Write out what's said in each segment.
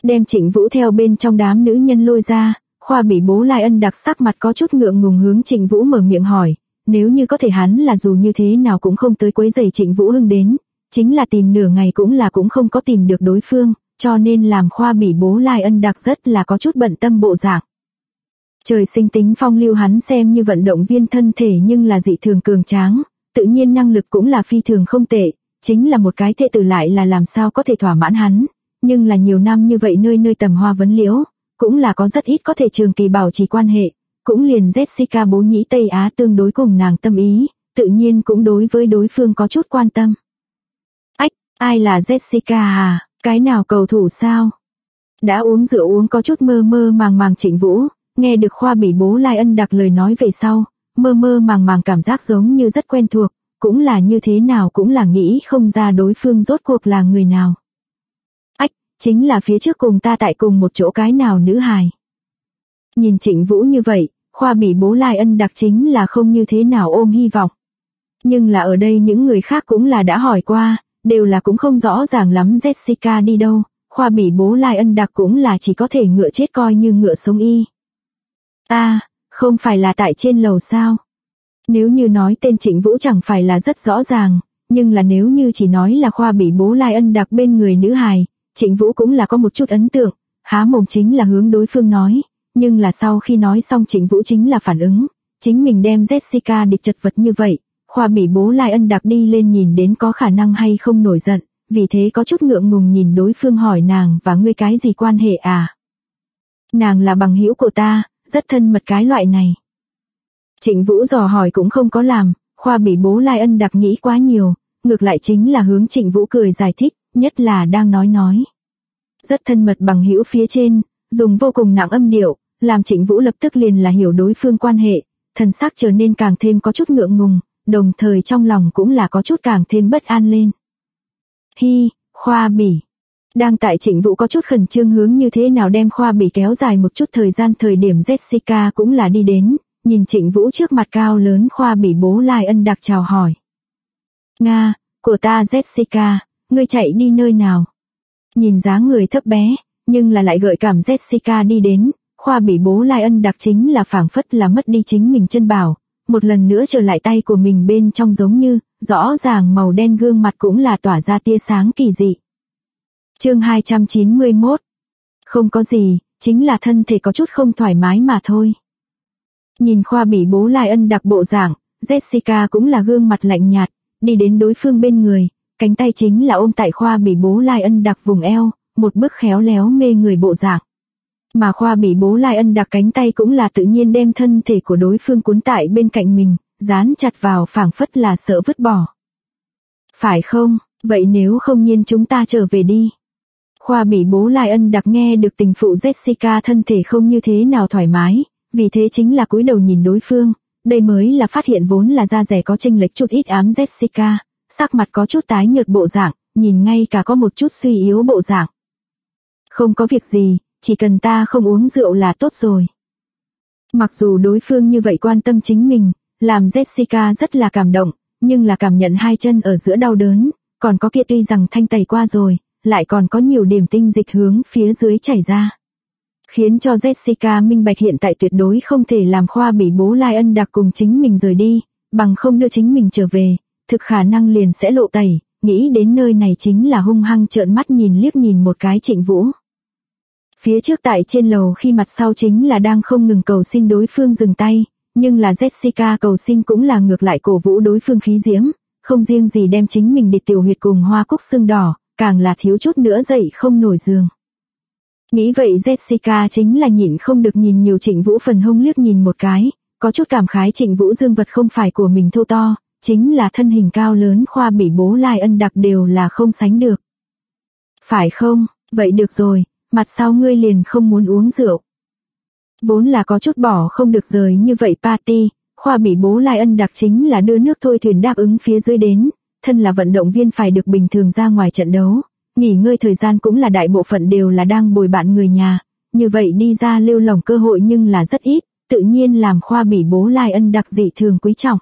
Đem Trịnh Vũ theo bên trong đám nữ nhân lôi ra, Khoa Bỉ Bố Lai Ân đặc sắc mặt có chút ngượng ngùng hướng Trịnh Vũ mở miệng hỏi, nếu như có thể hắn là dù như thế nào cũng không tới quấy rầy Trịnh Vũ Hưng đến, chính là tìm nửa ngày cũng không có tìm được đối phương, cho nên làm Khoa Bỉ Bố Lai Ân đặc rất là có chút bận tâm bộ dạng. Trời sinh tính phong lưu hắn xem như vận động viên thân thể nhưng là dị thường cường tráng, tự nhiên năng lực cũng là phi thường không tệ, chính là một cái thê tử lại là làm sao có thể thỏa mãn hắn, nhưng là nhiều năm như vậy nơi nơi tầm hoa vấn liễu, cũng là có rất ít có thể trường kỳ bảo trì quan hệ, cũng liền Jessica bố nhĩ Tây Á tương đối cùng nàng tâm ý, tự nhiên cũng đối với đối phương có chút quan tâm. Ách, ai là Jessica à, cái nào cầu thủ sao? Đã uống rượu uống có chút mơ mơ màng màng Trịnh Vũ, nghe được Khoa Bỉ Bố Lai Ân đặc lời nói về sau, mơ mơ màng màng cảm giác giống như rất quen thuộc, cũng là như thế nào cũng là nghĩ không ra đối phương rốt cuộc là người nào. Ách, chính là phía trước cùng ta tại cùng một chỗ cái nào nữ hài. Nhìn Trịnh Vũ như vậy, Khoa Bỉ Bố Lai Ân đặc chính là không như thế nào ôm hy vọng. Nhưng là ở đây những người khác cũng là đã hỏi qua, đều là cũng không rõ ràng lắm Jessica đi đâu, Khoa Bỉ Bố Lai Ân đặc cũng là chỉ có thể ngựa chết coi như ngựa sống y. Không phải là tại trên lầu sao? Nếu như nói tên Trịnh Vũ chẳng phải là rất rõ ràng, nhưng là nếu như chỉ nói là Khoa Bỉ Bố Lai Ân đặc bên người nữ hài, Trịnh Vũ cũng là có một chút ấn tượng, há mồm chính là hướng đối phương nói, nhưng là sau khi nói xong Trịnh Vũ chính là phản ứng, chính mình đem Jessica địch chật vật như vậy, Khoa Bỉ Bố Lai Ân đặc đi lên nhìn đến có khả năng hay không nổi giận, vì thế có chút ngượng ngùng nhìn đối phương hỏi nàng và ngươi cái gì quan hệ à? Nàng là bằng hữu của ta, rất thân mật cái loại này. Trịnh Vũ dò hỏi cũng không có làm, Khoa Bỉ Bố Lai Ân đặc nghĩ quá nhiều, ngược lại chính là hướng Trịnh Vũ cười giải thích, nhất là đang nói. Rất thân mật bằng hữu phía trên, dùng vô cùng nặng âm điệu, làm Trịnh Vũ lập tức liền là hiểu đối phương quan hệ, thần sắc trở nên càng thêm có chút ngượng ngùng, đồng thời trong lòng cũng là có chút càng thêm bất an lên. Hi, Khoa Bỉ. Đang tại Trịnh Vũ có chút khẩn trương hướng như thế nào đem Khoa Bỉ kéo dài một chút thời gian, thời điểm Jessica cũng là đi đến, nhìn Trịnh Vũ trước mặt cao lớn Khoa Bỉ Bố Lai Ân đặc chào hỏi. Nga, của ta Jessica, ngươi chạy đi nơi nào? Nhìn dáng người thấp bé, nhưng là lại gợi cảm Jessica đi đến, Khoa Bỉ Bố Lai Ân đặc chính là phảng phất là mất đi chính mình chân bảo, một lần nữa trở lại tay của mình bên trong giống như, rõ ràng màu đen gương mặt cũng là tỏa ra tia sáng kỳ dị. Chương 291. Không có gì, chính là thân thể có chút không thoải mái mà thôi. Nhìn Khoa Bỉ Bố Lai Ân đặc bộ dạng, Jessica cũng là gương mặt lạnh nhạt, đi đến đối phương bên người, cánh tay chính là ôm tại Khoa Bỉ Bố Lai Ân đặc vùng eo, một bức khéo léo mê người bộ dạng. Mà Khoa Bỉ Bố Lai Ân đặc cánh tay cũng là tự nhiên đem thân thể của đối phương cuốn tại bên cạnh mình, dán chặt vào phảng phất là sợ vứt bỏ. Phải không, vậy nếu không nhiên chúng ta trở về đi. Khoa Bỉ Bố Lai Ân đặc nghe được tình phụ Jessica thân thể không như thế nào thoải mái, vì thế chính là cúi đầu nhìn đối phương, đây mới là phát hiện vốn là da rẻ có chênh lệch chút ít ám Jessica, sắc mặt có chút tái nhợt bộ dạng, nhìn ngay cả có một chút suy yếu bộ dạng. Không có việc gì, chỉ cần ta không uống rượu là tốt rồi. Mặc dù đối phương như vậy quan tâm chính mình, làm Jessica rất là cảm động, nhưng là cảm nhận hai chân ở giữa đau đớn, còn có kia tuy rằng thanh tẩy qua rồi, lại còn có nhiều điểm tinh dịch hướng phía dưới chảy ra. Khiến cho Jessica minh bạch hiện tại tuyệt đối không thể làm Khoa Bỉ Bố Lai Ân đặc cùng chính mình rời đi, bằng không đưa chính mình trở về, thực khả năng liền sẽ lộ tẩy, nghĩ đến nơi này chính là hung hăng trợn mắt nhìn liếc nhìn một cái Trịnh Vũ. Phía trước tại trên lầu khi mặt sau chính là đang không ngừng cầu xin đối phương dừng tay, nhưng là Jessica cầu xin cũng là ngược lại cổ vũ đối phương khí diễm, không riêng gì đem chính mình địch tiểu huyệt cùng hoa cúc xương đỏ, càng là thiếu chút nữa dậy không nổi giường. Nghĩ vậy Jessica chính là nhịn không được nhìn nhiều Trịnh Vũ phần hông liếc nhìn một cái, có chút cảm khái Trịnh Vũ dương vật không phải của mình thô to, chính là thân hình cao lớn Khoa Bỉ Bố Lai Ân đặc đều là không sánh được. Phải không, vậy được rồi, mặt sau ngươi liền không muốn uống rượu. Vốn là có chút bỏ không được rời như vậy party, Khoa Bỉ Bố Lai Ân đặc chính là đưa nước thôi thuyền đáp ứng phía dưới đến, thân là vận động viên phải được bình thường ra ngoài trận đấu, nghỉ ngơi thời gian cũng là đại bộ phận đều là đang bồi bạn người nhà, như vậy đi ra lêu lổng cơ hội nhưng là rất ít, tự nhiên làm Khoa Bỉ Bố Lai Ân đặc dị thường quý trọng.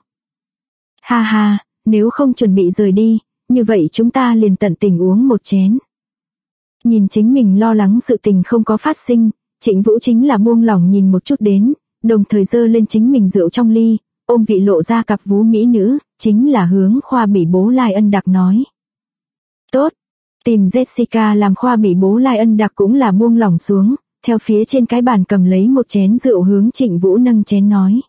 Ha ha, nếu không chuẩn bị rời đi, như vậy chúng ta liền tận tình uống một chén. Nhìn chính mình lo lắng sự tình không có phát sinh, Trịnh Vũ chính là buông lỏng nhìn một chút đến, đồng thời giơ lên chính mình rượu trong ly, ôm vị lộ ra cặp vú mỹ nữ, chính là hướng Khoa Bỉ Bố Lai Ân Đặc nói. Tốt, tìm Jessica làm Khoa Bỉ Bố Lai Ân Đặc cũng là buông lỏng xuống, theo phía trên cái bàn cầm lấy một chén rượu hướng Trịnh Vũ nâng chén nói.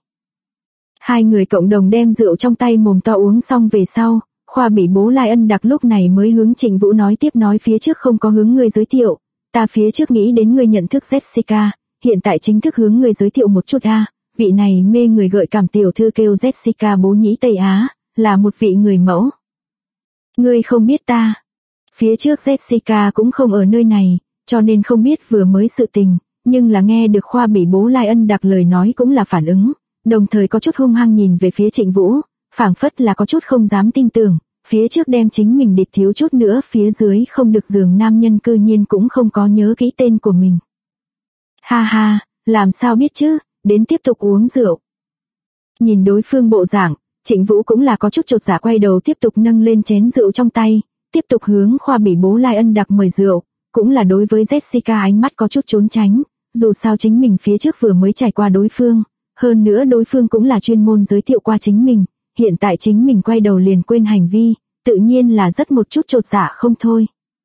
Hai người cộng đồng đem rượu trong tay mồm to uống xong về sau, Khoa Bỉ Bố Lai Ân Đặc lúc này mới hướng Trịnh Vũ nói tiếp nói phía trước không có hướng ngươi giới thiệu, ta phía trước nghĩ đến ngươi nhận thức Jessica, hiện tại chính thức hướng ngươi giới thiệu một chút a, vị này mê người gợi cảm tiểu thư kêu Jessica Bố Nhĩ Tây Á, là một vị người mẫu. Ngươi không biết ta. Phía trước Jessica cũng không ở nơi này, cho nên không biết vừa mới sự tình, nhưng là nghe được Khoa Bỉ Bố Lai Ân Đặc lời nói cũng là phản ứng, đồng thời có chút hung hăng nhìn về phía Trịnh Vũ, phảng phất là có chút không dám tin tưởng, phía trước đem chính mình địch thiếu chút nữa phía dưới không được giường nam nhân cư nhiên cũng không có nhớ kỹ tên của mình. Ha ha, làm sao biết chứ, đến tiếp tục uống rượu. Nhìn đối phương bộ dạng, Trịnh Vũ cũng là có chút chột dạ quay đầu tiếp tục nâng lên chén rượu trong tay, tiếp tục hướng Khoa Bỉ Bố Lai Ân Đặc mời rượu, cũng là đối với Jessica ánh mắt có chút trốn tránh, dù sao chính mình phía trước vừa mới trải qua đối phương, hơn nữa đối phương cũng là chuyên môn giới thiệu qua chính mình, hiện tại chính mình quay đầu liền quên hành vi, tự nhiên là rất một chút chột dạ không thôi.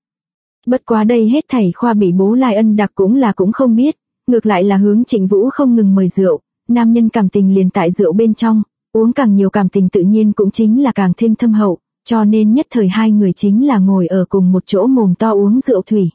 Bất quá đây hết thảy Khoa Bỉ Bố Lai Ân Đặc cũng không biết, ngược lại là hướng Trịnh Vũ không ngừng mời rượu, nam nhân cảm tình liền tại rượu bên trong, uống càng nhiều cảm tình tự nhiên cũng chính là càng thêm thâm hậu, cho nên nhất thời hai người chính là ngồi ở cùng một chỗ mồm to uống rượu thủy.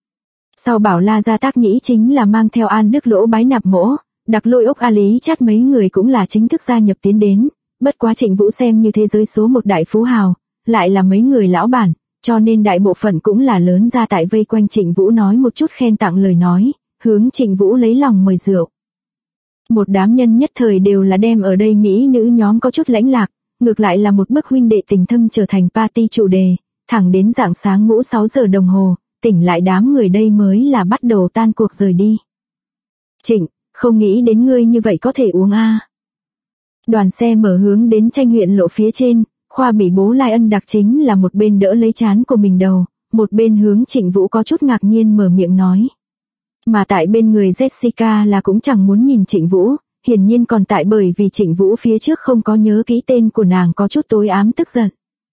Sau Bảo La Gia Tác Nhĩ chính là mang theo An Đức Lỗ Bái Nạp Mỗ, Đặc Lôi Ốc A Lý Chát mấy người cũng là chính thức gia nhập tiến đến, bất quá Trịnh Vũ xem như thế giới số một đại phú hào, lại là mấy người lão bản, cho nên đại bộ phận cũng là lớn ra tại vây quanh Trịnh Vũ nói một chút khen tặng lời nói, hướng Trịnh Vũ lấy lòng mời rượu. Một đám nhân nhất thời đều là đem ở đây mỹ nữ nhóm có chút lãnh lạc, ngược lại là một bức huynh đệ tình thâm trở thành party chủ đề, thẳng đến rạng sáng ngũ 6 giờ đồng hồ, tỉnh lại đám người đây mới là bắt đầu tan cuộc rời đi. Trịnh, không nghĩ đến ngươi như vậy có thể uống a. Đoàn xe mở hướng đến Tranh huyện lộ phía trên, Khoa Bỉ Bố Lai Ân Đặc chính là một bên đỡ lấy trán của mình đầu, một bên hướng Trịnh Vũ có chút ngạc nhiên mở miệng nói. Mà tại bên người Jessica là cũng chẳng muốn nhìn Trịnh Vũ, hiển nhiên còn tại bởi vì Trịnh Vũ phía trước không có nhớ kỹ tên của nàng có chút tối ám tức giận.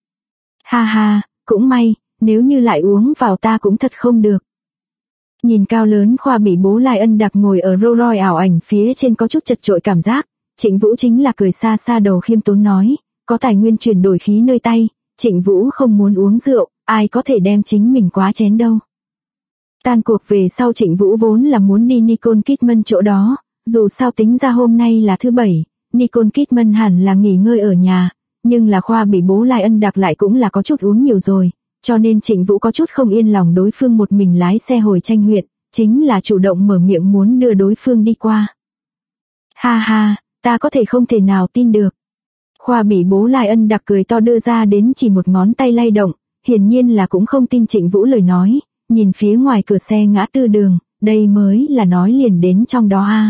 Ha ha, cũng may, nếu như lại uống vào ta cũng thật không được. Nhìn cao lớn Khoa Bỉ Bố Lai Ân Đặc ngồi ở Rolls Royce ảo ảnh phía trên có chút chật chội cảm giác, Trịnh Vũ chính là cười xa xa đầu khiêm tốn nói, có tài nguyên chuyển đổi khí nơi tay, Trịnh Vũ không muốn uống rượu, ai có thể đem chính mình quá chén đâu. Tan cuộc về sau Trịnh Vũ vốn là muốn đi Nicole Kidman chỗ đó, dù sao tính ra hôm nay là thứ bảy, Nicole Kidman hẳn là nghỉ ngơi ở nhà, nhưng là Khoa Bỉ Bố Lai Ân Đặc lại cũng là có chút uống nhiều rồi, cho nên Trịnh Vũ có chút không yên lòng đối phương một mình lái xe hồi Tranh huyện, chính là chủ động mở miệng muốn đưa đối phương đi qua. Ha ha, ta có thể không thể nào tin được. Khoa Bỉ Bố Lai Ân Đặc cười to đưa ra đến chỉ một ngón tay lay động, hiển nhiên là cũng không tin Trịnh Vũ lời nói, nhìn phía ngoài cửa xe ngã tư đường, đây mới là nói liền đến trong đó a.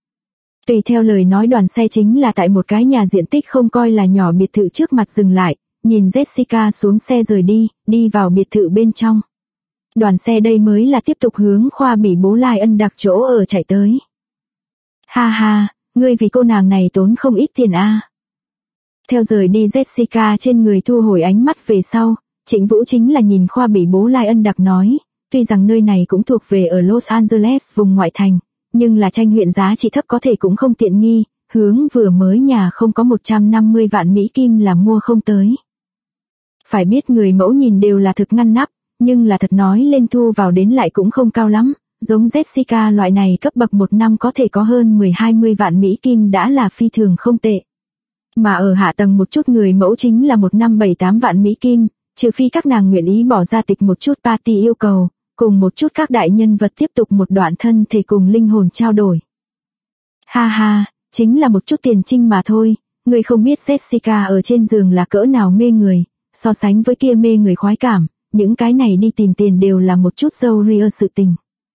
Tùy theo lời nói đoàn xe chính là tại một cái nhà diện tích không coi là nhỏ biệt thự trước mặt dừng lại, nhìn Jessica xuống xe rời đi, đi vào biệt thự bên trong. Đoàn xe đây mới là tiếp tục hướng Khoa Bỉ Bố Lai Ân Đặc chỗ ở chạy tới. Ha ha, ngươi vì cô nàng này tốn không ít tiền a. Theo rời đi Jessica trên người thu hồi ánh mắt về sau, Trịnh Vũ chính là nhìn Khoa Bỉ Bố Lai Ân Đặc nói, tuy rằng nơi này cũng thuộc về ở Los Angeles vùng ngoại thành, nhưng là Tranh huyện giá trị thấp có thể cũng không tiện nghi, hướng vừa mới nhà không có 150 vạn Mỹ Kim là mua không tới. Phải biết người mẫu nhìn đều là thực ngăn nắp, nhưng là thật nói lên thu vào đến lại cũng không cao lắm, giống Jessica loại này cấp bậc một năm có thể có hơn 10-20 vạn Mỹ Kim đã là phi thường không tệ. Mà ở hạ tầng một chút người mẫu chính là một năm 7-8 vạn Mỹ Kim, trừ phi các nàng nguyện ý bỏ ra tịch một chút party yêu cầu, cùng một chút các đại nhân vật tiếp tục một đoạn thân thể cùng linh hồn trao đổi. Ha ha, chính là một chút tiền trinh mà thôi, người không biết Jessica ở trên giường là cỡ nào mê người, so sánh với kia mê người khoái cảm, những cái này đi tìm tiền đều là một chút dâu ria sự tình.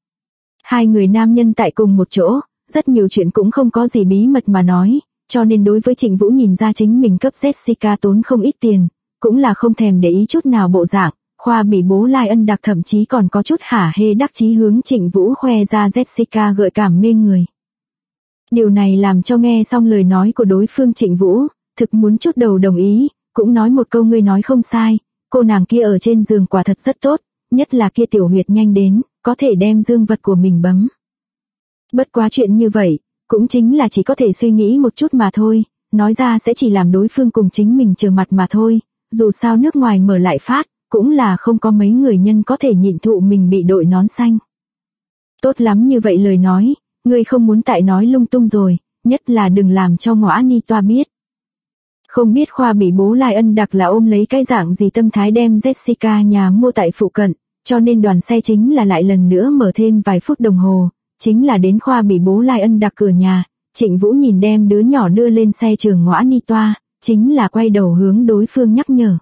Hai người nam nhân tại cùng một chỗ, rất nhiều chuyện cũng không có gì bí mật mà nói, cho nên đối với Trịnh Vũ nhìn ra chính mình cấp Jessica tốn không ít tiền, cũng là không thèm để ý chút nào bộ dạng, Khoa Bỉ Bố Lai Ân Đặc thậm chí còn có chút hả hê đắc chí hướng Trịnh Vũ khoe ra Jessica gợi cảm mê người. Điều này làm cho nghe xong lời nói của đối phương Trịnh Vũ, thực muốn chút đầu đồng ý, cũng nói một câu ngươi nói không sai, cô nàng kia ở trên giường quả thật rất tốt, nhất là kia tiểu huyệt nhanh đến, có thể đem dương vật của mình bấm. Bất quá chuyện như vậy, cũng chính là chỉ có thể suy nghĩ một chút mà thôi, nói ra sẽ chỉ làm đối phương cùng chính mình trở mặt mà thôi, dù sao nước ngoài mở lại phát, cũng là không có mấy người nhân có thể nhịn thụ mình bị đội nón xanh. Tốt lắm như vậy lời nói, ngươi không muốn tại nói lung tung rồi, nhất là đừng làm cho ngõ Ni Toa biết. Không biết Khoa Bỉ Bố Lai Ân Đặc là ôm lấy cái dạng gì tâm thái đem Jessica nhà mua tại phụ cận, cho nên đoàn xe chính là lại lần nữa mở thêm vài phút đồng hồ, chính là đến Khoa Bỉ Bố Lai Ân Đặc cửa nhà, Trịnh Vũ nhìn đem đứa nhỏ đưa lên xe trường ngõ Ni Toa, chính là quay đầu hướng đối phương nhắc nhở.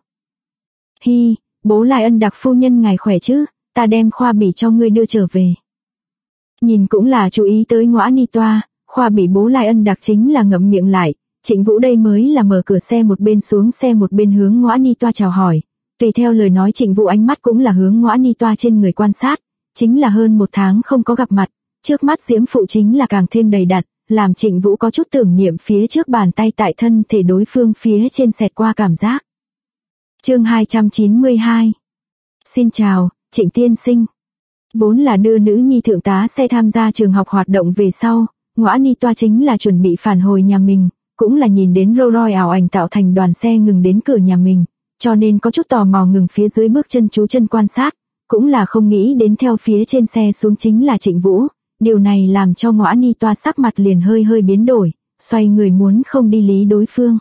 Hi, Bố Lai Ân Đặc phu nhân ngài khỏe chứ, ta đem Khoa Bỉ cho ngươi đưa trở về. Nhìn cũng là chú ý tới ngõ Ni Toa, Khoa Bỉ Bố Lai Ân Đặc chính là ngậm miệng lại, Trịnh Vũ đây mới là mở cửa xe một bên xuống xe một bên hướng ngõ Ni Toa chào hỏi. Tùy theo lời nói Trịnh Vũ ánh mắt cũng là hướng ngõ Ni Toa trên người quan sát, chính là hơn 1 tháng không có gặp mặt, trước mắt diễm phụ chính là càng thêm đầy đặn, làm Trịnh Vũ có chút tưởng niệm phía trước bàn tay tại thân thể đối phương phía trên xẹt qua cảm giác. Chương 292. Xin chào, Trịnh tiên sinh. Vốn là đưa nữ nhi thượng tá xe tham gia trường học hoạt động về sau, ngõ Ni Toa chính là chuẩn bị phản hồi nhà mình, cũng là nhìn đến Rolls Royce ảo ảnh tạo thành đoàn xe ngừng đến cửa nhà mình, cho nên có chút tò mò ngừng phía dưới bước chân chú chân quan sát, cũng là không nghĩ đến theo phía trên xe xuống chính là Trịnh Vũ, điều này làm cho ngõ Ni Toa sắc mặt liền hơi biến đổi, xoay người muốn không đi lý đối phương.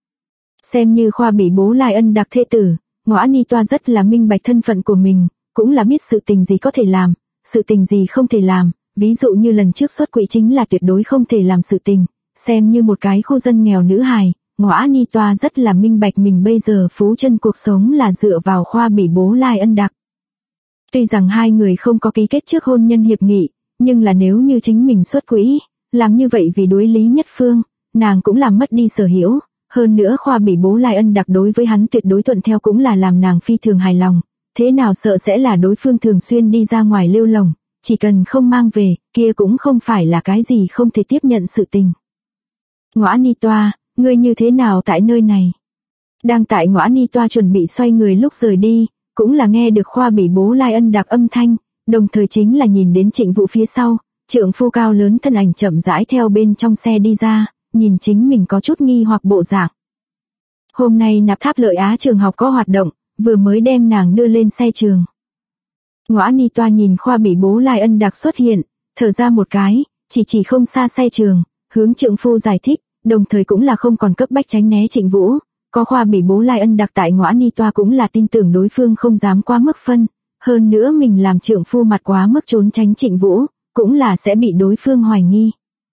Xem như Khoa Bỉ Bố Lai Ân Đặc thê tử, ngõ Ni Toa rất là minh bạch thân phận của mình, cũng là biết sự tình gì có thể làm, sự tình gì không thể làm, ví dụ như lần trước xuất quỹ chính là tuyệt đối không thể làm sự tình, xem như một cái khu dân nghèo nữ hài, ngõ Ni Toa rất là minh bạch mình bây giờ phú chân cuộc sống là dựa vào Khoa Bỉ Bố Lai Ân Đặc. Tuy rằng hai người không có ký kết trước hôn nhân hiệp nghị, nhưng là nếu như chính mình xuất quỹ, làm như vậy vì đối lý nhất phương, nàng cũng làm mất đi sở hữu, hơn nữa Khoa Bỉ Bố Lai Ân Đặc đối với hắn tuyệt đối thuận theo cũng là làm nàng phi thường hài lòng, thế nào sợ sẽ là đối phương thường xuyên đi ra ngoài lêu lồng, chỉ cần không mang về, kia cũng không phải là cái gì không thể tiếp nhận sự tình. Ngõ Ni Toa, ngươi như thế nào tại nơi này? Đang tại ngõ Ni Toa chuẩn bị xoay người lúc rời đi, cũng là nghe được Khoa Bỉ Bố Lai Ân Đặc âm thanh, đồng thời chính là nhìn đến Trịnh Vũ phía sau, trượng phu cao lớn thân ảnh chậm rãi theo bên trong xe đi ra, nhìn chính mình có chút nghi hoặc bộ dạng. Hôm nay Nạp Tháp Lợi Á trường học có hoạt động, vừa mới đem nàng đưa lên xe trường. Ngõ Ni Toa nhìn Khoa Bỉ Bố Lai Ân Đặc xuất hiện, thở ra một cái, chỉ không xa xe trường, hướng trượng phu giải thích, đồng thời cũng là không còn cấp bách tránh né Trịnh Vũ, có Khoa Bỉ Bố Lai Ân Đặc tại ngõ Ni Toa cũng là tin tưởng đối phương không dám quá mức phân, hơn nữa mình làm trượng phu mặt quá mức trốn tránh Trịnh Vũ, cũng là sẽ bị đối phương hoài nghi.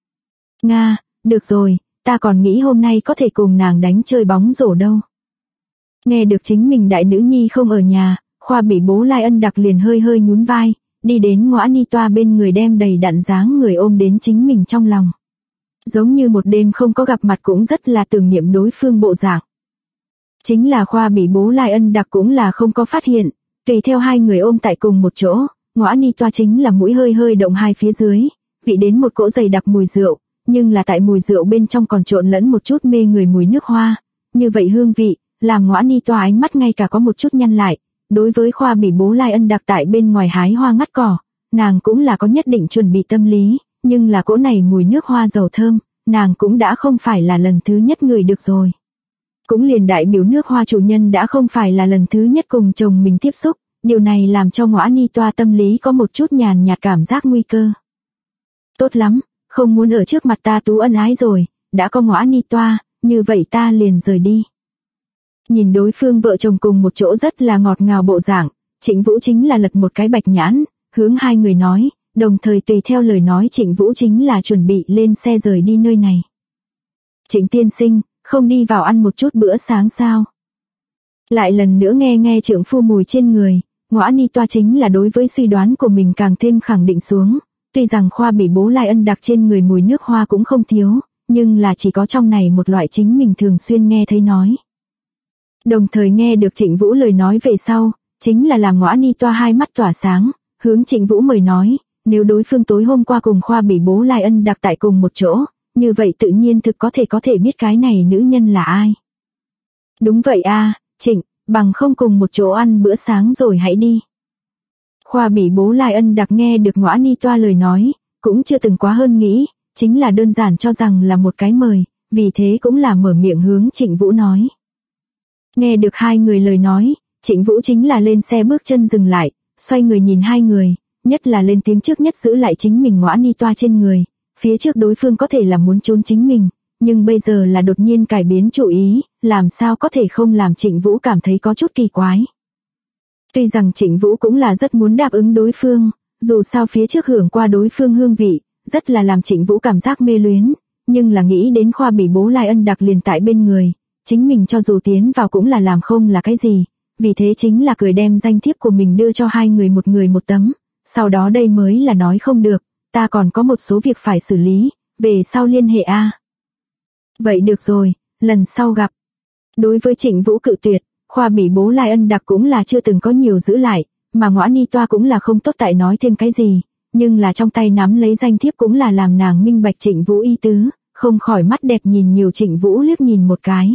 Nga, được rồi, ta còn nghĩ hôm nay có thể cùng nàng đánh chơi bóng rổ đâu. Nghe được chính mình đại nữ nhi không ở nhà, Khoa Bỉ Bố Lai Ân Đặc liền hơi nhún vai, đi đến ngõ Ni Toa bên người đem đầy đặn dáng người ôm đến chính mình trong lòng. Giống như một đêm không có gặp mặt cũng rất là tưởng niệm đối phương bộ dạng. Chính là Khoa Bỉ Bố Lai Ân Đặc cũng là không có phát hiện, tùy theo hai người ôm tại cùng một chỗ, ngõ Ni Toa chính là mũi hơi động hai phía dưới, vị đến một cỗ dày đặc mùi rượu, nhưng là tại mùi rượu bên trong còn trộn lẫn một chút mê người mùi nước hoa, như vậy hương vị, làm ngõ Ni Toa ánh mắt ngay cả có một chút nhăn lại, đối với Khoa Bỉ Bố Lai Ân Đặc tại bên ngoài hái hoa ngắt cỏ, nàng cũng là có nhất định chuẩn bị tâm lý, nhưng là cỗ này mùi nước hoa dầu thơm, nàng cũng đã không phải là lần thứ nhất ngửi được rồi. Cũng liền đại biểu nước hoa chủ nhân đã không phải là lần thứ nhất cùng chồng mình tiếp xúc, điều này làm cho ngõ Ni Toa tâm lý có một chút nhàn nhạt cảm giác nguy cơ. Tốt lắm, không muốn ở trước mặt ta tú ân ái rồi, đã có ngõ Ni Toa, như vậy ta liền rời đi. Nhìn đối phương vợ chồng cùng một chỗ rất là ngọt ngào bộ dạng, Trịnh Vũ chính là lật một cái bạch nhãn, hướng hai người nói, đồng thời tùy theo lời nói Trịnh Vũ chính là chuẩn bị lên xe rời đi nơi này. Trịnh tiên sinh, không đi vào ăn một chút bữa sáng sao? Lại lần nữa nghe trượng phu mùi trên người, ngõ Ni Toa chính là đối với suy đoán của mình càng thêm khẳng định xuống, tuy rằng Khoa Bỉ Bố Lai Ân Đặc trên người mùi nước hoa cũng không thiếu, nhưng là chỉ có trong này một loại chính mình thường xuyên nghe thấy nói. Đồng thời nghe được Trịnh Vũ lời nói về sau, chính là làm Ngõa Ni Toa hai mắt tỏa sáng, hướng Trịnh Vũ mời nói, nếu đối phương tối hôm qua cùng Khoa Bỉ Bố Lai Ân Đặc tại cùng một chỗ, như vậy tự nhiên thực có thể biết cái này nữ nhân là ai. Đúng vậy a, Trịnh, bằng không cùng một chỗ ăn bữa sáng rồi hãy đi. Khoa Bỉ Bố Lai Ân Đặc nghe được Ngõa Ni Toa lời nói, cũng chưa từng quá hơn nghĩ, chính là đơn giản cho rằng là một cái mời, vì thế cũng là mở miệng hướng Trịnh Vũ nói. Nghe được hai người lời nói, Trịnh Vũ chính là lên xe bước chân dừng lại, xoay người nhìn hai người, nhất là lên tiếng trước nhất giữ lại chính mình Ngõa Ni Toa trên người, phía trước đối phương có thể là muốn trốn chính mình, nhưng bây giờ là đột nhiên cải biến chủ ý, làm sao có thể không làm Trịnh Vũ cảm thấy có chút kỳ quái. Tuy rằng Trịnh Vũ cũng là rất muốn đáp ứng đối phương, dù sao phía trước hưởng qua đối phương hương vị, rất là làm Trịnh Vũ cảm giác mê luyến, nhưng là nghĩ đến Khoa Bỉ Bố Lai Ân Đặc liền tại bên người, chính mình cho dù tiến vào cũng là làm không là cái gì, vì thế chính là cười đem danh thiếp của mình đưa cho hai người một tấm, sau đó đây mới là nói không được, ta còn có một số việc phải xử lý, về sau liên hệ a. Vậy được rồi, lần sau gặp. Đối với Trịnh Vũ cự tuyệt, Khoa Bỉ Bố Lai Ân Đặc cũng là chưa từng có nhiều giữ lại, mà Ngõa Ni Toa cũng là không tốt tại nói thêm cái gì, nhưng là trong tay nắm lấy danh thiếp cũng là làm nàng minh bạch Trịnh Vũ ý tứ, không khỏi mắt đẹp nhìn nhiều Trịnh Vũ liếc nhìn một cái.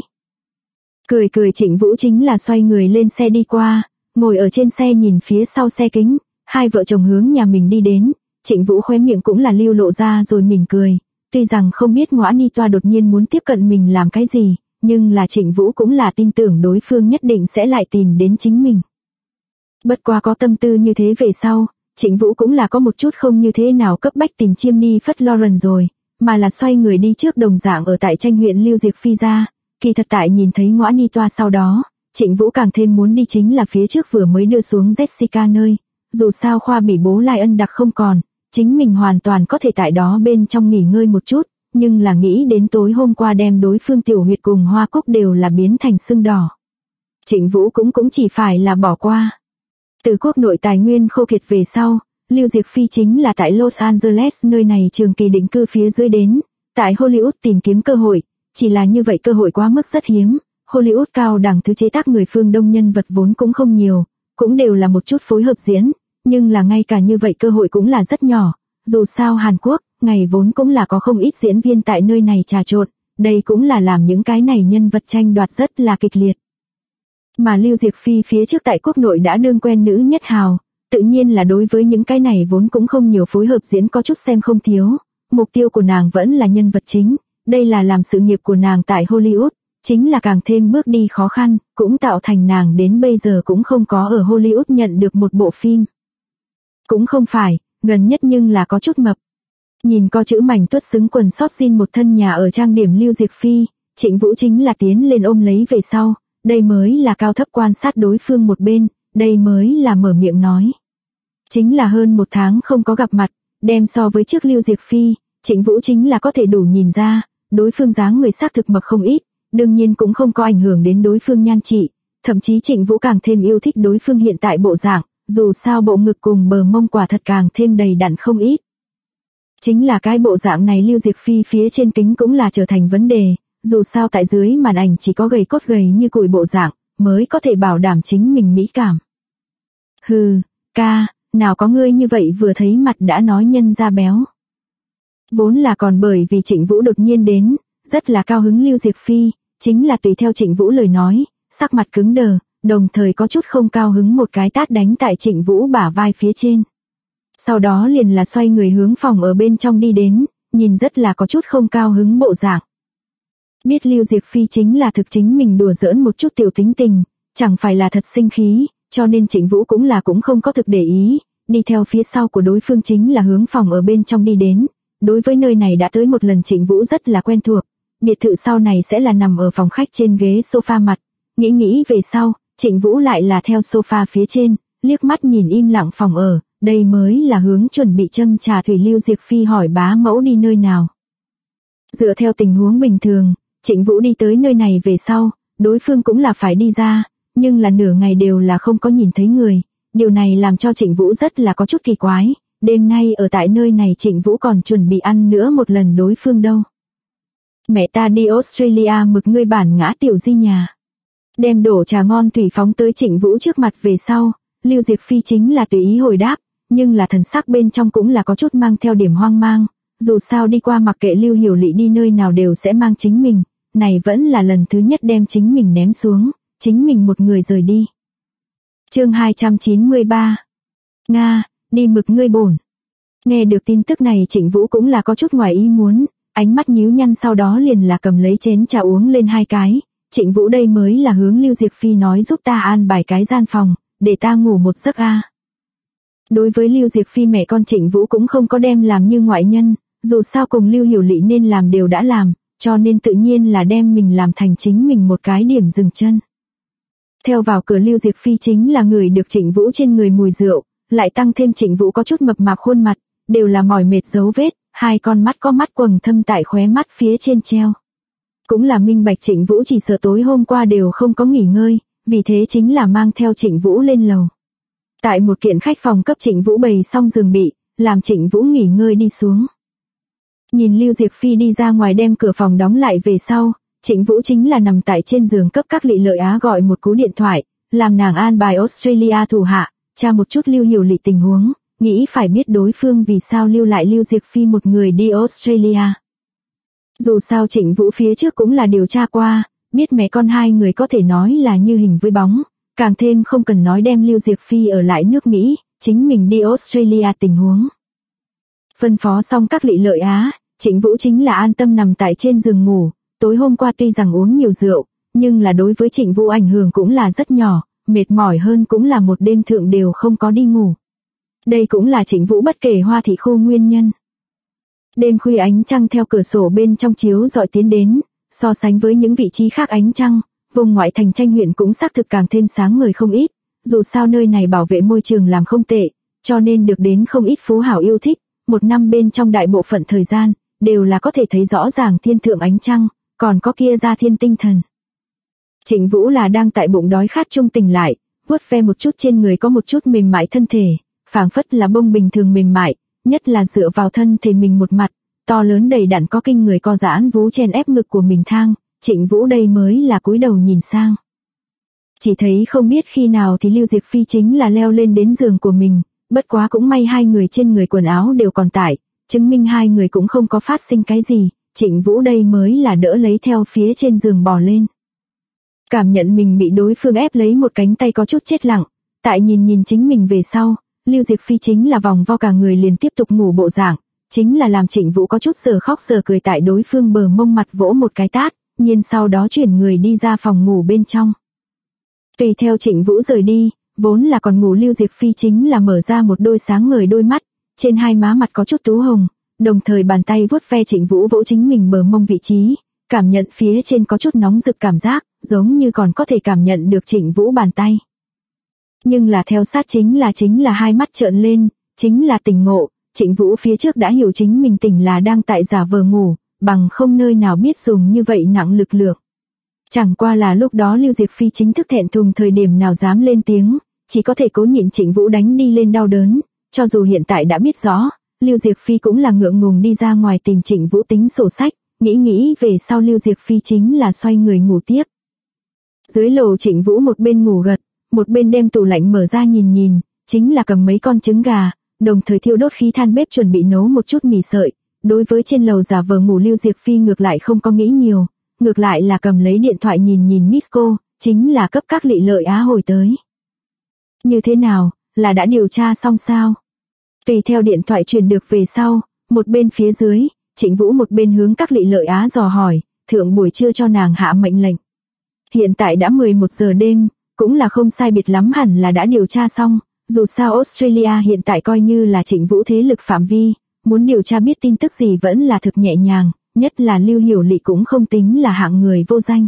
Cười Trịnh Vũ chính là xoay người lên xe đi qua, ngồi ở trên xe nhìn phía sau xe kính, hai vợ chồng hướng nhà mình đi đến, Trịnh Vũ khóe miệng cũng là lưu lộ ra rồi mỉm cười, tuy rằng không biết Ngõa Ni Toa đột nhiên muốn tiếp cận mình làm cái gì, nhưng là Trịnh Vũ cũng là tin tưởng đối phương nhất định sẽ lại tìm đến chính mình. Bất quá có tâm tư như thế về sau, Trịnh Vũ cũng là có một chút không như thế nào cấp bách tìm Chiêm Ni Phất Lauren rồi, mà là xoay người đi trước đồng dạng ở tại tranh huyện Lưu Diệc Phi ra, kỳ thật tại nhìn thấy Ngõa Ni Toa sau đó, Trịnh Vũ càng thêm muốn đi chính là phía trước vừa mới đưa xuống Jessica nơi, dù sao Khoa Bỉ Bố Lai Ân Đặc không còn, chính mình hoàn toàn có thể tại đó bên trong nghỉ ngơi một chút, nhưng là nghĩ đến tối hôm qua đem đối phương tiểu huyệt cùng hoa cúc đều là biến thành sưng đỏ. Trịnh Vũ cũng chỉ phải là bỏ qua. Từ quốc nội tài nguyên khô kiệt về sau, Lưu Diệc Phi chính là tại Los Angeles nơi này trường kỳ định cư phía dưới đến, tại Hollywood tìm kiếm cơ hội, chỉ là như vậy cơ hội quá mức rất hiếm, Hollywood cao đẳng thứ chế tác người phương Đông nhân vật vốn cũng không nhiều, cũng đều là một chút phối hợp diễn, nhưng là ngay cả như vậy cơ hội cũng là rất nhỏ, dù sao Hàn Quốc, ngày vốn cũng là có không ít diễn viên tại nơi này trà trộn, đây cũng là làm những cái này nhân vật tranh đoạt rất là kịch liệt. Mà Lưu Diệc Phi phía trước tại quốc nội đã đương quen nữ nhất hào, tự nhiên là đối với những cái này vốn cũng không nhiều phối hợp diễn có chút xem không thiếu, mục tiêu của nàng vẫn là nhân vật chính, đây là làm sự nghiệp của nàng tại Hollywood, chính là càng thêm bước đi khó khăn, cũng tạo thành nàng đến bây giờ cũng không có ở Hollywood nhận được một bộ phim. Cũng không phải, gần nhất nhưng là có chút mập. Nhìn có chữ mảnh tuất xứng quần sót jean một thân nhà ở trang điểm Lưu Diệc Phi, Trịnh Vũ chính là tiến lên ôm lấy về sau, đây mới là cao thấp quan sát đối phương một bên, đây mới là mở miệng nói. Chính là hơn một tháng không có gặp mặt, đem so với trước Lưu Diệc Phi, Trịnh Vũ chính là có thể đủ nhìn ra, đối phương dáng người xác thực mập không ít, đương nhiên cũng không có ảnh hưởng đến đối phương nhan trị, thậm chí Trịnh Vũ càng thêm yêu thích đối phương hiện tại bộ dạng, dù sao bộ ngực cùng bờ mông quả thật càng thêm đầy đặn không ít. Chính là cái bộ dạng này Lưu Diệc Phi phía trên kính cũng là trở thành vấn đề, dù sao tại dưới màn ảnh chỉ có gầy cốt gầy như củi bộ dạng, mới có thể bảo đảm chính mình mỹ cảm. Hừ, ca, nào có ngươi như vậy vừa thấy mặt đã nói nhân ra béo. Vốn là còn bởi vì Trịnh Vũ đột nhiên đến, rất là cao hứng Lưu Diệc Phi, chính là tùy theo Trịnh Vũ lời nói, sắc mặt cứng đờ, đồng thời có chút không cao hứng một cái tát đánh tại Trịnh Vũ bả vai phía trên. Sau đó liền là xoay người hướng phòng ở bên trong đi đến, nhìn rất là có chút không cao hứng bộ dạng. Biết Lưu Diệc Phi chính là thực chính mình đùa giỡn một chút tiểu tính tình, chẳng phải là thật sinh khí, cho nên Trịnh Vũ cũng không có thực để ý, đi theo phía sau của đối phương chính là hướng phòng ở bên trong đi đến. Đối với nơi này đã tới một lần Trịnh Vũ rất là quen thuộc, biệt thự sau này sẽ là nằm ở phòng khách trên ghế sofa mặt, nghĩ về sau, Trịnh Vũ lại là theo sofa phía trên, liếc mắt nhìn im lặng phòng ở, đây mới là hướng chuẩn bị châm trà thủy Lưu Diệc Phi hỏi bá mẫu đi nơi nào. Dựa theo tình huống bình thường, Trịnh Vũ đi tới nơi này về sau, đối phương cũng là phải đi ra, nhưng là nửa ngày đều là không có nhìn thấy người, điều này làm cho Trịnh Vũ rất là có chút kỳ quái, đêm nay ở tại nơi này Trịnh Vũ còn chuẩn bị ăn nữa một lần đối phương đâu. Mẹ ta đi Australia mực ngươi bản ngã tiểu di nhà. Đem đổ trà ngon thủy phóng tới Trịnh Vũ trước mặt về sau, Lưu Diệc Phi chính là tùy ý hồi đáp, nhưng là thần sắc bên trong cũng là có chút mang theo điểm hoang mang, dù sao đi qua mặc kệ Lưu Hiểu Lị đi nơi nào đều sẽ mang chính mình, này vẫn là lần thứ nhất đem chính mình ném xuống, chính mình một người rời đi. Chương 293. Nga, đi mực ngươi bổn. Nghe được tin tức này Trịnh Vũ cũng là có chút ngoài ý muốn, ánh mắt nhíu nhăn sau đó liền là cầm lấy chén trà uống lên 2 cái. Trịnh Vũ đây mới là hướng Lưu Diệc Phi nói giúp ta an bài cái gian phòng, để ta ngủ một giấc a. Đối với Lưu Diệc Phi mẹ con Trịnh Vũ cũng không có đem làm như ngoại nhân, dù sao cùng Lưu Hiểu Lị nên làm đều đã làm, cho nên tự nhiên là đem mình làm thành chính mình một cái điểm dừng chân. Theo vào cửa Lưu Diệc Phi chính là người được Trịnh Vũ trên người mùi rượu, lại tăng thêm Trịnh Vũ có chút mập mạp khuôn mặt, đều là mỏi mệt dấu vết, 2 con mắt có mắt quầng thâm tại khóe mắt phía trên treo. Cũng là minh bạch Trịnh Vũ chỉ sợ tối hôm qua đều không có nghỉ ngơi, vì thế chính là mang theo Trịnh Vũ lên lầu. Tại một kiện khách phòng cấp Trịnh Vũ bày xong giường bị, làm Trịnh Vũ nghỉ ngơi đi xuống. Nhìn Lưu Diệc Phi đi ra ngoài đem cửa phòng đóng lại về sau, Trịnh Vũ chính là nằm tại trên giường cấp Các Lị Lợi Á gọi một cú điện thoại, làm nàng an bài Australia thủ hạ, tra một chút Lưu Hiểu Lị tình huống, nghĩ phải biết đối phương vì sao lưu lại Lưu Diệc Phi một người đi Australia. Dù sao Trịnh Vũ phía trước cũng là điều tra qua, biết mẹ con 2 người có thể nói là như hình với bóng, càng thêm không cần nói đem Lưu Diệc Phi ở lại nước Mỹ, chính mình đi Australia tình huống. Phân phó xong Các Lị Lợi Á, Trịnh Vũ chính là an tâm nằm tại trên giường ngủ, tối hôm qua tuy rằng uống nhiều rượu, nhưng là đối với Trịnh Vũ ảnh hưởng cũng là rất nhỏ, mệt mỏi hơn cũng là một đêm thượng đều không có đi ngủ. Đây cũng là Trịnh Vũ bất kể Hoa Thị khu nguyên nhân. Đêm khuya ánh trăng theo cửa sổ bên trong chiếu dọi tiến đến, so sánh với những vị trí khác ánh trăng, vùng ngoại thành Tranh huyện cũng xác thực càng thêm sáng ngời không ít, dù sao nơi này bảo vệ môi trường làm không tệ, cho nên được đến không ít phú hảo yêu thích, một năm bên trong đại bộ phận thời gian, đều là có thể thấy rõ ràng thiên thượng ánh trăng, còn có kia ra thiên tinh thần. Trịnh Vũ là đang tại bụng đói khát trung tỉnh lại, vuốt ve một chút trên người có một chút mềm mại thân thể, phảng phất là bông bình thường mềm mại, nhất là dựa vào thân thể mình một mặt, to lớn đầy đặn có kinh người co giãn vú chen ép ngực của mình thang, Trịnh Vũ đây mới là cúi đầu nhìn sang. Chỉ thấy không biết khi nào thì Lưu Diệc Phi chính là leo lên đến giường của mình, bất quá cũng may 2 người trên người quần áo đều còn tải, chứng minh 2 người cũng không có phát sinh cái gì, Trịnh Vũ đây mới là đỡ lấy theo phía trên giường bò lên. Cảm nhận mình bị đối phương ép lấy một cánh tay có chút chết lặng, tại nhìn chính mình về sau, Lưu Diệc Phi chính là vòng vo cả người liền tiếp tục ngủ bộ dạng, chính là làm Trịnh Vũ có chút giờ khóc giờ cười tại đối phương bờ mông mặt vỗ một cái tát, nhiên sau đó chuyển người đi ra phòng ngủ bên trong. Tùy theo Trịnh Vũ rời đi, vốn là còn ngủ Lưu Diệc Phi chính là mở ra một đôi sáng ngời đôi mắt, trên 2 má mặt có chút tú hồng, đồng thời bàn tay vuốt ve Trịnh Vũ vỗ chính mình bờ mông vị trí, cảm nhận phía trên có chút nóng rực cảm giác, giống như còn có thể cảm nhận được Trịnh Vũ bàn tay. Nhưng là theo sát chính là 2 mắt trợn lên, chính là tỉnh ngộ, Trịnh Vũ phía trước đã hiểu chính mình tỉnh là đang tại giả vờ ngủ, bằng không nơi nào biết dùng như vậy nặng lực lượng. Chẳng qua là lúc đó Lưu Diệc Phi chính thức thẹn thùng thời điểm nào dám lên tiếng, chỉ có thể cố nhịn Trịnh Vũ đánh đi lên đau đớn, cho dù hiện tại đã biết rõ, Lưu Diệc Phi cũng là ngượng ngùng đi ra ngoài tìm Trịnh Vũ tính sổ sách, nghĩ về sau Lưu Diệc Phi chính là xoay người ngủ tiếp. Dưới lầu Trịnh Vũ một bên ngủ gật, một bên đem tủ lạnh mở ra nhìn, chính là cầm mấy con trứng gà, đồng thời thiêu đốt khí than bếp chuẩn bị nấu một chút mì sợi. Đối với trên lầu giả vờ ngủ Lưu Diệc Phi ngược lại không có nghĩ nhiều, ngược lại là cầm lấy điện thoại nhìn Miss cô, chính là cấp Các Lị Lợi Á hồi tới. Như thế nào, là đã điều tra xong sao? Tùy theo điện thoại truyền được về sau, một bên phía dưới, Trịnh Vũ một bên hướng Các Lị Lợi Á dò hỏi, thượng buổi trưa cho nàng hạ mệnh lệnh. Hiện tại đã 11 giờ đêm, cũng là không sai biệt lắm hẳn là đã điều tra xong, dù sao Australia hiện tại coi như là Trịnh Vũ thế lực phạm vi, muốn điều tra biết tin tức gì vẫn là thực nhẹ nhàng, nhất là Lưu Hiểu Lị cũng không tính là hạng người vô danh.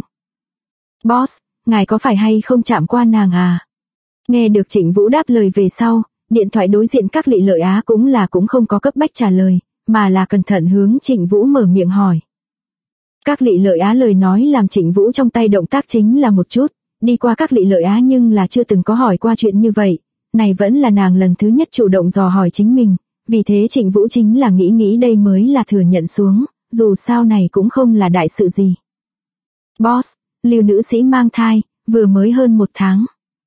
Boss, ngài có phải hay không chạm qua nàng à? Nghe được Trịnh Vũ đáp lời về sau, điện thoại đối diện Các Lị Lợi Á cũng không có cấp bách trả lời, mà là cẩn thận hướng Trịnh Vũ mở miệng hỏi. Các Lị Lợi Á lời nói làm Trịnh Vũ trong tay động tác chính là một chút, đi qua Các Lị Lợi Á nhưng là chưa từng có hỏi qua chuyện như vậy, này vẫn là nàng lần thứ nhất chủ động dò hỏi chính mình, vì thế Trịnh Vũ chính là nghĩ đây mới là thừa nhận xuống, dù sao này cũng không là đại sự gì. Boss, Lưu nữ sĩ mang thai, vừa mới hơn 1 tháng.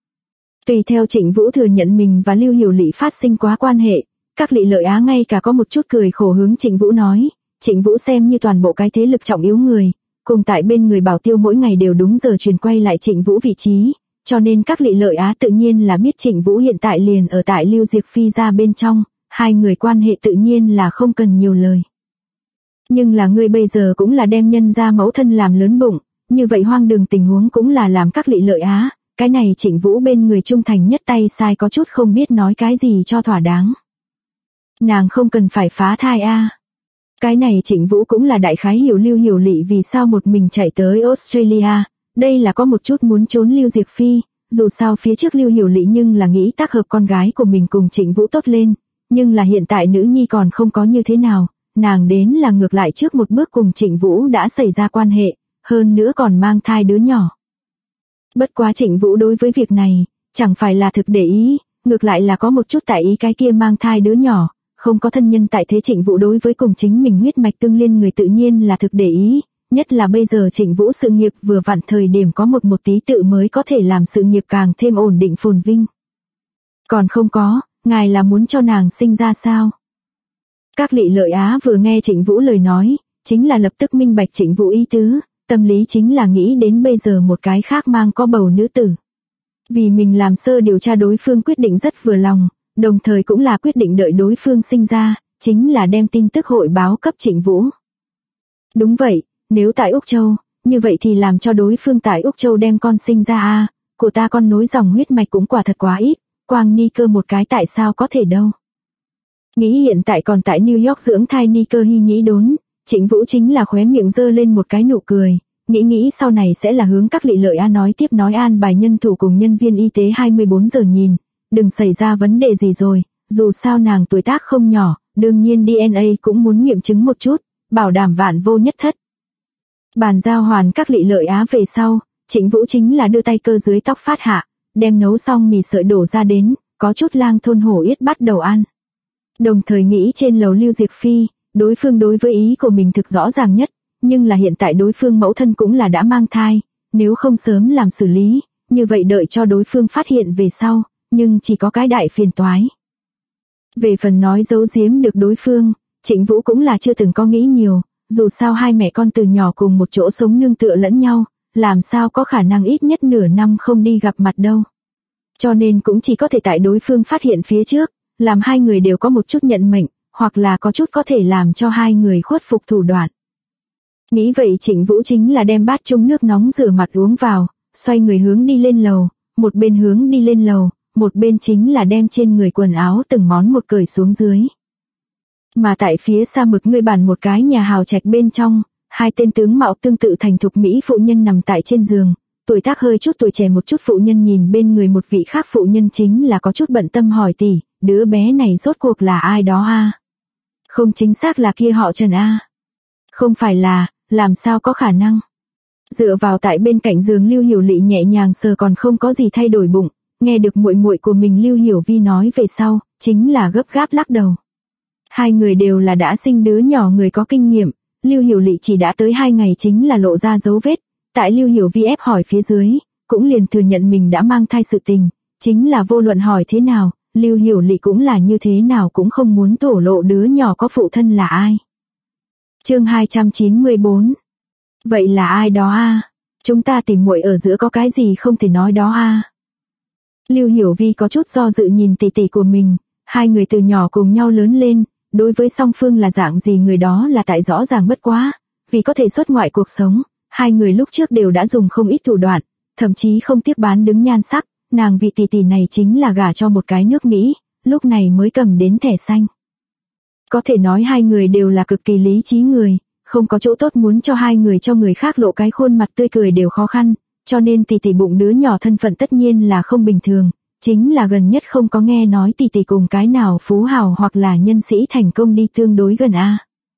Tùy theo Trịnh Vũ thừa nhận mình và Lưu Hiểu Lị phát sinh quá quan hệ, các Lị Lợi Á ngay cả có một chút cười khổ hướng Trịnh Vũ nói, Trịnh Vũ xem như toàn bộ cái thế lực trọng yếu người, cùng tại bên người Bảo Tiêu mỗi ngày đều đúng giờ truyền quay lại Trịnh Vũ vị trí, cho nên các Lị Lợi Á tự nhiên là biết Trịnh Vũ hiện tại liền ở tại Lưu Diệc Phi gia bên trong, hai người quan hệ tự nhiên là không cần nhiều lời. Nhưng là ngươi bây giờ cũng là đem nhân gia mẫu thân làm lớn bụng, như vậy hoang đường tình huống cũng là làm các Lị Lợi Á, cái này Trịnh Vũ bên người trung thành nhất tay sai có chút không biết nói cái gì cho thỏa đáng. Nàng không cần phải phá thai a. Cái này Trịnh Vũ cũng là đại khái hiểu Lưu Hiểu Lị vì sao một mình chạy tới Australia, đây là có một chút muốn trốn Lưu Diệc Phi, dù sao phía trước Lưu Hiểu Lị nhưng là nghĩ tác hợp con gái của mình cùng Trịnh Vũ tốt lên, nhưng là hiện tại nữ nhi còn không có như thế nào, nàng đến là ngược lại trước một bước cùng Trịnh Vũ đã xảy ra quan hệ, hơn nữa còn mang thai đứa nhỏ. Bất quá Trịnh Vũ đối với việc này, chẳng phải là thực để ý, ngược lại là có một chút tại ý cái kia mang thai đứa nhỏ, không có thân nhân tại thế Trịnh Vũ đối với cùng chính mình huyết mạch tương liên người tự nhiên là thực để ý, nhất là bây giờ Trịnh Vũ sự nghiệp vừa vặn thời điểm có một tí tự mới có thể làm sự nghiệp càng thêm ổn định phồn vinh. Còn không có, ngài là muốn cho nàng sinh ra sao? Các Lị Lợi Á vừa nghe Trịnh Vũ lời nói, chính là lập tức minh bạch Trịnh Vũ ý tứ, tâm lý chính là nghĩ đến bây giờ một cái khác mang có bầu nữ tử. Vì mình làm sơ điều tra đối phương quyết định rất vừa lòng, đồng thời cũng là quyết định đợi đối phương sinh ra, chính là đem tin tức hội báo cấp Trịnh Vũ. Đúng vậy, nếu tại Úc Châu, như vậy thì làm cho đối phương tại Úc Châu đem con sinh ra a, của ta con nối dòng huyết mạch cũng quả thật quá ít, quang ni cơ một cái tại sao có thể đâu. Nghĩ hiện tại còn tại New York dưỡng thai ni cơ hy nhĩ đốn, Trịnh Vũ chính là khóe miệng giơ lên một cái nụ cười, nghĩ sau này sẽ là hướng các Lị Lợi Á nói tiếp nói an bài nhân thủ cùng nhân viên y tế 24 giờ nhìn, đừng xảy ra vấn đề gì rồi, dù sao nàng tuổi tác không nhỏ, đương nhiên DNA cũng muốn nghiệm chứng một chút, bảo đảm vạn vô nhất thất. Bàn giao hoàn các Lị Lợi Á về sau, Trịnh Vũ chính là đưa tay cơ dưới tóc phát hạ, đem nấu xong mì sợi đổ ra đến, có chút lang thôn hổ yết bắt đầu ăn. Đồng thời nghĩ trên lầu Lưu Diệc Phi, đối phương đối với ý của mình thực rõ ràng nhất, nhưng là hiện tại đối phương mẫu thân cũng là đã mang thai, nếu không sớm làm xử lý, như vậy đợi cho đối phương phát hiện về sau, nhưng chỉ có cái đại phiền toái. Về phần nói giấu giếm được đối phương, Trịnh Vũ cũng là chưa từng có nghĩ nhiều, dù sao hai mẹ con từ nhỏ cùng một chỗ sống nương tựa lẫn nhau, làm sao có khả năng ít nhất nửa năm không đi gặp mặt đâu. Cho nên cũng chỉ có thể tại đối phương phát hiện phía trước, làm hai người đều có một chút nhận mệnh, hoặc là có chút có thể làm cho hai người khuất phục thủ đoạn. Nghĩ vậy Trịnh Vũ chính là đem bát chung nước nóng rửa mặt uống vào, xoay người hướng đi lên lầu, một bên hướng đi lên lầu, một bên chính là đem trên người quần áo từng món một cởi xuống dưới. Mà tại phía xa mực người bàn một cái nhà hào trạch bên trong, hai tên tướng mạo tương tự thành thục mỹ phụ nhân nằm tại trên giường, tuổi tác hơi chút tuổi trẻ một chút phụ nhân nhìn bên người một vị khác phụ nhân chính là có chút bận tâm hỏi tỷ, đứa bé này rốt cuộc là ai đó a? Không chính xác là kia họ Trần a? Không phải là, làm sao có khả năng? Dựa vào tại bên cạnh giường Lưu Hiểu Lị nhẹ nhàng sờ còn không có gì thay đổi bụng, nghe được muội muội của mình Lưu Hiểu Vi nói về sau, chính là gấp gáp lắc đầu. Hai người đều là đã sinh đứa nhỏ người có kinh nghiệm, Lưu Hiểu Lị chỉ đã tới 2 ngày chính là lộ ra dấu vết, tại Lưu Hiểu Vi ép hỏi phía dưới, cũng liền thừa nhận mình đã mang thai sự tình, chính là vô luận hỏi thế nào, Lưu Hiểu Lị cũng là như thế nào cũng không muốn thổ lộ đứa nhỏ có phụ thân là ai. Chương 294. Vậy là ai đó a? Chúng ta tìm muội ở giữa có cái gì không thể nói đó a? Lưu Hiểu Vi có chút do dự nhìn tỷ tỷ của mình, hai người từ nhỏ cùng nhau lớn lên, đối với song phương là dạng gì người đó là tại rõ ràng bất quá, vì có thể xuất ngoại cuộc sống, hai người lúc trước đều đã dùng không ít thủ đoạn, thậm chí không tiếc bán đứng nhan sắc, nàng vị tỷ tỷ này chính là gả cho một cái nước Mỹ, lúc này mới cầm đến thẻ xanh. Có thể nói hai người đều là cực kỳ lý trí người, không có chỗ tốt muốn cho hai người cho người khác lộ cái khuôn mặt tươi cười đều khó khăn, cho nên tỷ tỷ bụng đứa nhỏ thân phận tất nhiên là không bình thường, chính là gần nhất không có nghe nói tỷ tỷ cùng cái nào phú hào hoặc là nhân sĩ thành công đi tương đối gần a.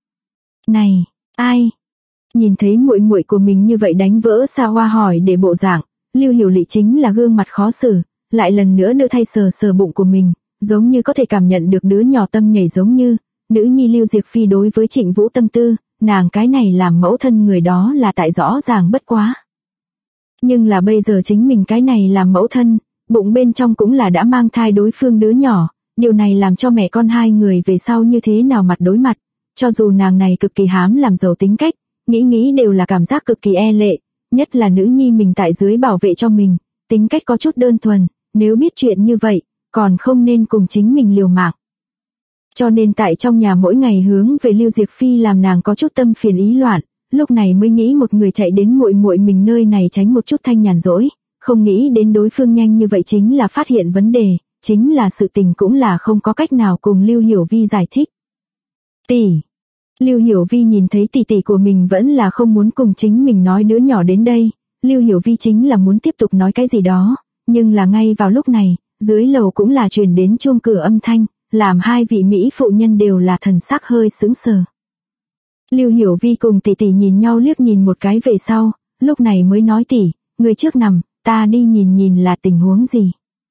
Này, ai? Nhìn thấy muội muội của mình như vậy đánh vỡ Sa Hoa hỏi để bộ dạng, Lưu Hiểu Lị chính là gương mặt khó xử, lại lần nữa đưa thay sờ sờ bụng của mình, giống như có thể cảm nhận được đứa nhỏ tâm nhảy giống như nữ nhi Lưu Diệc Phi đối với Trịnh Vũ tâm tư, nàng cái này làm mẫu thân người đó là tại rõ ràng bất quá. Nhưng là bây giờ chính mình cái này làm mẫu thân, bụng bên trong cũng là đã mang thai đối phương đứa nhỏ, điều này làm cho mẹ con hai người về sau như thế nào mặt đối mặt. Cho dù nàng này cực kỳ hám làm giàu tính cách, nghĩ đều là cảm giác cực kỳ e lệ, nhất là nữ nhi mình tại dưới bảo vệ cho mình, tính cách có chút đơn thuần, nếu biết chuyện như vậy, còn không nên cùng chính mình liều mạng. Cho nên tại trong nhà mỗi ngày hướng về Lưu Diệc Phi làm nàng có chút tâm phiền ý loạn, lúc này mới nghĩ một người chạy đến muội muội mình nơi này tránh một chút thanh nhàn rỗi, không nghĩ đến đối phương nhanh như vậy chính là phát hiện vấn đề, chính là sự tình cũng là không có cách nào cùng Lưu Hiểu Vi giải thích. Tỷ. Lưu Hiểu Vi nhìn thấy tỷ tỷ của mình vẫn là không muốn cùng chính mình nói đứa nhỏ đến đây, Lưu Hiểu Vi chính là muốn tiếp tục nói cái gì đó, nhưng là ngay vào lúc này, dưới lầu cũng là truyền đến chuông cửa âm thanh, làm hai vị mỹ phụ nhân đều là thần sắc hơi sững sờ. Lưu Hiểu Vi cùng tỷ tỷ nhìn nhau liếc nhìn một cái về sau, lúc này mới nói tỷ, người trước nằm, ta đi nhìn là tình huống gì.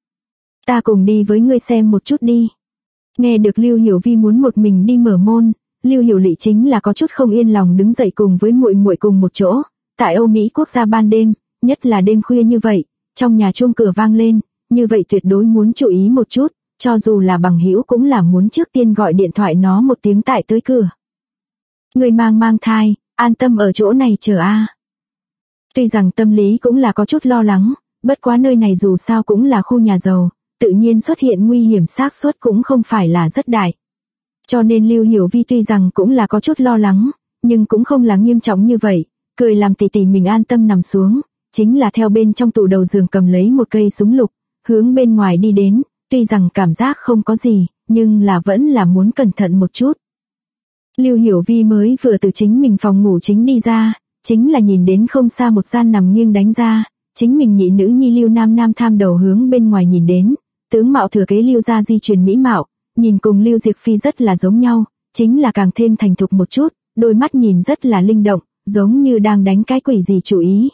Ta cùng đi với ngươi xem một chút đi. Nghe được Lưu Hiểu Vi muốn một mình đi mở môn, Lưu Hiểu Lị chính là có chút không yên lòng đứng dậy cùng với muội muội cùng một chỗ, tại Âu Mỹ quốc gia ban đêm, nhất là đêm khuya như vậy, trong nhà chuông cửa vang lên, như vậy tuyệt đối muốn chú ý một chút, cho dù là bằng hữu cũng là muốn trước tiên gọi điện thoại nó một tiếng tại tới cửa. Người mang thai, an tâm ở chỗ này chờ a. Tuy rằng tâm lý cũng là có chút lo lắng, bất quá nơi này dù sao cũng là khu nhà giàu, tự nhiên xuất hiện nguy hiểm xác suất cũng không phải là rất đại. Cho nên Lưu Hiểu Vi tuy rằng cũng là có chút lo lắng, nhưng cũng không là nghiêm trọng như vậy, cười làm tỷ tỷ mình an tâm nằm xuống, chính là theo bên trong tủ đầu giường cầm lấy một cây súng lục, hướng bên ngoài đi đến, tuy rằng cảm giác không có gì, nhưng là vẫn là muốn cẩn thận một chút. Lưu Hiểu Vi mới vừa từ chính mình phòng ngủ chính đi ra, chính là nhìn đến không xa một gian nằm nghiêng đánh ra, chính mình nhị nữ nhi Lưu Nam Nam tham đầu hướng bên ngoài nhìn đến, tướng mạo thừa kế Lưu gia di truyền mỹ mạo, nhìn cùng Lưu Diệc Phi rất là giống nhau, chính là càng thêm thành thục một chút, đôi mắt nhìn rất là linh động, giống như đang đánh cái quỷ gì chủ ý.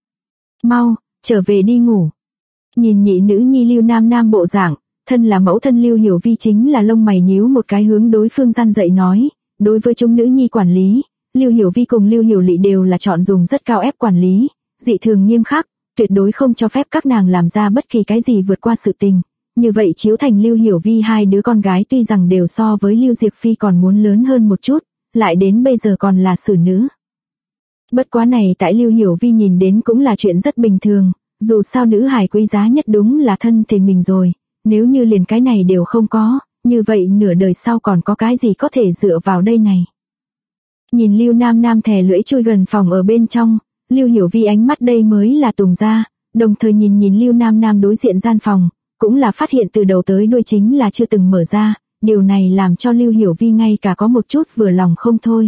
Mau, trở về đi ngủ. Nhìn nhị nữ nhi Lưu Nam Nam bộ dạng, thân là mẫu thân Lưu Hiểu Vi chính là lông mày nhíu một cái hướng đối phương gian dậy nói, đối với chúng nữ nhi quản lý, Lưu Hiểu Vi cùng Lưu Hiểu Lị đều là chọn dùng rất cao ép quản lý, dị thường nghiêm khắc, tuyệt đối không cho phép các nàng làm ra bất kỳ cái gì vượt qua sự tình. Như vậy chiếu thành Lưu Hiểu Vi hai đứa con gái tuy rằng đều so với Lưu Diệc Phi còn muốn lớn hơn một chút, lại đến bây giờ còn là xử nữ. Bất quá này tại Lưu Hiểu Vi nhìn đến cũng là chuyện rất bình thường, dù sao nữ hài quý giá nhất đúng là thân thể mình rồi, nếu như liền cái này đều không có, như vậy nửa đời sau còn có cái gì có thể dựa vào đây này. Nhìn Lưu Nam Nam thè lưỡi chui gần phòng ở bên trong, Lưu Hiểu Vi ánh mắt đây mới là tùng ra, đồng thời nhìn Lưu Nam Nam đối diện gian phòng, cũng là phát hiện từ đầu tới đuôi chính là chưa từng mở ra, điều này làm cho Lưu Hiểu Vi ngay cả có một chút vừa lòng không thôi.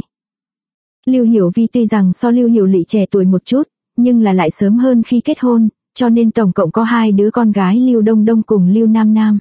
Lưu Hiểu Vi tuy rằng so Lưu Hiểu Lị trẻ tuổi một chút, nhưng là lại sớm hơn khi kết hôn, cho nên tổng cộng có hai đứa con gái Lưu Đông Đông cùng Lưu Nam Nam.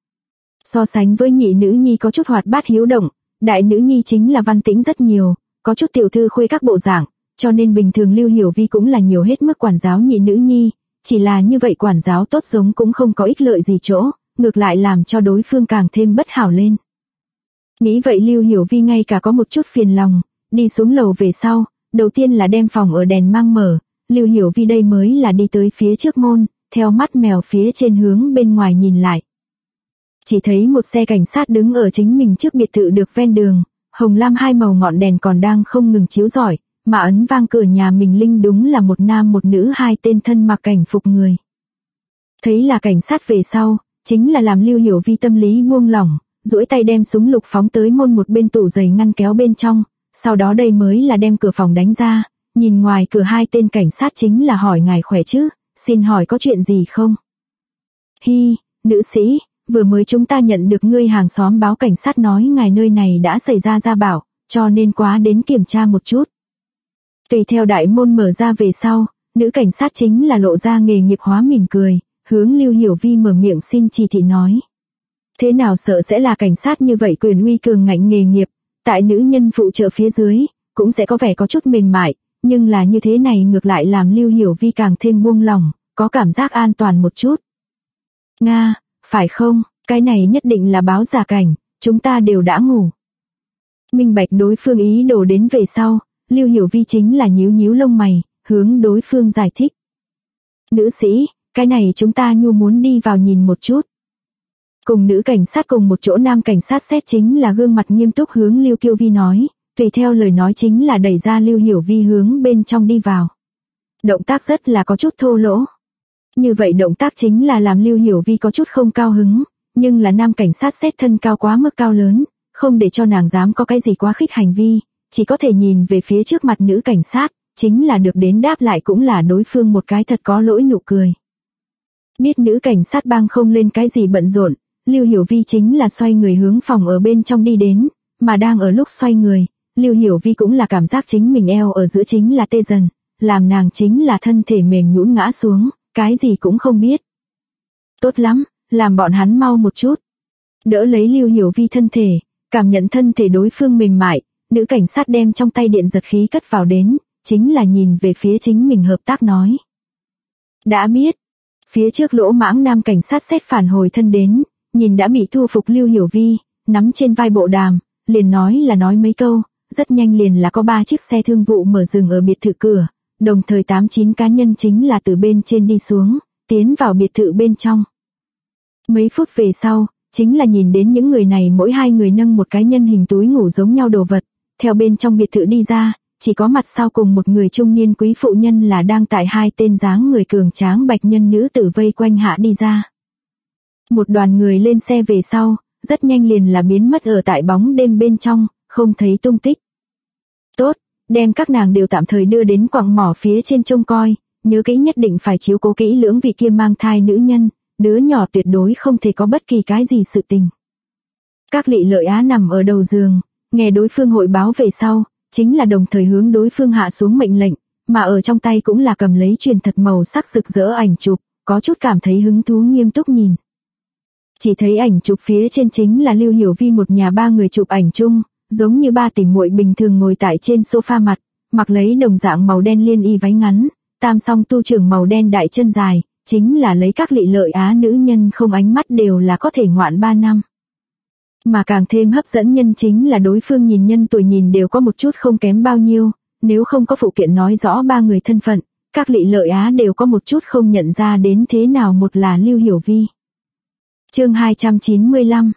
So sánh với nhị nữ nhi có chút hoạt bát hiếu động, đại nữ nhi chính là văn tĩnh rất nhiều, có chút tiểu thư khuê các bộ dạng, cho nên bình thường Lưu Hiểu Vi cũng là nhiều hết mức quản giáo nhị nữ nhi, chỉ là như vậy quản giáo tốt giống cũng không có ích lợi gì chỗ, ngược lại làm cho đối phương càng thêm bất hảo lên. Nghĩ vậy Lưu Hiểu Vi ngay cả có một chút phiền lòng, đi xuống lầu về sau, đầu tiên là đem phòng ở đèn mang mở, Lưu Hiểu Vi đây mới là đi tới phía trước môn, theo mắt mèo phía trên hướng bên ngoài nhìn lại. Chỉ thấy một xe cảnh sát đứng ở chính mình trước biệt thự được ven đường, hồng lam hai màu ngọn đèn còn đang không ngừng chiếu rọi, mà ấn vang cửa nhà mình linh đúng là một nam một nữ hai tên thân mặc cảnh phục người. Thấy là cảnh sát về sau, chính là làm Lưu Hiểu Vi tâm lý buông lỏng, duỗi tay đem súng lục phóng tới môn một bên tủ giày ngăn kéo bên trong, sau đó đây mới là đem cửa phòng đánh ra, nhìn ngoài cửa hai tên cảnh sát chính là hỏi ngài khỏe chứ, xin hỏi có chuyện gì không? Hi, nữ sĩ, vừa mới chúng ta nhận được ngươi hàng xóm báo cảnh sát nói ngài nơi này đã xảy ra gia bảo, cho nên quá đến kiểm tra một chút. Tùy theo đại môn mở ra về sau, nữ cảnh sát chính là lộ ra nghề nghiệp hóa mỉm cười, hướng Lưu Hiểu Vi mở miệng xin chỉ thị nói. Thế nào sợ sẽ là cảnh sát như vậy quyền uy cường ngạnh nghề nghiệp, tại nữ nhân phụ trợ phía dưới, cũng sẽ có vẻ có chút mềm mại, nhưng là như thế này ngược lại làm Lưu Hiểu Vi càng thêm buông lòng, có cảm giác an toàn một chút. Nga, phải không, cái này nhất định là báo giả cảnh, chúng ta đều đã ngủ. Minh bạch đối phương ý đồ đến về sau, Lưu Hiểu Vi chính là nhíu nhíu lông mày, hướng đối phương giải thích. Nữ sĩ, cái này chúng ta nhu muốn đi vào nhìn một chút. Cùng nữ cảnh sát cùng một chỗ nam cảnh sát xét chính là gương mặt nghiêm túc hướng Lưu Kiêu Vi nói, tùy theo lời nói chính là đẩy ra Lưu Hiểu Vi hướng bên trong đi vào. Động tác rất là có chút thô lỗ. Như vậy động tác chính là làm Lưu Hiểu Vi có chút không cao hứng, nhưng là nam cảnh sát xét thân cao quá mức cao lớn, không để cho nàng dám có cái gì quá khích hành vi, chỉ có thể nhìn về phía trước mặt nữ cảnh sát, chính là được đến đáp lại cũng là đối phương một cái thật có lỗi nụ cười. Biết nữ cảnh sát bang không lên cái gì bận rộn, Lưu Hiểu Vi chính là xoay người hướng phòng ở bên trong đi đến, mà đang ở lúc xoay người, Lưu Hiểu Vi cũng là cảm giác chính mình eo ở giữa chính là tê dần, làm nàng chính là thân thể mềm nhũn ngã xuống, cái gì cũng không biết. Tốt lắm, làm bọn hắn mau một chút. Đỡ lấy Lưu Hiểu Vi thân thể, cảm nhận thân thể đối phương mềm mại, nữ cảnh sát đem trong tay điện giật khí cất vào đến, chính là nhìn về phía chính mình hợp tác nói. Đã biết. Phía trước lỗ mãng nam cảnh sát xét phản hồi thân đến, nhìn đã bị thu phục Lưu Hiểu Vi, nắm trên vai bộ đàm, liền nói mấy câu, rất nhanh liền là có 3 chiếc xe thương vụ mở dừng ở biệt thự cửa, đồng thời 8-9 cá nhân chính là từ bên trên đi xuống, tiến vào biệt thự bên trong. Mấy phút về sau, chính là nhìn đến những người này mỗi 2 người nâng một cái nhân hình túi ngủ giống nhau đồ vật, theo bên trong biệt thự đi ra, chỉ có mặt sau cùng một người trung niên quý phụ nhân là đang tại 2 tên dáng người cường tráng bạch nhân nữ tử vây quanh hạ đi ra. Một đoàn người lên xe về sau, rất nhanh liền là biến mất ở tại bóng đêm bên trong, không thấy tung tích. Tốt, đem các nàng đều tạm thời đưa đến quặng mỏ phía trên trông coi, nhớ kỹ nhất định phải chiếu cố kỹ lưỡng vị kia mang thai nữ nhân, đứa nhỏ tuyệt đối không thể có bất kỳ cái gì sự tình. Các Lị Lợi Á nằm ở đầu giường, nghe đối phương hội báo về sau, chính là đồng thời hướng đối phương hạ xuống mệnh lệnh, mà ở trong tay cũng là cầm lấy truyền thật màu sắc rực rỡ ảnh chụp, có chút cảm thấy hứng thú nghiêm túc nhìn. Chỉ thấy ảnh chụp phía trên chính là Lưu Hiểu Vi một nhà 3 người chụp ảnh chung, giống như 3 tỷ muội bình thường ngồi tại trên sofa mặt, mặc lấy đồng dạng màu đen liên y váy ngắn, tam song tu trưởng màu đen đại chân dài, chính là lấy các Lị Lợi Á nữ nhân không ánh mắt đều là có thể ngoạn 3 năm. Mà càng thêm hấp dẫn nhân chính là đối phương nhìn nhân tuổi nhìn đều có một chút không kém bao nhiêu, nếu không có phụ kiện nói rõ 3 người thân phận, các Lị Lợi Á đều có một chút không nhận ra đến thế nào một là Lưu Hiểu Vi. Chương 295.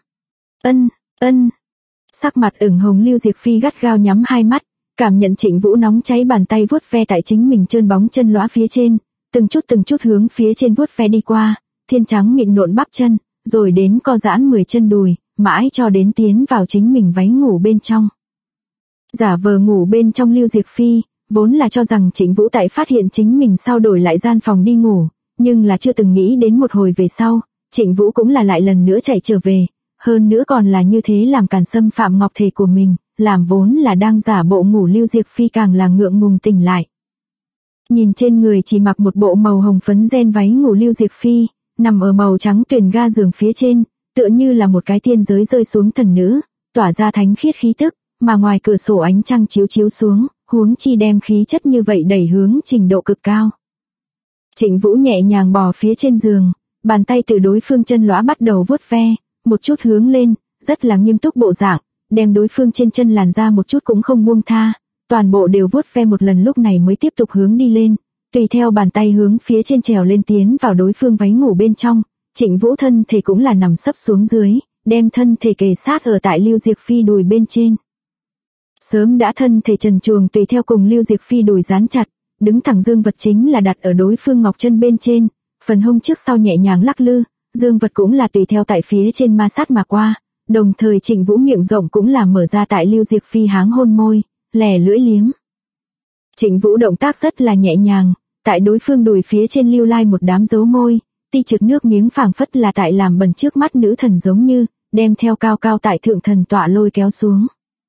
Ân. Sắc mặt ửng hồng Lưu Diệc Phi gắt gao nhắm 2 mắt, cảm nhận Trịnh Vũ nóng cháy bàn tay vuốt ve tại chính mình trơn bóng chân lõa phía trên, từng chút hướng phía trên vuốt ve đi qua, thiên trắng mịn nộn bắp chân, rồi đến co giãn 10 chân đùi, mãi cho đến tiến vào chính mình váy ngủ bên trong. Giả vờ ngủ bên trong Lưu Diệc Phi, vốn là cho rằng Trịnh Vũ tại phát hiện chính mình sau đổi lại gian phòng đi ngủ, nhưng là chưa từng nghĩ đến một hồi về sau, Trịnh Vũ cũng là lại lần nữa chạy trở về, hơn nữa còn là như thế làm càn xâm phạm ngọc thể của mình, làm vốn là đang giả bộ ngủ Lưu Diệc Phi càng là ngượng ngùng tỉnh lại. Nhìn trên người chỉ mặc một bộ màu hồng phấn ren váy ngủ Lưu Diệc Phi, nằm ở màu trắng tuyền ga giường phía trên, tựa như là một cái thiên giới rơi xuống thần nữ, tỏa ra thánh khiết khí tức, mà ngoài cửa sổ ánh trăng chiếu xuống, huống chi đem khí chất như vậy đẩy hướng trình độ cực cao. Trịnh Vũ nhẹ nhàng bò phía trên giường, bàn tay từ đối phương chân lõa bắt đầu vuốt ve, một chút hướng lên, rất là nghiêm túc bộ dạng, đem đối phương trên chân làn ra một chút cũng không buông tha, toàn bộ đều vuốt ve một lần lúc này mới tiếp tục hướng đi lên, tùy theo bàn tay hướng phía trên trèo lên tiến vào đối phương váy ngủ bên trong, Trịnh Vũ thân thể cũng là nằm sấp xuống dưới, đem thân thể kề sát ở tại Lưu Diệc Phi đùi bên trên. Sớm đã thân thể trần truồng tùy theo cùng Lưu Diệc Phi đùi dán chặt, đứng thẳng dương vật chính là đặt ở đối phương ngọc chân bên trên, phần hông trước sau nhẹ nhàng lắc lư, dương vật cũng là tùy theo tại phía trên ma sát mà qua, đồng thời Trịnh Vũ miệng rộng cũng là mở ra tại Lưu Diệc Phi háng hôn môi, lè lưỡi liếm. Trịnh Vũ động tác rất là nhẹ nhàng, tại đối phương đùi phía trên lưu lai một đám dấu môi, ti trượt nước miếng phảng phất là tại làm bẩn trước mắt nữ thần giống như, đem theo cao cao tại thượng thần tọa lôi kéo xuống.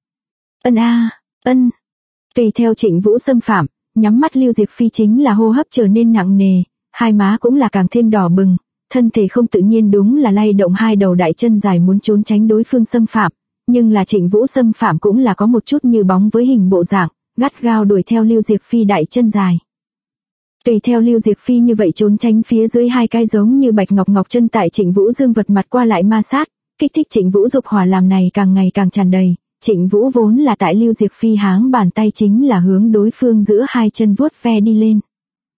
Ân. Tùy theo Trịnh Vũ xâm phạm, nhắm mắt Lưu Diệc Phi chính là hô hấp trở nên nặng nề, hai má cũng là càng thêm đỏ bừng, thân thể không tự nhiên đúng là lay động hai đầu đại chân dài muốn trốn tránh đối phương xâm phạm, nhưng là Trịnh Vũ xâm phạm cũng là có một chút như bóng với hình bộ dạng, gắt gao đuổi theo Lưu Diệc Phi đại chân dài. Tùy theo Lưu Diệc Phi như vậy trốn tránh phía dưới hai cái giống như bạch ngọc chân tại Trịnh Vũ dương vật mặt qua lại ma sát, kích thích Trịnh Vũ dục hỏa làm này càng ngày càng tràn đầy. Trịnh Vũ vốn là tại Lưu Diệc Phi háng bàn tay chính là hướng đối phương giữa hai chân vuốt ve đi lên.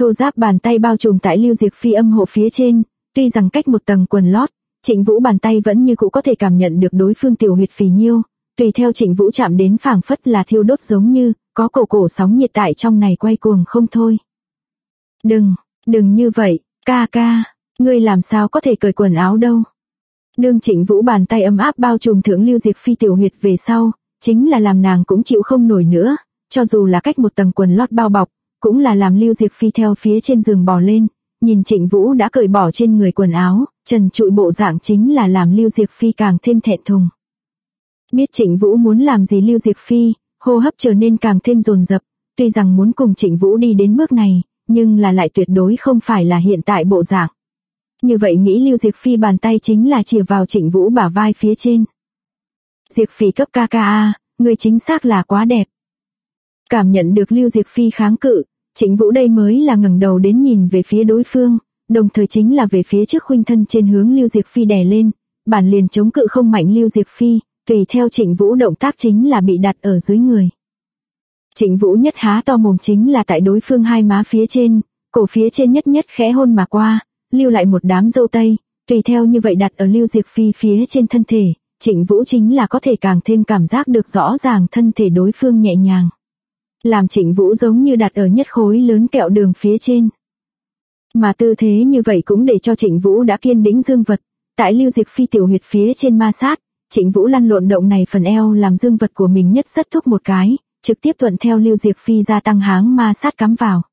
Thô ráp bàn tay bao trùm tại Lưu Diệc Phi âm hộ phía trên, tuy rằng cách một tầng quần lót, Trịnh Vũ bàn tay vẫn như cũ có thể cảm nhận được đối phương tiểu huyệt phì nhiêu, tùy theo Trịnh Vũ chạm đến phảng phất là thiêu đốt giống như, có cổ sóng nhiệt tại trong này quay cuồng không thôi. Đừng như vậy, ca ca, ngươi làm sao có thể cởi quần áo đâu. Đương Trịnh Vũ bàn tay ấm áp bao trùm thượng Lưu Diệc Phi tiểu huyệt về sau, chính là làm nàng cũng chịu không nổi nữa, cho dù là cách một tầng quần lót bao bọc, cũng là làm Lưu Diệc Phi theo phía trên giường bò lên, nhìn Trịnh Vũ đã cởi bỏ trên người quần áo, trần trụi bộ dạng chính là làm Lưu Diệc Phi càng thêm thẹn thùng. Biết Trịnh Vũ muốn làm gì Lưu Diệc Phi, hô hấp trở nên càng thêm dồn dập, tuy rằng muốn cùng Trịnh Vũ đi đến bước này, nhưng là lại tuyệt đối không phải là hiện tại bộ dạng. Như vậy nghĩ Lưu Diệc Phi bàn tay chính là chìa vào Trịnh Vũ bả vai phía trên. Diệc Phi cấp ca ca a, người chính xác là quá đẹp. Cảm nhận được Lưu Diệc Phi kháng cự, Trịnh Vũ đây mới là ngẩng đầu đến nhìn về phía đối phương, đồng thời chính là về phía trước khuynh thân trên hướng Lưu Diệc Phi đè lên, bản liền chống cự không mạnh Lưu Diệc Phi, tùy theo Trịnh Vũ động tác chính là bị đặt ở dưới người. Trịnh Vũ nhất há to mồm chính là tại đối phương hai má phía trên, cổ phía trên nhất khẽ hôn mà qua, lưu lại một đám râu tây, tùy theo như vậy đặt ở Lưu Diệc Phi phía trên thân thể, Trịnh Vũ chính là có thể càng thêm cảm giác được rõ ràng thân thể đối phương nhẹ nhàng. Làm Trịnh Vũ giống như đặt ở nhất khối lớn kẹo đường phía trên. Mà tư thế như vậy cũng để cho Trịnh Vũ đã kiên đĩnh dương vật, tại Lưu Diệc Phi tiểu huyệt phía trên ma sát, Trịnh Vũ lăn lộn động này phần eo làm dương vật của mình nhất rất thúc một cái, trực tiếp thuận theo Lưu Diệc Phi gia tăng háng ma sát cắm vào.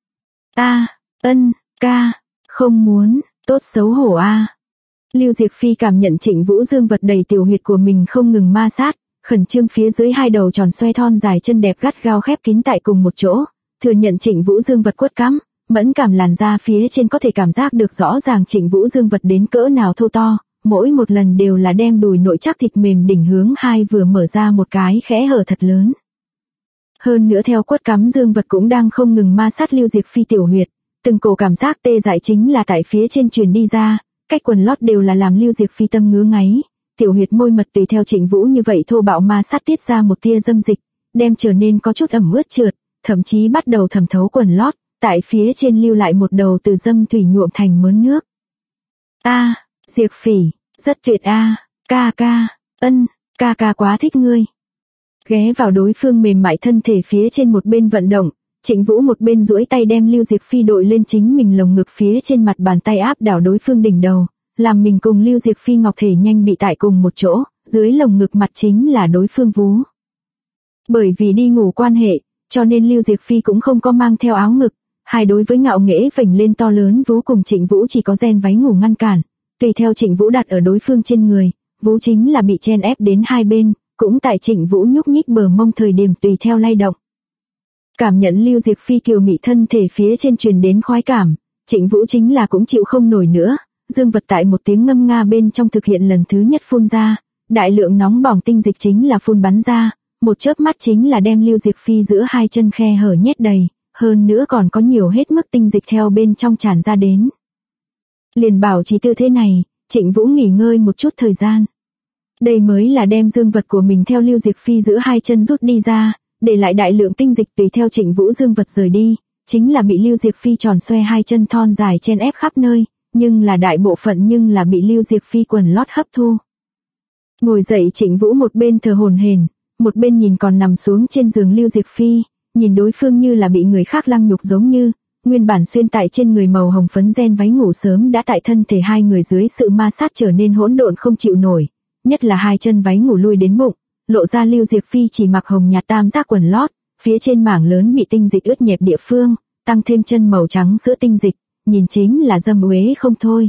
Ca, không muốn, tốt xấu hổ a. Lưu Diệc Phi cảm nhận Trịnh Vũ dương vật đầy tiểu huyệt của mình không ngừng ma sát, khẩn trương phía dưới hai đầu tròn xoe thon dài chân đẹp gắt gao khép kín tại cùng một chỗ, thừa nhận Trịnh Vũ dương vật quất cắm, mẫn cảm làn da phía trên có thể cảm giác được rõ ràng Trịnh Vũ dương vật đến cỡ nào thô to, mỗi một lần đều là đem đùi nội chắc thịt mềm đỉnh hướng hai vừa mở ra một cái khẽ hở thật lớn. Hơn nữa theo quất cắm dương vật cũng đang không ngừng ma sát Lưu Diệc Phi tiểu huyệt, từng cổ cảm giác tê dại chính là tại phía trên truyền đi ra, cách quần lót đều là làm Lưu Diệc Phi tâm ngứa ngáy, tiểu huyệt môi mật tùy theo Trịnh Vũ như vậy thô bạo ma sát tiết ra một tia dâm dịch, đem trở nên có chút ẩm ướt trượt, thậm chí bắt đầu thẩm thấu quần lót, tại phía trên lưu lại một đầu từ dâm thủy nhuộm thành mớn nước. Diệc Phỉ, rất tuyệt ca ca quá thích ngươi. Ghé vào đối phương mềm mại thân thể phía trên một bên vận động, Trịnh Vũ một bên duỗi tay đem Lưu Diệc Phi đội lên chính mình lồng ngực phía trên mặt bàn tay áp đảo đối phương đỉnh đầu, làm mình cùng Lưu Diệc Phi ngọc thể nhanh bị tại cùng một chỗ, dưới lồng ngực mặt chính là đối phương vú. Bởi vì đi ngủ quan hệ, cho nên Lưu Diệc Phi cũng không có mang theo áo ngực, hai đối với ngạo nghễ vểnh lên to lớn vú cùng Trịnh Vũ chỉ có ren váy ngủ ngăn cản, tùy theo Trịnh Vũ đặt ở đối phương trên người, vú chính là bị chen ép đến hai bên, cũng tại Trịnh Vũ nhúc nhích bờ mông thời điểm tùy theo lay động. Cảm nhận Lưu Diệc Phi kiều mị thân thể phía trên truyền đến khoái cảm, Trịnh Vũ chính là cũng chịu không nổi nữa, dương vật tại một tiếng ngâm nga bên trong thực hiện lần thứ nhất phun ra, đại lượng nóng bỏng tinh dịch chính là phun bắn ra, một chớp mắt chính là đem Lưu Diệc Phi giữa hai chân khe hở nhét đầy, hơn nữa còn có nhiều hết mức tinh dịch theo bên trong tràn ra đến. Liền bảo chỉ tư thế này, Trịnh Vũ nghỉ ngơi một chút thời gian. Đây mới là đem dương vật của mình theo Lưu Diệc Phi giữa hai chân rút đi ra, để lại đại lượng tinh dịch tùy theo Trịnh Vũ dương vật rời đi, chính là bị Lưu Diệc Phi tròn xoe hai chân thon dài chen ép khắp nơi, nhưng là đại bộ phận nhưng là bị Lưu Diệc Phi quần lót hấp thu. Ngồi dậy Trịnh Vũ một bên thở hổn hển, một bên nhìn còn nằm xuống trên giường Lưu Diệc Phi, nhìn đối phương như là bị người khác lăng nhục giống như, nguyên bản xuyên tại trên người màu hồng phấn ren váy ngủ sớm đã tại thân thể hai người dưới sự ma sát trở nên hỗn độn không chịu nổi, nhất là hai chân váy ngủ lui đến bụng, lộ ra Lưu Diệc Phi chỉ mặc hồng nhạt tam giác quần lót, phía trên mảng lớn bị tinh dịch ướt nhẹp địa phương, tăng thêm chân màu trắng sữa tinh dịch, nhìn chính là dâm uế không thôi.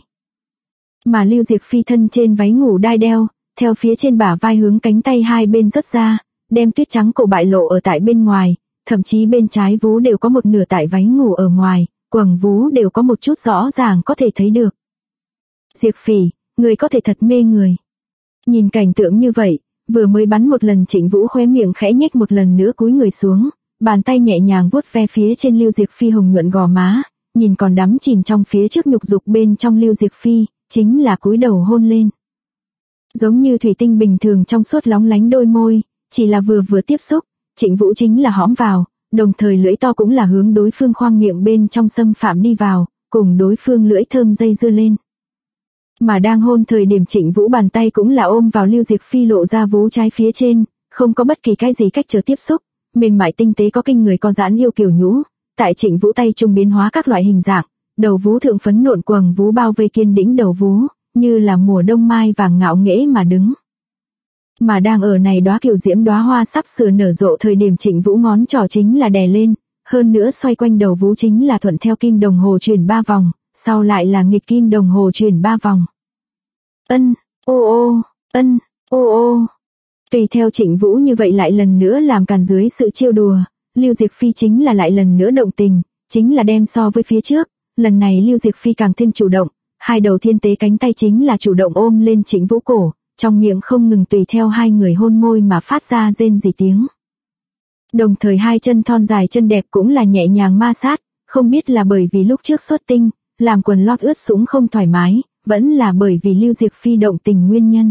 Mà Lưu Diệc Phi thân trên váy ngủ đai đeo, theo phía trên bả vai hướng cánh tay hai bên rớt ra, đem tuyết trắng cổ bại lộ ở tại bên ngoài, thậm chí bên trái vú đều có một nửa tại váy ngủ ở ngoài, quầng vú đều có một chút rõ ràng có thể thấy được. Diệc Phỉ, người có thể thật mê người. Nhìn cảnh tượng như vậy, vừa mới bắn một lần Trịnh Vũ khóe miệng khẽ nhếch một lần nữa cúi người xuống, bàn tay nhẹ nhàng vuốt ve phía trên Lưu Diệc Phi hồng nhuận gò má, nhìn còn đắm chìm trong phía trước nhục dục bên trong Lưu Diệc Phi, chính là cúi đầu hôn lên. Giống như thủy tinh bình thường trong suốt lóng lánh đôi môi, chỉ là vừa tiếp xúc, Trịnh Vũ chính là hõm vào, đồng thời lưỡi to cũng là hướng đối phương khoang miệng bên trong xâm phạm đi vào, cùng đối phương lưỡi thơm dây dưa lên. Mà đang hôn thời điểm Trịnh Vũ bàn tay cũng là ôm vào Lưu Diệc Phi lộ ra vú trái phía trên, không có bất kỳ cái gì cách trở tiếp xúc, mềm mại tinh tế có kinh người co giãn yêu kiều nhũ, tại Trịnh Vũ tay trung biến hóa các loại hình dạng, đầu vú thượng phấn nộn quầng vú bao vây kiên đĩnh đầu vú, như là mùa đông mai vàng ngạo nghễ mà đứng. Mà đang ở này đóa kiều diễm đóa hoa sắp sửa nở rộ thời điểm Trịnh Vũ ngón trỏ chính là đè lên, hơn nữa xoay quanh đầu vú chính là thuận theo kim đồng hồ chuyển 3 vòng, sau lại là nghịch kim đồng hồ chuyển 3 vòng. Ân, ô, ân, ô. Tùy theo Trịnh Vũ như vậy lại lần nữa làm càn dưới sự trêu đùa, Lưu Diệc Phi chính là lại lần nữa động tình, chính là đem so với phía trước, lần này Lưu Diệc Phi càng thêm chủ động, hai đầu thiên tế cánh tay chính là chủ động ôm lên Trịnh Vũ cổ, trong miệng không ngừng tùy theo hai người hôn môi mà phát ra rên rỉ tiếng. Đồng thời hai chân thon dài chân đẹp cũng là nhẹ nhàng ma sát, không biết là bởi vì lúc trước xuất tinh, làm quần lót ướt sũng không thoải mái, vẫn là bởi vì Lưu Diệc Phi động tình nguyên nhân.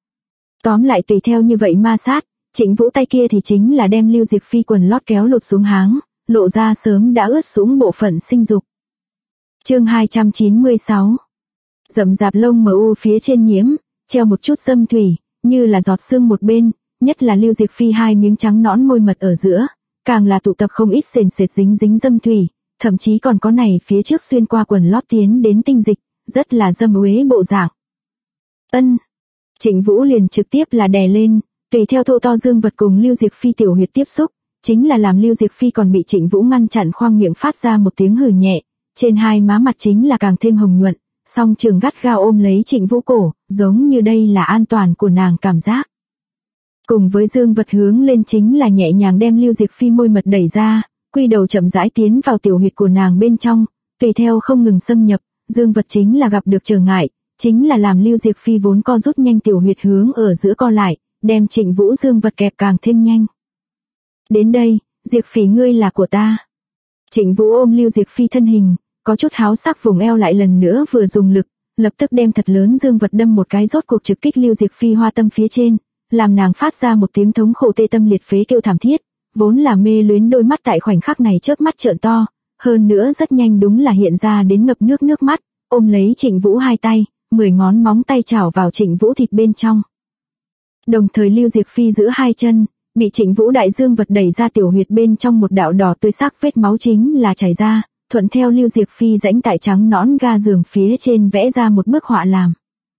Tóm lại tùy theo như vậy ma sát, Trịnh Vũ tay kia thì chính là đem Lưu Diệc Phi quần lót kéo lột xuống háng, lộ ra sớm đã ướt sũng bộ phận sinh dục. Chương 296. Rậm rạp lông mờ u phía trên nhiễm, treo một chút dâm thủy, như là giọt sương một bên, nhất là Lưu Diệc Phi hai miếng trắng nõn môi mật ở giữa, càng là tụ tập không ít sền sệt dính dính dâm thủy, thậm chí còn có này phía trước xuyên qua quần lót tiến đến tinh dịch, rất là dâm uế bộ dạng. Ân. Trịnh Vũ liền trực tiếp là đè lên, tùy theo thô to dương vật cùng Lưu Diệc Phi tiểu huyệt tiếp xúc, chính là làm Lưu Diệc Phi còn bị Trịnh Vũ ngăn chặn khoang miệng phát ra một tiếng hừ nhẹ, trên hai má mặt chính là càng thêm hồng nhuận, song trường gắt gao ôm lấy Trịnh Vũ cổ, giống như đây là an toàn của nàng cảm giác. Cùng với dương vật hướng lên chính là nhẹ nhàng đem Lưu Diệc Phi môi mật đẩy ra, quy đầu chậm rãi tiến vào tiểu huyệt của nàng bên trong, tùy theo không ngừng xâm nhập, dương vật chính là gặp được trở ngại, chính là làm Lưu Diệc Phi vốn co rút nhanh tiểu huyệt hướng ở giữa co lại, đem Trịnh Vũ dương vật kẹp càng thêm nhanh. Đến đây, Diệc Phỉ ngươi là của ta. Trịnh Vũ ôm Lưu Diệc Phi thân hình, có chút háo sắc vùng eo lại lần nữa vừa dùng lực, lập tức đem thật lớn dương vật đâm một cái rốt cuộc trực kích Lưu Diệc Phi hoa tâm phía trên, làm nàng phát ra một tiếng thống khổ tê tâm liệt phế kêu thảm thiết, vốn là mê luyến đôi mắt tại khoảnh khắc này chớp mắt trợn to, hơn nữa rất nhanh đúng là hiện ra đến ngập nước mắt, ôm lấy Trịnh Vũ hai tay, 10 ngón móng tay chảo vào Trịnh Vũ thịt bên trong. Đồng thời Lưu Diệc Phi giữ hai chân, bị Trịnh Vũ đại dương vật đẩy ra tiểu huyệt bên trong một đạo đỏ tươi sắc vết máu chính là chảy ra, thuận theo Lưu Diệc Phi rãnh tại trắng nõn ga giường phía trên vẽ ra một bức họa làm.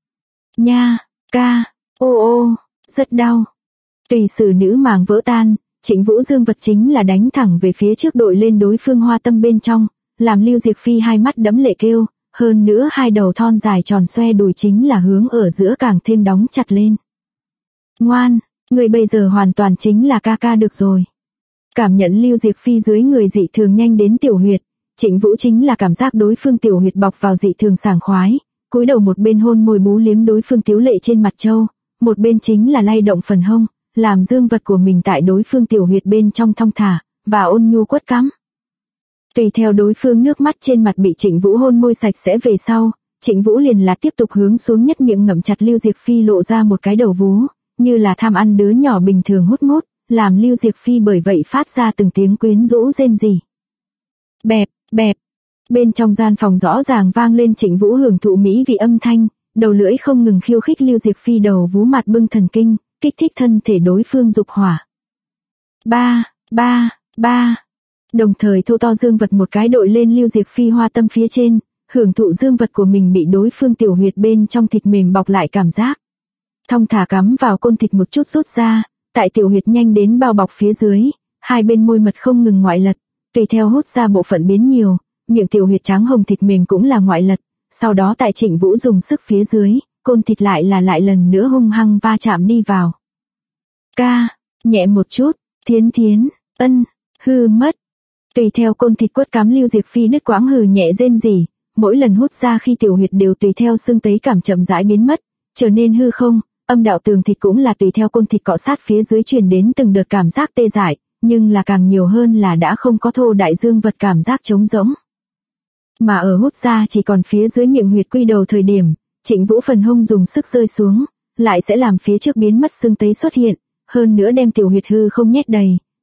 Nha, ca, ô, rất đau. Tùy sử nữ màng vỡ tan, Trịnh Vũ dương vật chính là đánh thẳng về phía trước đội lên đối phương hoa tâm bên trong, làm Lưu Diệc Phi hai mắt đẫm lệ kêu, hơn nữa hai đầu thon dài tròn xoe đùi chính là hướng ở giữa càng thêm đóng chặt lên. Ngoan, người bây giờ hoàn toàn chính là ca ca được rồi. Cảm nhận Lưu Diệc Phi dưới người dị thường nhanh đến tiểu huyệt, Trịnh Vũ chính là cảm giác đối phương tiểu huyệt bọc vào dị thường sảng khoái, cúi đầu một bên hôn môi bú liếm đối phương tiếu lệ trên mặt trâu, một bên chính là lay động phần hông, làm dương vật của mình tại đối phương tiểu huyệt bên trong thong thả, và ôn nhu quất cắm. Tùy theo đối phương nước mắt trên mặt bị Trịnh Vũ hôn môi sạch sẽ về sau, Trịnh Vũ liền là tiếp tục hướng xuống nhất miệng ngậm chặt Lưu Diệc Phi lộ ra một cái đầu vú, như là tham ăn đứa nhỏ bình thường hút mút, làm Lưu Diệc Phi bởi vậy phát ra từng tiếng quyến rũ rên rỉ. Bẹp, bẹp. Bên trong gian phòng rõ ràng vang lên Trịnh Vũ hưởng thụ mỹ vị âm thanh, đầu lưỡi không ngừng khiêu khích Lưu Diệc Phi đầu vú mặt bưng thần kinh, kích thích thân thể đối phương dục hỏa. Ba. Đồng thời thô to dương vật một cái đội lên Lưu Diệc Phi hoa tâm phía trên, hưởng thụ dương vật của mình bị đối phương tiểu huyệt bên trong thịt mềm bọc lại cảm giác. Thong thả cắm vào côn thịt một chút rút ra, tại tiểu huyệt nhanh đến bao bọc phía dưới, hai bên môi mật không ngừng ngoại lật, tùy theo hút ra bộ phận biến nhiều, miệng tiểu huyệt trắng hồng thịt mềm cũng là ngoại lật, sau đó tại Trịnh Vũ dùng sức phía dưới, côn thịt lại lần nữa hung hăng va chạm đi vào. Ca, nhẹ một chút, thiến, ân, hư mất. Tùy theo côn thịt quất cắm Lưu Diệc Phi nứt quãng hừ nhẹ rên rỉ, mỗi lần hút ra khi tiểu huyệt đều tùy theo xương tấy cảm chậm rãi biến mất, trở nên hư không, âm đạo tường thịt cũng là tùy theo côn thịt cọ sát phía dưới truyền đến từng đợt cảm giác tê dại, nhưng là càng nhiều hơn là đã không có thô đại dương vật cảm giác trống rỗng. Mà ở hút ra chỉ còn phía dưới miệng huyệt quy đầu thời điểm, Trịnh Vũ phần hông dùng sức rơi xuống, lại sẽ làm phía trước biến mất xương tấy xuất hiện, hơn nữa đem tiểu huyệt hư không nhét đầy,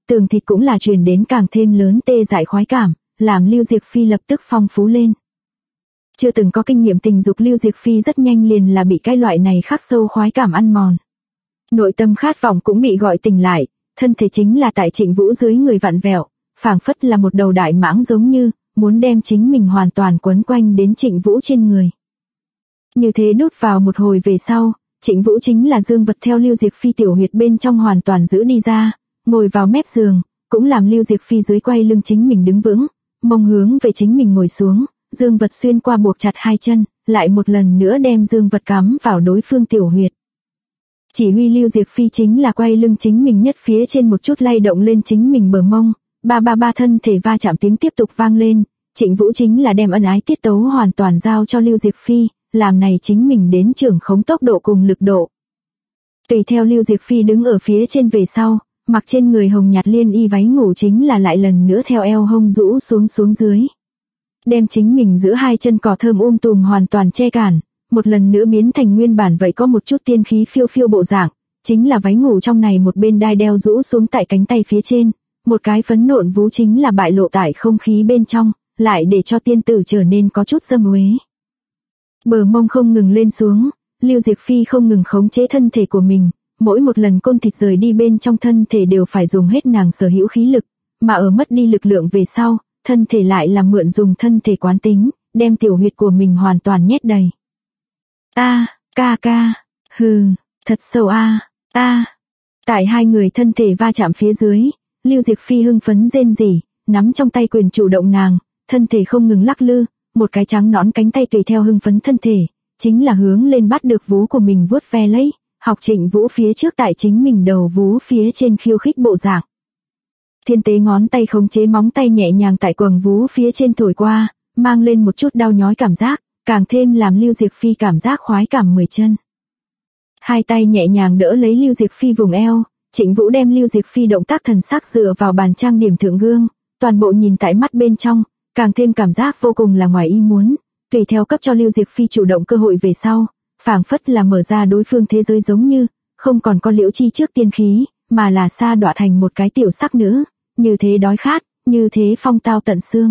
tường thịt cũng là truyền đến càng thêm lớn tê dại khoái cảm, làm Lưu Diệc Phi lập tức phong phú lên. Chưa từng có kinh nghiệm tình dục Lưu Diệc Phi rất nhanh liền là bị cái loại này khắc sâu khoái cảm ăn mòn. Nội tâm khát vọng cũng bị gọi tỉnh lại, thân thể chính là tại Trịnh Vũ dưới người vặn vẹo, phảng phất là một đầu đại mãng giống như, muốn đem chính mình hoàn toàn quấn quanh đến Trịnh Vũ trên người. Như thế đút vào một hồi về sau, Trịnh Vũ chính là dương vật theo Lưu Diệc Phi tiểu huyệt bên trong hoàn toàn giữ đi ra, ngồi vào mép giường, cũng làm Lưu Diệc Phi dưới quay lưng chính mình đứng vững, mông hướng về chính mình ngồi xuống, dương vật xuyên qua buộc chặt hai chân, lại một lần nữa đem dương vật cắm vào đối phương tiểu huyệt. Chỉ huy Lưu Diệc Phi chính là quay lưng chính mình nhất phía trên một chút lay động lên chính mình bờ mông, ba thân thể va chạm tiếng tiếp tục vang lên, Trịnh Vũ chính là đem ân ái tiết tấu hoàn toàn giao cho Lưu Diệc Phi, làm này chính mình đến trưởng khống tốc độ cùng lực độ. Tùy theo Lưu Diệc Phi đứng ở phía trên về sau, mặc trên người hồng nhạt liên y váy ngủ chính là lại lần nữa theo eo hông rũ xuống dưới. Đem chính mình giữa hai chân cỏ thơm tùm hoàn toàn che cản, một lần nữa biến thành nguyên bản vậy có một chút tiên khí phiêu phiêu bộ dạng, chính là váy ngủ trong này một bên đai đeo rũ xuống tại cánh tay phía trên, một cái phấn nộn vú chính là bại lộ tại không khí bên trong, lại để cho tiên tử trở nên có chút dâm uế. Bờ mông không ngừng lên xuống, Lưu Diệc Phi không ngừng khống chế thân thể của mình, mỗi một lần côn thịt rời đi bên trong thân thể đều phải dùng hết nàng sở hữu khí lực, mà ở mất đi lực lượng về sau, thân thể lại là mượn dùng thân thể quán tính, đem tiểu huyệt của mình hoàn toàn nhét đầy. Ca, hừ, thật sâu Tại hai người thân thể va chạm phía dưới, Lưu Diệc Phi hưng phấn rên rỉ, nắm trong tay quyền chủ động nàng, thân thể không ngừng lắc lư, một cái trắng nõn cánh tay tùy theo hưng phấn thân thể, chính là hướng lên bắt được vú của mình vuốt ve lấy, học Trịnh Vũ phía trước tại chính mình đầu vú phía trên khiêu khích bộ dạng. Thiên tế ngón tay khống chế móng tay nhẹ nhàng tại quầng vú phía trên thổi qua, mang lên một chút đau nhói cảm giác, càng thêm làm Lưu Diệc Phi cảm giác khoái cảm 10 chân. Hai tay nhẹ nhàng đỡ lấy Lưu Diệc Phi vùng eo, Trịnh Vũ đem Lưu Diệc Phi động tác thần sắc dựa vào bàn trang điểm thượng gương, toàn bộ nhìn tại mắt bên trong, càng thêm cảm giác vô cùng là ngoài ý muốn, tùy theo cấp cho Lưu Diệc Phi chủ động cơ hội về sau, phảng phất là mở ra đối phương thế giới giống như, không còn có Liễu Chi trước tiên khí, mà là sa đọa thành một cái tiểu sắc nữ, như thế đói khát, như thế phong tao tận xương.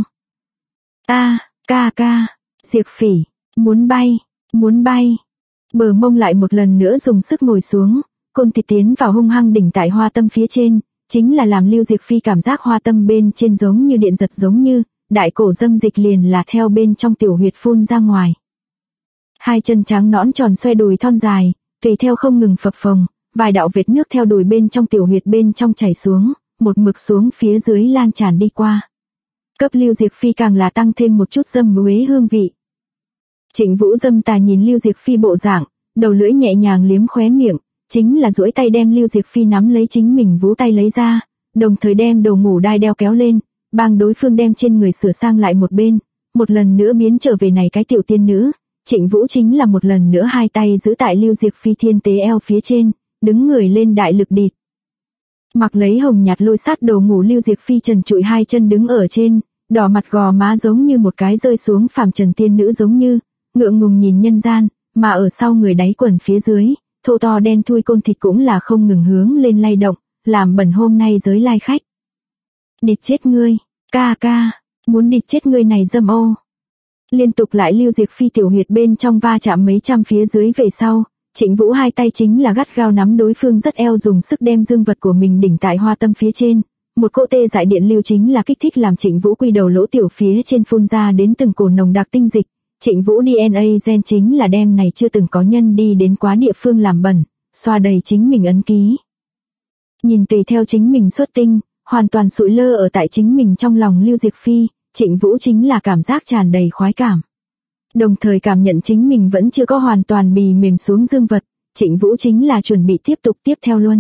Ca, Diệc Phỉ, muốn bay. Bờ mông lại một lần nữa dùng sức ngồi xuống, côn thịt tiến vào hung hăng đỉnh tại hoa tâm phía trên, chính là làm Lưu Diệc Phi cảm giác hoa tâm bên trên giống như điện giật giống như, đại cổ dâm dịch liền là theo bên trong tiểu huyệt phun ra ngoài. Hai chân trắng nõn tròn xoe đùi thon dài, tùy theo không ngừng phập phồng, vài đạo vệt nước theo đùi bên trong tiểu huyệt bên trong chảy xuống, một mực xuống phía dưới lan tràn đi qua. Cấp Lưu Diệc Phi càng là tăng thêm một chút dâm uế hương vị. Trịnh Vũ dâm tà nhìn Lưu Diệc Phi bộ dạng, đầu lưỡi nhẹ nhàng liếm khóe miệng, chính là duỗi tay đem Lưu Diệc Phi nắm lấy chính mình vú tay lấy ra, đồng thời đem đầu ngủ đai đeo kéo lên, bang đối phương đem trên người sửa sang lại một bên, một lần nữa biến trở về này cái tiểu tiên nữ. Trịnh Vũ chính là một lần nữa hai tay giữ tại Lưu Diệc Phi thiên tế eo phía trên, đứng người lên đại lực địt. Mặc lấy hồng nhạt lôi sát đồ ngủ Lưu Diệc Phi trần trụi hai chân đứng ở trên, đỏ mặt gò má giống như một cái rơi xuống phàm trần tiên nữ giống như, ngượng ngùng nhìn nhân gian, mà ở sau người đáy quần phía dưới, thô to đen thui côn thịt cũng là không ngừng hướng lên lay động, làm bẩn hôm nay giới lai khách. Địt chết ngươi, ca, muốn địt chết ngươi này dâm ô. Liên tục lại Lưu Diệc Phi tiểu huyệt bên trong va chạm mấy trăm phía dưới về sau, Trịnh Vũ hai tay chính là gắt gao nắm đối phương rất eo dùng sức đem dương vật của mình đỉnh tại hoa tâm phía trên. Một cỗ tê dại điện lưu chính là kích thích làm Trịnh Vũ quy đầu lỗ tiểu phía trên phun ra đến từng cổ nồng đặc tinh dịch. Trịnh Vũ DNA gen chính là đem này chưa từng có nhân đi đến quá địa phương làm bẩn, xoa đầy chính mình ấn ký. Nhìn tùy theo chính mình xuất tinh, hoàn toàn sụi lơ ở tại chính mình trong lòng Lưu Diệc Phi, Trịnh Vũ chính là cảm giác tràn đầy khoái cảm. Đồng thời cảm nhận chính mình vẫn chưa có hoàn toàn bì mềm xuống dương vật, Trịnh Vũ chính là chuẩn bị tiếp tục tiếp theo luôn.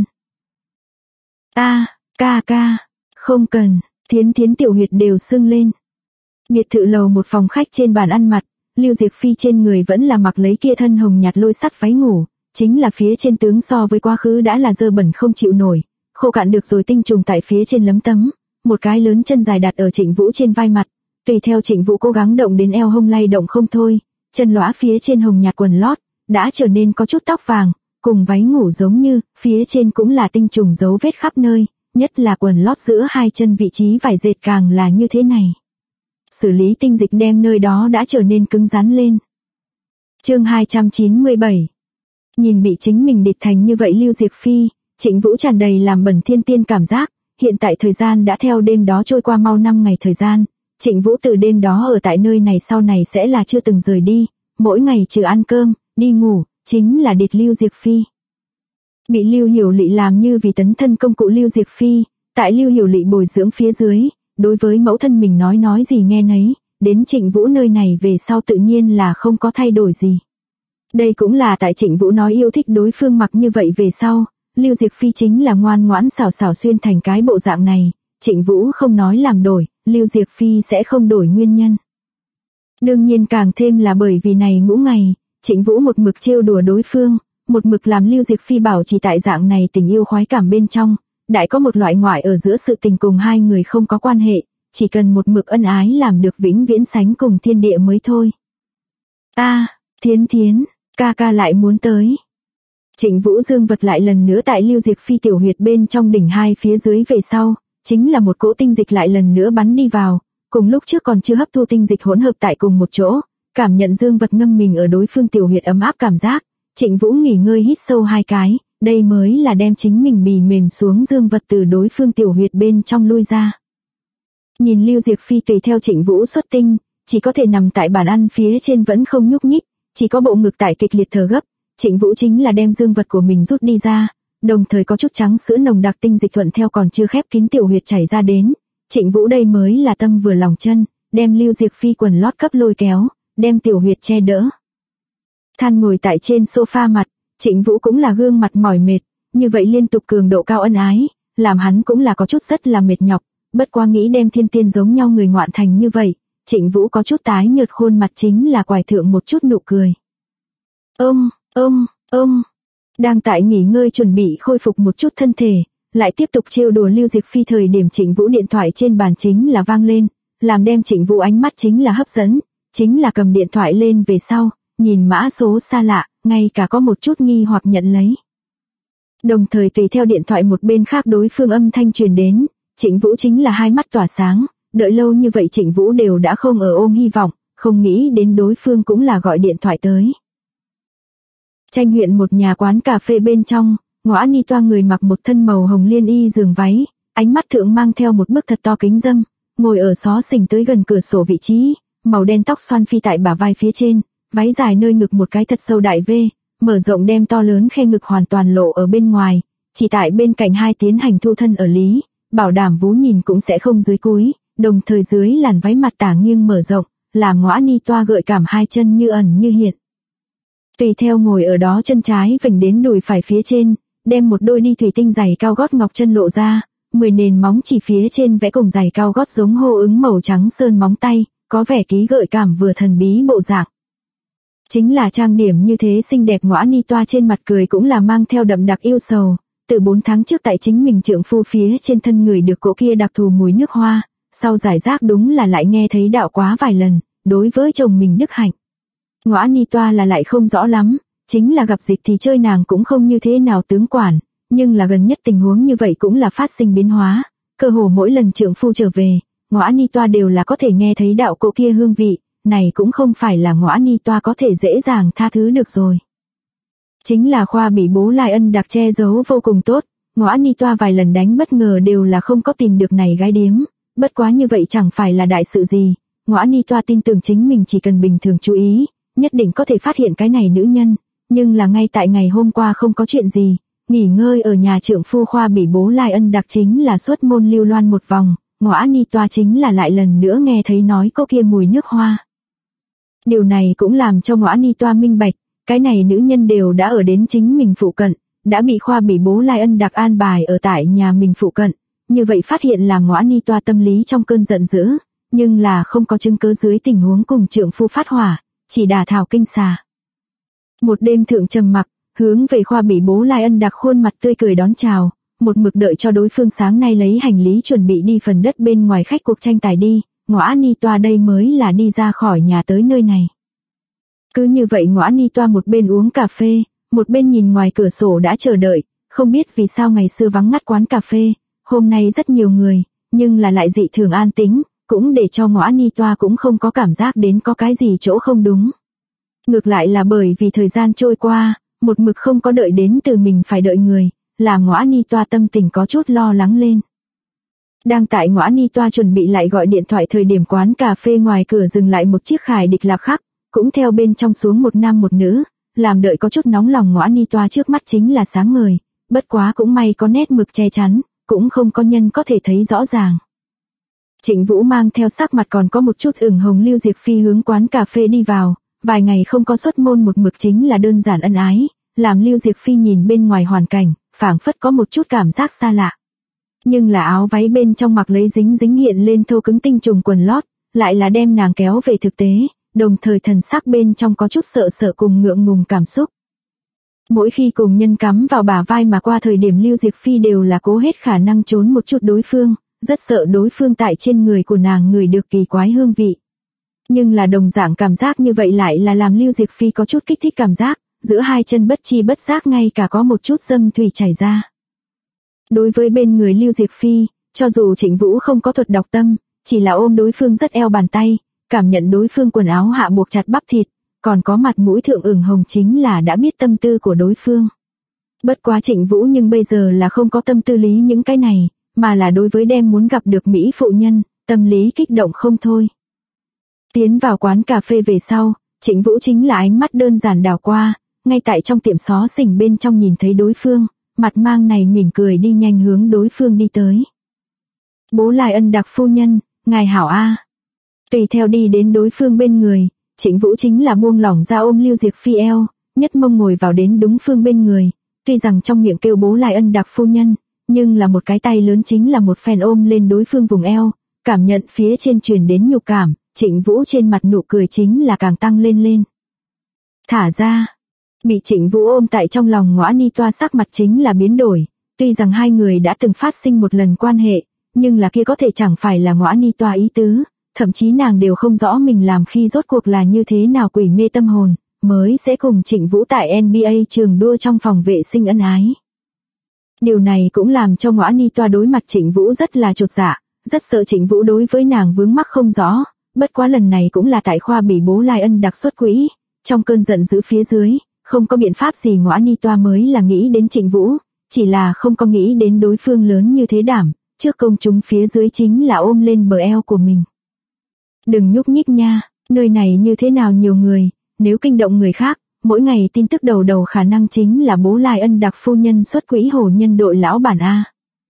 Ca, không cần, thiến tiểu huyệt đều sưng lên. Biệt thự lầu một phòng khách trên bàn ăn mặt, Lưu Diệc Phi trên người vẫn là mặc lấy kia thân hồng nhạt lôi sắt váy ngủ, chính là phía trên tướng so với quá khứ đã là dơ bẩn không chịu nổi, khô cạn được rồi tinh trùng tại phía trên lấm tấm, một cái lớn chân dài đặt ở Trịnh Vũ trên vai mặt, tùy theo Trịnh Vũ cố gắng động đến eo hông lay động không thôi, chân lõa phía trên hồng nhạt quần lót, đã trở nên có chút tóc vàng, cùng váy ngủ giống như, phía trên cũng là tinh trùng dấu vết khắp nơi, nhất là quần lót giữa hai chân vị trí vải dệt càng là như thế này. Xử lý tinh dịch đem nơi đó đã trở nên cứng rắn lên. Chương 297. Nhìn bị chính mình địch thành như vậy Lưu Diệc Phi, Trịnh Vũ tràn đầy làm bẩn thiên tiên cảm giác, hiện tại thời gian đã theo đêm đó trôi qua mau 5 ngày thời gian, Trịnh Vũ từ đêm đó ở tại nơi này sau này sẽ là chưa từng rời đi, mỗi ngày trừ ăn cơm, đi ngủ, chính là địch Lưu Diệc Phi. Bị Lưu Hiểu Lị làm như vì tấn thân công cụ Lưu Diệc Phi, tại Lưu Hiểu Lị bồi dưỡng phía dưới, đối với mẫu thân mình nói gì nghe nấy, đến Trịnh Vũ nơi này về sau tự nhiên là không có thay đổi gì. Đây cũng là tại Trịnh Vũ nói yêu thích đối phương mặc như vậy về sau, Lưu Diệc Phi chính là ngoan ngoãn xảo xảo xuyên thành cái bộ dạng này, Trịnh Vũ không nói làm đổi, Lưu Diệc Phi sẽ không đổi nguyên nhân. Đương nhiên càng thêm là bởi vì này ngũ ngày, Trịnh Vũ một mực trêu đùa đối phương, một mực làm Lưu Diệc Phi bảo chỉ tại dạng này tình yêu khoái cảm bên trong, đại có một loại ngoại ở giữa sự tình cùng hai người không có quan hệ, chỉ cần một mực ân ái làm được vĩnh viễn sánh cùng thiên địa mới thôi. Thiến Thiến, ca ca lại muốn tới. Trịnh Vũ dương vật lại lần nữa tại Lưu Diệc Phi tiểu huyệt bên trong đỉnh hai phía dưới về sau, chính là một cỗ tinh dịch lại lần nữa bắn đi vào, cùng lúc trước còn chưa hấp thu tinh dịch hỗn hợp tại cùng một chỗ, cảm nhận dương vật ngâm mình ở đối phương tiểu huyệt ấm áp cảm giác, Trịnh Vũ nghỉ ngơi hít sâu hai cái, đây mới là đem chính mình bì mềm xuống dương vật từ đối phương tiểu huyệt bên trong lui ra. Nhìn Lưu Diệc Phi tùy theo Trịnh Vũ xuất tinh, chỉ có thể nằm tại bàn ăn phía trên vẫn không nhúc nhích, chỉ có bộ ngực tại kịch liệt thở gấp, Trịnh Vũ chính là đem dương vật của mình rút đi ra, đồng thời có chút trắng sữa nồng đặc tinh dịch thuận theo còn chưa khép kín tiểu huyệt chảy ra đến. Trịnh Vũ đây mới là tâm vừa lòng chân, đem Lưu Diệc Phi quần lót cấp lôi kéo, đem tiểu huyệt che đỡ. Than ngồi tại trên sofa mặt, Trịnh Vũ cũng là gương mặt mỏi mệt, như vậy liên tục cường độ cao ân ái, làm hắn cũng là có chút rất là mệt nhọc, bất quá nghĩ đem thiên tiên giống nhau người ngoạn thành như vậy, Trịnh Vũ có chút tái nhợt khuôn mặt chính là quải thượng một chút nụ cười. Đang tại nghỉ ngơi chuẩn bị khôi phục một chút thân thể, lại tiếp tục trêu đùa Lưu Diệc Phi thời điểm Trịnh Vũ điện thoại trên bàn chính là vang lên, làm đem Trịnh Vũ ánh mắt chính là hấp dẫn, chính là cầm điện thoại lên về sau, nhìn mã số xa lạ, ngay cả có một chút nghi hoặc nhận lấy. Đồng thời tùy theo điện thoại một bên khác đối phương âm thanh truyền đến, Trịnh Vũ chính là hai mắt tỏa sáng, đợi lâu như vậy Trịnh Vũ đều đã không ở ôm hy vọng, không nghĩ đến đối phương cũng là gọi điện thoại tới. Tranh huyện một nhà quán cà phê bên trong, Ngõ Ni Toa người mặc một thân màu hồng liên y giường váy, ánh mắt thượng mang theo một bức thật to kính dâm, ngồi ở xó xỉnh tới gần cửa sổ vị trí, màu đen tóc xoăn phi tại bả vai phía trên, váy dài nơi ngực một cái thật sâu đại V, mở rộng đem to lớn khe ngực hoàn toàn lộ ở bên ngoài, chỉ tại bên cạnh hai tiến hành thu thân ở lý, bảo đảm vú nhìn cũng sẽ không dưới cúi, đồng thời dưới làn váy mặt tả nghiêng mở rộng, làm Ngõ Ni Toa gợi cảm hai chân như ẩn như hiện. Tùy theo ngồi ở đó chân trái vểnh đến đùi phải phía trên, đem một đôi đi thủy tinh giày cao gót ngọc chân lộ ra, 10 nền móng chỉ phía trên vẽ cùng giày cao gót giống hô ứng màu trắng sơn móng tay, có vẻ ký gợi cảm vừa thần bí bộ dạng. Chính là trang điểm như thế xinh đẹp Ngõ Ni Toa trên mặt cười cũng là mang theo đậm đặc yêu sầu, từ 4 tháng trước tại chính mình trượng phu phía trên thân người được cỗ kia đặc thù mùi nước hoa, sau giải rác đúng là lại nghe thấy đạo quá vài lần, đối với chồng mình đức hạnh. Ngõ Ni Toa là lại không rõ lắm, chính là gặp dịp thì chơi nàng cũng không như thế nào tướng quản, nhưng là gần nhất tình huống như vậy cũng là phát sinh biến hóa, cơ hồ mỗi lần trượng phu trở về, Ngõ Ni Toa đều là có thể nghe thấy đạo cỗ kia hương vị, này cũng không phải là Ngõ Ni Toa có thể dễ dàng tha thứ được rồi. Chính là khoa bị bố Lai Ân đặc che giấu vô cùng tốt, Ngõ Ni Toa vài lần đánh bất ngờ đều là không có tìm được này gái điếm, bất quá như vậy chẳng phải là đại sự gì, Ngõ Ni Toa tin tưởng chính mình chỉ cần bình thường chú ý, nhất định có thể phát hiện cái này nữ nhân, nhưng là ngay tại ngày hôm qua không có chuyện gì, nghỉ ngơi ở nhà trượng phu khoa bị bố Lai Ân đặc chính là xuất môn lưu loan một vòng, Ngõ Ni Toa chính là lại lần nữa nghe thấy nói cô kia mùi nước hoa. Điều này cũng làm cho Ngõ Ni Toa minh bạch, cái này nữ nhân đều đã ở đến chính mình phụ cận, đã bị khoa bị bố Lai Ân đặc an bài ở tại nhà mình phụ cận, như vậy phát hiện làm Ngõ Ni Toa tâm lý trong cơn giận dữ, nhưng là không có chứng cứ dưới tình huống cùng trượng phu phát hỏa, chỉ đả thảo kinh xà. Một đêm thượng trầm mặc, hướng về khoa bị bố Lai Ân đặc khuôn mặt tươi cười đón chào, một mực đợi cho đối phương sáng nay lấy hành lý chuẩn bị đi phần đất bên ngoài khách cuộc tranh tài đi, Ngõ Ni Toa đây mới là đi ra khỏi nhà tới nơi này. Cứ như vậy Ngõ Ni Toa một bên uống cà phê, một bên nhìn ngoài cửa sổ đã chờ đợi, không biết vì sao ngày xưa vắng ngắt quán cà phê, hôm nay rất nhiều người, nhưng là lại dị thường an tĩnh, cũng để cho Ngõ Ni Toa cũng không có cảm giác đến có cái gì chỗ không đúng. Ngược lại là bởi vì thời gian trôi qua, một mực không có đợi đến từ mình phải đợi người, làm Ngõ Ni Toa tâm tình có chút lo lắng lên. Đang tại Ngõ Ni Toa chuẩn bị lại gọi điện thoại thời điểm quán cà phê ngoài cửa dừng lại một chiếc Khải Địch Lạc Khắc, cũng theo bên trong xuống một nam một nữ, làm đợi có chút nóng lòng. Ngõ Ni Toa trước mắt chính là sáng ngời, bất quá cũng may có nét mực che chắn, cũng không có nhân có thể thấy rõ ràng. Trịnh Vũ mang theo sắc mặt còn có một chút ửng hồng Lưu Diệc Phi hướng quán cà phê đi vào, vài ngày không có xuất môn một mực chính là đơn giản ân ái, làm Lưu Diệc Phi nhìn bên ngoài hoàn cảnh, phảng phất có một chút cảm giác xa lạ. Nhưng là áo váy bên trong mặc lấy dính hiện lên thô cứng tinh trùng quần lót, lại là đem nàng kéo về thực tế, đồng thời thần sắc bên trong có chút sợ cùng ngượng ngùng cảm xúc. Mỗi khi cùng nhân cắm vào bả vai mà qua thời điểm Lưu Diệc Phi đều là cố hết khả năng trốn một chút đối phương, rất sợ đối phương tại trên người của nàng ngửi được kỳ quái hương vị. Nhưng là đồng dạng cảm giác như vậy lại là làm Lưu Diệc Phi có chút kích thích cảm giác, giữa hai chân bất chi bất giác ngay cả có một chút dâm thủy chảy ra. Đối với bên người Lưu Diệc Phi, cho dù Trịnh Vũ không có thuật đọc tâm, chỉ là ôm đối phương rất eo bàn tay, cảm nhận đối phương quần áo hạ buộc chặt bắp thịt, còn có mặt mũi thượng ửng hồng chính là đã biết tâm tư của đối phương. Bất quá Trịnh Vũ nhưng bây giờ là không có tâm tư lý những cái này, mà là đối với đem muốn gặp được Mỹ phụ nhân, tâm lý kích động không thôi. Tiến vào quán cà phê về sau, Trịnh Vũ chính là ánh mắt đơn giản đảo qua, ngay tại trong tiệm xó xỉnh bên trong nhìn thấy đối phương, mặt mang này mỉm cười đi nhanh hướng đối phương đi tới. Bố Lai Ân Đặc phu nhân, ngài hảo a. Tùy theo đi đến đối phương bên người, Trịnh Vũ chính là buông lỏng ra ôm Lưu Diệc Phi eo, nhất mông ngồi vào đến đúng phương bên người, tuy rằng trong miệng kêu bố Lai Ân Đặc phu nhân, nhưng là một cái tay lớn chính là một phen ôm lên đối phương vùng eo, cảm nhận phía trên truyền đến nhục cảm, Trịnh Vũ trên mặt nụ cười chính là càng tăng lên. Thả ra. Bị Trịnh Vũ ôm tại trong lòng Ngõ Ni Toa sắc mặt chính là biến đổi, tuy rằng hai người đã từng phát sinh một lần quan hệ, nhưng là kia có thể chẳng phải là Ngõ Ni Toa ý tứ, thậm chí nàng đều không rõ mình làm khi rốt cuộc là như thế nào quỷ mê tâm hồn, mới sẽ cùng Trịnh Vũ tại NBA trường đua trong phòng vệ sinh ân ái. Điều này cũng làm cho Ngõ Ni Toa đối mặt Trịnh Vũ rất là chột dạ, rất sợ Trịnh Vũ đối với nàng vướng mắc không rõ, bất quá lần này cũng là tại khoa bị bố Lai Ân Đặc xuất quỹ, trong cơn giận dữ phía dưới, không có biện pháp gì Ngõ Ni Toa mới là nghĩ đến Trịnh Vũ, chỉ là không có nghĩ đến đối phương lớn như thế đảm, trước công chúng phía dưới chính là ôm lên bờ eo của mình. Đừng nhúc nhích nha, nơi này như thế nào nhiều người, nếu kinh động người khác, mỗi ngày tin tức đầu khả năng chính là bố Lai Ân Đặc phu nhân xuất quỹ hồ nhân đội lão bản A.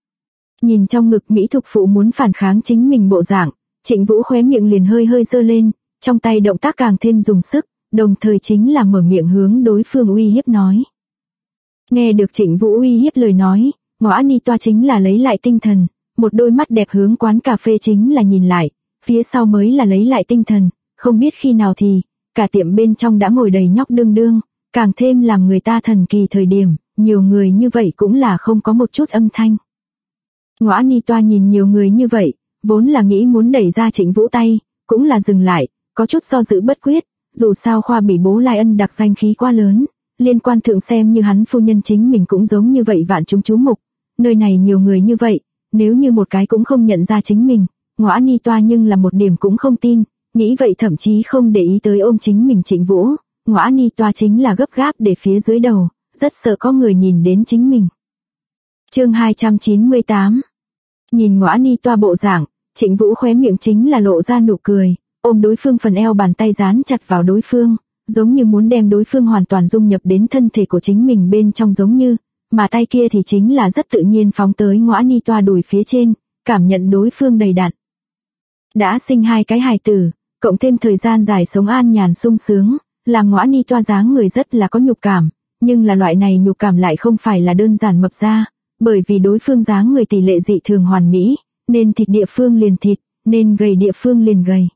Nhìn trong ngực Mỹ thục phụ muốn phản kháng chính mình bộ dạng, Trịnh Vũ khóe miệng liền hơi giơ lên, trong tay động tác càng thêm dùng sức, đồng thời chính là mở miệng hướng đối phương uy hiếp nói. Nghe được Trịnh Vũ uy hiếp lời nói, Ngõ Ni Toa chính là lấy lại tinh thần, một đôi mắt đẹp hướng quán cà phê chính là nhìn lại, phía sau mới là lấy lại tinh thần, không biết khi nào thì, cả tiệm bên trong đã ngồi đầy nhóc đương, càng thêm làm người ta thần kỳ thời điểm, nhiều người như vậy cũng là không có một chút âm thanh. Ngõ Ni Toa nhìn nhiều người như vậy, vốn là nghĩ muốn đẩy ra Trịnh Vũ tay, cũng là dừng lại, có chút do dự bất quyết, dù sao khoa bị bố Lai Ân Đặc danh khí quá lớn, liên quan thượng xem như hắn phu nhân chính mình cũng giống như vậy vạn chúng chú mục, nơi này nhiều người như vậy, nếu như một cái cũng không nhận ra chính mình, Ngõ Ni Toa nhưng là một điểm cũng không tin, nghĩ vậy thậm chí không để ý tới ôm chính mình Trịnh Vũ, Ngõ Ni Toa chính là gấp gáp để phía dưới đầu, rất sợ có người nhìn đến chính mình. Chương 298. Nhìn Ngõ Ni Toa bộ dạng, Trịnh Vũ khóe miệng chính là lộ ra nụ cười, ôm đối phương phần eo bàn tay dán chặt vào đối phương, giống như muốn đem đối phương hoàn toàn dung nhập đến thân thể của chính mình bên trong giống như, mà tay kia thì chính là rất tự nhiên phóng tới Ngõ Ni Toa đùi phía trên, cảm nhận đối phương đầy đặn. Đã sinh hai cái hài tử, cộng thêm thời gian dài sống an nhàn sung sướng, làm Ngõ Ni Toa dáng người rất là có nhục cảm, nhưng là loại này nhục cảm lại không phải là đơn giản mập ra, bởi vì đối phương dáng người tỷ lệ dị thường hoàn mỹ, nên thịt địa phương liền thịt, nên gầy địa phương liền gầy.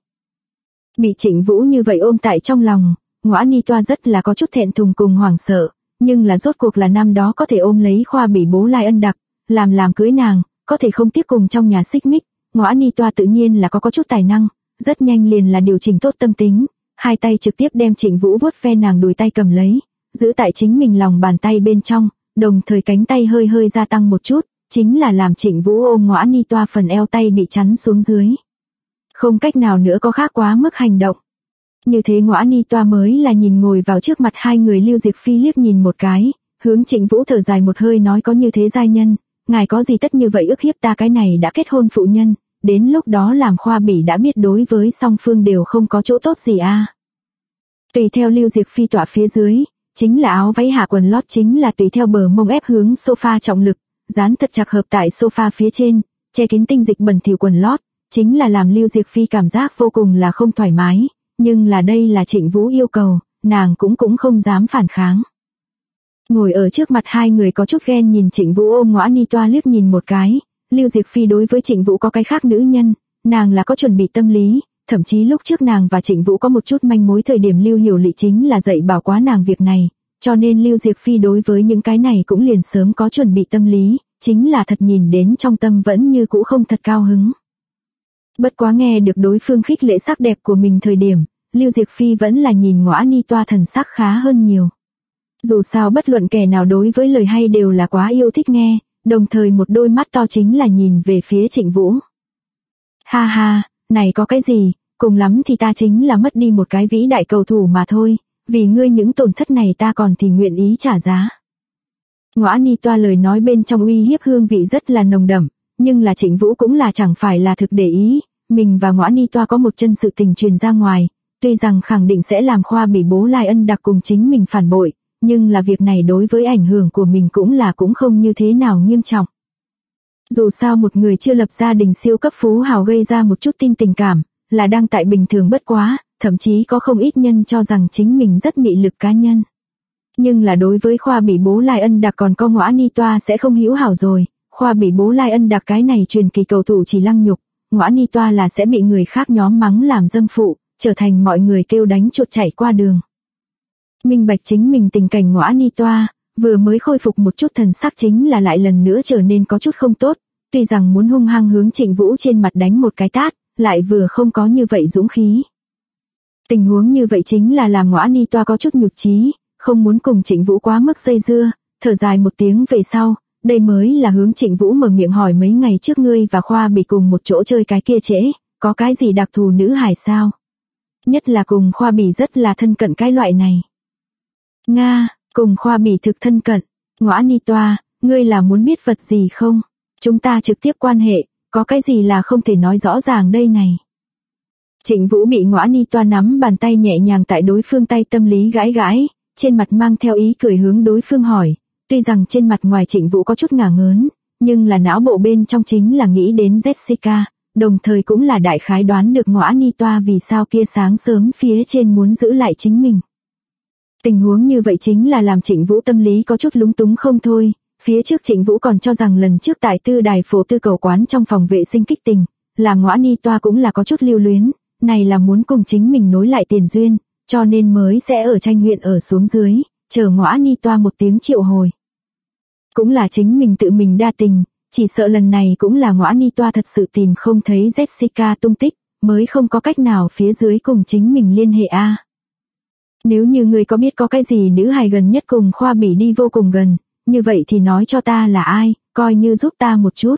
Bị Trịnh Vũ như vậy ôm tại trong lòng, Ngõ Ni Toa rất là có chút thẹn thùng cùng hoảng sợ, nhưng là rốt cuộc là năm đó có thể ôm lấy khoa bị bố Lai Ân Đặc, làm cưới nàng, có thể không tiếp cùng trong nhà xích mích, Ngõ Ni Toa tự nhiên là có chút tài năng, rất nhanh liền là điều chỉnh tốt tâm tính, hai tay trực tiếp đem Trịnh Vũ vuốt ve nàng đùi tay cầm lấy, giữ tại chính mình lòng bàn tay bên trong, đồng thời cánh tay hơi gia tăng một chút, chính là làm Trịnh Vũ ôm Ngõa Ni Toa phần eo, tay bị chắn xuống dưới. Không cách nào nữa có khác quá mức hành động. Như thế Ngõa Ni Toa mới là nhìn ngồi vào trước mặt hai người. Lưu Diệc Phi liếc nhìn một cái, hướng Trịnh Vũ thở dài một hơi nói, có như thế giai nhân, ngài có gì tất như vậy ức hiếp ta, cái này đã kết hôn phụ nhân, đến lúc đó làm Khoa Bỉ đã biết đối với song phương đều không có chỗ tốt gì a. Tùy theo Lưu Diệc Phi tỏa phía dưới, chính là áo váy hạ quần lót, chính là tùy theo bờ mông ép hướng sofa trọng lực, dán thật chặt hợp tại sofa phía trên, che kín tinh dịch bẩn thỉu quần lót, chính là làm Lưu Diệc Phi cảm giác vô cùng là không thoải mái, nhưng là đây là Trịnh Vũ yêu cầu, nàng cũng không dám phản kháng. Ngồi ở trước mặt hai người có chút ghen nhìn Trịnh Vũ ôm Ngõa Ni Toa liếc nhìn một cái, Lưu Diệc Phi đối với Trịnh Vũ có cái khác nữ nhân, nàng là có chuẩn bị tâm lý, thậm chí lúc trước nàng và Trịnh Vũ có một chút manh mối thời điểm Lưu Hiểu Lị chính là dạy bảo quá nàng việc này, cho nên Lưu Diệc Phi đối với những cái này cũng liền sớm có chuẩn bị tâm lý, chính là thật nhìn đến trong tâm vẫn như cũ không thật cao hứng. Bất quá nghe được đối phương khích lệ sắc đẹp của mình thời điểm, Lưu Diệc Phi vẫn là nhìn Ngõa Ni Toa thần sắc khá hơn nhiều. Dù sao bất luận kẻ nào đối với lời hay đều là quá yêu thích nghe, đồng thời một đôi mắt to chính là nhìn về phía Trịnh Vũ. Ha ha, này có cái gì, cùng lắm thì ta chính là mất đi một cái vĩ đại cầu thủ mà thôi, vì ngươi những tổn thất này ta còn thì nguyện ý trả giá. Ngõa Ni Toa lời nói bên trong uy hiếp hương vị rất là nồng đậm, nhưng là Trịnh Vũ cũng là chẳng phải là thực để ý, mình và Ngõa Ni Toa có một chân sự tình truyền ra ngoài, tuy rằng khẳng định sẽ làm Khoa Bỉ bố Lai Ân Đặc cùng chính mình phản bội, nhưng là việc này đối với ảnh hưởng của mình cũng không như thế nào nghiêm trọng. Dù sao một người chưa lập gia đình siêu cấp phú hào gây ra một chút tin tình cảm, là đang tại bình thường bất quá, thậm chí có không ít nhân cho rằng chính mình rất mị lực cá nhân. Nhưng là đối với Khoa Bỉ bố Lai Ân Đặc còn có Ngõa Ni Toa sẽ không hữu hảo rồi, Khoa Bỉ bố Lai Ân Đặc cái này truyền kỳ cầu thủ chỉ lăng nhục, Ngõa Ni Toa là sẽ bị người khác nhóm mắng làm dâm phụ, trở thành mọi người kêu đánh chuột chạy qua đường. Minh bạch chính mình tình cảnh Ngõa Ni Toa, vừa mới khôi phục một chút thần sắc chính là lại lần nữa trở nên có chút không tốt, tuy rằng muốn hung hăng hướng Trịnh Vũ trên mặt đánh một cái tát, lại vừa không có như vậy dũng khí. Tình huống như vậy chính là làm Ngõa Ni Toa có chút nhụt chí, không muốn cùng Trịnh Vũ quá mức dây dưa, thở dài một tiếng về sau, đây mới là hướng Trịnh Vũ mở miệng hỏi, mấy ngày trước ngươi và Khoa Bỉ cùng một chỗ chơi cái kia trễ, có cái gì đặc thù nữ hài sao? Nhất là cùng Khoa Bỉ rất là thân cận cái loại này. Nga, cùng Khoa Bỉ thực thân cận. Ngõa Ni Toa, ngươi là muốn biết vật gì không? Chúng ta trực tiếp quan hệ, có cái gì là không thể nói rõ ràng đây này. Trịnh Vũ bị Ngõa Ni Toa nắm bàn tay nhẹ nhàng tại đối phương tay tâm lý gãi gãi, trên mặt mang theo ý cười hướng đối phương hỏi, tuy rằng trên mặt ngoài Trịnh Vũ có chút ngả ngớn, nhưng là não bộ bên trong chính là nghĩ đến Jessica, đồng thời cũng là đại khái đoán được Ngõa Ni Toa vì sao kia sáng sớm phía trên muốn giữ lại chính mình. Tình huống như vậy chính là làm Trịnh Vũ tâm lý có chút lúng túng không thôi, phía trước Trịnh Vũ còn cho rằng lần trước tại Tư Đài Phố Tư Cầu quán trong phòng vệ sinh kích tình, làm Ngõa Ni Toa cũng là có chút lưu luyến, này là muốn cùng chính mình nối lại tiền duyên, cho nên mới sẽ ở tranh huyện ở xuống dưới, chờ Ngõa Ni Toa một tiếng triệu hồi. Cũng là chính mình tự mình đa tình, chỉ sợ lần này cũng là Ngõa Ni Toa thật sự tìm không thấy Jessica tung tích, mới không có cách nào phía dưới cùng chính mình liên hệ a. Nếu như người có biết có cái gì nữ hài gần nhất cùng Khoa Bỉ đi vô cùng gần, như vậy thì nói cho ta là ai, coi như giúp ta một chút.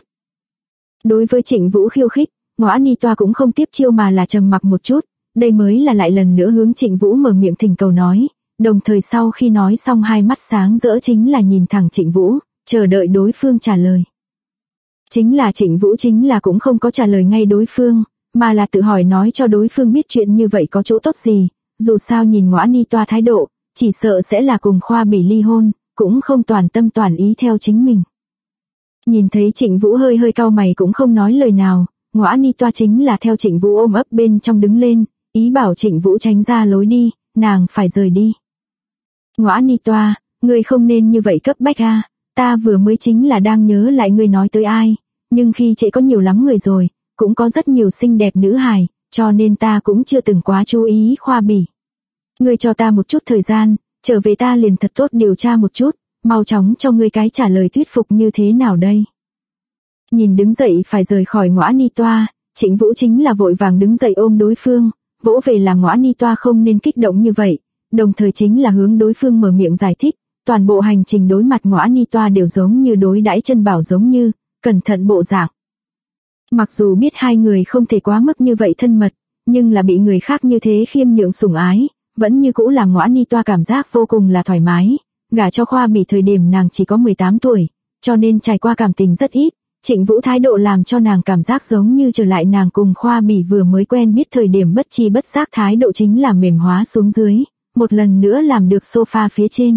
Đối với Trịnh Vũ khiêu khích, Ngõa Ni Toa cũng không tiếp chiêu mà là trầm mặc một chút, đây mới là lại lần nữa hướng Trịnh Vũ mở miệng thỉnh cầu nói, đồng thời sau khi nói xong hai mắt sáng rỡ chính là nhìn thẳng Trịnh Vũ, chờ đợi đối phương trả lời. Chính là Trịnh Vũ chính là cũng không có trả lời ngay đối phương, mà là tự hỏi nói cho đối phương biết chuyện như vậy có chỗ tốt gì, dù sao nhìn Ngõa Ni Toa thái độ, chỉ sợ sẽ là cùng Khoa Bỉ ly hôn, cũng không toàn tâm toàn ý theo chính mình. Nhìn thấy Trịnh Vũ hơi hơi cau mày cũng không nói lời nào, Ngõa Ni Toa chính là theo Trịnh Vũ ôm ấp bên trong đứng lên, ý bảo Trịnh Vũ tránh ra lối đi, nàng phải rời đi. Ngõa Ni Toa, ngươi không nên như vậy cấp bách a, ta vừa mới chính là đang nhớ lại ngươi nói tới ai, nhưng khi trễ có nhiều lắm người rồi, cũng có rất nhiều xinh đẹp nữ hài, cho nên ta cũng chưa từng quá chú ý Khoa Bỉ. Ngươi cho ta một chút thời gian, trở về ta liền thật tốt điều tra một chút, mau chóng cho ngươi cái trả lời thuyết phục như thế nào đây. Nhìn đứng dậy phải rời khỏi Ngõa Ni Toa, Trịnh Vũ chính là vội vàng đứng dậy ôm đối phương, vỗ về làm Ngõa Ni Toa không nên kích động như vậy, đồng thời chính là hướng đối phương mở miệng giải thích, toàn bộ hành trình đối mặt Ngõa Ni Toa đều giống như đối đãi chân bảo giống như, cẩn thận bộ dạng. Mặc dù biết hai người không thể quá mức như vậy thân mật, nhưng là bị người khác như thế khiêm nhượng sủng ái, vẫn như cũ làm Ngõa Ni Toa cảm giác vô cùng là thoải mái. Gả cho Khoa Bỉ thời điểm nàng chỉ có 18 tuổi, cho nên trải qua cảm tình rất ít. Trịnh Vũ thái độ làm cho nàng cảm giác giống như trở lại nàng cùng Khoa Bỉ vừa mới quen biết thời điểm, bất chi bất giác thái độ chính là mềm hóa xuống dưới, một lần nữa làm được sofa phía trên.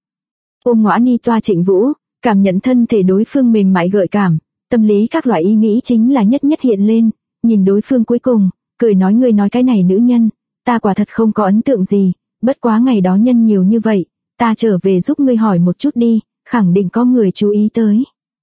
Ôm Ngõa Ni Toa Trịnh Vũ, cảm nhận thân thể đối phương mềm mại gợi cảm, tâm lý các loại ý nghĩ chính là nhất nhất hiện lên, nhìn đối phương cuối cùng, cười nói ngươi nói cái này nữ nhân, ta quả thật không có ấn tượng gì, bất quá ngày đó nhân nhiều như vậy, ta trở về giúp ngươi hỏi một chút đi, khẳng định có người chú ý tới.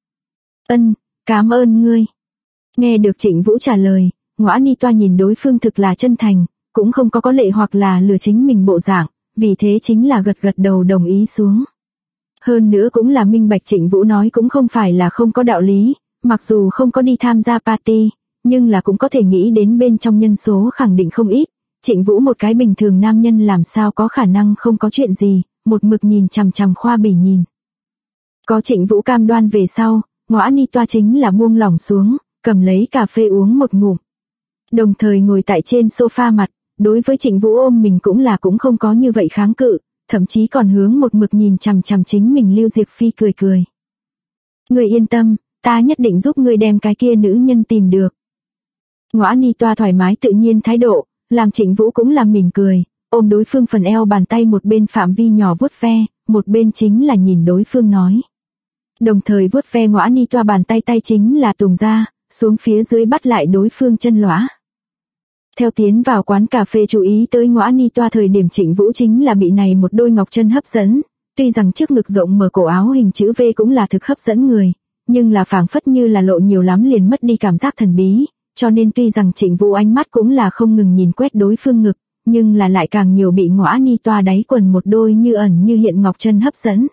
Ân, cảm ơn ngươi. Nghe được Trịnh Vũ trả lời, Ngõa Ni Toa nhìn đối phương thực là chân thành, cũng không có lệ hoặc là lừa chính mình bộ dạng, vì thế chính là gật gật đầu đồng ý xuống. Hơn nữa cũng là minh bạch Trịnh Vũ nói cũng không phải là không có đạo lý, mặc dù không có đi tham gia party, nhưng là cũng có thể nghĩ đến bên trong nhân số khẳng định không ít. Trịnh Vũ một cái bình thường nam nhân làm sao có khả năng không có chuyện gì, một mực nhìn chằm chằm Khoa Bỉ nhìn. Có Trịnh Vũ cam đoan về sau, Ngõa Ni Toa chính là buông lỏng xuống, cầm lấy cà phê uống một ngụm. Đồng thời ngồi tại trên sofa mặt, đối với Trịnh Vũ ôm mình cũng không có như vậy kháng cự, thậm chí còn hướng một mực nhìn chằm chằm chính mình Lưu Diệp Phi cười cười. Ngươi yên tâm, ta nhất định giúp ngươi đem cái kia nữ nhân tìm được. Ngõa Ni Toa thoải mái tự nhiên thái độ, làm Trịnh Vũ cũng làm mỉm cười, ôm đối phương phần eo, bàn tay một bên phạm vi nhỏ vuốt ve, một bên chính là nhìn đối phương nói. Đồng thời vuốt ve Ngõa Ni Toa bàn tay chính là tùng ra, xuống phía dưới bắt lại đối phương chân lõa. Theo tiến vào quán cà phê chú ý tới Ngõa Ni Toa thời điểm, Trịnh Vũ chính là bị này một đôi ngọc chân hấp dẫn, tuy rằng trước ngực rộng mở cổ áo hình chữ V cũng là thực hấp dẫn người, nhưng là phảng phất như là lộ nhiều lắm liền mất đi cảm giác thần bí, cho nên tuy rằng Trịnh Vũ ánh mắt cũng là không ngừng nhìn quét đối phương ngực, nhưng là lại càng nhiều bị Ngõa Ni Toa đáy quần một đôi như ẩn như hiện ngọc chân hấp dẫn.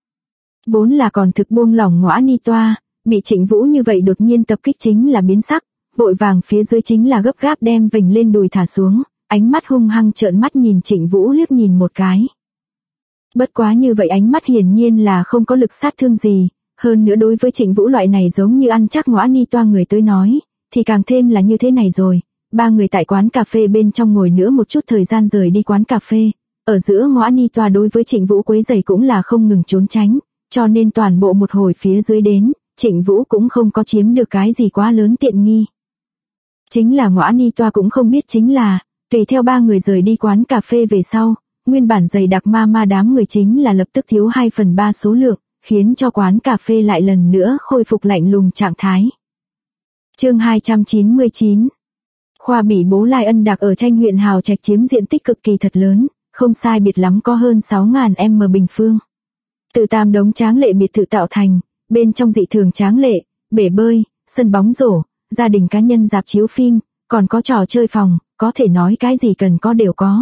Vốn là còn thực buông lỏng Ngõa Ni Toa, bị Trịnh Vũ như vậy đột nhiên tập kích chính là biến sắc, vội vàng phía dưới chính là gấp gáp đem vành lên đùi thả xuống, ánh mắt hung hăng trợn mắt nhìn Trịnh Vũ liếc nhìn một cái. Bất quá như vậy ánh mắt hiển nhiên là không có lực sát thương gì, hơn nữa đối với Trịnh Vũ loại này giống như ăn chắc Ngõa Ni Toa người tới nói, thì càng thêm là như thế này rồi. Ba người tại quán cà phê bên trong ngồi nữa một chút thời gian rời đi quán cà phê, ở giữa Ngõa Ni Toa đối với Trịnh Vũ quấy rầy cũng là không ngừng trốn tránh, cho nên toàn bộ một hồi phía dưới đến, Trịnh Vũ cũng không có chiếm được cái gì quá lớn tiện nghi. Chính là Ngõa Ni Toa cũng không biết chính là, tùy theo ba người rời đi quán cà phê về sau, nguyên bản dày đặc ma đám người chính là lập tức thiếu 2/3 số lượng, khiến cho quán cà phê lại lần nữa khôi phục lạnh lùng trạng thái. Chương 299. Khoa Bỉ bố Lai Ân Đạc ở Tranh huyện hào trạch chiếm diện tích cực kỳ thật lớn, không sai biệt lắm có hơn 6.000 m bình phương. Từ 8 đống tráng lệ biệt thự tạo thành, bên trong dị thường tráng lệ, bể bơi, sân bóng rổ, gia đình cá nhân rạp chiếu phim, còn có trò chơi phòng, có thể nói cái gì cần có đều có.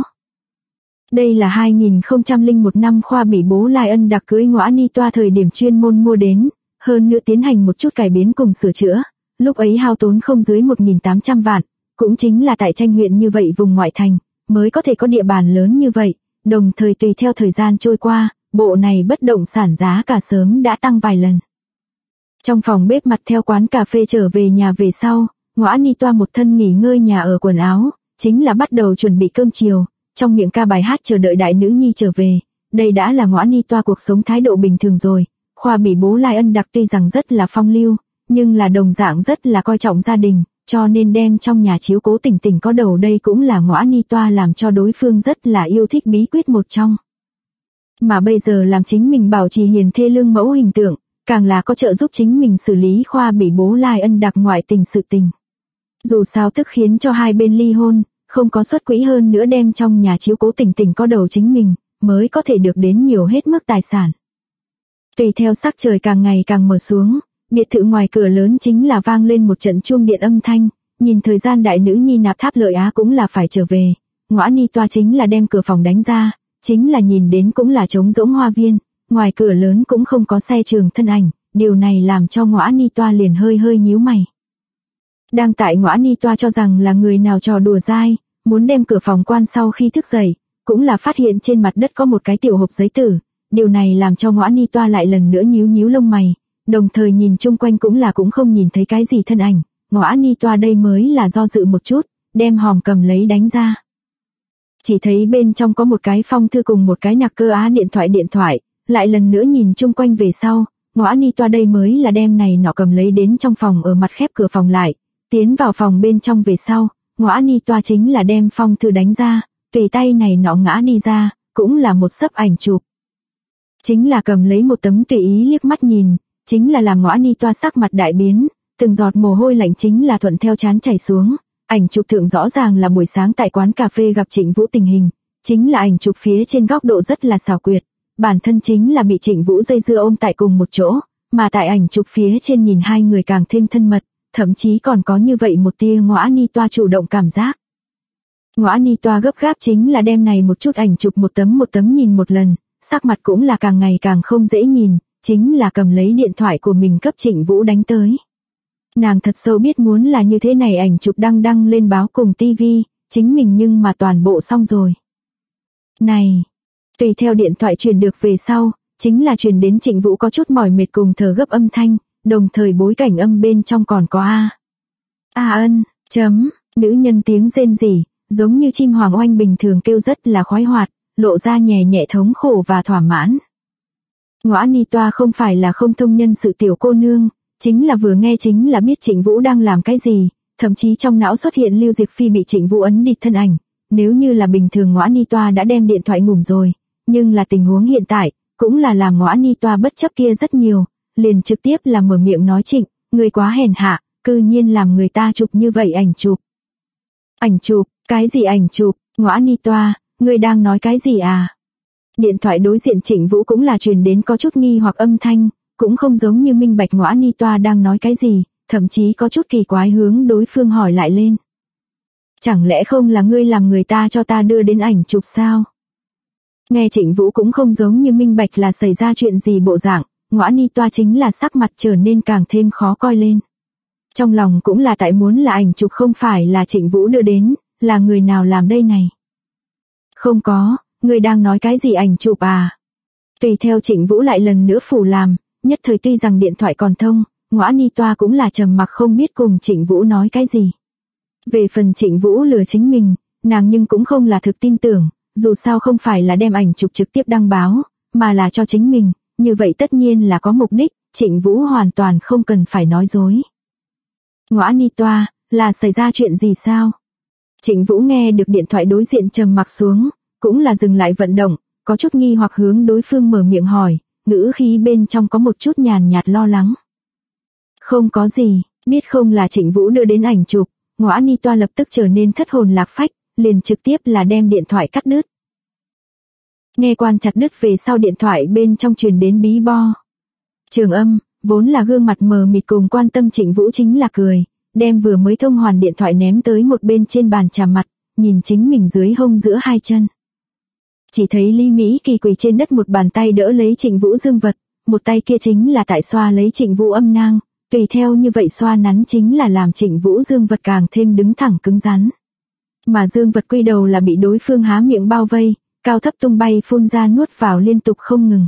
Đây là 2001 năm Khoa Bỉ bố Lai Ân Đạc cưới Ngõa Ni Toa thời điểm chuyên môn mua đến, hơn nữa tiến hành một chút cải biến cùng sửa chữa, lúc ấy hao tốn không dưới 1.800 vạn, cũng chính là tại Tranh huyện như vậy vùng ngoại thành, mới có thể có địa bàn lớn như vậy, đồng thời tùy theo thời gian trôi qua, bộ này bất động sản giá cả sớm đã tăng vài lần. Trong phòng bếp mặt theo quán cà phê trở về nhà về sau, Ngõa Ni Toa một thân nghỉ ngơi nhà ở quần áo, chính là bắt đầu chuẩn bị cơm chiều, trong miệng ca bài hát chờ đợi đại nữ nhi trở về. Đây đã là Ngõa Ni Toa cuộc sống thái độ bình thường rồi. Khoa Bỉ bố Lai Ân Đạc tuy rằng rất là phong lưu, nhưng là đồng dạng rất là coi trọng gia đình, cho nên đem trong nhà chiếu cố Tỉnh Tỉnh có đầu, đây cũng là Ngõa Ni Toa làm cho đối phương rất là yêu thích bí quyết một trong. Mà bây giờ làm chính mình bảo trì hiền thê lương mẫu hình tượng, càng là có trợ giúp chính mình xử lý Khoa Bỉ bố Lai Ân Đạc ngoại tình sự tình. Dù sao tức khiến cho hai bên ly hôn, không có xuất quỹ, hơn nữa đem trong nhà chiếu cố Tỉnh Tỉnh có đầu chính mình, mới có thể được đến nhiều hết mức tài sản. Tùy theo sắc trời càng ngày càng mở xuống, biệt thự ngoài cửa lớn chính là vang lên một trận chuông điện âm thanh, nhìn thời gian đại nữ nhi Nạp Tháp Lợi Á cũng là phải trở về, Ngõa Ni Toa chính là đem cửa phòng đánh ra, chính là nhìn đến cũng là trống rỗng hoa viên, ngoài cửa lớn cũng không có xe trường thân ảnh, điều này làm cho Ngõa Ni Toa liền hơi nhíu mày. Đang tại Ngõa Ni Toa cho rằng là người nào trò đùa dai, muốn đem cửa phòng quan sau khi thức dậy, cũng là phát hiện trên mặt đất có một cái tiểu hộp giấy tử, điều này làm cho Ngõa Ni Toa lại lần nữa nhíu lông mày, đồng thời nhìn chung quanh cũng không nhìn thấy cái gì thân ảnh, Ngõa Ni Toa đây mới là do dự một chút, đem hòm cầm lấy đánh ra. Chỉ thấy bên trong có một cái phong thư cùng một cái nạc cơ á điện thoại, lại lần nữa nhìn chung quanh về sau, Ngõa Ni Toa đây mới là đem này nọ cầm lấy đến trong phòng, ở mặt khép cửa phòng lại, tiến vào phòng bên trong về sau, Ngõa Ni Toa chính là đem phong thư đánh ra, tùy tay này nọ ngã đi ra, cũng là một xấp ảnh chụp. Chính là cầm lấy một tấm tùy ý liếc mắt nhìn, chính là làm Ngõa Ni Toa sắc mặt đại biến, từng giọt mồ hôi lạnh chính là thuận theo trán chảy xuống. Ảnh chụp thượng rõ ràng là buổi sáng tại quán cà phê gặp Trịnh Vũ tình hình, chính là ảnh chụp phía trên góc độ rất là xảo quyệt, bản thân chính là bị Trịnh Vũ dây dưa ôm tại cùng một chỗ, mà tại ảnh chụp phía trên nhìn hai người càng thêm thân mật, thậm chí còn có như vậy một tia Ngõa Ni Toa chủ động cảm giác. Ngõa Ni Toa gấp gáp chính là đem này một chút ảnh chụp một tấm nhìn một lần, sắc mặt cũng là càng ngày càng không dễ nhìn, chính là cầm lấy điện thoại của mình cấp Trịnh Vũ đánh tới. Nàng thật sâu biết muốn là như thế này ảnh chụp đăng lên báo cùng tivi, chính mình nhưng mà toàn bộ xong rồi. Này, tùy theo điện thoại truyền được về sau, chính là truyền đến Trịnh Vũ có chút mỏi mệt cùng thở gấp âm thanh, đồng thời bối cảnh âm bên trong còn có nữ nhân tiếng rên rỉ, giống như chim hoàng oanh bình thường kêu rất là khoái hoạt, lộ ra nhẹ nhẹ thống khổ và thỏa mãn. Ngõa Ni Toa không phải là không thông nhân sự tiểu cô nương, chính là vừa nghe chính là biết Trịnh Vũ đang làm cái gì, thậm chí trong não xuất hiện Lưu Diệc Phi bị Trịnh Vũ ấn địt thân ảnh, nếu như là bình thường Ngõa Ni Toa đã đem điện thoại ngủm rồi, nhưng là tình huống hiện tại, cũng là làm Ngõa Ni Toa bất chấp kia rất nhiều, liền trực tiếp là mở miệng nói Trịnh, người quá hèn hạ, cư nhiên làm người ta chụp như vậy ảnh chụp. Ảnh chụp, cái gì ảnh chụp, Ngõa Ni Toa, người đang nói cái gì à? Điện thoại đối diện Trịnh Vũ cũng là truyền đến có chút nghi hoặc âm thanh, cũng không giống như minh bạch Ngõa Ni Toa đang nói cái gì, thậm chí có chút kỳ quái hướng đối phương hỏi lại lên. Chẳng lẽ không là ngươi làm người ta cho ta đưa đến ảnh chụp sao? Nghe Trịnh Vũ cũng không giống như minh bạch là xảy ra chuyện gì bộ dạng, Ngõa Ni Toa chính là sắc mặt trở nên càng thêm khó coi lên. Trong lòng cũng là tại muốn là ảnh chụp không phải là Trịnh Vũ đưa đến, là người nào làm đây này? Không có, ngươi đang nói cái gì ảnh chụp à? Tùy theo Trịnh Vũ lại lần nữa phủ làm, nhất thời tuy rằng điện thoại còn thông, Ngõa Ni Toa cũng là trầm mặc không biết cùng Trịnh Vũ nói cái gì. Về phần Trịnh Vũ lừa chính mình, nàng nhưng cũng không là thực tin tưởng, dù sao không phải là đem ảnh chụp trực tiếp đăng báo, mà là cho chính mình, như vậy tất nhiên là có mục đích, Trịnh Vũ hoàn toàn không cần phải nói dối. Ngõa Ni Toa, là xảy ra chuyện gì sao? Trịnh Vũ nghe được điện thoại đối diện trầm mặc xuống, cũng là dừng lại vận động, có chút nghi hoặc hướng đối phương mở miệng hỏi, ngữ khí bên trong có một chút nhàn nhạt lo lắng. Không có gì, biết không là Trịnh Vũ đưa đến ảnh chụp, Ngõa Ni Toa lập tức trở nên thất hồn lạc phách, liền trực tiếp là đem điện thoại cắt đứt. Nghe quan chặt đứt về sau điện thoại bên trong truyền đến bí bo. Trường Âm, vốn là gương mặt mờ mịt cùng quan tâm Trịnh Vũ chính là cười, đem vừa mới thông hoàn điện thoại ném tới một bên trên bàn trà mặt, nhìn chính mình dưới hông giữa hai chân. Chỉ thấy Lý Mỹ Kỳ quỳ trên đất một bàn tay đỡ lấy Trịnh Vũ dương vật, một tay kia chính là tại xoa lấy Trịnh Vũ âm nang, tùy theo như vậy xoa nắn chính là làm Trịnh Vũ dương vật càng thêm đứng thẳng cứng rắn. Mà dương vật quy đầu là bị đối phương há miệng bao vây, cao thấp tung bay phun ra nuốt vào liên tục không ngừng.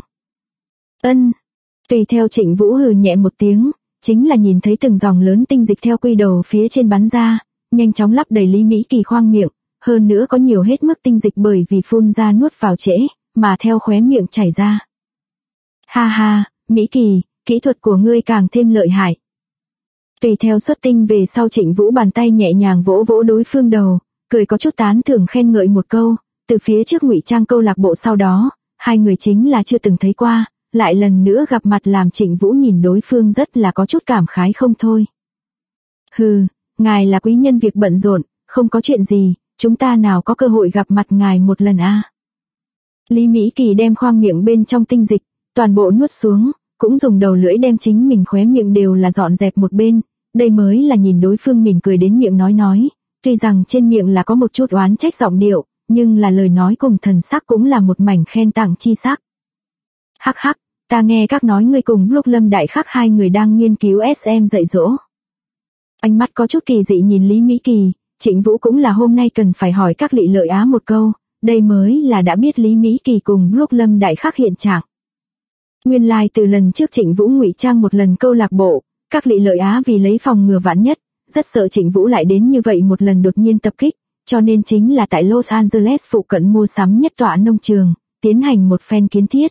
Tùy theo Trịnh Vũ hừ nhẹ một tiếng, chính là nhìn thấy từng dòng lớn tinh dịch theo quy đầu phía trên bắn ra, nhanh chóng lấp đầy Lý Mỹ Kỳ khoang miệng, hơn nữa có nhiều hết mức tinh dịch bởi vì phun ra nuốt vào trễ, mà theo khóe miệng chảy ra. Ha ha, Mỹ Kỳ, kỹ thuật của ngươi càng thêm lợi hại. Tùy theo xuất tinh về sau Trịnh Vũ bàn tay nhẹ nhàng vỗ vỗ đối phương đầu, cười có chút tán thưởng khen ngợi một câu, từ phía trước ngụy trang câu lạc bộ sau đó, hai người chính là chưa từng thấy qua, lại lần nữa gặp mặt làm Trịnh Vũ nhìn đối phương rất là có chút cảm khái không thôi. Hừ, ngài là quý nhân việc bận rộn, không có chuyện gì, chúng ta nào có cơ hội gặp mặt ngài một lần a? Lý Mỹ Kỳ đem khoang miệng bên trong tinh dịch, toàn bộ nuốt xuống, cũng dùng đầu lưỡi đem chính mình khóe miệng đều là dọn dẹp một bên, đây mới là nhìn đối phương mỉm cười đến miệng nói, tuy rằng trên miệng là có một chút oán trách giọng điệu, nhưng là lời nói cùng thần sắc cũng là một mảnh khen tặng chi sắc. Hắc hắc, ta nghe các nói ngươi cùng lúc Lâm Đại Khắc hai người đang nghiên cứu SM dạy dỗ. Ánh mắt có chút kỳ dị nhìn Lý Mỹ Kỳ, Trịnh Vũ cũng là hôm nay cần phải hỏi các lị lợi á một câu, đây mới là đã biết Lý Mỹ Kỳ cùng lúc Lâm Đại Khắc hiện trạng. Nguyên lai từ lần trước Trịnh Vũ ngụy trang một lần câu lạc bộ, các Lị Lợi Á vì lấy phòng ngừa vạn nhất, rất sợ Trịnh Vũ lại đến như vậy một lần đột nhiên tập kích, cho nên chính là tại Los Angeles phụ cận mua sắm nhất tọa nông trường, tiến hành một phen kiến thiết.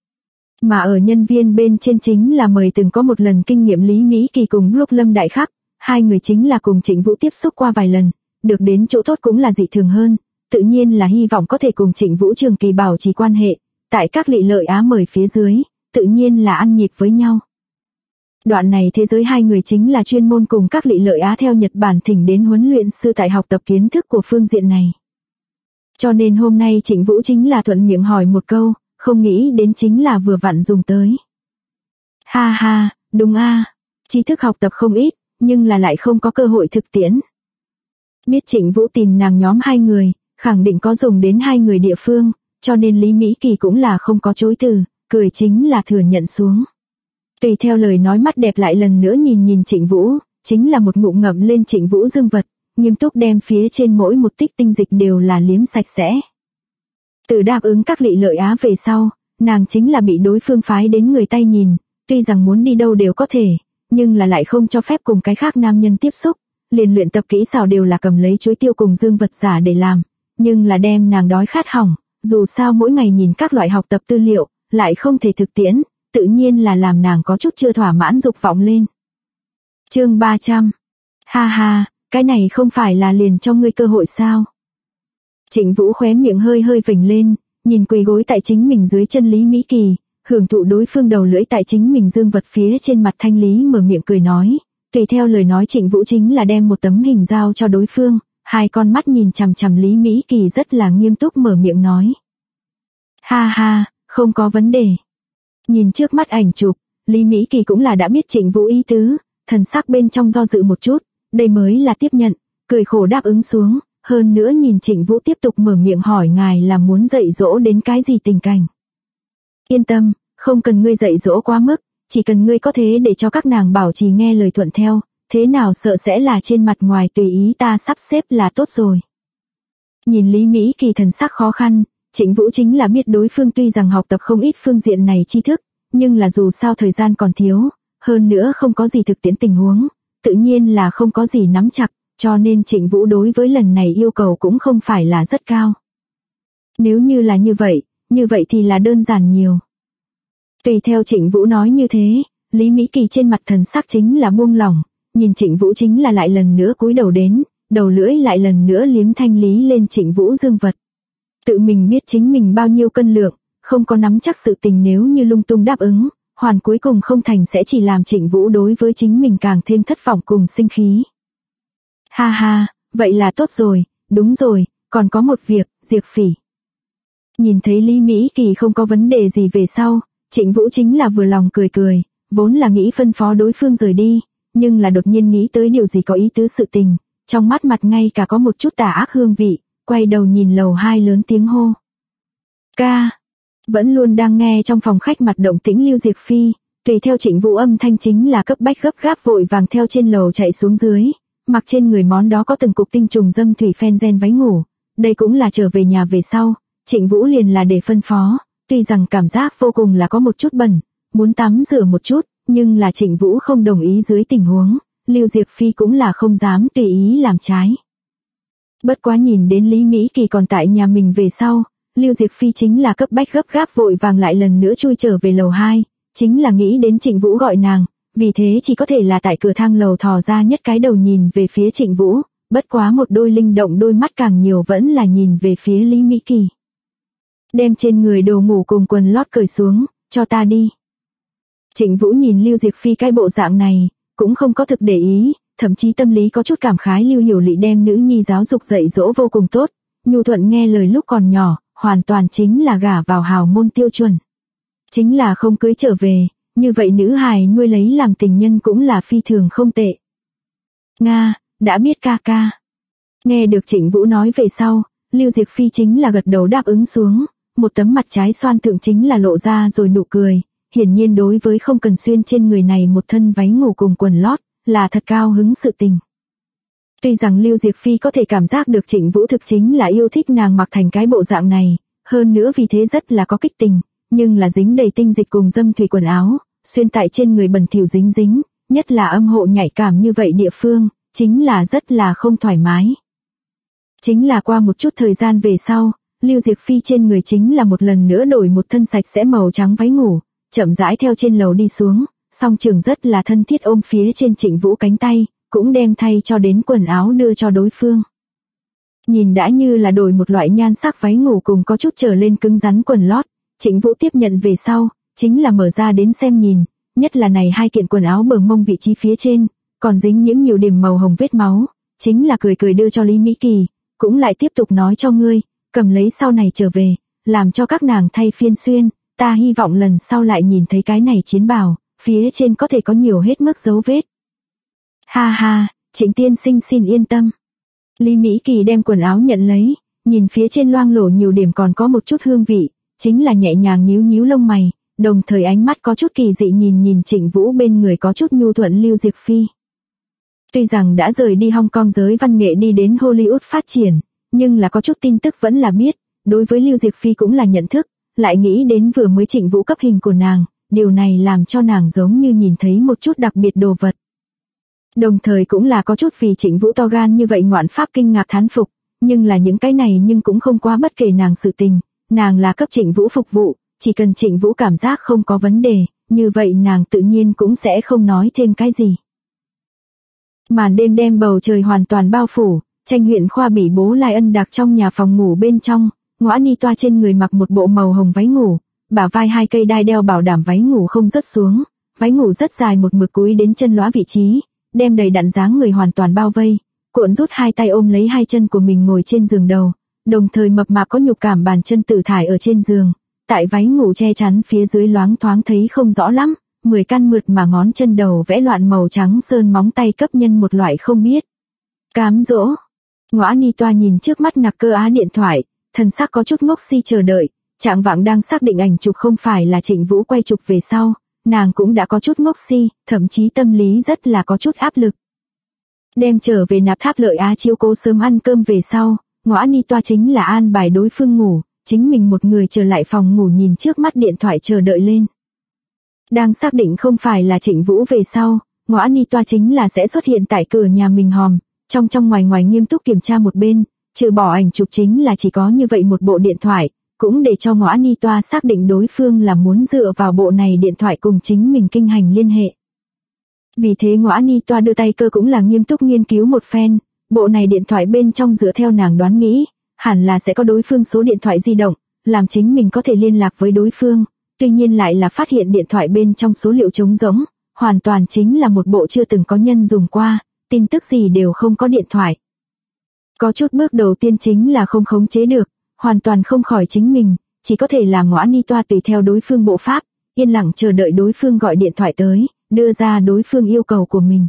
Mà ở nhân viên bên trên chính là mời từng có một lần kinh nghiệm Lý Mỹ Kỳ cùng Brooke Lâm Đại Khắc, hai người chính là cùng Trịnh Vũ tiếp xúc qua vài lần, được đến chỗ tốt cũng là dị thường hơn, tự nhiên là hy vọng có thể cùng Trịnh Vũ trường kỳ bảo trì quan hệ, tại các Lị Lợi Á mời phía dưới, tự nhiên là ăn nhịp với nhau. Đoạn này thế giới hai người chính là chuyên môn cùng các Lị Lợi Á theo Nhật Bản thỉnh đến huấn luyện sư tại học tập kiến thức của phương diện này. Cho nên hôm nay Trịnh Vũ chính là thuận miệng hỏi một câu, không nghĩ đến chính là vừa vặn dùng tới. Ha ha, đúng a, tri thức học tập không ít, nhưng là lại không có cơ hội thực tiễn. Biết Trịnh Vũ tìm nàng nhóm hai người, khẳng định có dùng đến hai người địa phương, cho nên Lý Mỹ Kỳ cũng là không có chối từ, cười chính là thừa nhận xuống. Tùy theo lời nói mắt đẹp lại lần nữa nhìn Trịnh Vũ, chính là một ngụm ngậm lên Trịnh Vũ dương vật, nghiêm túc đem phía trên mỗi một tích tinh dịch đều là liếm sạch sẽ. Từ đáp ứng các Lị Lợi Á về sau, nàng chính là bị đối phương phái đến người tay nhìn, tuy rằng muốn đi đâu đều có thể, nhưng là lại không cho phép cùng cái khác nam nhân tiếp xúc, liền luyện tập kỹ xảo đều là cầm lấy chuối tiêu cùng dương vật giả để làm, nhưng là đem nàng đói khát hỏng, dù sao mỗi ngày nhìn các loại học tập tư liệu, lại không thể thực tiễn, tự nhiên là làm nàng có chút chưa thỏa mãn dục vọng lên. Chương 300. Ha ha, cái này không phải là liền cho ngươi cơ hội sao? Trịnh Vũ khóe miệng hơi vểnh lên, nhìn quỳ gối tại chính mình dưới chân Lý Mỹ Kỳ, hưởng thụ đối phương đầu lưỡi tại chính mình dương vật phía trên mặt thanh lý mở miệng cười nói, tùy theo lời nói Trịnh Vũ chính là đem một tấm hình giao cho đối phương, hai con mắt nhìn chằm chằm Lý Mỹ Kỳ rất là nghiêm túc mở miệng nói. Ha ha, không có vấn đề. Nhìn trước mắt ảnh chụp, Lý Mỹ Kỳ cũng là đã biết Trịnh Vũ ý tứ, thần sắc bên trong do dự một chút, đây mới là tiếp nhận, cười khổ đáp ứng xuống, hơn nữa nhìn Trịnh Vũ tiếp tục mở miệng hỏi ngài là muốn dạy dỗ đến cái gì tình cảnh. Yên tâm, không cần ngươi dạy dỗ quá mức, chỉ cần ngươi có thế để cho các nàng bảo trì nghe lời thuận theo, thế nào sợ sẽ là trên mặt ngoài tùy ý ta sắp xếp là tốt rồi. Nhìn Lý Mỹ Kỳ thần sắc khó khăn, Trịnh Vũ chính là biết đối phương tuy rằng học tập không ít phương diện này tri thức, nhưng là dù sao thời gian còn thiếu, hơn nữa không có gì thực tiễn tình huống, tự nhiên là không có gì nắm chặt, cho nên Trịnh Vũ đối với lần này yêu cầu cũng không phải là rất cao. Nếu như là như vậy thì là đơn giản nhiều. Tùy theo Trịnh Vũ nói như thế, Lý Mỹ Kỳ trên mặt thần sắc chính là buông lỏng, nhìn Trịnh Vũ chính là lại lần nữa cúi đầu đến, đầu lưỡi lại lần nữa liếm thanh lý lên Trịnh Vũ dương vật. Tự mình biết chính mình bao nhiêu cân lượng, không có nắm chắc sự tình nếu như lung tung đáp ứng, hoàn cuối cùng không thành sẽ chỉ làm Trịnh Vũ đối với chính mình càng thêm thất vọng cùng sinh khí. Ha ha, vậy là tốt rồi, đúng rồi, còn có một việc, Diệp Phỉ. Nhìn thấy Lý Mỹ Kỳ không có vấn đề gì về sau, Trịnh Vũ chính là vừa lòng cười, vốn là nghĩ phân phó đối phương rời đi, nhưng là đột nhiên nghĩ tới điều gì có ý tứ sự tình, trong mắt mặt ngay cả có một chút tà ác hương vị, quay đầu nhìn lầu 2 lớn tiếng hô. Ca! Vẫn luôn đang nghe trong phòng khách mặt động tĩnh Lưu Diệp Phi, tùy theo Trịnh Vũ âm thanh chính là cấp bách gấp gáp vội vàng theo trên lầu chạy xuống dưới, mặc trên người món đó có từng cục tinh trùng dâm thủy phen gen váy ngủ, đây cũng là trở về nhà về sau, Trịnh Vũ liền là để phân phó, tuy rằng cảm giác vô cùng là có một chút bẩn, muốn tắm rửa một chút, nhưng là Trịnh Vũ không đồng ý dưới tình huống, Lưu Diệp Phi cũng là không dám tùy ý làm trái. Bất quá nhìn đến Lý Mỹ Kỳ còn tại nhà mình về sau, Lưu Diệp Phi chính là cấp bách gấp gáp vội vàng lại lần nữa chui trở về lầu 2, chính là nghĩ đến Trịnh Vũ gọi nàng, vì thế chỉ có thể là tại cửa thang lầu thò ra nhất cái đầu nhìn về phía Trịnh Vũ, bất quá một đôi linh động đôi mắt càng nhiều vẫn là nhìn về phía Lý Mỹ Kỳ. Đem trên người đồ ngủ cùng quần lót cởi xuống, cho ta đi. Trịnh Vũ nhìn Lưu Diệp Phi cái bộ dạng này, cũng không có thực để ý, thậm chí tâm lý có chút cảm khái Lưu Hiểu Lị đem nữ nhi giáo dục dạy dỗ vô cùng tốt, nhu thuận nghe lời lúc còn nhỏ, hoàn toàn chính là gả vào hào môn tiêu chuẩn. Chính là không cưới trở về, như vậy nữ hài nuôi lấy làm tình nhân cũng là phi thường không tệ. Nga, đã biết ca ca. Nghe được Trịnh Vũ nói về sau, Lưu Diệp Phi chính là gật đầu đáp ứng xuống, một tấm mặt trái xoan thượng chính là lộ ra rồi nụ cười, hiển nhiên đối với không cần xuyên trên người này một thân váy ngủ cùng quần lót, là thật cao hứng sự tình. Tuy rằng Lưu Diệp Phi có thể cảm giác được Trịnh Vũ thực chính là yêu thích nàng mặc thành cái bộ dạng này, hơn nữa vì thế rất là có kích tình, nhưng là dính đầy tinh dịch cùng dâm thủy quần áo, xuyên tại trên người bẩn thỉu dính dính, nhất là âm hộ nhạy cảm như vậy địa phương, chính là rất là không thoải mái. Chính là qua một chút thời gian về sau, Lưu Diệc Phi trên người chính là một lần nữa đổi một thân sạch sẽ màu trắng váy ngủ, chậm rãi theo trên lầu đi xuống, song trường rất là thân thiết ôm phía trên Trịnh Vũ cánh tay, cũng đem thay cho đến quần áo đưa cho đối phương. Nhìn đã như là đổi một loại nhan sắc váy ngủ cùng có chút trở lên cứng rắn quần lót, Trịnh Vũ tiếp nhận về sau, chính là mở ra đến xem nhìn, nhất là này hai kiện quần áo bờ mông vị trí phía trên, còn dính nhiễm nhiều điểm màu hồng vết máu, chính là cười cười đưa cho Lý Mỹ Kỳ, cũng lại tiếp tục nói cho ngươi, cầm lấy sau này trở về, làm cho các nàng thay phiên xuyên, ta hy vọng lần sau lại nhìn thấy cái này chiến bào, phía trên có thể có nhiều hết mức dấu vết. Ha ha, Trịnh tiên sinh xin yên tâm. Lý Mỹ Kỳ đem quần áo nhận lấy, nhìn phía trên loang lổ nhiều điểm còn có một chút hương vị, chính là nhẹ nhàng nhíu nhíu lông mày, đồng thời ánh mắt có chút kỳ dị nhìn Trịnh Vũ bên người có chút nhu thuận Lưu Diệc Phi. Tuy rằng đã rời đi Hong Kong giới văn nghệ đi đến Hollywood phát triển, nhưng là có chút tin tức vẫn là biết, đối với Lưu Diệc Phi cũng là nhận thức, lại nghĩ đến vừa mới Trịnh Vũ cấp hình của nàng, điều này làm cho nàng giống như nhìn thấy một chút đặc biệt đồ vật. Đồng thời cũng là có chút vì Trịnh Vũ to gan như vậy ngoạn pháp kinh ngạc thán phục, nhưng là những cái này nhưng cũng không quá bất kể nàng sự tình, nàng là cấp Trịnh Vũ phục vụ, chỉ cần Trịnh Vũ cảm giác không có vấn đề, như vậy nàng tự nhiên cũng sẽ không nói thêm cái gì. Màn đêm đem bầu trời hoàn toàn bao phủ, Tranh huyện Khoa Bỉ Bố Lai Ân Đạc trong nhà phòng ngủ bên trong, Ngõa Ni Toa trên người mặc một bộ màu hồng váy ngủ, bả vai hai cây đai đeo bảo đảm váy ngủ không rớt xuống, váy ngủ rất dài một mực cúi đến chân lóa vị trí, đem đầy đặn dáng người hoàn toàn bao vây, cuộn rút hai tay ôm lấy hai chân của mình ngồi trên giường đầu, đồng thời mập mạp có nhục cảm bàn chân tự thải ở trên giường, tại váy ngủ che chắn phía dưới loáng thoáng thấy không rõ lắm, 10 căn mượt mà ngón chân đầu vẽ loạn màu trắng sơn móng tay cấp nhân một loại không biết. Cám dỗ. Ngõa Ni Toa nhìn trước mắt nặc cơ á điện thoại, thần sắc có chút ngốc si chờ đợi, trạng vạng đang xác định ảnh chụp không phải là Trịnh Vũ quay chụp về sau, nàng cũng đã có chút ngốc si, thậm chí tâm lý rất là có chút áp lực. Đem trở về Nạp Tháp Lợi Á chiếu cố sớm ăn cơm về sau, Ngõa Ni Toa chính là an bài đối phương ngủ, chính mình một người trở lại phòng ngủ nhìn trước mắt điện thoại chờ đợi lên. Đang xác định không phải là Trịnh Vũ về sau, Ngõa Ni Toa chính là sẽ xuất hiện tại cửa nhà mình hòm, trong ngoài nghiêm túc kiểm tra một bên, trừ bỏ ảnh chụp chính là chỉ có như vậy một bộ điện thoại, cũng để cho Ngõa Ni Toa xác định đối phương là muốn dựa vào bộ này điện thoại cùng chính mình kinh hành liên hệ. Vì thế Ngõa Ni Toa đưa tay cơ cũng là nghiêm túc nghiên cứu một phen, bộ này điện thoại bên trong dựa theo nàng đoán nghĩ, hẳn là sẽ có đối phương số điện thoại di động, làm chính mình có thể liên lạc với đối phương, tuy nhiên lại là phát hiện điện thoại bên trong số liệu trống rỗng, hoàn toàn chính là một bộ chưa từng có nhân dùng qua, tin tức gì đều không có điện thoại. Có chút bước đầu tiên chính là không khống chế được, hoàn toàn không khỏi chính mình, chỉ có thể làm Ngõa Ni Toa tùy theo đối phương bộ pháp, yên lặng chờ đợi đối phương gọi điện thoại tới, đưa ra đối phương yêu cầu của mình.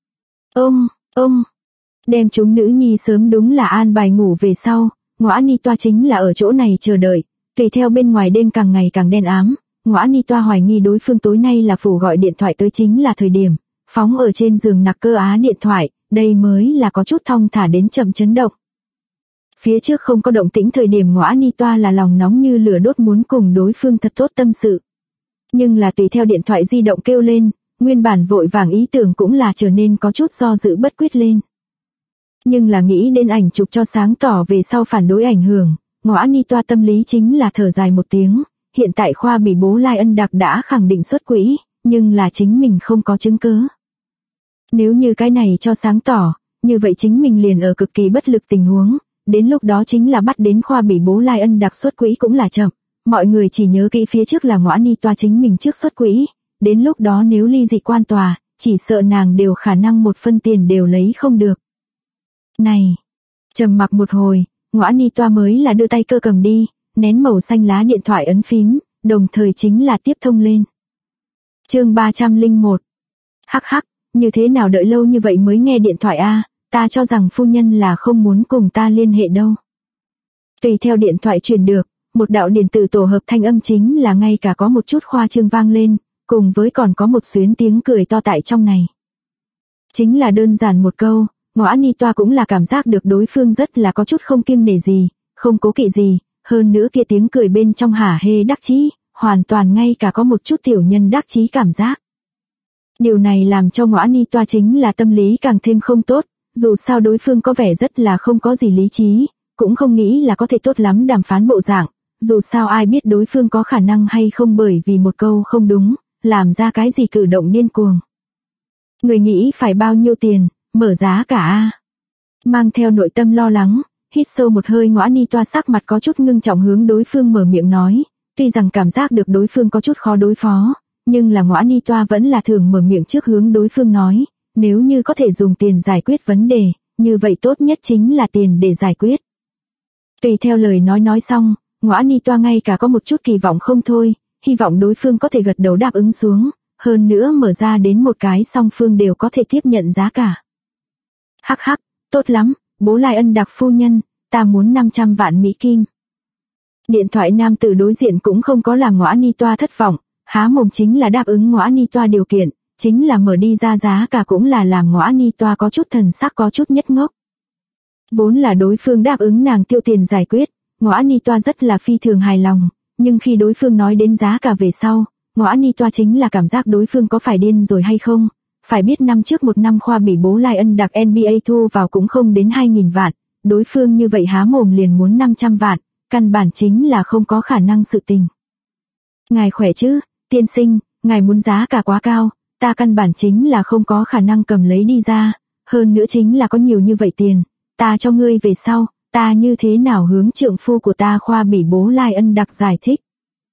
Ông, đem chúng nữ nhi sớm đúng là an bài ngủ về sau, Ngõa Ni Toa chính là ở chỗ này chờ đợi, tùy theo bên ngoài đêm càng ngày càng đen ám, Ngõa Ni Toa hoài nghi đối phương tối nay là phủ gọi điện thoại tới chính là thời điểm, phóng ở trên giường nặc cơ á điện thoại, đây mới là có chút thong thả đến chậm chấn động. Phía trước không có động tĩnh thời điểm Ngõa Ni Toa là lòng nóng như lửa đốt muốn cùng đối phương thật tốt tâm sự. Nhưng là tùy theo điện thoại di động kêu lên, nguyên bản vội vàng ý tưởng cũng là trở nên có chút do dự bất quyết lên. Nhưng là nghĩ đến ảnh chụp cho sáng tỏ về sau phản đối ảnh hưởng, Ngõa Ni Toa tâm lý chính là thở dài một tiếng, hiện tại Khoa Bỉ Bố Lai Ân Đạc đã khẳng định xuất quỹ, nhưng là chính mình không có chứng cứ. Nếu như cái này cho sáng tỏ, như vậy chính mình liền ở cực kỳ bất lực tình huống, đến lúc đó chính là bắt đến Khoa Bỉ Bố Lai Ân Đạc xuất quỹ cũng là chậm, mọi người chỉ nhớ kỹ phía trước là Ngõa Ni Toa chính mình trước xuất quỹ, đến lúc đó nếu ly dị quan tòa, chỉ sợ nàng đều khả năng một phân tiền đều lấy không được. Này, trầm mặc một hồi, Ngõa Ni Toa mới là đưa tay cơ cầm đi, nén màu xanh lá điện thoại ấn phím, đồng thời chính là tiếp thông lên. Chương 301. Hắc, như thế nào đợi lâu như vậy mới nghe điện thoại a, ta cho rằng phu nhân là không muốn cùng ta liên hệ đâu. Tùy theo điện thoại truyền được, một đạo điện tử tổ hợp thanh âm chính là ngay cả có một chút khoa trương vang lên, cùng với còn có một xuyến tiếng cười to tại trong này. Chính là đơn giản một câu, Ngõa Ni Toa cũng là cảm giác được đối phương rất là có chút không kiêng nể gì, không cố kỵ gì, hơn nữa kia tiếng cười bên trong hả hê đắc chí, hoàn toàn ngay cả có một chút tiểu nhân đắc chí cảm giác. Điều này làm cho Ngõa Ni Toa chính là tâm lý càng thêm không tốt, dù sao đối phương có vẻ rất là không có gì lý trí, cũng không nghĩ là có thể tốt lắm đàm phán bộ dạng, dù sao ai biết đối phương có khả năng hay không bởi vì một câu không đúng, làm ra cái gì cử động điên cuồng. Người nghĩ phải bao nhiêu tiền, mở giá cả a. Mang theo nội tâm lo lắng, hít sâu một hơi Ngõa Ni Toa sắc mặt có chút ngưng trọng hướng đối phương mở miệng nói, tuy rằng cảm giác được đối phương có chút khó đối phó, nhưng là Ngõa Ni Toa vẫn là thường mở miệng trước hướng đối phương nói, nếu như có thể dùng tiền giải quyết vấn đề, như vậy tốt nhất chính là tiền để giải quyết. Tùy theo lời nói xong, Ngõa Ni Toa ngay cả có một chút kỳ vọng không thôi, hy vọng đối phương có thể gật đầu đáp ứng xuống, hơn nữa mở ra đến một cái song phương đều có thể tiếp nhận giá cả. Hắc hắc, tốt lắm, bố Lai Ân Đặc phu nhân, ta muốn 500 vạn Mỹ Kim. Điện thoại nam tử đối diện cũng không có làm Ngõa Ni Toa thất vọng, há mồm chính là đáp ứng Ngõa Ni Toa điều kiện, chính là mở đi ra giá cả cũng là làm Ngõa Ni Toa có chút thần sắc có chút nhất ngốc. Vốn là đối phương đáp ứng nàng tiêu tiền giải quyết, Ngõa Ni Toa rất là phi thường hài lòng, nhưng khi đối phương nói đến giá cả về sau, Ngõa Ni Toa chính là cảm giác đối phương có phải điên rồi hay không, phải biết năm trước một năm khoa bỉ bố Lai Ân Đặc NBA thu vào cũng không đến 2.000 vạn, đối phương như vậy há mồm liền muốn 500 vạn, căn bản chính là không có khả năng sự tình. Ngài khỏe chứ, tiên sinh, ngài muốn giá cả quá cao, ta căn bản chính là không có khả năng cầm lấy đi ra, hơn nữa chính là có nhiều như vậy tiền, ta cho ngươi về sau, ta như thế nào hướng trượng phu của ta khoa bỉ bố Lai Ân Đặc giải thích.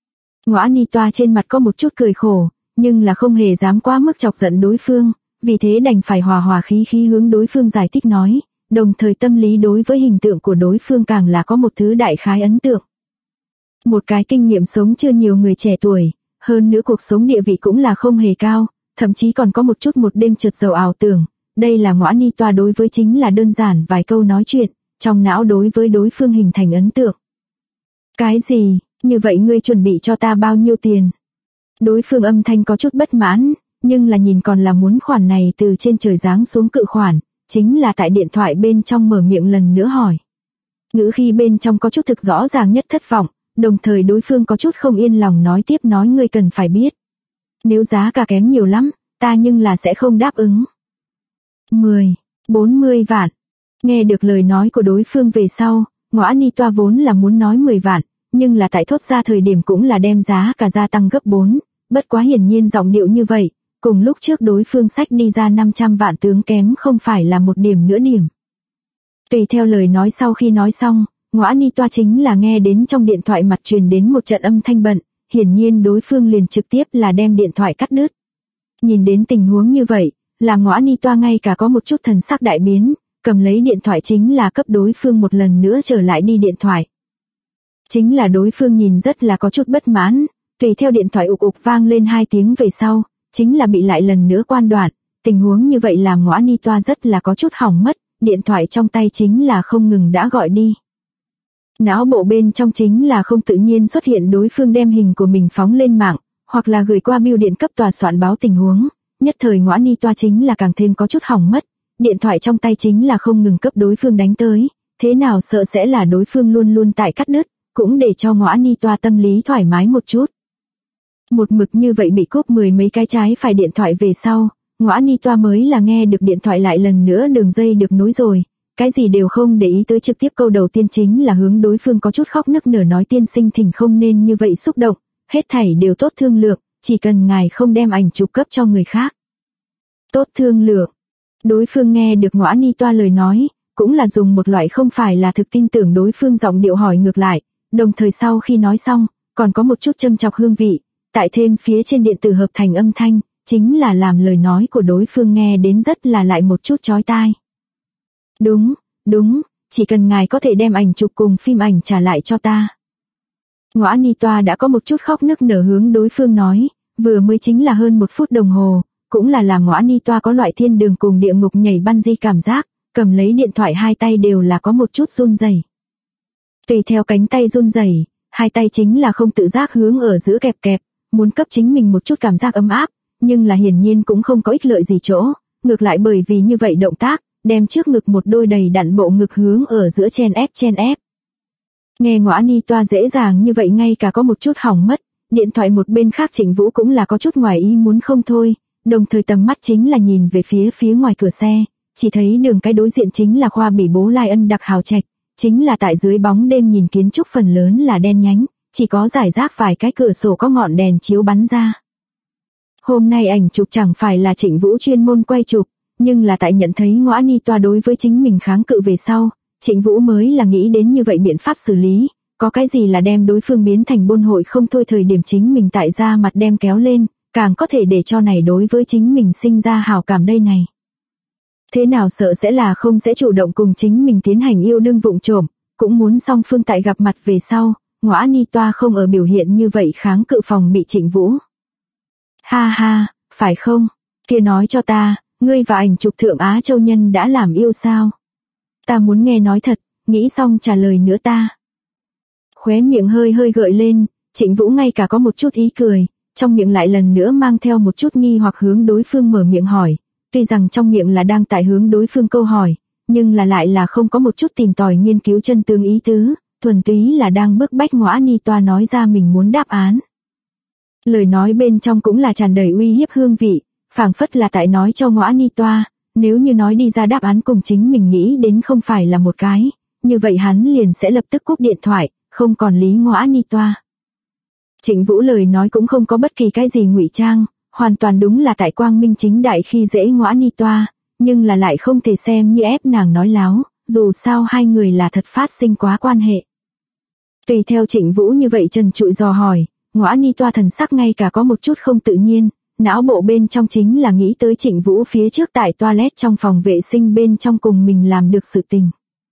Ngõa Ni Toa trên mặt có một chút cười khổ, nhưng là không hề dám quá mức chọc giận đối phương, vì thế đành phải hòa hòa khí khí hướng đối phương giải thích nói, đồng thời tâm lý đối với hình tượng của đối phương càng là có một thứ đại khái ấn tượng. Một cái kinh nghiệm sống chưa nhiều người trẻ tuổi, hơn nữa cuộc sống địa vị cũng là không hề cao, thậm chí còn có một chút một đêm trượt dầu ảo tưởng, đây là Ngõa Ni Toa đối với chính là đơn giản vài câu nói chuyện, trong não đối với đối phương hình thành ấn tượng. Cái gì, như vậy ngươi chuẩn bị cho ta bao nhiêu tiền? Đối phương âm thanh có chút bất mãn, nhưng là nhìn còn là muốn khoản này từ trên trời giáng xuống cự khoản, chính là tại điện thoại bên trong mở miệng lần nữa hỏi. Ngữ khi bên trong có chút thực rõ ràng nhất thất vọng, đồng thời đối phương có chút không yên lòng nói tiếp nói ngươi cần phải biết. Nếu giá cả kém nhiều lắm, ta nhưng là sẽ không đáp ứng. 40 vạn. Nghe được lời nói của đối phương về sau, Ngõa Ni Toa vốn là muốn nói 10 vạn, nhưng là tại thốt ra thời điểm cũng là đem giá cả gia tăng gấp 4, bất quá hiển nhiên giọng điệu như vậy, cùng lúc trước đối phương sách đi ra 500 vạn tướng kém không phải là một điểm nữa điểm. Tùy theo lời nói sau khi nói xong, Ngõa Ni Toa chính là nghe đến trong điện thoại mặt truyền đến một trận âm thanh bận, hiển nhiên đối phương liền trực tiếp là đem điện thoại cắt đứt. Nhìn đến tình huống như vậy, làm Ngõa Ni Toa ngay cả có một chút thần sắc đại biến, cầm lấy điện thoại chính là cấp đối phương một lần nữa trở lại đi điện thoại. Chính là đối phương nhìn rất là có chút bất mãn, tùy theo điện thoại ục ục vang lên 2 tiếng về sau, chính là bị lại lần nữa quan đoạn, tình huống như vậy làm Ngõa Ni Toa rất là có chút hỏng mất, điện thoại trong tay chính là không ngừng đã gọi đi. Não bộ bên trong chính là không tự nhiên xuất hiện đối phương đem hình của mình phóng lên mạng, hoặc là gửi qua bưu điện cấp tòa soạn báo tình huống, nhất thời Ngõa Ni Toa chính là càng thêm có chút hỏng mất, điện thoại trong tay chính là không ngừng cấp đối phương đánh tới, thế nào sợ sẽ là đối phương luôn luôn tại cắt đứt, cũng để cho Ngõa Ni Toa tâm lý thoải mái một chút. Một mực như vậy bị cúp 10 mấy cái trái phải điện thoại về sau, Ngõa Ni Toa mới là nghe được điện thoại lại lần nữa đường dây được nối rồi, cái gì đều không để ý tới trực tiếp câu đầu tiên chính là hướng đối phương có chút khóc nức nở nói tiên sinh thỉnh không nên như vậy xúc động, hết thảy đều tốt thương lượng, chỉ cần ngài không đem ảnh chụp cấp cho người khác. Tốt thương lượng. Đối phương nghe được Ngõa Ni Toa lời nói, cũng là dùng một loại không phải là thực tin tưởng đối phương giọng điệu hỏi ngược lại, đồng thời sau khi nói xong, còn có một chút châm chọc hương vị, tại thêm phía trên điện tử hợp thành âm thanh, chính là làm lời nói của đối phương nghe đến rất là lại một chút chói tai. Đúng, chỉ cần ngài có thể đem ảnh chụp cùng phim ảnh trả lại cho ta. Ngõa Ni Toa đã có một chút khóc nức nở hướng đối phương nói, vừa mới chính là hơn 1 phút đồng hồ, cũng là làm Ngõa Ni Toa có loại thiên đường cùng địa ngục nhảy bungee cảm giác, cầm lấy điện thoại hai tay đều là có một chút run rẩy. Tùy theo cánh tay run rẩy, hai tay chính là không tự giác hướng ở giữa kẹp, muốn cấp chính mình một chút cảm giác ấm áp, nhưng là hiển nhiên cũng không có ích lợi gì chỗ, ngược lại bởi vì như vậy động tác, đem trước ngực một đôi đầy đặn bộ ngực hướng ở giữa chen ép. Nghe Ngõa Ni Toa dễ dàng như vậy ngay cả có một chút hỏng mất, Điện thoại một bên khác Trịnh Vũ cũng là có chút ngoài ý muốn không thôi, đồng thời tầm mắt chính là nhìn về phía ngoài cửa xe, chỉ thấy đường cái đối diện chính là Khoa Bỉ Bố Lai Ân đặc hào trạch, chính là tại dưới bóng đêm nhìn kiến trúc phần lớn là đen nhánh, chỉ có rải rác vài cái cửa sổ có ngọn đèn chiếu bắn ra. Hôm nay ảnh chụp chẳng phải là Trịnh Vũ chuyên môn quay chụp, nhưng là tại nhận thấy Ngõa Ni Toa đối với chính mình kháng cự về sau, Trịnh Vũ mới là nghĩ đến như vậy biện pháp xử lý, có cái gì là đem đối phương biến thành buôn hội không thôi, thời điểm chính mình tại ra mặt đem kéo lên, càng có thể để cho này đối với chính mình sinh ra hảo cảm đây này. Thế nào sợ sẽ là không sẽ chủ động cùng chính mình tiến hành yêu đương vụng trộm, cũng muốn song phương tại gặp mặt về sau, Ngõa Ni Toa không ở biểu hiện như vậy kháng cự phòng bị Trịnh Vũ. Ha ha, phải không? Kia nói cho ta, ngươi và ảnh chụp Thượng Á Châu Nhân đã làm yêu sao? Ta muốn nghe nói thật, nghĩ xong trả lời nữa ta. Khóe miệng hơi gợi lên, Trịnh Vũ ngay cả có một chút ý cười, trong miệng lại lần nữa mang theo một chút nghi hoặc hướng đối phương mở miệng hỏi. Tuy rằng trong miệng là đang tại hướng đối phương câu hỏi, nhưng là lại là không có một chút tìm tòi nghiên cứu chân tướng ý tứ, thuần túy là đang bức bách Ngõa Ni Toa nói ra mình muốn đáp án. Lời nói bên trong cũng là tràn đầy uy hiếp hương vị, phảng phất là tại nói cho Ngõa Ni Toa, nếu như nói đi ra đáp án cùng chính mình nghĩ đến không phải là một cái, như vậy hắn liền sẽ lập tức cúp điện thoại, không còn lý Ngõa Ni Toa. Trịnh Vũ lời nói cũng không có bất kỳ cái gì ngụy trang, hoàn toàn đúng là tại quang minh chính đại khi dễ Ngõa Ni Toa, nhưng là lại không thể xem như ép nàng nói láo, dù sao hai người là thật phát sinh quá quan hệ. Tùy theo Trịnh Vũ như vậy trần trụi dò hỏi, Ngõa Ni Toa thần sắc ngay cả có một chút không tự nhiên, não bộ bên trong chính là nghĩ tới Trịnh Vũ phía trước tại toilet trong phòng vệ sinh bên trong cùng mình làm được sự tình.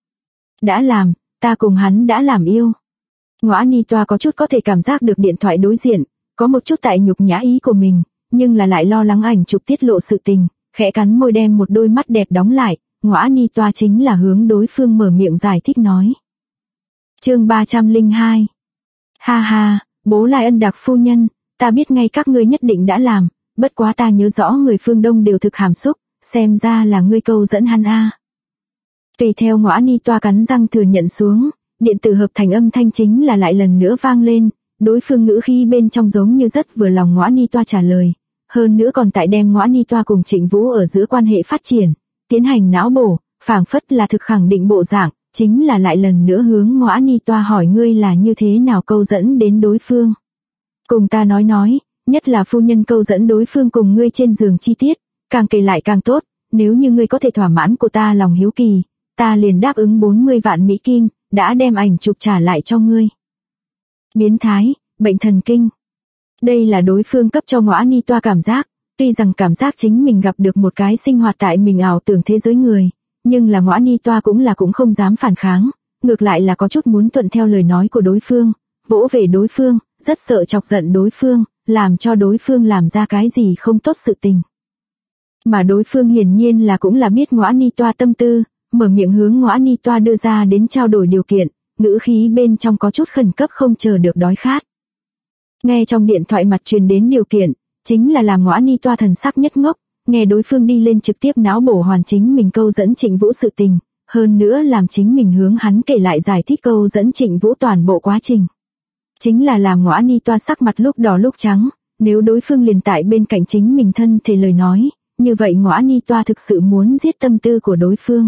Đã làm, ta cùng hắn đã làm yêu. Ngõa Ni Toa có chút có thể cảm giác được điện thoại đối diện, có một chút tại nhục nhã ý của mình, nhưng là lại lo lắng ảnh chụp tiết lộ sự tình, khẽ cắn môi đem một đôi mắt đẹp đóng lại, Ngõa Ni Toa chính là hướng đối phương mở miệng giải thích nói. Chương 302. Ha ha, Bố Lai Ân đặc phu nhân, ta biết ngay các ngươi nhất định đã làm, bất quá ta nhớ rõ người phương Đông đều thực hàm xúc, xem ra là ngươi câu dẫn hắn a. Tùy theo Ngõa Ni Toa cắn răng thừa nhận xuống, điện tử hợp thành âm thanh chính là lại lần nữa vang lên, đối phương ngữ khí bên trong giống như rất vừa lòng Ngõa Ni Toa trả lời, hơn nữa còn tại đem Ngõa Ni Toa cùng Trịnh Vũ ở giữa quan hệ phát triển, tiến hành não bổ, phảng phất là thực khẳng định bộ dạng, chính là lại lần nữa hướng Ngõa Ni Toa hỏi ngươi là như thế nào câu dẫn đến đối phương. Cùng ta nói, nhất là phu nhân câu dẫn đối phương cùng ngươi trên giường chi tiết, càng kể lại càng tốt, nếu như ngươi có thể thỏa mãn của ta lòng hiếu kỳ, ta liền đáp ứng 40 vạn Mỹ Kim, đã đem ảnh chụp trả lại cho ngươi. Biến thái, bệnh thần kinh. Đây là đối phương cấp cho Ngõa Ni Toa cảm giác, tuy rằng cảm giác chính mình gặp được một cái sinh hoạt tại mình ảo tưởng thế giới người, nhưng là Ngõa Ni Toa cũng không dám phản kháng, ngược lại là có chút muốn thuận theo lời nói của đối phương, vỗ về đối phương, rất sợ chọc giận đối phương, làm cho đối phương làm ra cái gì không tốt sự tình. Mà đối phương hiển nhiên là cũng là biết Ngõa Ni Toa tâm tư, mở miệng hướng Ngõa Ni Toa đưa ra đến trao đổi điều kiện, ngữ khí bên trong có chút khẩn cấp không chờ được đói khát. Nghe trong điện thoại mặt truyền đến điều kiện, chính là làm Ngõa Ni Toa thần sắc nhất ngốc, nghe đối phương đi lên trực tiếp não bổ hoàn chính mình câu dẫn Trịnh Vũ sự tình, hơn nữa làm chính mình hướng hắn kể lại giải thích câu dẫn Trịnh Vũ toàn bộ quá trình. Chính là làm Ngõa Ni Toa sắc mặt lúc đỏ lúc trắng, nếu đối phương liền tại bên cạnh chính mình thân thể lời nói, như vậy Ngõa Ni Toa thực sự muốn giết tâm tư của đối phương.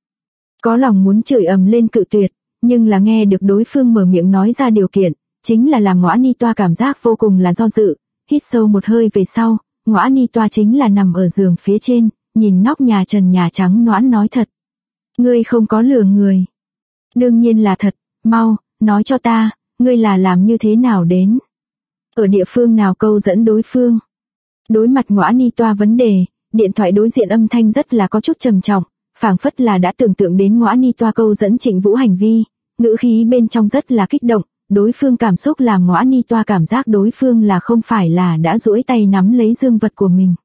Có lòng muốn chửi ầm lên cự tuyệt, nhưng là nghe được đối phương mở miệng nói ra điều kiện, chính là làm Ngõa Ni Toa cảm giác vô cùng là do dự, hít sâu một hơi về sau, Ngõa Ni Toa chính là nằm ở giường phía trên, nhìn nóc nhà trần nhà trắng nõn nói thật. Ngươi không có lừa người. Đương nhiên là thật, mau, nói cho ta, ngươi là làm như thế nào đến? Ở địa phương nào câu dẫn đối phương? Đối mặt Ngõa Ni Toa vấn đề, điện thoại đối diện âm thanh rất là có chút trầm trọng, phảng phất là đã tưởng tượng đến Ngõa Ni Toa câu dẫn Trịnh Vũ hành vi, ngữ khí bên trong rất là kích động, đối phương cảm xúc làm Ngõa Ni Toa cảm giác đối phương là không phải là đã duỗi tay nắm lấy dương vật của mình.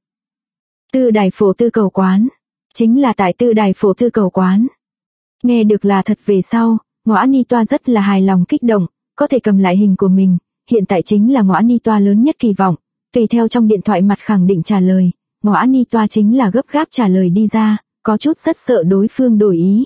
Tư Đài Phổ Tư Cầu Quán, chính là tại Tư Đài Phổ Tư Cầu Quán. Nghe được là thật về sau, Ngõa Ni Toa rất là hài lòng kích động, có thể cầm lại hình của mình, hiện tại chính là Ngõa Ni Toa lớn nhất kỳ vọng, tùy theo trong điện thoại mặt khẳng định trả lời, Ngõa Ni Toa chính là gấp gáp trả lời đi ra, có chút rất sợ đối phương đổi ý.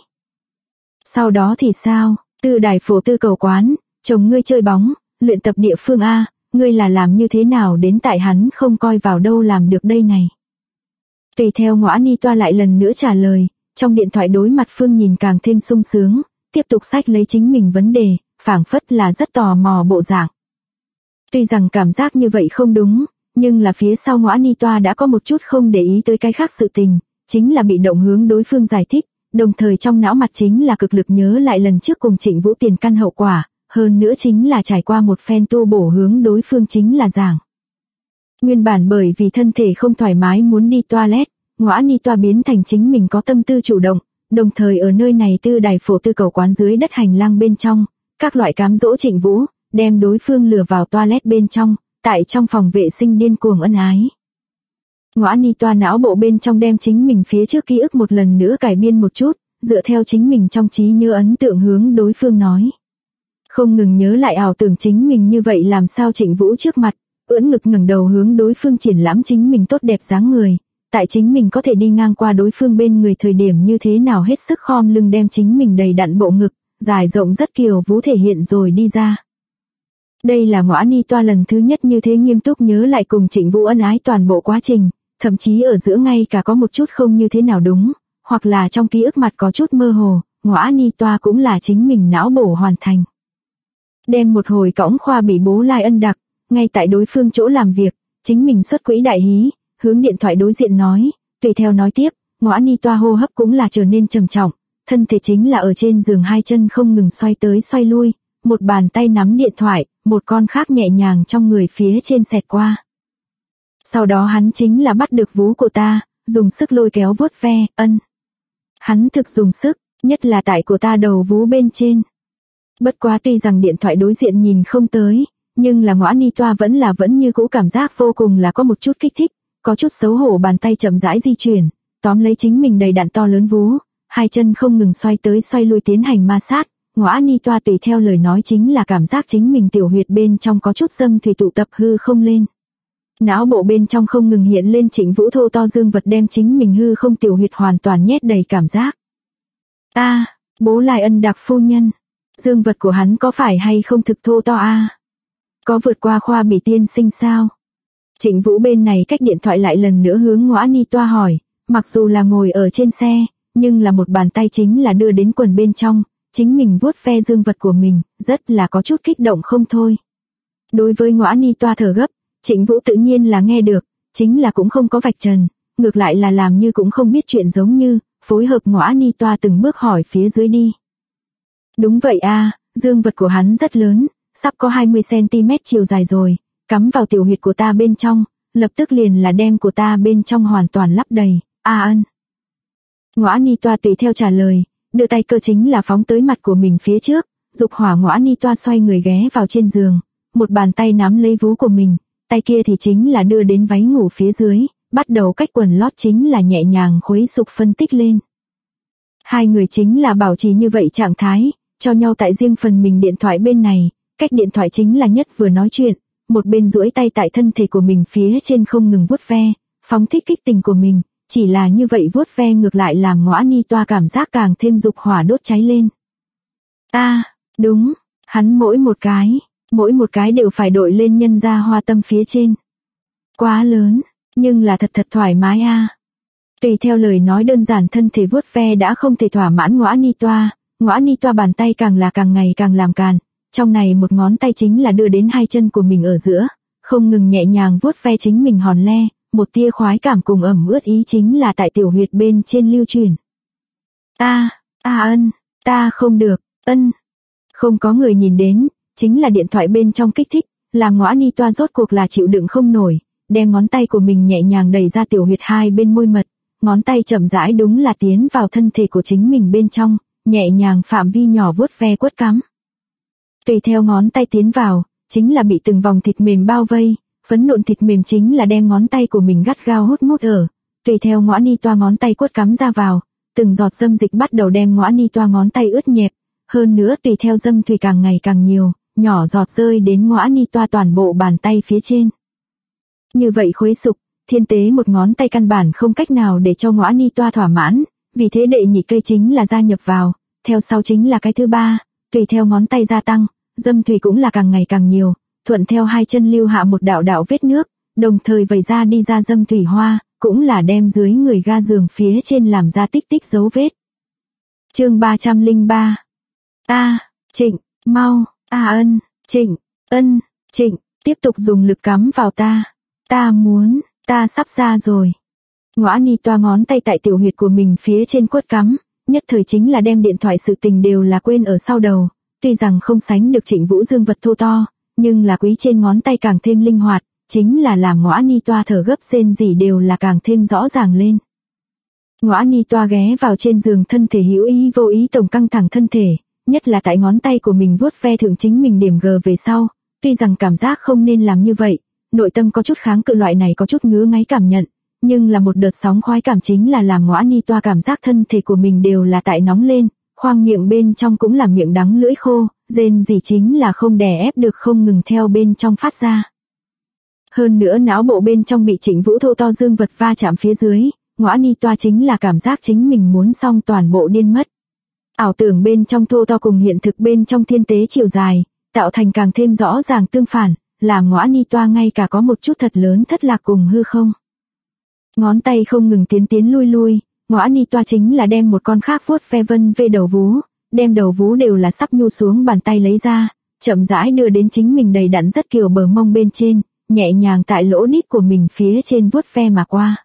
Sau đó thì sao? Tư Đài Phổ Tư Cầu Quán, chồng ngươi chơi bóng, luyện tập địa phương A, ngươi là làm như thế nào đến tại hắn không coi vào đâu làm được đây này. Tùy theo Ngõa Ni Toa lại lần nữa trả lời, trong điện thoại đối mặt Phương nhìn càng thêm sung sướng, tiếp tục xách lấy chính mình vấn đề, phảng phất là rất tò mò bộ dạng. Tuy rằng cảm giác như vậy không đúng, nhưng là phía sau Ngõa Ni Toa đã có một chút không để ý tới cái khác sự tình, chính là bị động hướng đối phương giải thích, đồng thời trong não mặt chính là cực lực nhớ lại lần trước cùng Trịnh Vũ tiền căn hậu quả, hơn nữa chính là trải qua một phen tu bổ hướng đối phương chính là giảng. Nguyên bản bởi vì thân thể không thoải mái muốn đi toilet, Ngõa Ni Toa biến thành chính mình có tâm tư chủ động, đồng thời ở nơi này tư đài phổ tư cầu quán dưới đất hành lang bên trong, các loại cám dỗ Trịnh Vũ, đem đối phương lừa vào toilet bên trong, tại trong phòng vệ sinh điên cuồng ân ái. Ngõa Ni Toa não bộ bên trong đem chính mình phía trước ký ức một lần nữa cải biên một chút, dựa theo chính mình trong trí nhớ ấn tượng hướng đối phương nói. Không ngừng nhớ lại ảo tưởng chính mình như vậy làm sao Trịnh Vũ trước mặt, ưỡn ngực ngẩng đầu hướng đối phương triển lãm chính mình tốt đẹp dáng người, tại chính mình có thể đi ngang qua đối phương bên người thời điểm như thế nào hết sức khom lưng đem chính mình đầy đặn bộ ngực, dài rộng rất kiều vú thể hiện rồi đi ra. Đây là Ngõa Ni Toa lần thứ nhất như thế nghiêm túc nhớ lại cùng Trịnh Vũ ân ái toàn bộ quá trình, thậm chí ở giữa ngay cả có một chút không như thế nào đúng, hoặc là trong ký ức mặt có chút mơ hồ, Ngõa Ni Toa cũng là chính mình não bổ hoàn thành. Đem một hồi cõng khoa bị bố Lai Ân đặc, ngay tại đối phương chỗ làm việc, chính mình xuất quỹ đại hí, hướng điện thoại đối diện nói, tùy theo nói tiếp, Ngõa Ni Toa hô hấp cũng là trở nên trầm trọng, thân thể chính là ở trên giường hai chân không ngừng xoay tới xoay lui, một bàn tay nắm điện thoại, một con khác nhẹ nhàng trong người phía trên xẹt qua. Sau đó hắn chính là bắt được vú của ta, dùng sức lôi kéo vuốt ve, Hắn thực dùng sức, nhất là tại của ta đầu vú bên trên. Bất quá tuy rằng điện thoại đối diện nhìn không tới, nhưng là Ngõa Ni Toa vẫn như cũ cảm giác vô cùng là có một chút kích thích, có chút xấu hổ bàn tay chậm rãi di chuyển, tóm lấy chính mình đầy đặn to lớn vú, hai chân không ngừng xoay tới xoay lui tiến hành ma sát. Ngõa Ni Toa tùy theo lời nói chính là cảm giác chính mình tiểu huyệt bên trong có chút dâm thủy tụ tập hư không lên. Não bộ bên trong không ngừng hiện lên Trịnh Vũ thô to dương vật đem chính mình hư không tiểu huyệt hoàn toàn nhét đầy cảm giác. Bố Lai Ân đặc phu nhân, dương vật của hắn có phải hay không thực thô to Có vượt qua khoa bỉ tiên sinh sao? Trịnh Vũ bên này cách điện thoại lại lần nữa hướng Ngõa Ni Toa hỏi, mặc dù là ngồi ở trên xe, nhưng là một bàn tay chính là đưa đến quần bên trong, chính mình vuốt ve dương vật của mình, rất là có chút kích động không thôi. Đối với Ngõa Ni Toa thở gấp, Trịnh Vũ tự nhiên là nghe được, chính là cũng không có vạch trần, ngược lại là làm như cũng không biết chuyện giống như, phối hợp Ngõa Ni Toa từng bước hỏi phía dưới đi. Đúng vậy dương vật của hắn rất lớn, sắp có 20cm chiều dài rồi, cắm vào tiểu huyệt của ta bên trong, lập tức liền là đem của ta bên trong hoàn toàn lắp đầy, Ngõa Ni Toa tùy theo trả lời, đưa tay cơ chính là phóng tới mặt của mình phía trước, dục hỏa Ngõa Ni Toa xoay người ghé vào trên giường, một bàn tay nắm lấy vú của mình, tay kia thì chính là đưa đến váy ngủ phía dưới, bắt đầu cách quần lót chính là nhẹ nhàng khuấy sục phân tích lên. Hai người chính là bảo trì như vậy trạng thái, cho nhau tại riêng phần mình điện thoại bên này, cách điện thoại chính là nhất vừa nói chuyện, một bên duỗi tay tại thân thể của mình phía trên không ngừng vuốt ve, phóng thích kích tình của mình, chỉ là như vậy vuốt ve ngược lại làm Ngõa Ni Toa cảm giác càng thêm dục hỏa đốt cháy lên. Đúng, hắn mỗi một cái đều phải đội lên nhân ra hoa tâm phía trên. Quá lớn, nhưng là thật thoải mái Tùy theo lời nói đơn giản thân thể vuốt ve đã không thể thỏa mãn Ngõa Ni Toa bàn tay càng ngày càng làm càn, trong này một ngón tay chính là đưa đến hai chân của mình ở giữa, không ngừng nhẹ nhàng vuốt ve chính mình hòn le, một tia khoái cảm cùng ẩm ướt ý chính là tại tiểu huyệt bên trên lưu truyền. Ta không được, Không có người nhìn đến, chính là điện thoại bên trong kích thích, làm Ngõa Ni Toa rốt cuộc là chịu đựng không nổi, đem ngón tay của mình nhẹ nhàng đẩy ra tiểu huyệt hai bên môi mật, ngón tay chậm rãi đúng là tiến vào thân thể của chính mình bên trong, nhẹ nhàng phạm vi nhỏ vuốt ve quất cắm. Tùy theo ngón tay tiến vào, chính là bị từng vòng thịt mềm bao vây, phấn nộn thịt mềm chính là đem ngón tay của mình gắt gao hút mút ở, tùy theo Ngõa Ni Toa ngón tay quất cắm ra vào, từng giọt dâm dịch bắt đầu đem Ngõa Ni Toa ngón tay ướt nhẹp, hơn nữa tùy theo dâm thủy càng ngày càng nhiều, nhỏ giọt rơi đến Ngõa Ni Toa toàn bộ bàn tay phía trên. Như vậy khuấy sục, thiên tế một ngón tay căn bản không cách nào để cho Ngõa Ni Toa thỏa mãn, vì thế đệ nhị cây chính là gia nhập vào, theo sau chính là cái thứ ba, tùy theo ngón tay gia tăng, dâm thủy cũng là càng ngày càng nhiều, thuận theo hai chân lưu hạ một đạo đạo vết nước, đồng thời vẩy ra đi ra dâm thủy hoa, cũng là đem dưới người ga giường phía trên làm ra tích tích dấu vết. Chương 303. Trịnh, mau, Ân, Trịnh, Ân, Trịnh, tiếp tục dùng lực cắm vào ta. Ta muốn, ta sắp ra rồi. Ngõa Ni Toa ngón tay tại tiểu huyệt của mình phía trên quất cắm, nhất thời chính là đem điện thoại sự tình đều là quên ở sau đầu, tuy rằng không sánh được Trịnh Vũ dương vật thô to, nhưng là quý trên ngón tay càng thêm linh hoạt, chính là làm Ngõa Ni Toa thở gấp rên rỉ đều là càng thêm rõ ràng lên. Ngõa Ni Toa ghé vào trên giường, thân thể hữu ý vô ý tổng căng thẳng thân thể, nhất là tại ngón tay của mình vuốt ve thượng chính mình điểm G về sau, tuy rằng cảm giác không nên làm như vậy, nội tâm có chút kháng cự loại này có chút ngứa ngáy cảm nhận, nhưng là một đợt sóng khoái cảm chính là làm Ngõa Ni Toa cảm giác thân thể của mình đều là tại nóng lên, khoang miệng bên trong cũng là miệng đắng lưỡi khô, rên rỉ chính là không đè ép được không ngừng theo bên trong phát ra. Hơn nữa não bộ bên trong bị Trịnh Vũ thô to dương vật va chạm phía dưới, Ngõa Ni Toa chính là cảm giác chính mình muốn xong toàn bộ điên mất. Ảo tưởng bên trong thô to cùng hiện thực bên trong thiên tế chiều dài, tạo thành càng thêm rõ ràng tương phản, làm Ngõa Ni Toa ngay cả có một chút thật lớn thất lạc cùng hư không. Ngón tay không ngừng tiến lui lui, Ngõa Ni Toa chính là đem một con khác vuốt ve vân về đầu vú, đem đầu vú đều là sắp nhu xuống bàn tay lấy ra, chậm rãi đưa đến chính mình đầy đặn rất kiều bờ mông bên trên, nhẹ nhàng tại lỗ đít của mình phía trên vuốt ve mà qua.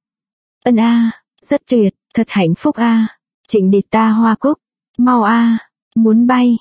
Ân rất tuyệt, thật hạnh phúc Trịnh địt ta hoa cúc, mau muốn bay,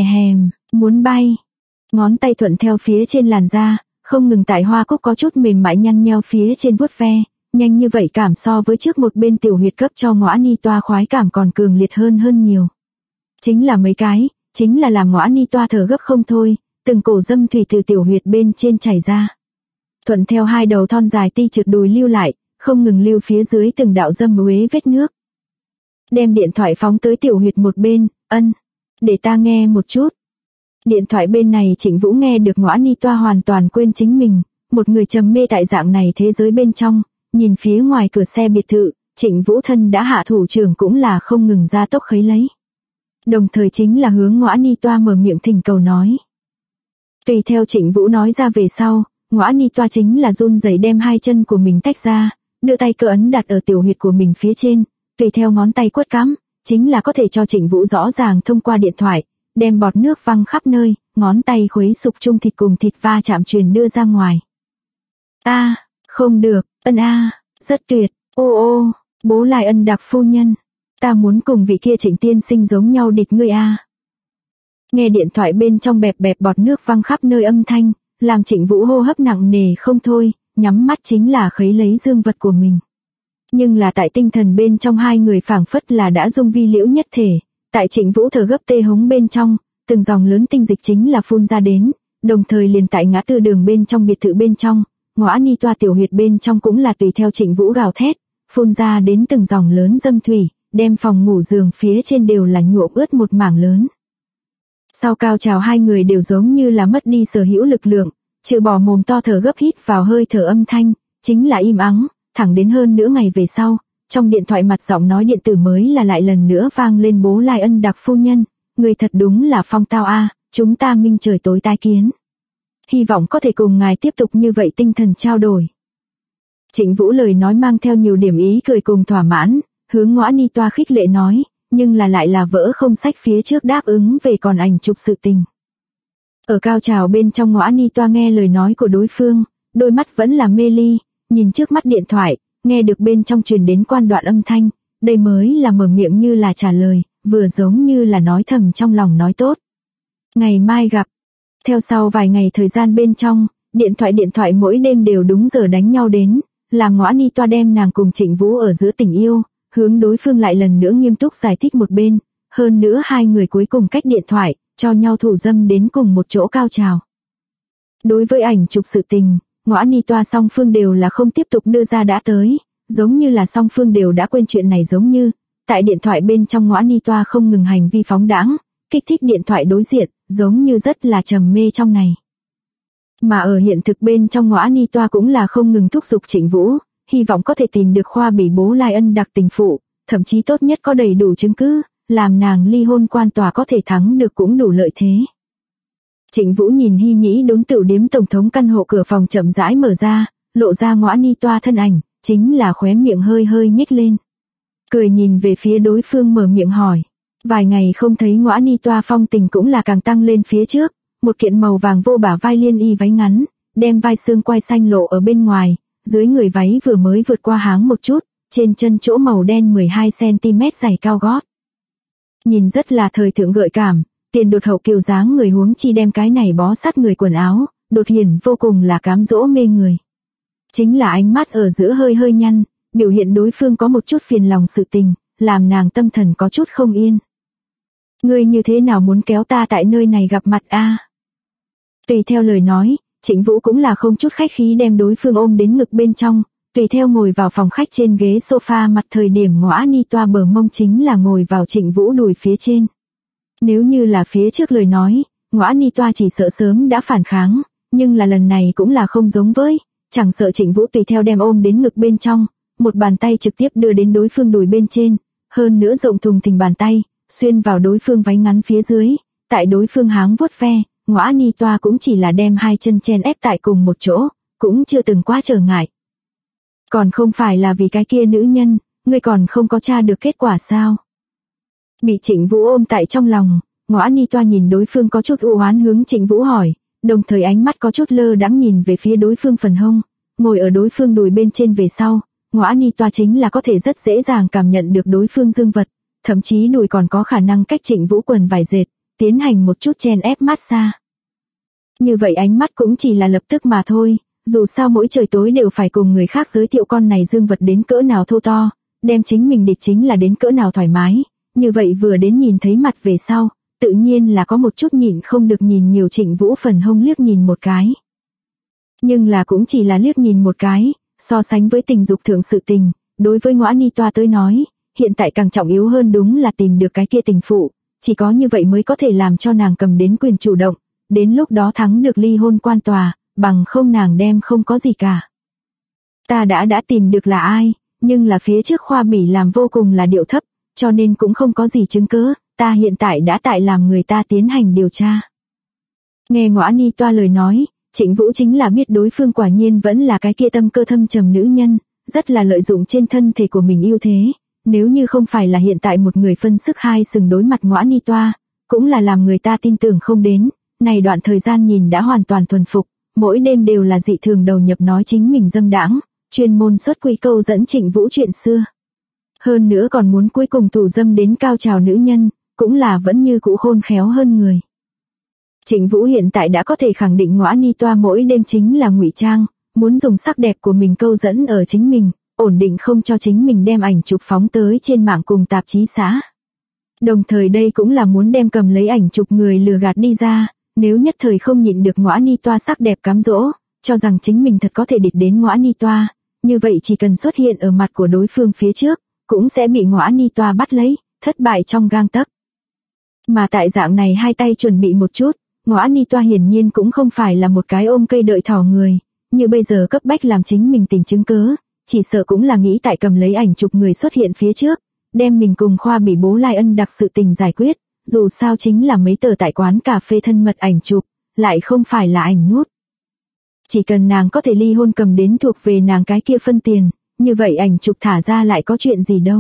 muốn bay. Ngón tay thuận theo phía trên làn da, không ngừng tại hoa cúc có chút mềm mại nhăn nheo phía trên vuốt ve, nhanh như vậy cảm so với trước một bên tiểu huyệt cấp cho Ngõa Ni Toa khoái cảm còn cường liệt hơn nhiều. Chính là mấy cái, chính là làm Ngõa Ni Toa thở gấp không thôi, từng cổ dâm thủy từ tiểu huyệt bên trên chảy ra. Thuận theo hai đầu thon dài ti trượt đùi lưu lại, không ngừng lưu phía dưới từng đạo dâm uế vết nước. Đem điện thoại phóng tới tiểu huyệt một bên, để ta nghe một chút. Điện thoại bên này Trịnh Vũ nghe được Ngõa Ni Toa hoàn toàn quên chính mình, một người trầm mê tại dạng này thế giới bên trong, nhìn phía ngoài cửa xe biệt thự, Trịnh Vũ thân đã hạ thủ trưởng cũng là không ngừng ra tốc khấy lấy. Đồng thời chính là hướng Ngõa Ni Toa mở miệng thỉnh cầu nói. Tùy theo Trịnh Vũ nói ra về sau, Ngõa Ni Toa chính là run rẩy đem hai chân của mình tách ra, đưa tay cơ ấn đặt ở tiểu huyệt của mình phía trên, tùy theo ngón tay quất cắm, chính là có thể cho Trịnh Vũ rõ ràng thông qua điện thoại, đem bọt nước văng khắp nơi, ngón tay khuấy sục chung thịt cùng thịt va chạm truyền đưa ra ngoài. Không được, rất tuyệt, bố lại Ân Đặc phu nhân, ta muốn cùng vị kia Trịnh tiên sinh giống nhau địt ngươi Nghe điện thoại bên trong bẹp bẹp bọt nước văng khắp nơi âm thanh, làm Trịnh Vũ hô hấp nặng nề không thôi, nhắm mắt chính là khấy lấy dương vật của mình. Nhưng là tại tinh thần bên trong hai người phảng phất là đã dung vi liễu nhất thể, tại Trịnh Vũ thở gấp tê hống bên trong, từng dòng lớn tinh dịch chính là phun ra đến, đồng thời liền tại ngã tư đường bên trong biệt thự bên trong, Ngõa Ni Toa tiểu huyệt bên trong cũng là tùy theo Trịnh Vũ gào thét, phun ra đến từng dòng lớn dâm thủy, đem phòng ngủ giường phía trên đều là nhuộm ướt một mảng lớn. Sau cao trào hai người đều giống như là mất đi sở hữu lực lượng, trừ bỏ mồm to thở gấp hít vào hơi thở âm thanh, chính là im ắng, thẳng đến hơn nửa ngày về sau, trong điện thoại mặt giọng nói điện tử mới là lại lần nữa vang lên bố lại Ân Đặc phu nhân, người thật đúng là phong tao chúng ta minh trời tối tái kiến. Hy vọng có thể cùng ngài tiếp tục như vậy tinh thần trao đổi. Trịnh Vũ lời nói mang theo nhiều điểm ý cười cùng thỏa mãn, hướng Ngõa Ni Toa khích lệ nói, nhưng là lại là vỡ không sách phía trước đáp ứng về còn ảnh chụp sự tình. Ở cao trào bên trong Ngõa Ni Toa nghe lời nói của đối phương, đôi mắt vẫn là mê ly, nhìn trước mắt điện thoại, nghe được bên trong truyền đến quan đoạn âm thanh, đây mới là mở miệng như là trả lời, vừa giống như là nói thầm trong lòng nói tốt. Ngày mai gặp. Theo sau vài ngày thời gian bên trong, điện thoại mỗi đêm đều đúng giờ đánh nhau đến, làm Ngõa Ni Toa đem nàng cùng Trịnh Vũ ở giữa tình yêu, hướng đối phương lại lần nữa nghiêm túc giải thích một bên, hơn nữa hai người cuối cùng cách điện thoại, cho nhau thủ dâm đến cùng một chỗ cao trào. Đối với ảnh chụp sự tình, Ngõa Ni Toa song phương đều là không tiếp tục đưa ra đã tới, giống như là song phương đều đã quên chuyện này giống như, tại điện thoại bên trong Ngõa Ni Toa không ngừng hành vi phóng đãng, kích thích điện thoại đối diện, giống như rất là trầm mê trong này. Mà ở hiện thực bên trong Ngõa Ni Toa cũng là không ngừng thúc giục Trịnh Vũ, hy vọng có thể tìm được Khoa Bỉ bố lai Ân Đặc tình phụ, thậm chí tốt nhất có đầy đủ chứng cứ, làm nàng ly hôn quan tòa có thể thắng được cũng đủ lợi thế. Trịnh Vũ nhìn Hy Nhĩ Đốn Tửu Điếm tổng thống căn hộ cửa phòng chậm rãi mở ra, lộ ra Ngõa Ni Toa thân ảnh, chính là khóe miệng hơi hơi nhếch lên. Cười nhìn về phía đối phương mở miệng hỏi. Vài ngày không thấy Ngõa Ni Toa phong tình cũng là càng tăng lên phía trước, một kiện màu vàng vô bả vai liên y váy ngắn, đem vai xương quai xanh lộ ở bên ngoài, dưới người váy vừa mới vượt qua háng một chút, trên chân chỗ màu đen 12cm giày cao gót. Nhìn rất là thời thượng gợi cảm, tiền đột hậu kiều dáng người huống chi đem cái này bó sát người quần áo, đột hiển vô cùng là cám dỗ mê người. Chính là ánh mắt ở giữa hơi hơi nhăn, biểu hiện đối phương có một chút phiền lòng sự tình, làm nàng tâm thần có chút không yên. Ngươi như thế nào muốn kéo ta tại nơi này gặp mặt a? Tùy theo lời nói, Trịnh Vũ cũng là không chút khách khí đem đối phương ôm đến ngực bên trong, tùy theo ngồi vào phòng khách trên ghế sofa mặt thời điểm Ngõa Ni Toa bờ mông chính là ngồi vào Trịnh Vũ đùi phía trên. Nếu như là phía trước lời nói, Ngõa Ni Toa chỉ sợ sớm đã phản kháng, nhưng là lần này cũng là không giống với, chẳng sợ Trịnh Vũ tùy theo đem ôm đến ngực bên trong, một bàn tay trực tiếp đưa đến đối phương đùi bên trên, hơn nữa rộng thùng thình bàn tay, xuyên vào đối phương váy ngắn phía dưới, tại đối phương háng vuốt ve, Ngõa Ni Toa cũng chỉ là đem hai chân chen ép tại cùng một chỗ, cũng chưa từng quá trở ngại. Còn không phải là vì cái kia nữ nhân, ngươi còn không có tra được kết quả sao? Bị Trịnh Vũ ôm tại trong lòng, Ngõa Ni Toa nhìn đối phương có chút u oán hướng Trịnh Vũ hỏi, đồng thời ánh mắt có chút lơ đãng nhìn về phía đối phương phần hông, ngồi ở đối phương đùi bên trên về sau, Ngõa Ni Toa chính là có thể rất dễ dàng cảm nhận được đối phương dương vật, thậm chí đùi còn có khả năng cách Trịnh Vũ quần vải dệt, tiến hành một chút chen ép massage. Như vậy ánh mắt cũng chỉ là lập tức mà thôi, dù sao mỗi trời tối đều phải cùng người khác giới thiệu con này dương vật đến cỡ nào thô to, đem chính mình địch chính là đến cỡ nào thoải mái, như vậy vừa đến nhìn thấy mặt về sau, tự nhiên là có một chút nhịn không được nhìn nhiều Trịnh Vũ phần hông liếc nhìn một cái. Nhưng là cũng chỉ là liếc nhìn một cái, so sánh với tình dục thượng sự tình, đối với Ngõa Ni Toa tới nói, hiện tại càng trọng yếu hơn đúng là tìm được cái kia tình phụ, chỉ có như vậy mới có thể làm cho nàng cầm đến quyền chủ động, đến lúc đó thắng được ly hôn quan tòa, bằng không nàng đem không có gì cả. Ta đã tìm được là ai, nhưng là phía trước Khoa Bỉ làm vô cùng là điệu thấp, cho nên cũng không có gì chứng cứ, ta hiện tại đã tại làm người ta tiến hành điều tra. Nghe Ngõa Ni Toa lời nói, Trịnh Vũ chính là biết đối phương quả nhiên vẫn là cái kia tâm cơ thâm trầm nữ nhân, rất là lợi dụng trên thân thể của mình ưu thế, nếu như không phải là hiện tại một người phân sức hai sừng đối mặt Ngõa Ni Toa, cũng là làm người ta tin tưởng không đến, này đoạn thời gian nhìn đã hoàn toàn thuần phục, mỗi đêm đều là dị thường đầu nhập nói chính mình dâm đãng, chuyên môn xuất quy câu dẫn Trịnh Vũ chuyện xưa. Hơn nữa còn muốn cuối cùng thủ dâm đến cao trào nữ nhân, cũng là vẫn như cũ khôn khéo hơn người. Trịnh Vũ hiện tại đã có thể khẳng định Ngõa Ni Toa mỗi đêm chính là ngụy trang, muốn dùng sắc đẹp của mình câu dẫn ở chính mình, ổn định không cho chính mình đem ảnh chụp phóng tới trên mạng cùng tạp chí xã. Đồng thời đây cũng là muốn đem cầm lấy ảnh chụp người lừa gạt đi ra, nếu nhất thời không nhịn được Ngõa Ni Toa sắc đẹp cám dỗ, cho rằng chính mình thật có thể địch đến Ngõa Ni Toa, như vậy chỉ cần xuất hiện ở mặt của đối phương phía trước, cũng sẽ bị Ngõa Ni Toa bắt lấy, thất bại trong gang tấc. Mà tại dạng này hai tay chuẩn bị một chút, Ngõa Ni Toa hiển nhiên cũng không phải là một cái ôm cây đợi thỏ người, như bây giờ cấp bách làm chính mình tìm chứng cớ, chỉ sợ cũng là nghĩ tại cầm lấy ảnh chụp người xuất hiện phía trước, đem mình cùng Khoa Bỉ bố Lai Ân đặc sự tình giải quyết, dù sao chính là mấy tờ tại quán cà phê thân mật ảnh chụp, lại không phải là ảnh nút. Chỉ cần nàng có thể ly hôn cầm đến thuộc về nàng cái kia phân tiền, như vậy ảnh chụp thả ra lại có chuyện gì đâu.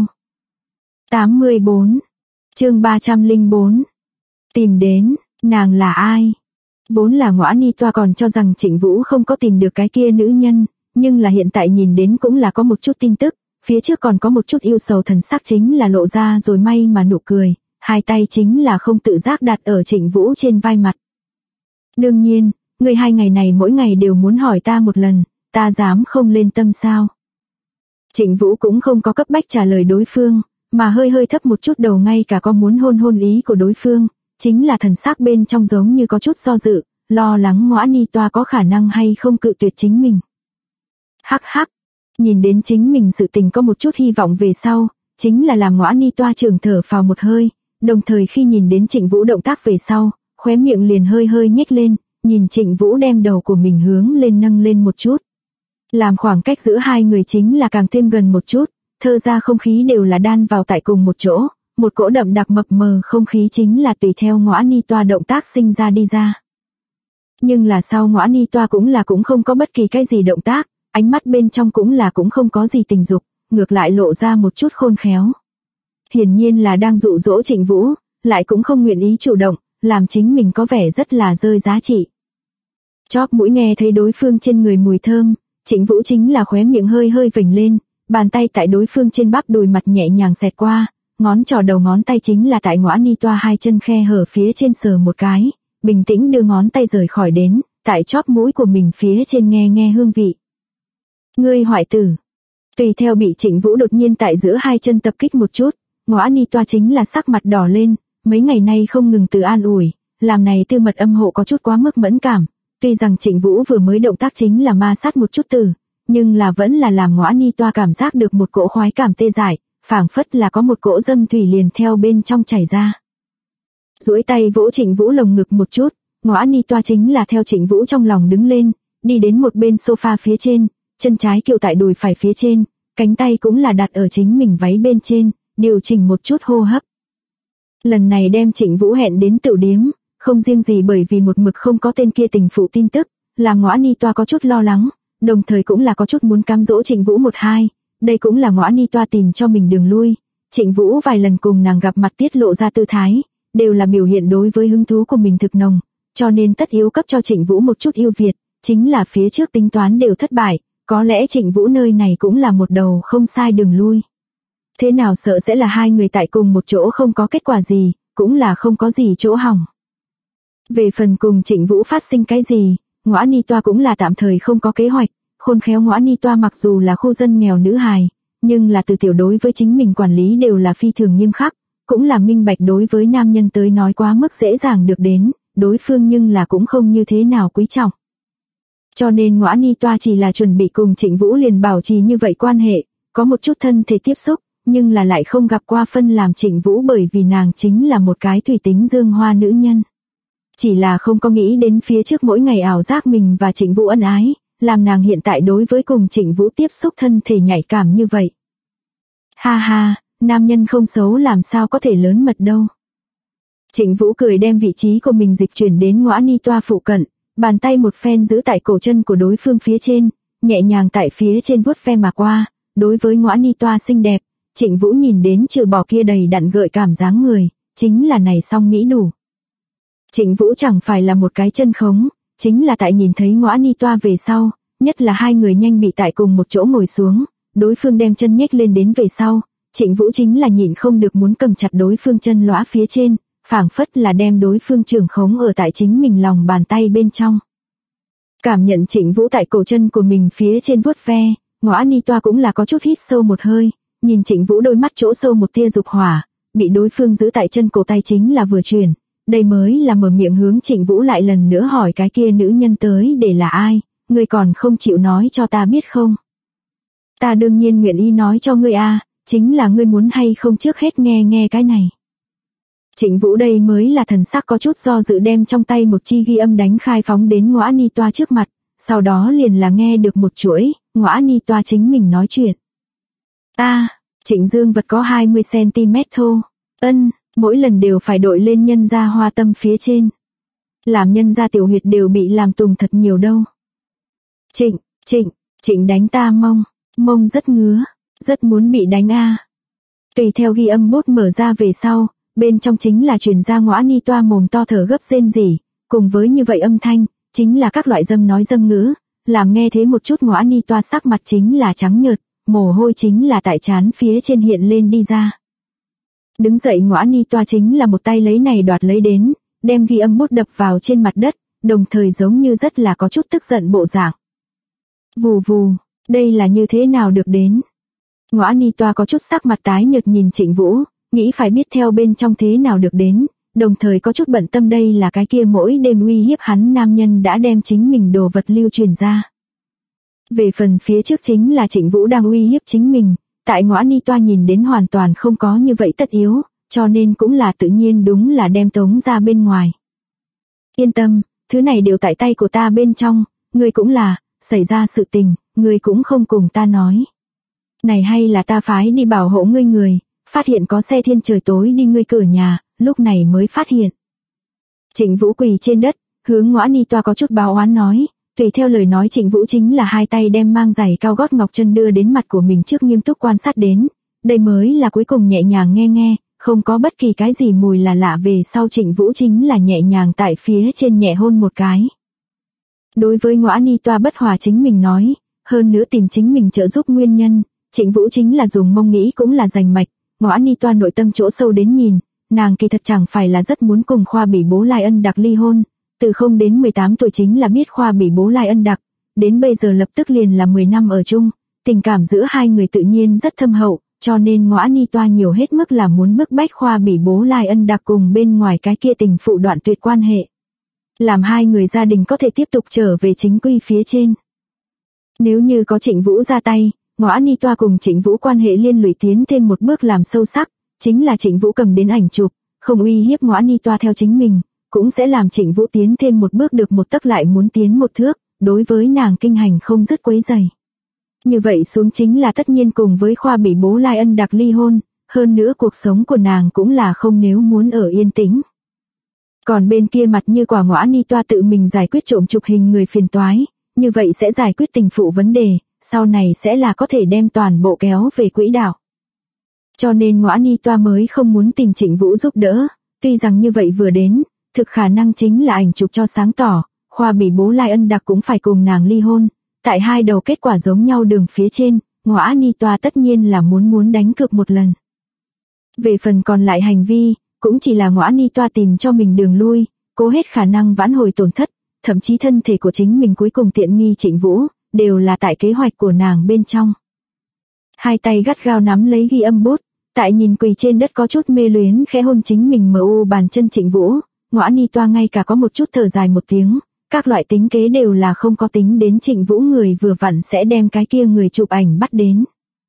84. Chương 304. Tìm đến, nàng là ai? Vốn là Ngõa Ni Toa còn cho rằng Trịnh Vũ không có tìm được cái kia nữ nhân, nhưng là hiện tại nhìn đến cũng là có một chút tin tức, phía trước còn có một chút yêu sầu thần sắc chính là lộ ra rồi may mà nụ cười, hai tay chính là không tự giác đặt ở Trịnh Vũ trên vai mặt. Đương nhiên, người hai ngày này mỗi ngày đều muốn hỏi ta một lần, ta dám không lên tâm sao? Trịnh Vũ cũng không có cấp bách trả lời đối phương, mà hơi hơi thấp một chút đầu ngay cả có muốn hôn ý của đối phương, chính là thần sắc bên trong giống như có chút do dự, lo lắng Ngõa Ni Toa có khả năng hay không cự tuyệt chính mình. Hắc hắc, nhìn đến chính mình sự tình có một chút hy vọng về sau, chính là làm Ngõa Ni Toa trường thở phào một hơi, đồng thời khi nhìn đến Trịnh Vũ động tác về sau, khóe miệng liền hơi hơi nhếch lên, nhìn Trịnh Vũ đem đầu của mình hướng lên nâng lên một chút. Làm khoảng cách giữa hai người chính là càng thêm gần một chút, thơ ra không khí đều là đan vào tại cùng một chỗ, một cỗ đậm đặc mập mờ không khí chính là tùy theo Ngõa Ni Toa động tác sinh ra đi ra. Nhưng là sau Ngõa Ni Toa cũng không có bất kỳ cái gì động tác, ánh mắt bên trong cũng không có gì tình dục, ngược lại lộ ra một chút khôn khéo. Hiển nhiên là đang dụ dỗ Trịnh Vũ, lại cũng không nguyện ý chủ động, làm chính mình có vẻ rất là rơi giá trị. Chóp mũi nghe thấy đối phương trên người mùi thơm, Trịnh Vũ chính là khóe miệng hơi hơi vểnh lên, bàn tay tại đối phương trên bắp đùi mặt nhẹ nhàng xẹt qua, ngón trỏ đầu ngón tay chính là tại Ngõa Ni Toa hai chân khe hở phía trên sờ một cái, bình tĩnh đưa ngón tay rời khỏi đến, tại chóp mũi của mình phía trên nghe nghe hương vị. Ngươi hoại tử. Tùy theo bị Trịnh Vũ đột nhiên tại giữa hai chân tập kích một chút, Ngõa Ni Toa chính là sắc mặt đỏ lên, mấy ngày nay không ngừng từ an ủi, làm này Tư Mật âm hộ có chút quá mức mẫn cảm. Tuy rằng Trịnh Vũ vừa mới động tác chính là ma sát một chút từ, nhưng là vẫn là làm Ngõa Ni Toa cảm giác được một cỗ khoái cảm tê dại, phảng phất là có một cỗ dâm thủy liền theo bên trong chảy ra. Duỗi tay vỗ Trịnh Vũ lồng ngực một chút, Ngõa Ni Toa chính là theo Trịnh Vũ trong lòng đứng lên, đi đến một bên sofa phía trên, chân trái kiệu tại đùi phải phía trên, cánh tay cũng là đặt ở chính mình váy bên trên, điều chỉnh một chút hô hấp. Lần này đem Trịnh Vũ hẹn đến tửu điếm, không riêng gì bởi vì một mực không có tên kia tình phụ tin tức, làm Ngõa Ni Toa có chút lo lắng, đồng thời cũng là có chút muốn cám dỗ Trịnh Vũ một hai, đây cũng là Ngõa Ni Toa tìm cho mình đường lui. Trịnh Vũ vài lần cùng nàng gặp mặt tiết lộ ra tư thái, đều là biểu hiện đối với hứng thú của mình thực nồng, cho nên tất yếu cấp cho Trịnh Vũ một chút ưu việt, chính là phía trước tính toán đều thất bại, có lẽ Trịnh Vũ nơi này cũng là một đầu không sai đường lui. Thế nào sợ sẽ là hai người tại cùng một chỗ không có kết quả gì, cũng là không có gì chỗ hỏng. Về phần cùng Trịnh Vũ phát sinh cái gì, Ngõa Ni Toa cũng là tạm thời không có kế hoạch, khôn khéo Ngõa Ni Toa mặc dù là khu dân nghèo nữ hài, nhưng là từ tiểu đối với chính mình quản lý đều là phi thường nghiêm khắc, cũng là minh bạch đối với nam nhân tới nói quá mức dễ dàng được đến, đối phương nhưng là cũng không như thế nào quý trọng. Cho nên Ngõa Ni Toa chỉ là chuẩn bị cùng Trịnh Vũ liền bảo trì như vậy quan hệ, có một chút thân thể tiếp xúc, nhưng là lại không gặp qua phân làm Trịnh Vũ bởi vì nàng chính là một cái thủy tính dương hoa nữ nhân. Chỉ là không có nghĩ đến phía trước mỗi ngày ảo giác mình và Trịnh Vũ ân ái, làm nàng hiện tại đối với cùng Trịnh Vũ tiếp xúc thân thể nhạy cảm như vậy. Ha ha, nam nhân không xấu làm sao có thể lớn mật đâu. Trịnh Vũ cười đem vị trí của mình dịch chuyển đến Ngõa Ni Toa phụ cận, bàn tay một phen giữ tại cổ chân của đối phương phía trên, nhẹ nhàng tại phía trên vuốt ve mà qua, đối với Ngõa Ni Toa xinh đẹp, Trịnh Vũ nhìn đến trừ bỏ kia đầy đặn gợi cảm dáng người, chính là này song mỹ đủ. Trịnh Vũ chẳng phải là một cái chân khống, chính là tại nhìn thấy Ngõa Ni Toa về sau, nhất là hai người nhanh bị tại cùng một chỗ ngồi xuống, đối phương đem chân nhếch lên đến về sau, Trịnh Vũ chính là nhịn không được muốn cầm chặt đối phương chân lõa phía trên, phảng phất là đem đối phương trưởng khống ở tại chính mình lòng bàn tay bên trong. Cảm nhận Trịnh Vũ tại cổ chân của mình phía trên vuốt ve, Ngõa Ni Toa cũng là có chút hít sâu một hơi, nhìn Trịnh Vũ đôi mắt chỗ sâu một tia dục hỏa, bị đối phương giữ tại chân cổ tay chính là vừa chuyển, đây mới là mở miệng hướng Trịnh Vũ lại lần nữa hỏi cái kia nữ nhân tới để là ai, ngươi còn không chịu nói cho ta biết không? Ta đương nhiên nguyện ý nói cho ngươi a, chính là ngươi muốn hay không trước hết nghe nghe cái này. Trịnh Vũ đây mới là thần sắc có chút do dự đem trong tay một chi ghi âm đánh khai phóng đến Ngõa Ni Toa trước mặt, sau đó liền là nghe được một chuỗi, Ngõa Ni Toa chính mình nói chuyện. Trịnh Dương vật có 20cm thô, mỗi lần đều phải đội lên nhân ra hoa tâm phía trên. Làm nhân ra tiểu huyệt đều bị làm tùng thật nhiều đâu. Trịnh đánh ta mông rất ngứa, rất muốn bị đánh a. Tùy theo ghi âm bút mở ra về sau, bên trong chính là truyền ra Ngõa Ni Toa mồm to thở gấp rên rỉ, cùng với như vậy âm thanh, chính là các loại dâm nói dâm ngữ, làm nghe thế một chút Ngõa Ni Toa sắc mặt chính là trắng nhợt, mồ hôi chính là tại trán phía trên hiện lên đi ra. Đứng dậy Ngõa Ni Toa chính là một tay lấy này đoạt lấy đến, đem ghi âm bút đập vào trên mặt đất, đồng thời giống như rất là có chút tức giận bộ dạng. Vù vù, đây là như thế nào được đến? Ngõa Ni Toa có chút sắc mặt tái nhợt nhìn Trịnh Vũ, nghĩ phải biết theo bên trong thế nào được đến, đồng thời có chút bận tâm đây là cái kia mỗi đêm uy hiếp hắn nam nhân đã đem chính mình đồ vật lưu truyền ra. Về phần phía trước chính là Trịnh Vũ đang uy hiếp chính mình, tại Ngõa Ni Toa nhìn đến hoàn toàn không có như vậy tất yếu, cho nên cũng là tự nhiên đúng là đem tống ra bên ngoài. Yên tâm, thứ này đều tại tay của ta bên trong, ngươi cũng là, xảy ra sự tình, ngươi cũng không cùng ta nói. Này hay là ta phái đi bảo hộ ngươi người, phát hiện có xe thiên trời tối đi ngươi cửa nhà, lúc này mới phát hiện. Trịnh Vũ quỳ trên đất, Hướng Ngõa Ni Toa có chút báo oán nói, tùy theo lời nói Trịnh Vũ chính là hai tay đem mang giày cao gót ngọc chân đưa đến mặt của mình trước nghiêm túc quan sát đến. Đây mới là cuối cùng nhẹ nhàng nghe, không có bất kỳ cái gì mùi là lạ về sau Trịnh Vũ chính là nhẹ nhàng tại phía trên nhẹ hôn một cái. Đối với Ngõa Ni Toa bất hòa chính mình nói, hơn nữa tìm chính mình trợ giúp nguyên nhân, Trịnh Vũ chính là dùng mông nghĩ cũng là rành mạch, Ngõa Ni Toa nội tâm chỗ sâu đến nhìn, nàng kỳ thật chẳng phải là rất muốn cùng Khoa Bỉ Bố Lai Ân Đặc ly hôn, từ 0 đến 18 tuổi chính là biết Khoa Bỉ Bố Lai Ân Đặc, đến bây giờ lập tức liền là 10 năm ở chung, tình cảm giữa hai người tự nhiên rất thâm hậu, cho nên Ngõa Ni Toa nhiều hết mức là muốn bức bách Khoa Bỉ Bố Lai Ân Đặc cùng bên ngoài cái kia tình phụ đoạn tuyệt quan hệ. Làm hai người gia đình có thể tiếp tục trở về chính quy phía trên. Nếu như có Trịnh Vũ ra tay, Ngõa Ni Toa cùng Trịnh Vũ quan hệ liên lụy tiến thêm một bước làm sâu sắc, chính là Trịnh Vũ cầm đến ảnh chụp, không uy hiếp Ngõa Ni Toa theo chính mình, cũng sẽ làm Trịnh Vũ tiến thêm một bước được một tấc lại muốn tiến một thước, đối với nàng kinh hành không dứt quấy rầy. Như vậy xuống chính là tất nhiên cùng với Khoa Bỉ Bố Lai Ân Đặc ly hôn, hơn nữa cuộc sống của nàng cũng là không nếu muốn ở yên tĩnh. Còn bên kia mặt như quả Ngõa Ni Toa tự mình giải quyết trộm chụp hình người phiền toái, như vậy sẽ giải quyết tình phụ vấn đề, sau này sẽ là có thể đem toàn bộ kéo về quỹ đạo. Cho nên Ngõa Ni Toa mới không muốn tìm Trịnh Vũ giúp đỡ, tuy rằng như vậy vừa đến, thực khả năng chính là ảnh chụp cho sáng tỏ, Khoa Bỉ Bố Lai Ân Đặc cũng phải cùng nàng ly hôn, tại hai đầu kết quả giống nhau đường phía trên, Ngõa Ni Toa tất nhiên là muốn đánh cược một lần. Về phần còn lại hành vi, cũng chỉ là Ngõa Ni Toa tìm cho mình đường lui, cố hết khả năng vãn hồi tổn thất, thậm chí thân thể của chính mình cuối cùng tiện nghi Trịnh Vũ, đều là tại kế hoạch của nàng bên trong. Hai tay gắt gao nắm lấy ghi âm bút, tại nhìn quỳ trên đất có chút mê luyến khẽ hôn chính mình mờ u bàn chân Trịnh Vũ, Ngõa Ni Toa ngay cả có một chút thở dài một tiếng, các loại tính kế đều là không có tính đến Trịnh Vũ người vừa vặn sẽ đem cái kia người chụp ảnh bắt đến.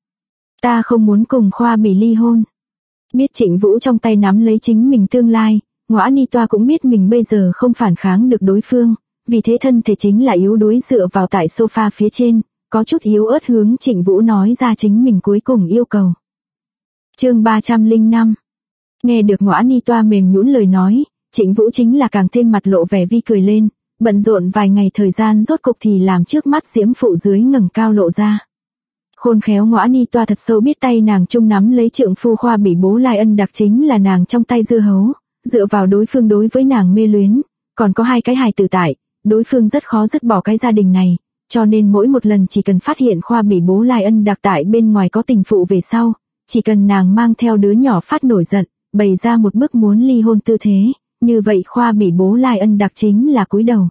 Ta không muốn cùng Khoa Bỉ ly hôn. Biết Trịnh Vũ trong tay nắm lấy chính mình tương lai, Ngõa Ni Toa cũng biết mình bây giờ không phản kháng được đối phương, vì thế thân thể chính là yếu đuối dựa vào tại sofa phía trên, có chút yếu ớt hướng Trịnh Vũ nói ra chính mình cuối cùng yêu cầu. Chương 305. Nghe được Ngõa Ni Toa mềm nhũn lời nói, Trịnh Vũ chính là càng thêm mặt lộ vẻ vi cười lên, bận rộn vài ngày thời gian rốt cục thì làm trước mắt diễm phụ dưới ngẩng cao lộ ra. Khôn khéo Ngõa Ni Toa thật sâu biết tay nàng chung nắm lấy trượng phu Khoa Bỉ Bố Lai Ân Đặc chính là nàng trong tay dưa hấu, dựa vào đối phương đối với nàng mê luyến, còn có hai cái hài tử tại, đối phương rất khó dứt bỏ cái gia đình này, cho nên mỗi một lần chỉ cần phát hiện Khoa Bỉ Bố Lai Ân Đặc tại bên ngoài có tình phụ về sau, chỉ cần nàng mang theo đứa nhỏ phát nổi giận, bày ra một bức muốn ly hôn tư thế, như vậy Khoa Bỉ Bố Lai Ân Đặc chính là cúi đầu.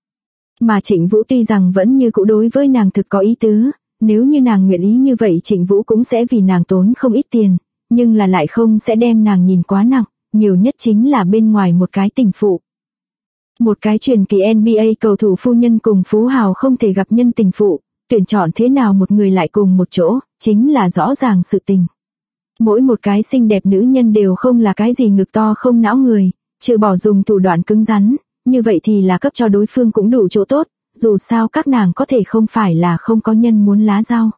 Mà Trịnh Vũ tuy rằng vẫn như cũ đối với nàng thực có ý tứ, nếu như nàng nguyện ý như vậy Trịnh Vũ cũng sẽ vì nàng tốn không ít tiền, nhưng là lại không sẽ đem nàng nhìn quá nặng, nhiều nhất chính là bên ngoài một cái tình phụ. Một cái truyền kỳ NBA cầu thủ phu nhân cùng phú hào không thể gặp nhân tình phụ, tuyển chọn thế nào một người lại cùng một chỗ, chính là rõ ràng sự tình. Mỗi một cái xinh đẹp nữ nhân đều không là cái gì ngực to không não người, trừ bỏ dùng thủ đoạn cứng rắn, như vậy thì là cấp cho đối phương cũng đủ chỗ tốt, dù sao các nàng có thể không phải là không có nhân muốn lá rau.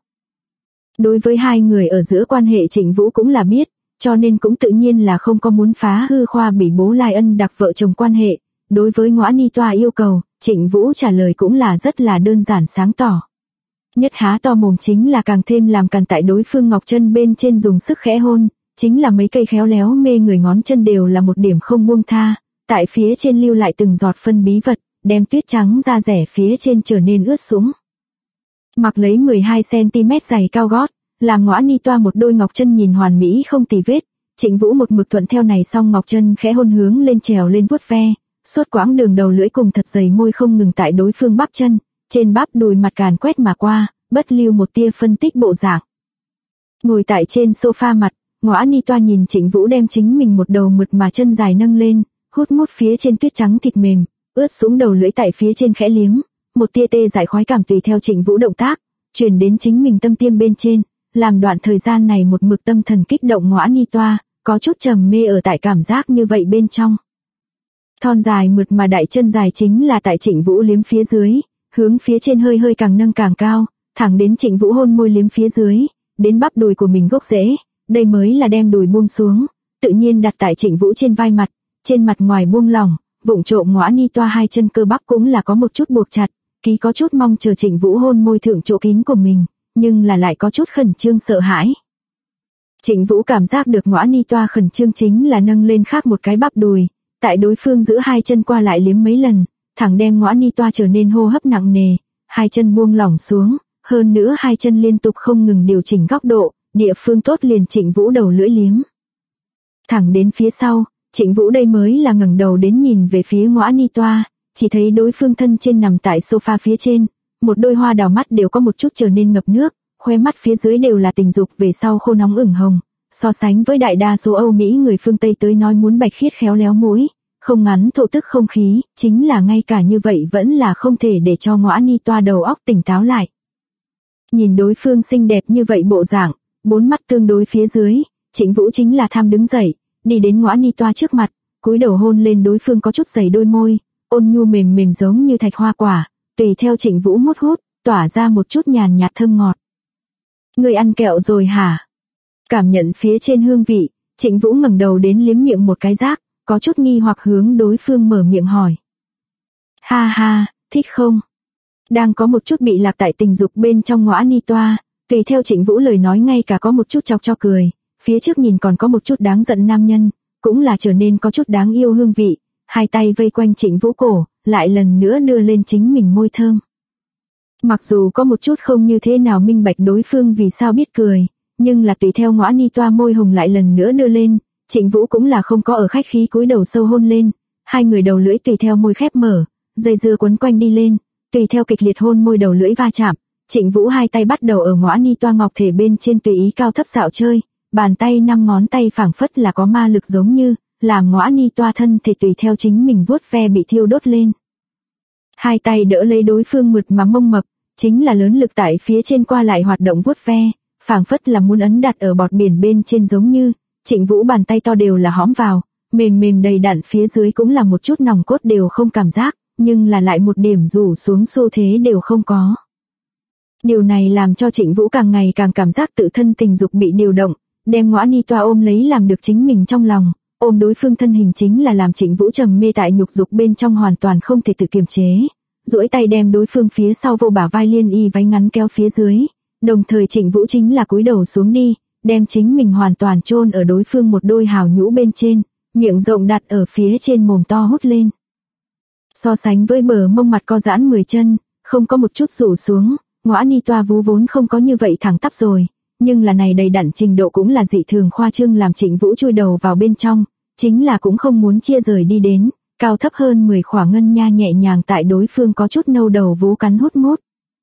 Đối với hai người ở giữa quan hệ Trịnh Vũ cũng là biết, cho nên cũng tự nhiên là không có muốn phá hư Khoa Bỉ Bố Lai Ân Đặc vợ chồng quan hệ. Đối với Ngõa Ni Toa yêu cầu, Trịnh Vũ trả lời cũng là rất là đơn giản sáng tỏ. Nhất há to mồm chính là càng thêm làm càn tại đối phương ngọc chân bên trên dùng sức khẽ hôn, chính là mấy cây khéo léo mê người ngón chân đều là một điểm không buông tha, tại phía trên lưu lại từng giọt phân bí vật, đem tuyết trắng da rẻ phía trên trở nên ướt sũng. Mặc lấy 12cm giày cao gót, làm Ngõa Ni Toa một đôi ngọc chân nhìn hoàn mỹ không tì vết, Trịnh Vũ một mực thuận theo này xong ngọc chân khẽ hôn hướng lên trèo lên vuốt ve, suốt quãng đường đầu lưỡi cùng thật dày môi không ngừng tại đối phương bắp chân, trên bắp đùi mặt càn quét mà qua, bất lưu một tia phân tích bộ dạng. Ngồi tại trên sofa mặt, Ngõa Ni Toa nhìn Trịnh Vũ đem chính mình một đầu mượt mà chân dài nâng lên, hút mút phía trên tuyết trắng thịt mềm, ướt xuống đầu lưỡi tại phía trên khẽ liếm, một tia tê dại khoái cảm tùy theo Trịnh Vũ động tác, truyền đến chính mình tâm tiêm bên trên, làm đoạn thời gian này một mực tâm thần kích động Ngõa Ni Toa, có chút trầm mê ở tại cảm giác như vậy bên trong. Thon dài mượt mà đại chân dài chính là tại Trịnh Vũ liếm phía dưới, hướng phía trên hơi hơi càng nâng càng cao, thẳng đến Trịnh Vũ hôn môi liếm phía dưới, đến bắp đùi của mình gốc rễ, đây mới là đem đùi buông xuống, tự nhiên đặt tại Trịnh Vũ trên vai mặt, trên mặt ngoài buông lỏng, vụng trộm ngõa ni toa hai chân cơ bắp cũng là có một chút buộc chặt, ký có chút mong chờ Trịnh Vũ hôn môi thượng chỗ kín của mình, nhưng là lại có chút khẩn trương sợ hãi. Trịnh Vũ cảm giác được ngõa ni toa khẩn trương chính là nâng lên khác một cái bắp đùi, tại đối phương giữ hai chân qua lại liếm mấy lần, thẳng đem ngõa ni toa trở nên hô hấp nặng nề, hai chân buông lỏng xuống, hơn nữa hai chân liên tục không ngừng điều chỉnh góc độ, địa phương tốt liền Trịnh Vũ đầu lưỡi liếm. Thẳng đến phía sau, Trịnh Vũ đây mới là ngẩng đầu đến nhìn về phía ngõa ni toa, chỉ thấy đối phương thân trên nằm tại sofa phía trên, một đôi hoa đào mắt đều có một chút trở nên ngập nước, khoe mắt phía dưới đều là tình dục về sau khô nóng ửng hồng, so sánh với đại đa số Âu Mỹ người phương Tây tới nói muốn bạch khiết khéo léo mũi, không ngắn thổ tức không khí, chính là ngay cả như vậy vẫn là không thể để cho ngõa ni toa đầu óc tỉnh táo lại. Nhìn đối phương xinh đẹp như vậy bộ dạng, bốn mắt tương đối phía dưới, Trịnh Vũ chính là tham đứng dậy, đi đến ngõa ni toa trước mặt, cúi đầu hôn lên đối phương có chút dày đôi môi, ôn nhu mềm mềm giống như thạch hoa quả, tùy theo Trịnh Vũ hút hút, tỏa ra một chút nhàn nhạt thơm ngọt. Người ăn kẹo rồi hả? Cảm nhận phía trên hương vị, Trịnh Vũ ngẩng đầu đến liếm miệng một cái rác, có chút nghi hoặc hướng đối phương mở miệng hỏi. Ha ha, thích không? Đang có một chút bị lạc tại tình dục bên trong ngõa ni toa, tùy theo Trịnh Vũ lời nói ngay cả có một chút chọc cho cười, phía trước nhìn còn có một chút đáng giận nam nhân, cũng là trở nên có chút đáng yêu hương vị, hai tay vây quanh Trịnh Vũ cổ, lại lần nữa đưa lên chính mình môi thơm. Mặc dù có một chút không như thế nào minh bạch đối phương vì sao biết cười, nhưng là tùy theo ngõa ni toa môi hồng lại lần nữa đưa lên, Trịnh Vũ cũng là không có ở khách khí cúi đầu sâu hôn lên, hai người đầu lưỡi tùy theo môi khép mở, dây dưa quấn quanh đi lên, tùy theo kịch liệt hôn môi đầu lưỡi va chạm, Trịnh Vũ hai tay bắt đầu ở ngõa ni toa ngọc thể bên trên tùy ý cao thấp dạo chơi, bàn tay năm ngón tay phảng phất là có ma lực giống như, làm ngõa ni toa thân thể tùy theo chính mình vuốt ve bị thiêu đốt lên. Hai tay đỡ lấy đối phương mượt mà mông mập, chính là lớn lực tại phía trên qua lại hoạt động vuốt ve, phảng phất là muốn ấn đặt ở bọt biển bên trên giống như, Trịnh Vũ bàn tay to đều là hõm vào, mềm mềm đầy đặn phía dưới cũng là một chút nòng cốt đều không cảm giác, nhưng là lại một điểm rủ xuống xu thế đều không có. Điều này làm cho Trịnh Vũ càng ngày càng cảm giác tự thân tình dục bị điều động, đem ngõa ni toa ôm lấy làm được chính mình trong lòng, ôm đối phương thân hình chính là làm Trịnh Vũ trầm mê tại nhục dục bên trong hoàn toàn không thể tự kiềm chế, duỗi tay đem đối phương phía sau vô bả vai liên y váy ngắn kéo phía dưới, đồng thời Trịnh Vũ chính là cúi đầu xuống đi, đem chính mình hoàn toàn chôn ở đối phương một đôi hào nhũ bên trên, miệng rộng đặt ở phía trên mồm to hút lên. So sánh với bờ mông mặt co giãn 10 chân, không có một chút rủ xuống, ngõa ni toa vú vốn không có như vậy thẳng tắp rồi, nhưng là này đầy đặn trình độ cũng là dị thường khoa trương làm Trịnh Vũ chui đầu vào bên trong, chính là cũng không muốn chia rời đi đến, cao thấp hơn 10 khỏa ngân nha nhẹ nhàng tại đối phương có chút nâu đầu vú cắn hút mút.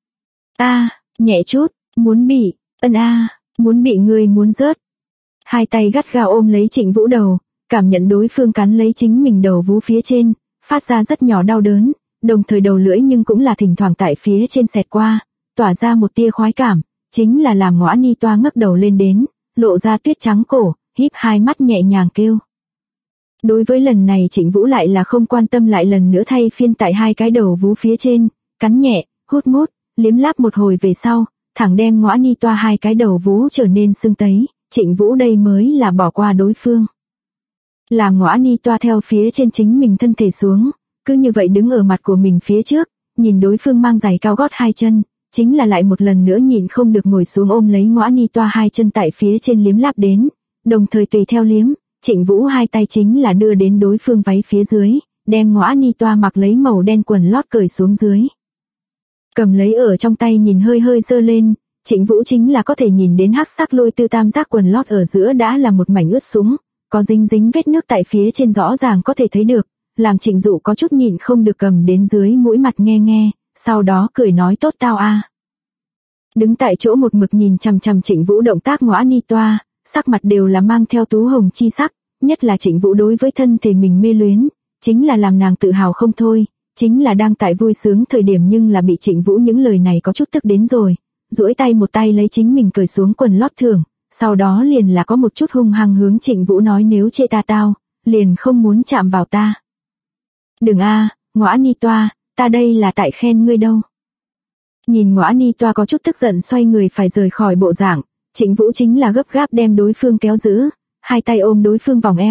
Nhẹ chút, muốn bị, muốn bị người muốn rớt. Hai tay gắt gao ôm lấy Trịnh Vũ đầu, cảm nhận đối phương cắn lấy chính mình đầu vú phía trên, phát ra rất nhỏ đau đớn, đồng thời đầu lưỡi nhưng cũng là thỉnh thoảng tại phía trên xẹt qua, tỏa ra một tia khoái cảm, chính là làm ngõa ni toa ngước đầu lên đến, lộ ra tuyết trắng cổ, híp hai mắt nhẹ nhàng kêu. Đối với lần này Trịnh Vũ lại là không quan tâm lại lần nữa thay phiên tại hai cái đầu vú phía trên, cắn nhẹ, hút mút, liếm láp một hồi về sau, thẳng đem ngõa ni toa hai cái đầu vú trở nên sưng tấy, Trịnh Vũ đây mới là bỏ qua đối phương. Làm ngõa ni toa theo phía trên chính mình thân thể xuống, cứ như vậy đứng ở mặt của mình phía trước, nhìn đối phương mang giày cao gót hai chân, chính là lại một lần nữa nhịn không được ngồi xuống ôm lấy ngõa ni toa hai chân tại phía trên liếm láp đến, đồng thời tùy theo liếm, Trịnh Vũ hai tay chính là đưa đến đối phương váy phía dưới, đem ngõa ni toa mặc lấy màu đen quần lót cởi xuống dưới. Cầm lấy ở trong tay nhìn hơi hơi dơ lên, Trịnh Vũ chính là có thể nhìn đến hắc sắc lôi tư tam giác quần lót ở giữa đã là một mảnh ướt sũng, có dính dính vết nước tại phía trên rõ ràng có thể thấy được, làm Trịnh Dụ có chút nhịn không được cầm đến dưới mũi mặt nghe, sau đó cười nói tốt tao a. Đứng tại chỗ một mực nhìn chằm chằm Trịnh Vũ động tác ngõa ni toa, sắc mặt đều là mang theo tú hồng chi sắc, nhất là Trịnh Vũ đối với thân thể mình mê luyến, chính là làm nàng tự hào không thôi, chính là đang tại vui sướng thời điểm nhưng là bị Trịnh Vũ những lời này có chút tức đến rồi, duỗi tay một tay lấy chính mình cởi xuống quần lót thường, sau đó liền là có một chút hung hăng hướng Trịnh Vũ nói nếu chê tao, liền không muốn chạm vào ta. Đừng ngõa ni toa, ta đây là tại khen ngươi đâu. Nhìn ngõa ni toa có chút tức giận xoay người phải rời khỏi bộ dạng, Trịnh Vũ chính là gấp gáp đem đối phương kéo giữ, hai tay ôm đối phương vòng eo,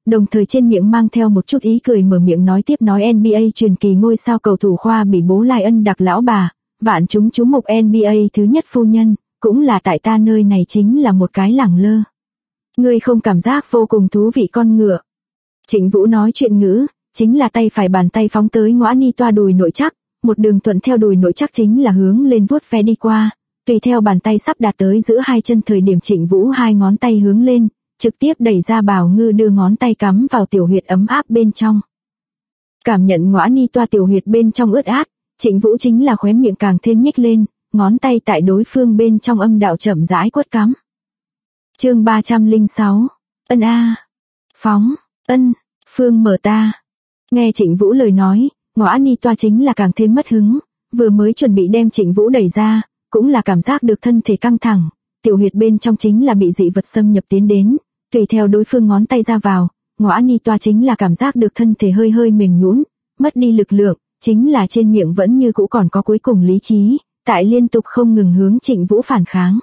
đồng thời trên miệng mang theo một chút ý cười mở miệng nói tiếp nói NBA truyền kỳ ngôi sao cầu thủ khoa bỉ bố Lai Ân Đặc lão bà, vạn chúng chú mục NBA thứ nhất phu nhân, cũng là tại ta nơi này chính là một cái lẳng lơ. Ngươi không cảm giác vô cùng thú vị con ngựa. Trịnh Vũ nói chuyện ngữ, chính là tay phải bàn tay phóng tới Ngõa Ni Toa đùi nội chắc, một đường thuận theo đùi nội chắc chính là hướng lên vuốt ve đi qua, tùy theo bàn tay sắp đạt tới giữa hai chân thời điểm Trịnh Vũ hai ngón tay hướng lên, trực tiếp đẩy ra Bảo Ngư đưa ngón tay cắm vào tiểu huyệt ấm áp bên trong. Cảm nhận Ngõa Ni Toa tiểu huyệt bên trong ướt át, Trịnh Vũ chính là khóe miệng càng thêm nhếch lên, ngón tay tại đối phương bên trong âm đạo chậm rãi quất cắm. Chương 306. Ân a. Phóng, ân, phương mở ta. Nghe Trịnh Vũ lời nói, Ngõa Ni Toa chính là càng thêm mất hứng, vừa mới chuẩn bị đem Trịnh Vũ đẩy ra, cũng là cảm giác được thân thể căng thẳng, tiểu huyệt bên trong chính là bị dị vật xâm nhập tiến đến, tùy theo đối phương ngón tay ra vào, Ngõa Ni Toa chính là cảm giác được thân thể hơi hơi mềm nhũn, mất đi lực lượng, chính là trên miệng vẫn như cũ còn có cuối cùng lý trí, tại liên tục không ngừng hướng Trịnh Vũ phản kháng.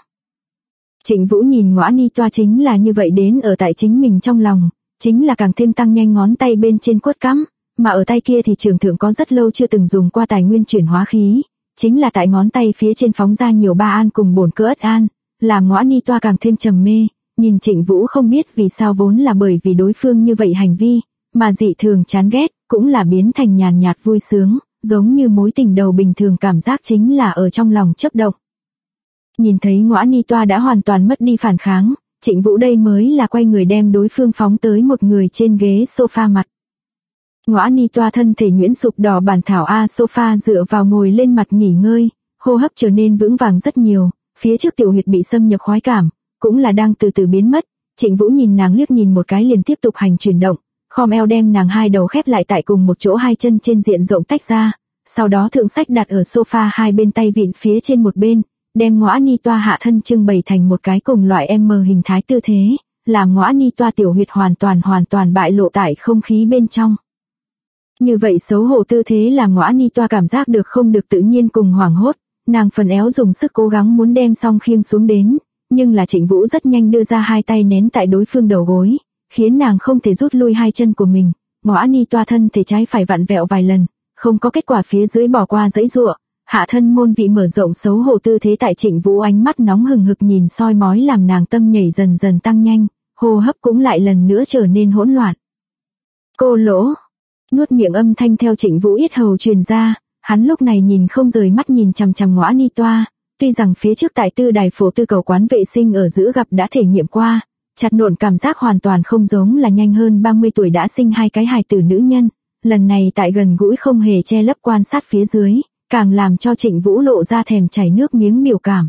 Trịnh Vũ nhìn Ngõa Ni Toa chính là như vậy đến ở tại chính mình trong lòng, chính là càng thêm tăng nhanh ngón tay bên trên quất cắm, mà ở tay kia thì trường thượng có rất lâu chưa từng dùng qua tài nguyên chuyển hóa khí, chính là tại ngón tay phía trên phóng ra nhiều ba an cùng bổn cơ ất an, làm Ngõa Ni Toa càng thêm trầm mê, nhìn Trịnh Vũ không biết vì sao vốn là bởi vì đối phương như vậy hành vi, mà dị thường chán ghét, cũng là biến thành nhàn nhạt vui sướng, giống như mối tình đầu bình thường cảm giác chính là ở trong lòng chớp động. Nhìn thấy Ngõa Ni Toa đã hoàn toàn mất đi phản kháng, Trịnh Vũ đây mới là quay người đem đối phương phóng tới một người trên ghế sofa mặt. Ngõa Ni Toa thân thể nhuyễn sụp đỏ bản thảo A sofa dựa vào ngồi lên mặt nghỉ ngơi, hô hấp trở nên vững vàng rất nhiều, phía trước tiểu huyệt bị xâm nhập khoái cảm, cũng là đang từ từ biến mất. Trịnh Vũ nhìn nàng liếc nhìn một cái liền tiếp tục hành chuyển động, khom eo đem nàng hai đầu khép lại tại cùng một chỗ hai chân trên diện rộng tách ra, sau đó thượng sách đặt ở sofa hai bên tay vịn phía trên một bên, đem Ngõa Ni Toa hạ thân trưng bày thành một cái cùng loại M hình thái tư thế, làm Ngõa Ni Toa tiểu huyệt hoàn toàn bại lộ tại không khí bên trong. Như vậy xấu hổ tư thế làm Ngõa Ni Toa cảm giác được không được tự nhiên cùng hoảng hốt, nàng phần éo dùng sức cố gắng muốn đem song khiêng xuống đến, nhưng là Trịnh Vũ rất nhanh đưa ra hai tay nén tại đối phương đầu gối, khiến nàng không thể rút lui hai chân của mình. Ngõa Ni Toa thân thể trái phải vặn vẹo vài lần, không có kết quả phía dưới bỏ qua dãy giụa, hạ thân môn vị mở rộng xấu hổ tư thế tại Trịnh Vũ ánh mắt nóng hừng hực nhìn soi mói làm nàng tâm nhảy dần dần tăng nhanh, hô hấp cũng lại lần nữa trở nên hỗn loạn. Cô lỗ, nuốt miệng âm thanh theo Trịnh Vũ yết hầu truyền ra, hắn lúc này nhìn không rời mắt nhìn chằm chằm Ngõa Ni Toa, tuy rằng phía trước tại Tư Đài Phổ Tư cầu quán vệ sinh ở giữa gặp đã thể nghiệm qua, chặt nộn cảm giác hoàn toàn không giống là nhanh hơn 30 tuổi đã sinh hai cái hài tử nữ nhân, lần này tại gần gũi không hề che lấp quan sát phía dưới, càng làm cho Trịnh Vũ lộ ra thèm chảy nước miếng biểu cảm.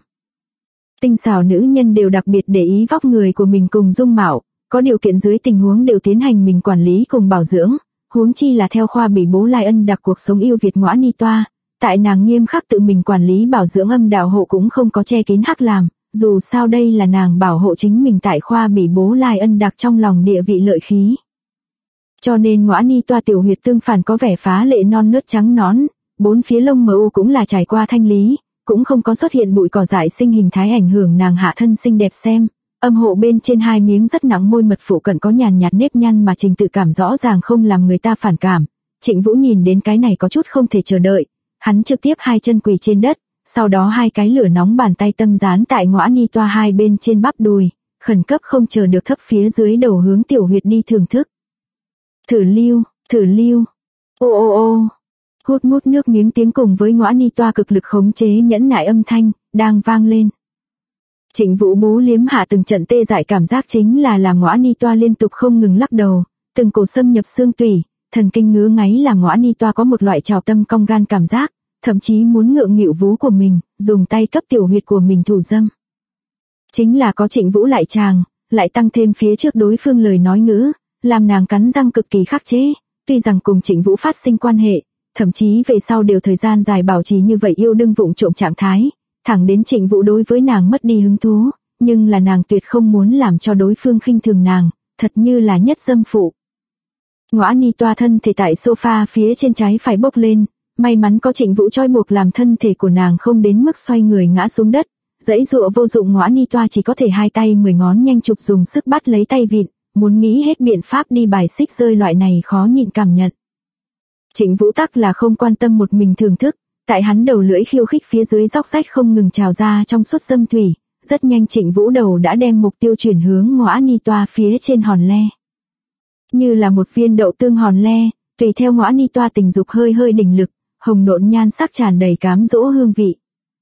Tinh xảo nữ nhân đều đặc biệt để ý vóc người của mình cùng dung mạo, có điều kiện dưới tình huống đều tiến hành mình quản lý cùng bảo dưỡng, huống chi là theo khoa bỉ bố Lai Ân Đặc cuộc sống yêu Việt Ngõa Ni Toa, tại nàng nghiêm khắc tự mình quản lý bảo dưỡng âm đạo hộ cũng không có che kín hắc làm, dù sao đây là nàng bảo hộ chính mình tại khoa bỉ bố Lai Ân Đặc trong lòng địa vị lợi khí. Cho nên Ngõa Ni Toa tiểu huyệt tương phản có vẻ phá lệ non nớt trắng nõn, bốn phía lông mờ u cũng là trải qua thanh lý, cũng không có xuất hiện bụi cỏ dại sinh hình thái ảnh hưởng nàng hạ thân xinh đẹp xem. Âm hộ bên trên hai miếng rất nặng môi mật phụ cận có nhàn nhạt nếp nhăn mà trình tự cảm rõ ràng không làm người ta phản cảm. Trịnh Vũ nhìn đến cái này có chút không thể chờ đợi, hắn trực tiếp hai chân quỳ trên đất, sau đó hai cái lửa nóng bàn tay tâm dán tại Ngõa Ni Toa hai bên trên bắp đùi, khẩn cấp không chờ được thấp phía dưới đầu hướng tiểu huyệt đi thưởng thức. Thử lưu, ô ô ô, hút mút nước miếng tiếng cùng với Ngõa Ni Toa cực lực khống chế nhẫn nại âm thanh, đang vang lên. Trịnh Vũ bú liếm hạ từng trận tê dại cảm giác chính là làm Ngõa Ni Toa liên tục không ngừng lắc đầu, từng cổ xâm nhập xương tủy, thần kinh ngứa ngáy làm Ngõa Ni Toa có một loại trào tâm cong gan cảm giác, thậm chí muốn ngượng nghịu vú của mình, dùng tay cấp tiểu huyệt của mình thủ dâm. Chính là có Trịnh Vũ lại chàng, lại tăng thêm phía trước đối phương lời nói ngữ, làm nàng cắn răng cực kỳ khắc chế, tuy rằng cùng Trịnh Vũ phát sinh quan hệ, thậm chí về sau đều thời gian dài bảo trì như vậy yêu đương vụng trộm trạng thái, thẳng đến Trịnh Vũ đối với nàng mất đi hứng thú, nhưng là nàng tuyệt không muốn làm cho đối phương khinh thường nàng, thật như là nhất dâm phụ. Ngõa Ni Toa thân thể tại sofa phía trên trái phải bốc lên, may mắn có Trịnh Vũ trói buộc làm thân thể của nàng không đến mức xoay người ngã xuống đất, dãy dụa vô dụng Ngõa Ni Toa chỉ có thể hai tay 10 ngón nhanh chụp dùng sức bắt lấy tay vịn, muốn nghĩ hết biện pháp đi bài xích rơi loại này khó nhịn cảm nhận. Trịnh Vũ tắc là không quan tâm một mình thưởng thức, tại hắn đầu lưỡi khiêu khích phía dưới róc rách không ngừng trào ra trong suốt dâm thủy, rất nhanh Trịnh Vũ đầu đã đem mục tiêu chuyển hướng ngõ ni toa phía trên hòn le. Như là một viên đậu tương hòn le, tùy theo ngõ ni toa tình dục hơi hơi đỉnh lực, hồng nộn nhan sắc tràn đầy cám dỗ hương vị.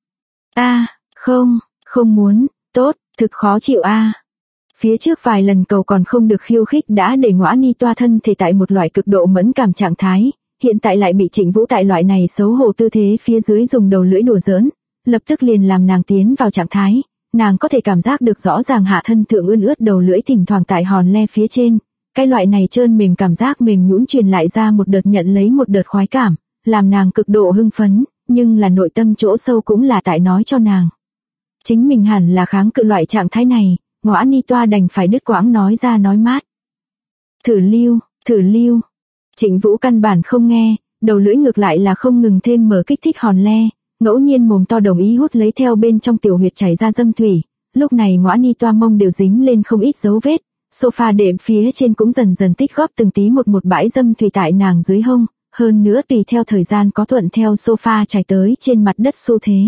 Không muốn, tốt, thực khó chịu Phía trước vài lần cầu còn không được khiêu khích đã để ngõ ni toa thân thể tại một loại cực độ mẫn cảm trạng thái, hiện tại lại bị Trịnh Vũ tại loại này xấu hổ tư thế phía dưới dùng đầu lưỡi đùa giỡn, lập tức liền làm nàng tiến vào trạng thái, nàng có thể cảm giác được rõ ràng hạ thân thượng ươn ướt đầu lưỡi thỉnh thoảng tại hòn le phía trên, cái loại này trơn mềm cảm giác mềm nhũn truyền lại ra một đợt nhận lấy một đợt khoái cảm, làm nàng cực độ hưng phấn, nhưng là nội tâm chỗ sâu cũng là tại nói cho nàng. Chính mình hẳn là kháng cự loại trạng thái này, ngõ ni toa đành phải đứt quãng nói ra nói mát. Thử lưu. Trịnh Vũ căn bản không nghe, đầu lưỡi ngược lại là không ngừng thêm mở kích thích hòn le, ngẫu nhiên mồm to đồng ý hút lấy theo bên trong tiểu huyệt chảy ra dâm thủy, lúc này ngõ ni toa mông đều dính lên không ít dấu vết, sofa đệm phía trên cũng dần dần tích góp từng tí một bãi dâm thủy tại nàng dưới hông, hơn nữa tùy theo thời gian có thuận theo sofa chảy tới trên mặt đất xu thế.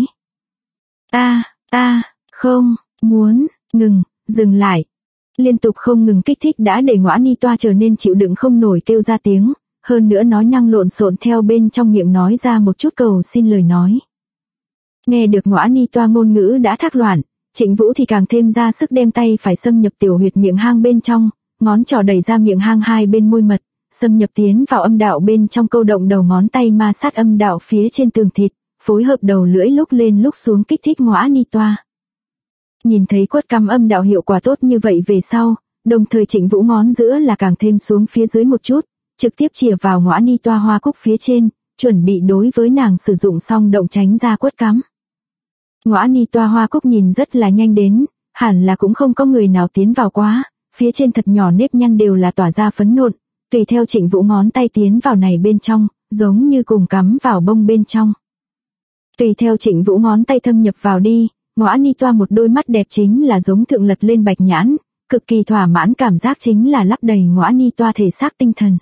Không, muốn, dừng lại. Liên tục không ngừng kích thích đã để ngõ ni toa trở nên chịu đựng không nổi kêu ra tiếng, hơn nữa nói năng lộn xộn theo bên trong miệng nói ra một chút cầu xin lời nói. Nghe được ngõ ni toa ngôn ngữ đã thác loạn, Trịnh Vũ thì càng thêm ra sức đem tay phải xâm nhập tiểu huyệt miệng hang bên trong, ngón trỏ đẩy ra miệng hang hai bên môi mật, xâm nhập tiến vào âm đạo bên trong câu động đầu ngón tay ma sát âm đạo phía trên tường thịt, phối hợp đầu lưỡi lúc lên lúc xuống kích thích ngõ ni toa. Nhìn thấy quất cắm âm đạo hiệu quả tốt như vậy về sau, đồng thời Trịnh Vũ ngón giữa là càng thêm xuống phía dưới một chút, trực tiếp chìa vào ngõ ni toa hoa cúc phía trên, chuẩn bị đối với nàng sử dụng xong động tránh ra quất cắm. Ngõ ni toa hoa cúc nhìn rất là nhanh đến, hẳn là cũng không có người nào tiến vào quá, phía trên thật nhỏ nếp nhăn đều là tỏa ra phấn nộn, tùy theo Trịnh Vũ ngón tay tiến vào này bên trong, giống như cùng cắm vào bông bên trong. Tùy theo Trịnh Vũ ngón tay thâm nhập vào đi, ngõ ni toa một đôi mắt đẹp chính là giống thượng lật lên bạch nhãn, cực kỳ thỏa mãn cảm giác chính là lấp đầy ngõ ni toa thể xác tinh thần.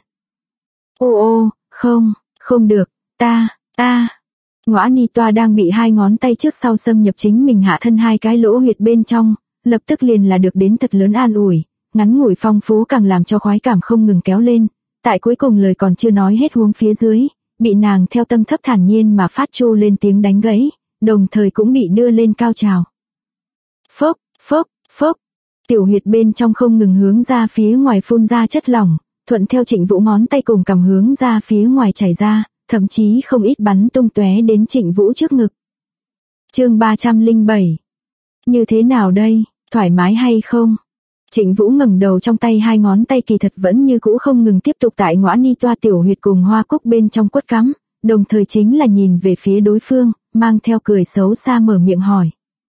Không được, Ngõ ni toa đang bị hai ngón tay trước sau xâm nhập chính mình hạ thân hai cái lỗ huyệt bên trong, lập tức liền là được đến thật lớn an ủi, ngắn ngủi phong phú càng làm cho khoái cảm không ngừng kéo lên, tại cuối cùng lời còn chưa nói hết huống phía dưới, bị nàng theo tâm thấp thản nhiên mà phát chu lên tiếng đánh gãy, đồng thời cũng bị đưa lên cao trào. Phốc, tiểu huyệt bên trong không ngừng hướng ra phía ngoài phun ra chất lỏng, thuận theo Trịnh Vũ ngón tay cùng cầm hướng ra phía ngoài chảy ra, thậm chí không ít bắn tung tóe đến Trịnh Vũ trước ngực. Chương 307. Như thế nào đây, thoải mái hay không? Trịnh Vũ ngẩng đầu, trong tay hai ngón tay kỳ thật vẫn như cũ không ngừng tiếp tục tại ngõ ni toa tiểu huyệt cùng hoa cúc bên trong quất cắm, đồng thời chính là nhìn về phía đối phương, mang theo cười xấu xa mở miệng hỏi.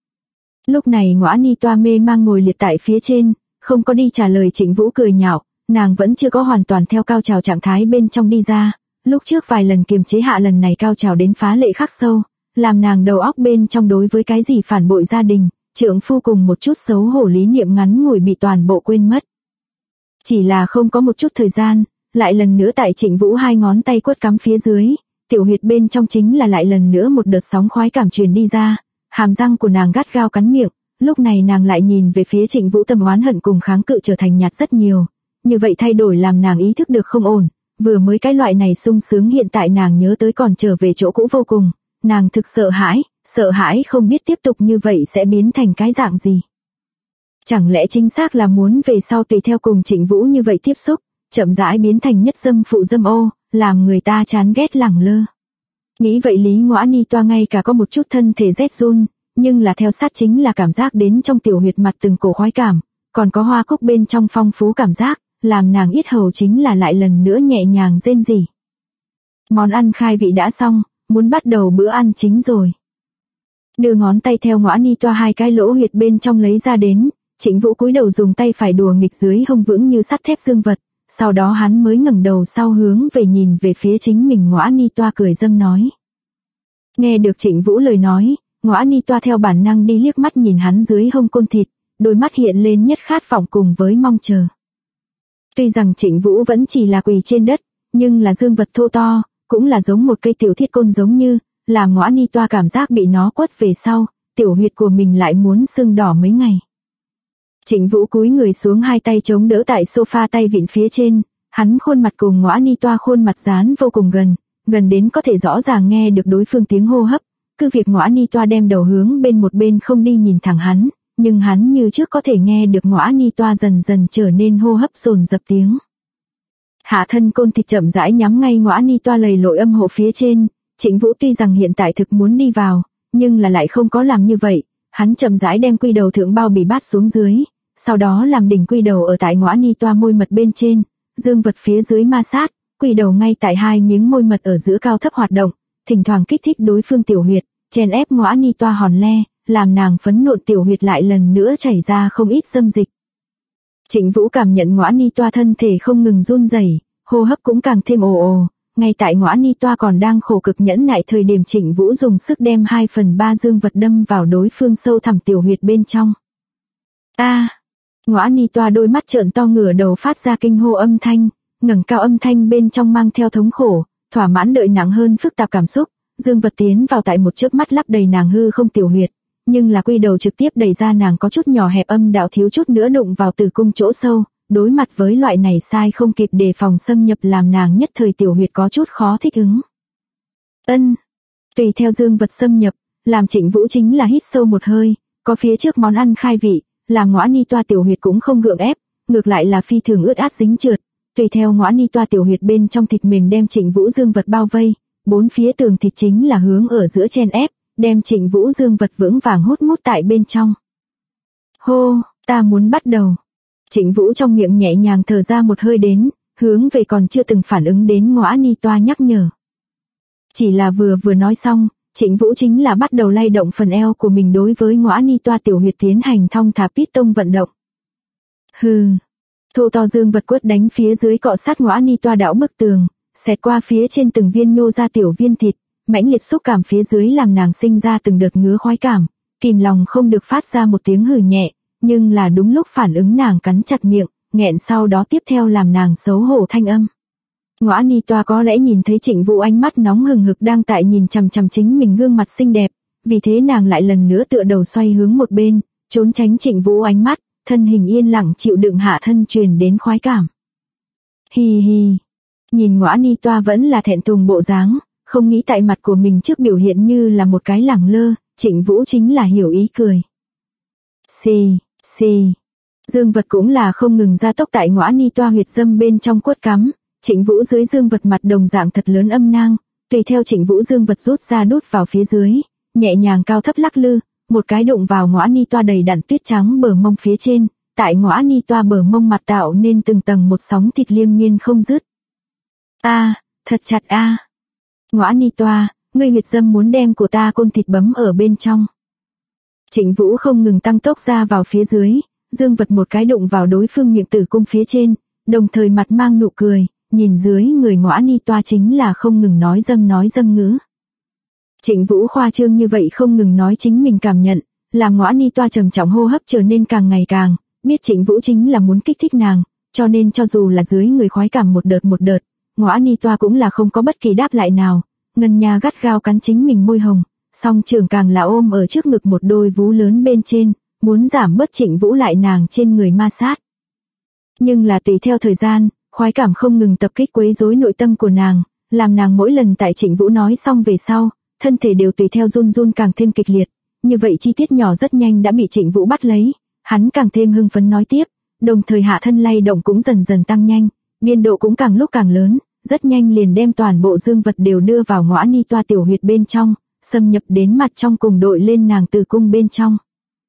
Lúc này ngõ ni toa mê mang ngồi liệt tại phía trên, không có đi trả lời Trịnh Vũ cười nhạo, nàng vẫn chưa có hoàn toàn theo cao trào trạng thái bên trong đi ra, lúc trước vài lần kiềm chế hạ, lần này cao trào đến phá lệ khắc sâu, làm nàng đầu óc bên trong đối với cái gì phản bội gia đình, trượng phu cùng một chút xấu hổ lý niệm ngắn ngủi bị toàn bộ quên mất. Chỉ là không có một chút thời gian, lại lần nữa tại Trịnh Vũ hai ngón tay quất cắm phía dưới, tiểu huyệt bên trong chính là lại lần nữa một đợt sóng khoái cảm truyền đi ra, hàm răng của nàng gắt gao cắn miệng, lúc này nàng lại nhìn về phía Trịnh Vũ, tâm oán hận cùng kháng cự trở thành nhạt rất nhiều, như vậy thay đổi làm nàng ý thức được không ổn, vừa mới cái loại này sung sướng hiện tại nàng nhớ tới còn trở về chỗ cũ vô cùng, nàng thực sợ hãi không biết tiếp tục như vậy sẽ biến thành cái dạng gì. Chẳng lẽ chính xác là muốn về sau tùy theo cùng Trịnh Vũ như vậy tiếp xúc, chậm rãi biến thành nhất dâm phụ dâm ô, làm người ta chán ghét lẳng lơ. Nghĩ vậy Lý Ngõa Ni toa ngay cả có một chút thân thể rét run, nhưng là theo sát chính là cảm giác đến trong tiểu huyệt mặt từng cổ khoái cảm, còn có hoa cúc bên trong phong phú cảm giác, làm nàng yết hầu chính là lại lần nữa nhẹ nhàng rên rỉ. Món ăn khai vị đã xong, muốn bắt đầu bữa ăn chính rồi. Đưa ngón tay theo Ngõa Ni toa hai cái lỗ huyệt bên trong lấy ra đến, Trịnh Vũ cúi đầu dùng tay phải đùa nghịch dưới hông vững như sắt thép dương vật, sau đó hắn mới ngẩng đầu sau hướng về nhìn về phía chính mình. Ngõa Ni toa cười dâm nói. Nghe được Trịnh Vũ lời nói, Ngõa Ni toa theo bản năng đi liếc mắt nhìn hắn dưới hông côn thịt, đôi mắt hiện lên nhất khát vọng cùng với mong chờ. Tuy rằng Trịnh Vũ vẫn chỉ là quỳ trên đất, nhưng là dương vật thô to, cũng là giống một cây tiểu thiết côn giống như, làm Ngõa Ni Toa cảm giác bị nó quất về sau, tiểu huyệt của mình lại muốn sưng đỏ mấy ngày. Trịnh Vũ cúi người xuống, hai tay chống đỡ tại sofa tay vịn phía trên, hắn khuôn mặt cùng Ngõa Ni Toa khuôn mặt dán vô cùng gần, gần đến có thể rõ ràng nghe được đối phương tiếng hô hấp, cứ việc Ngõa Ni Toa đem đầu hướng bên một bên không đi nhìn thẳng hắn, nhưng hắn như trước có thể nghe được Ngõa Ni Toa dần dần trở nên hô hấp dồn dập tiếng. Hạ thân côn thịt chậm rãi nhắm ngay Ngõa Ni Toa lầy lội âm hộ phía trên, Trịnh Vũ tuy rằng hiện tại thực muốn đi vào, nhưng là lại không có làm như vậy, hắn chậm rãi đem quy đầu thượng bao bì bát xuống dưới, sau đó làm đỉnh quy đầu ở tại Ngõa Ni Toa môi mật bên trên, dương vật phía dưới ma sát, quy đầu ngay tại hai miếng môi mật ở giữa cao thấp hoạt động, thỉnh thoảng kích thích đối phương tiểu huyệt, chèn ép Ngõa Ni Toa hòn le, làm nàng phấn nộn tiểu huyệt lại lần nữa chảy ra không ít dâm dịch. Trịnh Vũ cảm nhận Ngõa Ni Toa thân thể không ngừng run rẩy, hô hấp cũng càng thêm ồ ồ, ngay tại Ngõa Ni Toa còn đang khổ cực nhẫn nại thời điểm, Trịnh Vũ dùng sức đem 2/3 dương vật đâm vào đối phương sâu thẳm tiểu huyệt bên trong. Ngõa Ni Toa đôi mắt trợn to, ngửa đầu phát ra kinh hô âm thanh, ngẩng cao âm thanh bên trong mang theo thống khổ, thỏa mãn đợi nặng hơn phức tạp cảm xúc, dương vật tiến vào tại một chớp mắt lấp đầy nàng hư không tiểu huyệt, nhưng là quy đầu trực tiếp đẩy ra nàng có chút nhỏ hẹp âm đạo thiếu chút nữa đụng vào tử cung chỗ sâu, đối mặt với loại này sai không kịp đề phòng xâm nhập làm nàng nhất thời tiểu huyệt có chút khó thích ứng. Tùy theo dương vật xâm nhập, làm Trịnh Vũ chính là hít sâu một hơi, có phía trước món ăn khai vị, làm Ngõa Ni Toa tiểu huyệt cũng không gượng ép, ngược lại là phi thường ướt át dính trượt, tùy theo Ngõa Ni Toa tiểu huyệt bên trong thịt mềm đem Trịnh Vũ dương vật bao vây, bốn phía tường thịt chính là hướng ở giữa chen ép, đem Trịnh Vũ dương vật vững vàng hút mút tại bên trong. Hô, ta muốn bắt đầu. Trịnh Vũ trong miệng nhẹ nhàng thở ra một hơi đến, hướng về còn chưa từng phản ứng đến Ngõa Ni Toa nhắc nhở. Chỉ là vừa nói xong, Trịnh Vũ chính là bắt đầu lay động phần eo của mình đối với Ngõa Ni Toa tiểu huyệt tiến hành thong thả piston vận động. Thô to dương vật quất đánh phía dưới cọ sát Ngõa Ni Toa đảo bức tường, xẹt qua phía trên từng viên nhô ra tiểu viên thịt, mãnh liệt xúc cảm phía dưới làm nàng sinh ra từng đợt ngứa khoái cảm, kìm lòng không được phát ra một tiếng hừ nhẹ, nhưng là đúng lúc phản ứng nàng cắn chặt miệng, nghẹn sau đó tiếp theo làm nàng xấu hổ thanh âm. Ngõa Ni Toa có lẽ nhìn thấy Trịnh Vũ ánh mắt nóng hừng hực đang tại nhìn chằm chằm chính mình gương mặt xinh đẹp, vì thế nàng lại lần nữa tựa đầu xoay hướng một bên, trốn tránh Trịnh Vũ ánh mắt, thân hình yên lặng chịu đựng hạ thân truyền đến khoái cảm. Nhìn Ngõa Ni Toa vẫn là thẹn thùng bộ dáng, không nghĩ tại mặt của mình trước biểu hiện như là một cái lẳng lơ, Trịnh Vũ chính là hiểu ý cười. Dương vật cũng là không ngừng gia tốc tại Ngõa Ni Toa huyệt dâm bên trong quất cắm, Trịnh Vũ dưới dương vật mặt đồng dạng thật lớn âm nang, tùy theo Trịnh Vũ dương vật rút ra đút vào phía dưới, nhẹ nhàng cao thấp lắc lư, một cái đụng vào Ngõa Ni Toa đầy đặn tuyết trắng bờ mông phía trên, tại Ngõa Ni Toa bờ mông mặt tạo nên từng tầng một sóng thịt liên miên không dứt. Thật chặt Ngõa Ni Toa, ngươi huyệt dâm muốn đem của ta côn thịt bấm ở bên trong. Trịnh Vũ không ngừng tăng tốc ra vào phía dưới, dương vật một cái đụng vào đối phương miệng tử cung phía trên, đồng thời mặt mang nụ cười, nhìn dưới người Ngõa Ni Toa chính là không ngừng nói dâm ngữ. Trịnh Vũ khoa trương như vậy không ngừng nói chính mình cảm nhận, làm Ngõa Ni Toa trầm trọng hô hấp trở nên càng ngày càng, biết Trịnh Vũ chính là muốn kích thích nàng, cho nên cho dù là dưới người khoái cảm một đợt, Ngõa Ni Toa cũng là không có bất kỳ đáp lại nào, ngân nha gắt gao cắn chính mình môi hồng, song trường càng là ôm ở trước ngực một đôi vú lớn bên trên, muốn giảm bớt Trịnh Vũ lại nàng trên người ma sát. Nhưng là tùy theo thời gian, khoái cảm không ngừng tập kích quấy rối nội tâm của nàng, làm nàng mỗi lần tại Trịnh Vũ nói xong về sau, thân thể đều tùy theo run càng thêm kịch liệt, như vậy chi tiết nhỏ rất nhanh đã bị Trịnh Vũ bắt lấy, hắn càng thêm hưng phấn nói tiếp, đồng thời hạ thân lay động cũng dần tăng nhanh, biên độ cũng càng lúc càng lớn, rất nhanh liền đem toàn bộ dương vật đều đưa vào Ngõa Ni Toa tiểu huyệt bên trong, xâm nhập đến mặt trong cùng đội lên nàng tử cung bên trong.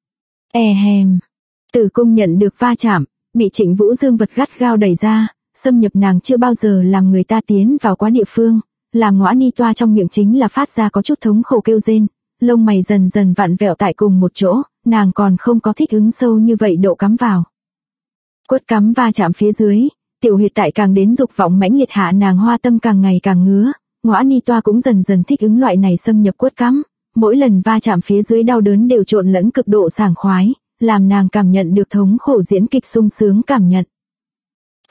Tử cung nhận được va chạm, bị Trịnh Vũ dương vật gắt gao đẩy ra, xâm nhập nàng chưa bao giờ làm người ta tiến vào quá địa phương, làm Ngõa Ni Toa trong miệng chính là phát ra có chút thống khổ kêu rên, lông mày dần vặn vẹo tại cùng một chỗ, nàng còn không có thích ứng sâu như vậy độ cắm vào. Quất cắm va chạm phía dưới, tiểu huyệt tại càng đến dục vọng mãnh liệt hạ nàng hoa tâm càng ngày càng ngứa, Ngõa Ni Toa cũng dần thích ứng loại này xâm nhập quất cắm, mỗi lần va chạm phía dưới đau đớn đều trộn lẫn cực độ sảng khoái, làm nàng cảm nhận được thống khổ diễn kịch sung sướng cảm nhận.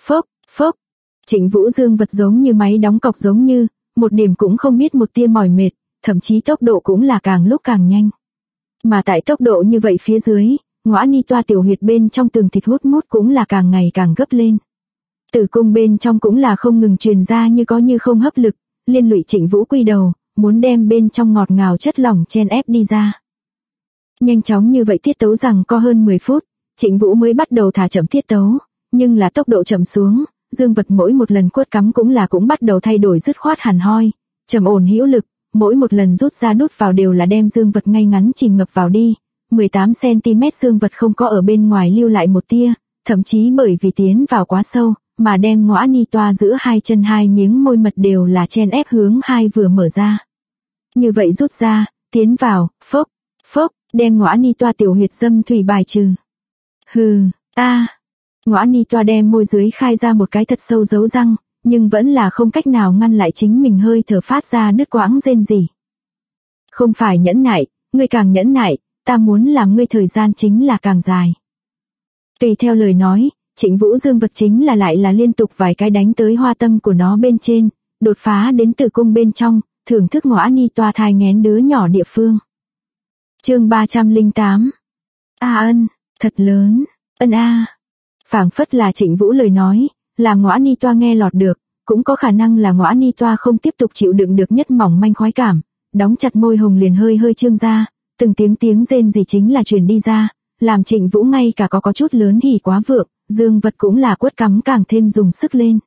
phốc, phốc. Trịnh Vũ dương vật giống như máy đóng cọc giống như, một điểm cũng không biết một tia mỏi mệt, thậm chí tốc độ cũng là càng lúc càng nhanh. Mà tại tốc độ như vậy phía dưới, ngõa ni toa tiểu huyệt bên trong tường thịt hút mút cũng là càng ngày càng gấp lên. Tử cung bên trong cũng là không ngừng truyền ra như có như không hấp lực, liên lụy Trịnh Vũ quy đầu, muốn đem bên trong ngọt ngào chất lỏng chen ép đi ra. Nhanh chóng như vậy tiết tấu rằng có hơn 10 phút, Trịnh Vũ mới bắt đầu thả chậm tiết tấu, nhưng là tốc độ chậm xuống, dương vật mỗi một lần quất cắm cũng bắt đầu thay đổi dứt khoát hẳn hoi, trầm ổn hữu lực, mỗi một lần rút ra đút vào đều là đem dương vật ngay ngắn chìm ngập vào đi, 18 cm dương vật không có ở bên ngoài lưu lại một tia, thậm chí bởi vì tiến vào quá sâu, mà đem ngõa ni toa giữa hai chân hai miếng môi mật đều là chen ép hướng hai vừa mở ra. Như vậy rút ra, tiến vào, phốc, phốc, đem ngõa ni toa tiểu huyệt dâm thủy bài trừ. Hừ, ngõa ni toa đem môi dưới khai ra một cái thật sâu dấu răng, nhưng vẫn là không cách nào ngăn lại chính mình hơi thở phát ra đứt quãng rên rỉ. Không phải nhẫn nại, ngươi càng nhẫn nại, ta muốn làm ngươi thời gian chính là càng dài. Tùy theo lời nói, Trịnh Vũ dương vật chính là lại là liên tục vài cái đánh tới hoa tâm của nó bên trên, đột phá đến tử cung bên trong, thưởng thức ngõa ni toa thai nghén đứa nhỏ địa phương. Chương 308. Ân, thật lớn, ân a. Phảng phất là Trịnh Vũ lời nói, làm ngõa ni toa nghe lọt được, cũng có khả năng là ngõa ni toa không tiếp tục chịu đựng được nhất mỏng manh khoái cảm, đóng chặt môi hồng liền hơi hơi trương ra, từng tiếng rên gì chính là truyền đi ra, làm Trịnh Vũ ngay cả có chút lớn hỉ quá vượng, dương vật cũng là quất cắm càng thêm dùng sức lên.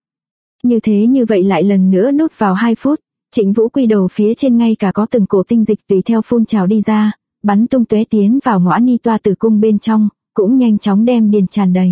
Như vậy lại lần nữa đút vào 2 phút, Trịnh Vũ quy đầu phía trên ngay cả có từng cổ tinh dịch tùy theo phun trào đi ra, bắn tung tóe tiến vào ngõa ni toa tử cung bên trong, cũng nhanh chóng đem điền tràn đầy.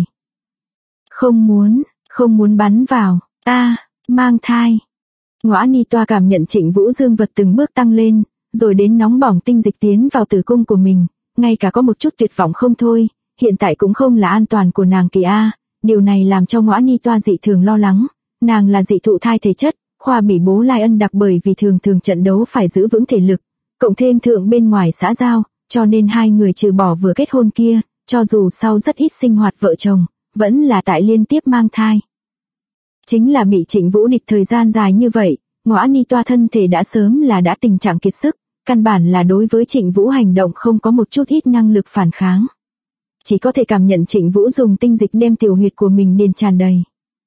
Không muốn bắn vào, mang thai. Ngõa ni toa cảm nhận Trịnh Vũ dương vật từng bước tăng lên, rồi đến nóng bỏng tinh dịch tiến vào tử cung của mình, ngay cả có một chút tuyệt vọng không thôi, hiện tại cũng không là an toàn của nàng kỳ a, điều này làm cho ngõa ni toa dị thường lo lắng, nàng là dị thụ thai thể chất, khoa bỉ bố lai ân đặc bởi vì thường trận đấu phải giữ vững thể lực, cộng thêm thượng bên ngoài xã giao, cho nên hai người trừ bỏ vừa kết hôn kia, cho dù sau rất ít sinh hoạt vợ chồng, vẫn là tại liên tiếp mang thai. Chính là bị Trịnh Vũ địch thời gian dài như vậy, ngõa ni toa thân thể đã sớm là đã tình trạng kiệt sức, căn bản là đối với Trịnh Vũ hành động không có một chút ít năng lực phản kháng. Chỉ có thể cảm nhận Trịnh Vũ dùng tinh dịch đem tiểu huyệt của mình điền tràn đầy.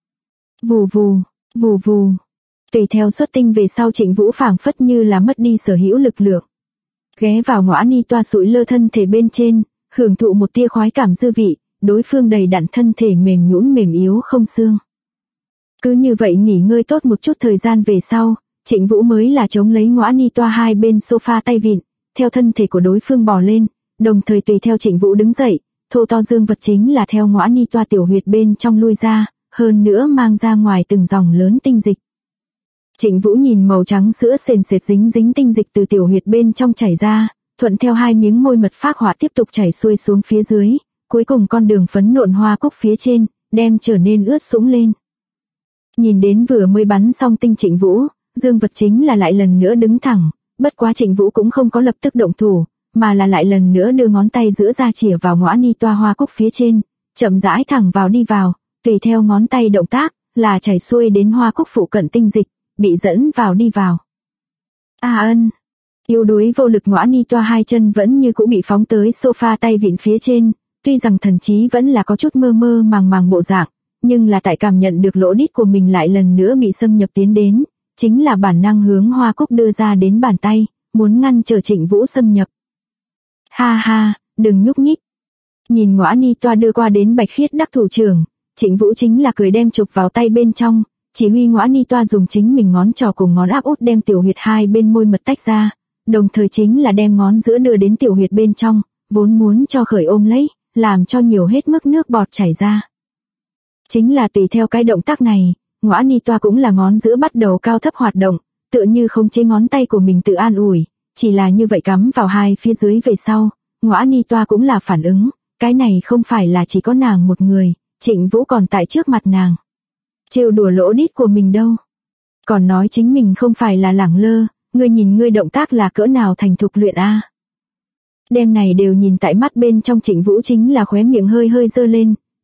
Vù vù. Tùy theo xuất tinh về sau Trịnh Vũ phảng phất như là mất đi sở hữu lực lượng. Ghé vào ngõa ni toa sụi lơ thân thể bên trên, hưởng thụ một tia khoái cảm dư vị, đối phương đầy đặn thân thể mềm nhũn mềm yếu không xương. Cứ như vậy nghỉ ngơi tốt một chút thời gian về sau, Trịnh Vũ mới là chống lấy ngõa ni toa hai bên sofa tay vịn, theo thân thể của đối phương bò lên, đồng thời tùy theo Trịnh Vũ đứng dậy, thô to dương vật chính là theo ngõa ni toa tiểu huyệt bên trong lui ra, hơn nữa mang ra ngoài từng dòng lớn tinh dịch. Trịnh Vũ nhìn màu trắng sữa sền sệt dính tinh dịch từ tiểu huyệt bên trong chảy ra, thuận theo hai miếng môi mật phác họa tiếp tục chảy xuôi xuống phía dưới, cuối cùng con đường phấn nộn hoa cúc phía trên, đem trở nên ướt sũng lên. Nhìn đến vừa mới bắn xong tinh Trịnh Vũ, dương vật chính là lại lần nữa đứng thẳng, bất quá Trịnh Vũ cũng không có lập tức động thủ, mà là lại lần nữa đưa ngón tay giữa ra chìa vào ngõa ni toa hoa cúc phía trên, chậm rãi thẳng vào đi vào, tùy theo ngón tay động tác, là chảy xuôi đến hoa cúc phụ cận tinh dịch, bị dẫn vào đi vào. Yếu đuối vô lực ngõa ni toa hai chân vẫn như cũ bị phóng tới sofa tay vịn phía trên, tuy rằng thần trí vẫn là có chút mơ màng bộ dạng, nhưng là tại cảm nhận được lỗ đít của mình lại lần nữa bị xâm nhập tiến đến, chính là bản năng hướng hoa cúc đưa ra đến bàn tay, muốn ngăn trở Trịnh Vũ xâm nhập. Ha, đừng nhúc nhích. Nhìn ngõa ni toa đưa qua đến bạch khiết đắc thủ trưởng, Trịnh Vũ chính là cười đem chụp vào tay bên trong, chỉ huy ngõa ni toa dùng chính mình ngón trỏ cùng ngón áp út đem tiểu huyệt hai bên môi mật tách ra, đồng thời chính là đem ngón giữa đưa đến tiểu huyệt bên trong, vốn muốn cho khởi ôm lấy, làm cho nhiều hết mức nước bọt chảy ra. Chính là tùy theo cái động tác này, ngõa ni toa cũng là ngón giữa bắt đầu cao thấp hoạt động, tựa như không chế ngón tay của mình tự an ủi, chỉ là như vậy cắm vào hai phía dưới về sau, ngõa ni toa cũng là phản ứng, cái này không phải là chỉ có nàng một người, Trịnh Vũ còn tại trước mặt nàng. Trêu đùa lỗ đít của mình đâu. Còn nói chính mình không phải là lẳng lơ, ngươi nhìn ngươi động tác là cỡ nào thành thục luyện a. Đêm này đều nhìn tại mắt bên trong Trịnh Vũ chính là khóe miệng hơi giơ lên,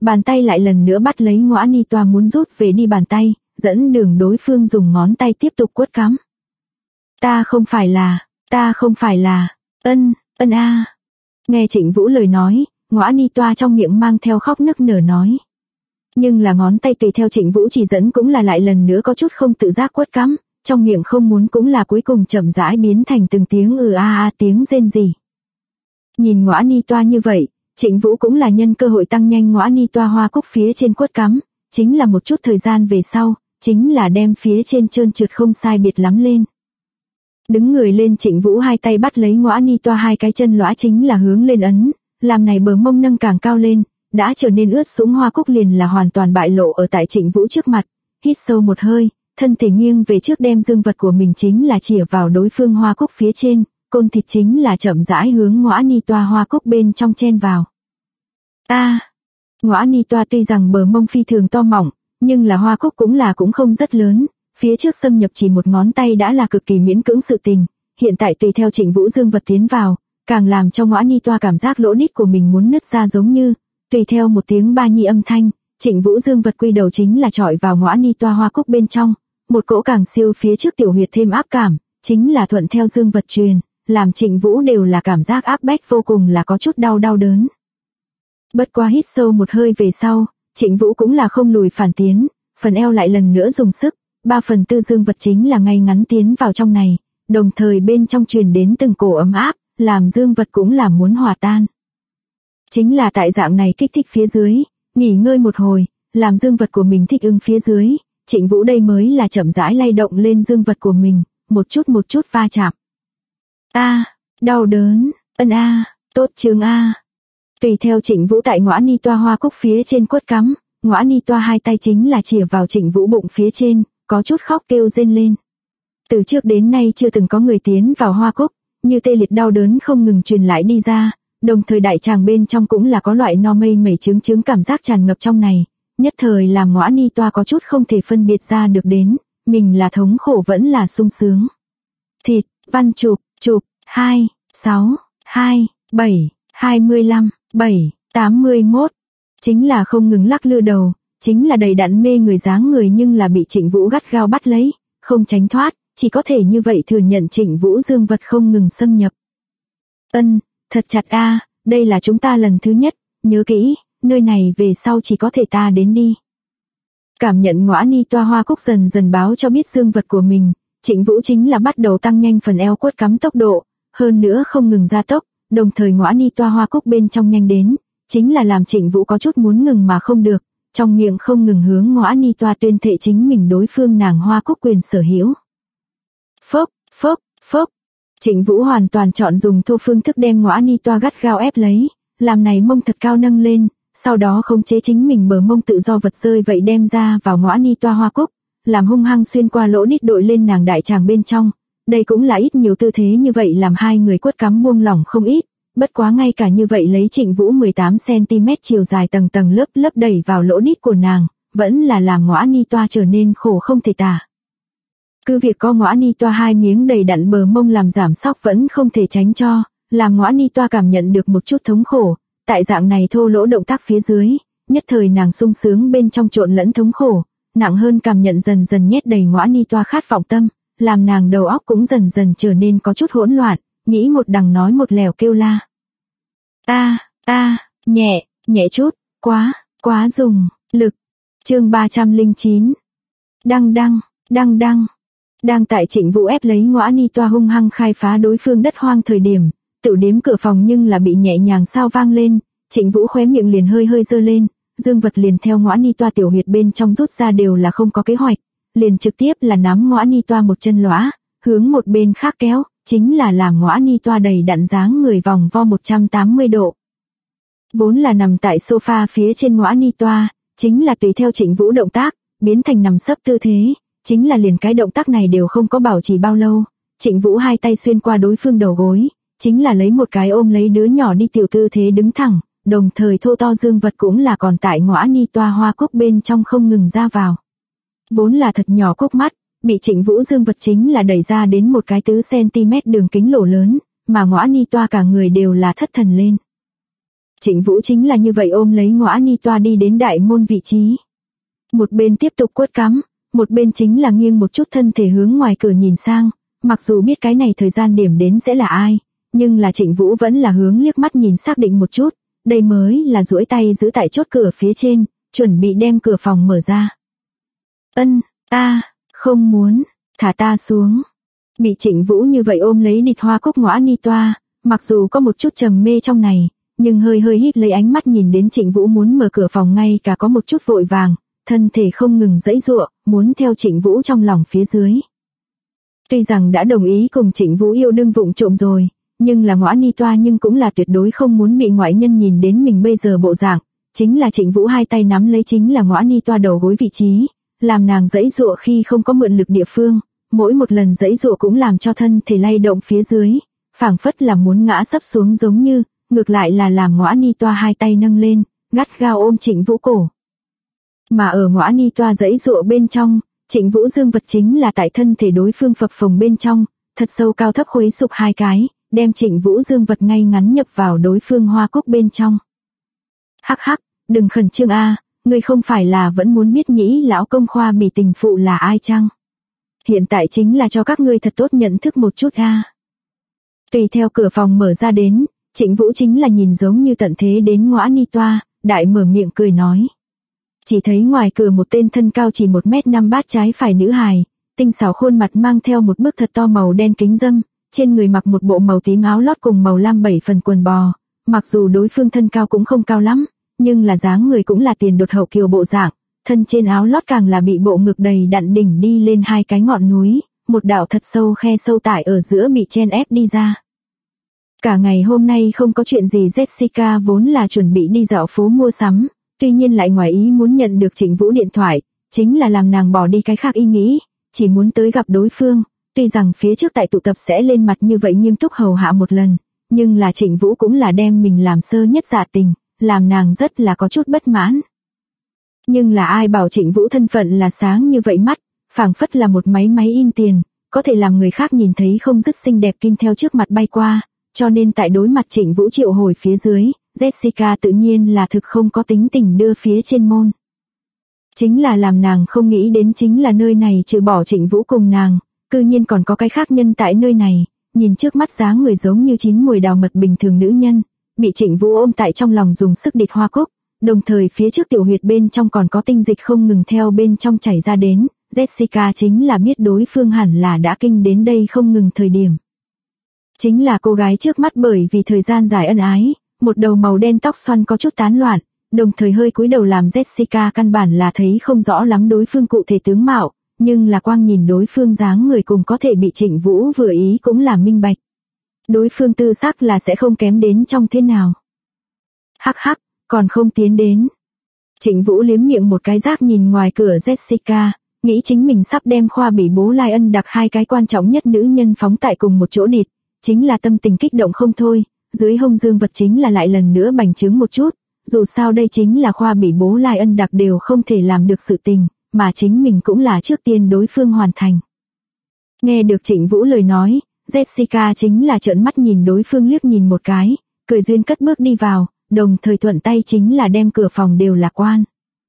Bàn tay lại lần nữa bắt lấy Ngõa Ni Toa muốn rút về đi bàn tay, dẫn đường đối phương dùng ngón tay tiếp tục quất cắm. Ta không phải là, ân a. Nghe Trịnh Vũ lời nói, Ngõa Ni Toa trong miệng mang theo khóc nức nở nói. Nhưng là ngón tay tùy theo Trịnh Vũ chỉ dẫn cũng là lại lần nữa có chút không tự giác quất cắm, trong miệng không muốn cũng là cuối cùng chậm rãi biến thành từng tiếng tiếng rên rỉ. Nhìn Ngõa Ni Toa như vậy, Trịnh Vũ cũng là nhân cơ hội tăng nhanh Ngõa Ni Toa hoa cúc phía trên quất cắm, chính là một chút thời gian về sau, chính là đem phía trên trơn trượt không sai biệt lắm lên. Đứng người lên Trịnh Vũ hai tay bắt lấy Ngõa Ni Toa hai cái chân lõa chính là hướng lên ấn, làm này bờ mông nâng càng cao lên, đã trở nên ướt sũng hoa cúc liền là hoàn toàn bại lộ ở tại Trịnh Vũ trước mặt, hít sâu một hơi, thân thể nghiêng về trước đem dương vật của mình chính là chĩa vào đối phương hoa cúc phía trên, côn thịt chính là chậm rãi hướng Ngõa Ni Toa hoa cúc bên trong chen vào. Ngõa Ni Toa tuy rằng bờ mông phi thường to mỏng, nhưng là hoa cúc cũng không rất lớn, phía trước xâm nhập chỉ một ngón tay đã là cực kỳ miễn cưỡng sự tình, hiện tại tùy theo Trịnh Vũ dương vật tiến vào, càng làm cho Ngõa Ni Toa cảm giác lỗ đít của mình muốn nứt ra giống như, tùy theo một tiếng ba nhi âm thanh, Trịnh Vũ dương vật quy đầu chính là chọi vào Ngõa Ni Toa hoa cúc bên trong, một cỗ càng siêu phía trước tiểu huyệt thêm áp cảm, chính là thuận theo dương vật truyền, làm Trịnh Vũ đều là cảm giác áp bách vô cùng là có chút đau đớn. Bất quá hít sâu một hơi về sau, Trịnh Vũ cũng là không lùi phản tiến, phần eo lại lần nữa dùng sức, 3/4 dương vật chính là ngay ngắn tiến vào trong này, đồng thời bên trong truyền đến từng cổ ấm áp, làm dương vật cũng là muốn hòa tan. Chính là tại dạng này kích thích phía dưới, nghỉ ngơi một hồi, làm dương vật của mình thích ứng phía dưới, Trịnh Vũ đây mới là chậm rãi lay động lên dương vật của mình, một chút va chạm. Đau đớn, tốt chương Tùy theo Trịnh Vũ tại Ngõa Ni Toa hoa cúc phía trên quất cắm, Ngõa Ni Toa hai tay chính là chìa vào Trịnh Vũ bụng phía trên, có chút khóc kêu rên lên. Từ trước đến nay chưa từng có người tiến vào hoa cúc, như tê liệt đau đớn không ngừng truyền lại đi ra, đồng thời đại tràng bên trong cũng là có loại no mây mẩy trướng cảm giác tràn ngập trong này, nhất thời làm Ngõa Ni Toa có chút không thể phân biệt ra được đến, mình là thống khổ vẫn là sung sướng. Thịt, văn chụp, 2, 6, 2, 7, 25, 7, 81. Chính là không ngừng lắc lư đầu, chính là đầy đặn mê người dáng người nhưng là bị Trịnh Vũ gắt gao bắt lấy, không tránh thoát, chỉ có thể như vậy thừa nhận Trịnh Vũ dương vật không ngừng xâm nhập. Thật chặt đây là chúng ta lần thứ nhất, nhớ kỹ, nơi này về sau chỉ có thể ta đến đi. Cảm nhận Ngõa Ni Toa hoa cúc dần dần báo cho biết dương vật của mình, Trịnh Vũ chính là bắt đầu tăng nhanh phần eo quất cắm tốc độ, hơn nữa không ngừng gia tốc, đồng thời Ngõa Ni Toa hoa cúc bên trong nhanh đến, chính là làm Trịnh Vũ có chút muốn ngừng mà không được, trong miệng không ngừng hướng Ngõa Ni Toa tuyên thệ chính mình đối phương nàng hoa cúc quyền sở hữu. Phốc. Trịnh Vũ hoàn toàn chọn dùng thô phương thức đem Ngõa Ni Toa gắt gao ép lấy, làm này mông thật cao nâng lên, sau đó khống chế chính mình bờ mông tự do vật rơi vậy đem ra vào Ngõa Ni Toa hoa cúc, làm hung hăng xuyên qua lỗ đít đội lên nàng đại tràng bên trong. Đây cũng là ít nhiều tư thế như vậy làm hai người quất cắm buông lỏng không ít, bất quá ngay cả như vậy lấy Trịnh Vũ 18cm chiều dài tầng lớp đẩy vào lỗ đít của nàng, vẫn là làm Ngõa Ni Toa trở nên khổ không thể tả. Cứ việc có Ngõa Ni Toa hai miếng đầy đặn bờ mông làm giảm sóc vẫn không thể tránh cho, làm Ngõa Ni Toa cảm nhận được một chút thống khổ, tại dạng này thô lỗ động tác phía dưới, nhất thời nàng sung sướng bên trong trộn lẫn thống khổ, nặng hơn cảm nhận dần dần nhét đầy Ngõa Ni Toa khát vọng tâm, làm nàng đầu óc cũng dần dần trở nên có chút hỗn loạn, nghĩ một đằng nói một lèo kêu la. Nhẹ chút, quá dùng, lực. Chương 309. Đang tại Trịnh Vũ ép lấy Ngõa Ni Toa hung hăng khai phá đối phương đất hoang thời điểm, tự đếm cửa phòng nhưng là bị nhẹ nhàng sao vang lên, Trịnh Vũ khóe miệng liền hơi giơ lên, dương vật liền theo Ngõa Ni Toa tiểu huyệt bên trong rút ra đều là không có kế hoạch, liền trực tiếp là nắm Ngõa Ni Toa một chân lõa, hướng một bên khác kéo, chính là làm Ngõa Ni Toa đầy đặn dáng người vòng vo 180 độ. Vốn là nằm tại sofa phía trên Ngõa Ni Toa, chính là tùy theo Trịnh Vũ động tác, biến thành nằm sấp tư thế, chính là liền cái động tác này đều không có bảo trì bao lâu, Trịnh Vũ hai tay xuyên qua đối phương đầu gối, chính là lấy một cái ôm lấy đứa nhỏ đi tiểu tư thế đứng thẳng, đồng thời thô to dương vật cũng là còn tại Ngõa Ni Toa hoa cúc bên trong không ngừng ra vào. Vốn là thật nhỏ cúc mắt, bị Trịnh Vũ dương vật chính là đẩy ra đến một cái 4cm đường kính lỗ lớn, mà Ngõa Ni Toa cả người đều là thất thần lên. Trịnh Vũ chính là như vậy ôm lấy Ngõa Ni Toa đi đến đại môn vị trí. Một bên tiếp tục quất cắm, một bên chính là nghiêng một chút thân thể hướng ngoài cửa nhìn sang, mặc dù biết cái này thời gian điểm đến sẽ là ai, nhưng là Trịnh Vũ vẫn là hướng liếc mắt nhìn xác định một chút, đây mới là duỗi tay giữ tại chốt cửa phía trên, chuẩn bị đem cửa phòng mở ra. Không muốn, thả ta xuống. Bị Trịnh Vũ như vậy ôm lấy địch hoa cúc Ngõa Ni Toa, mặc dù có một chút trầm mê trong này, nhưng hơi híp lấy ánh mắt nhìn đến Trịnh Vũ muốn mở cửa phòng ngay cả có một chút vội vàng, thân thể không ngừng giãy giụa, muốn theo Trịnh Vũ trong lòng phía dưới. Tuy rằng đã đồng ý cùng Trịnh Vũ yêu đương vụng trộm rồi, nhưng là Ngõa Ni Toa nhưng cũng là tuyệt đối không muốn bị ngoại nhân nhìn đến mình bây giờ bộ dạng, chính là Trịnh Vũ hai tay nắm lấy chính là Ngõa Ni Toa đầu gối vị trí, làm nàng giãy giụa khi không có mượn lực địa phương, mỗi một lần giãy giụa cũng làm cho thân thể lay động phía dưới, phảng phất là muốn ngã sấp xuống giống như, ngược lại là làm Ngõa Ni Toa hai tay nâng lên, gắt gao ôm Trịnh Vũ cổ. Mà ở Ngõa Ni Toa giãy giụa bên trong, Trịnh Vũ dương vật chính là tại thân thể đối phương phập phồng bên trong, thật sâu cao thấp khuấy sụp hai cái, đem Trịnh Vũ dương vật ngay ngắn nhập vào đối phương hoa cúc bên trong. Hắc, đừng khẩn trương a, ngươi không phải là vẫn muốn biết Nhĩ lão công Khoa Bỉ tình phụ là ai chăng? Hiện tại chính là cho các ngươi thật tốt nhận thức một chút a. Tùy theo cửa phòng mở ra đến, Trịnh Vũ chính là nhìn giống như tận thế đến Ngõa Ni Toa, đại mở miệng cười nói. Chỉ thấy ngoài cửa một tên thân cao chỉ 1m5 bát trái phải nữ hài, tinh xảo khuôn mặt mang theo một bức thật to màu đen kính dâm, trên người mặc một bộ màu tím áo lót cùng màu lam 7 phần quần bò, mặc dù đối phương thân cao cũng không cao lắm, nhưng là dáng người cũng là tiền đột hậu kiều bộ dạng, thân trên áo lót càng là bị bộ ngực đầy đặn đỉnh đi lên hai cái ngọn núi, một đạo thật sâu khe sâu tại ở giữa bị chen ép đi ra. Cả ngày hôm nay không có chuyện gì, Jessica vốn là chuẩn bị đi dạo phố mua sắm, tuy nhiên lại ngoài ý muốn nhận được Trịnh Vũ điện thoại, chính là làm nàng bỏ đi cái khác ý nghĩ, chỉ muốn tới gặp đối phương, tuy rằng phía trước tại tụ tập sẽ lên mặt như vậy nghiêm túc hầu hạ một lần, nhưng là Trịnh Vũ cũng là đem mình làm sơ nhất dạ tình, làm nàng rất là có chút bất mãn. Nhưng là ai bảo Trịnh Vũ thân phận là sáng như vậy mắt, phảng phất là một máy in tiền, có thể làm người khác nhìn thấy không dứt xinh đẹp kim theo trước mặt bay qua, cho nên tại đối mặt Trịnh Vũ triệu hồi phía dưới, Jessica tự nhiên là thực không có tính tình đưa phía trên môn. Chính là làm nàng không nghĩ đến chính là nơi này trừ bỏ Trịnh Vũ cùng nàng, cư nhiên còn có cái khác nhân tại nơi này, nhìn trước mắt dáng người giống như chín mùi đào mật bình thường nữ nhân, bị Trịnh Vũ ôm tại trong lòng dùng sức địch hoa cúc, đồng thời phía trước tiểu huyệt bên trong còn có tinh dịch không ngừng theo bên trong chảy ra đến, Jessica chính là biết đối phương hẳn là đã kinh đến đây không ngừng thời điểm. Chính là cô gái trước mắt bởi vì thời gian dài ân ái, một đầu màu đen tóc xoăn có chút tán loạn, đồng thời hơi cúi đầu làm Jessica căn bản là thấy không rõ lắm đối phương cụ thể tướng mạo, nhưng là quang nhìn đối phương dáng người cùng có thể bị Trịnh Vũ vừa ý cũng là minh bạch. Đối phương tư sắc là sẽ không kém đến trong thế nào. Hắc, còn không tiến đến. Trịnh Vũ liếm miệng một cái rác nhìn ngoài cửa Jessica, nghĩ chính mình sắp đem Khoa Bỉ bố Lai Ân Đặc hai cái quan trọng nhất nữ nhân phóng tại cùng một chỗ địt, chính là tâm tình kích động không thôi, dưới hông dương vật chính là lại lần nữa bành trướng một chút, dù sao đây chính là Khoa Bỉ bố Lai Ân Đặc đều không thể làm được sự tình, mà chính mình cũng là trước tiên đối phương hoàn thành. Nghe được Trịnh Vũ lời nói, Jessica chính là trợn mắt nhìn đối phương liếc nhìn một cái, cười duyên cất bước đi vào, đồng thời thuận tay chính là đem cửa phòng đều là quan.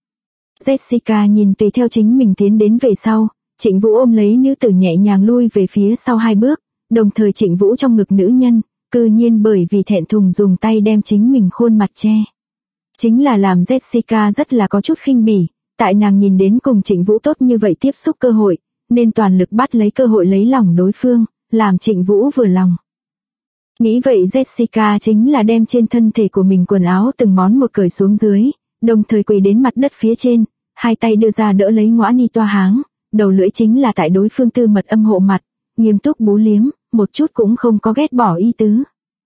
Jessica nhìn tùy theo chính mình tiến đến về sau, Trịnh Vũ ôm lấy nữ tử nhẹ nhàng lui về phía sau hai bước, đồng thời Trịnh Vũ trong ngực nữ nhân, cư nhiên bởi vì thẹn thùng dùng tay đem chính mình khuôn mặt che. Chính là làm Jessica rất là có chút khinh bỉ, tại nàng nhìn đến cùng Trịnh Vũ tốt như vậy tiếp xúc cơ hội, nên toàn lực bắt lấy cơ hội lấy lòng đối phương, làm Trịnh Vũ vừa lòng. Nghĩ vậy Jessica chính là đem trên thân thể của mình quần áo từng món một cởi xuống dưới, đồng thời quỳ đến mặt đất phía trên, hai tay đưa ra đỡ lấy Ngõa Ni Toa háng, đầu lưỡi chính là tại đối phương tư mật âm hộ mặt, nghiêm túc bú liếm, một chút cũng không có ghét bỏ ý tứ.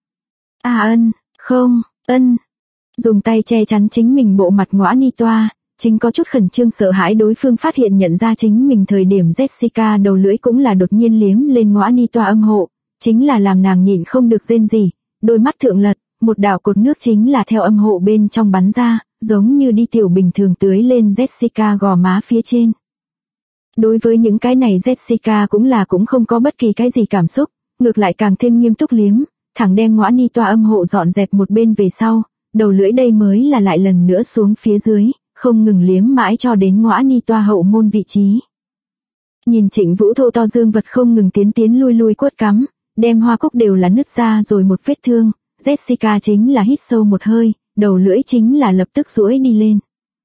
Dùng tay che chắn chính mình bộ mặt Ngõa Ni Toa, chính có chút khẩn trương sợ hãi đối phương phát hiện nhận ra chính mình thời điểm Jessica đầu lưỡi cũng là đột nhiên liếm lên Ngõa Ni Toa âm hộ, chính là làm nàng nhịn không được rên gì, đôi mắt thượng lật, một đạo cột nước chính là theo âm hộ bên trong bắn ra, giống như đi tiểu bình thường tưới lên Jessica gò má phía trên. Đối với những cái này Jessica cũng không có bất kỳ cái gì cảm xúc, ngược lại càng thêm nghiêm túc liếm, thẳng đem Ngõa Ni Toa âm hộ dọn dẹp một bên về sau, đầu lưỡi đây mới là lại lần nữa xuống phía dưới, không ngừng liếm mãi cho đến ngõa ni toa hậu môn vị trí. Nhìn Trịnh Vũ thô to dương vật không ngừng tiến lui quất cắm, đem hoa cúc đều là nứt ra rồi một vết thương, Jessica chính là hít sâu một hơi, đầu lưỡi chính là lập tức duỗi đi lên.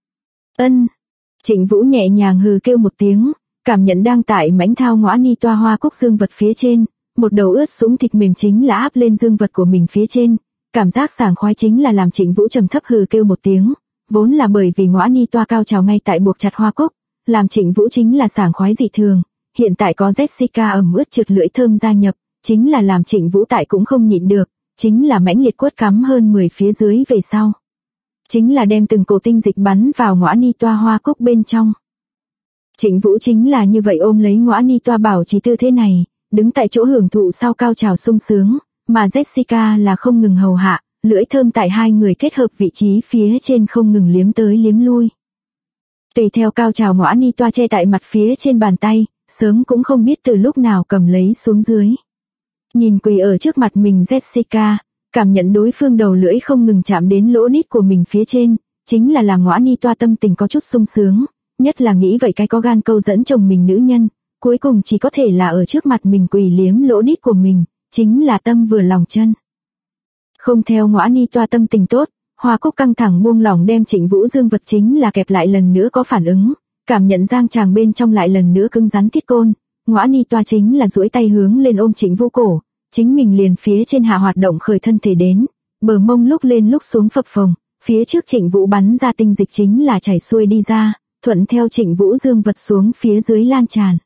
Ân. Trịnh Vũ nhẹ nhàng hừ kêu một tiếng, cảm nhận đang tại mãnh thao ngõa ni toa hoa cúc dương vật phía trên, một đầu ướt sũng thịt mềm chính là áp lên dương vật của mình phía trên, cảm giác sảng khoái chính là làm Trịnh Vũ trầm thấp hừ kêu một tiếng, vốn là bởi vì ngõa ni toa cao trào ngay tại buộc chặt hoa cúc, làm Trịnh Vũ chính là sảng khoái dị thường, hiện tại có Jessica ẩm ướt trượt lưỡi thơm gia nhập, chính là làm Trịnh Vũ tại cũng không nhịn được, chính là mãnh liệt quất cắm hơn 10 phía dưới về sau. Chính là đem từng cổ tinh dịch bắn vào ngõa ni toa hoa cúc bên trong. Trịnh Vũ chính là như vậy ôm lấy ngõa ni toa bảo trì tư thế này, đứng tại chỗ hưởng thụ sau cao trào sung sướng, mà Jessica là không ngừng hầu hạ, lưỡi thơm tại hai người kết hợp vị trí phía trên không ngừng liếm tới liếm lui. Tùy theo cao trào ngõa ni toa che tại mặt phía trên bàn tay, sớm cũng không biết từ lúc nào cầm lấy xuống dưới. Nhìn quỳ ở trước mặt mình Jessica, cảm nhận đối phương đầu lưỡi không ngừng chạm đến lỗ đít của mình phía trên, chính là làm ngõa ni toa tâm tình có chút sung sướng, nhất là nghĩ vậy cái có gan câu dẫn chồng mình nữ nhân, cuối cùng chỉ có thể là ở trước mặt mình quỳ liếm lỗ đít của mình, chính là tâm vừa lòng chân. Không theo ngõa ni toa tâm tình tốt, hoa cúc căng thẳng buông lỏng đem Trịnh Vũ dương vật chính là kẹp lại lần nữa có phản ứng, cảm nhận giang tràng bên trong lại lần nữa cứng rắn thiết côn, ngõa ni toa chính là duỗi tay hướng lên ôm Trịnh Vũ cổ, chính mình liền phía trên hạ hoạt động khởi thân thể đến, bờ mông lúc lên lúc xuống phập phồng, phía trước Trịnh Vũ bắn ra tinh dịch chính là chảy xuôi đi ra, thuận theo Trịnh Vũ dương vật xuống phía dưới lan tràn.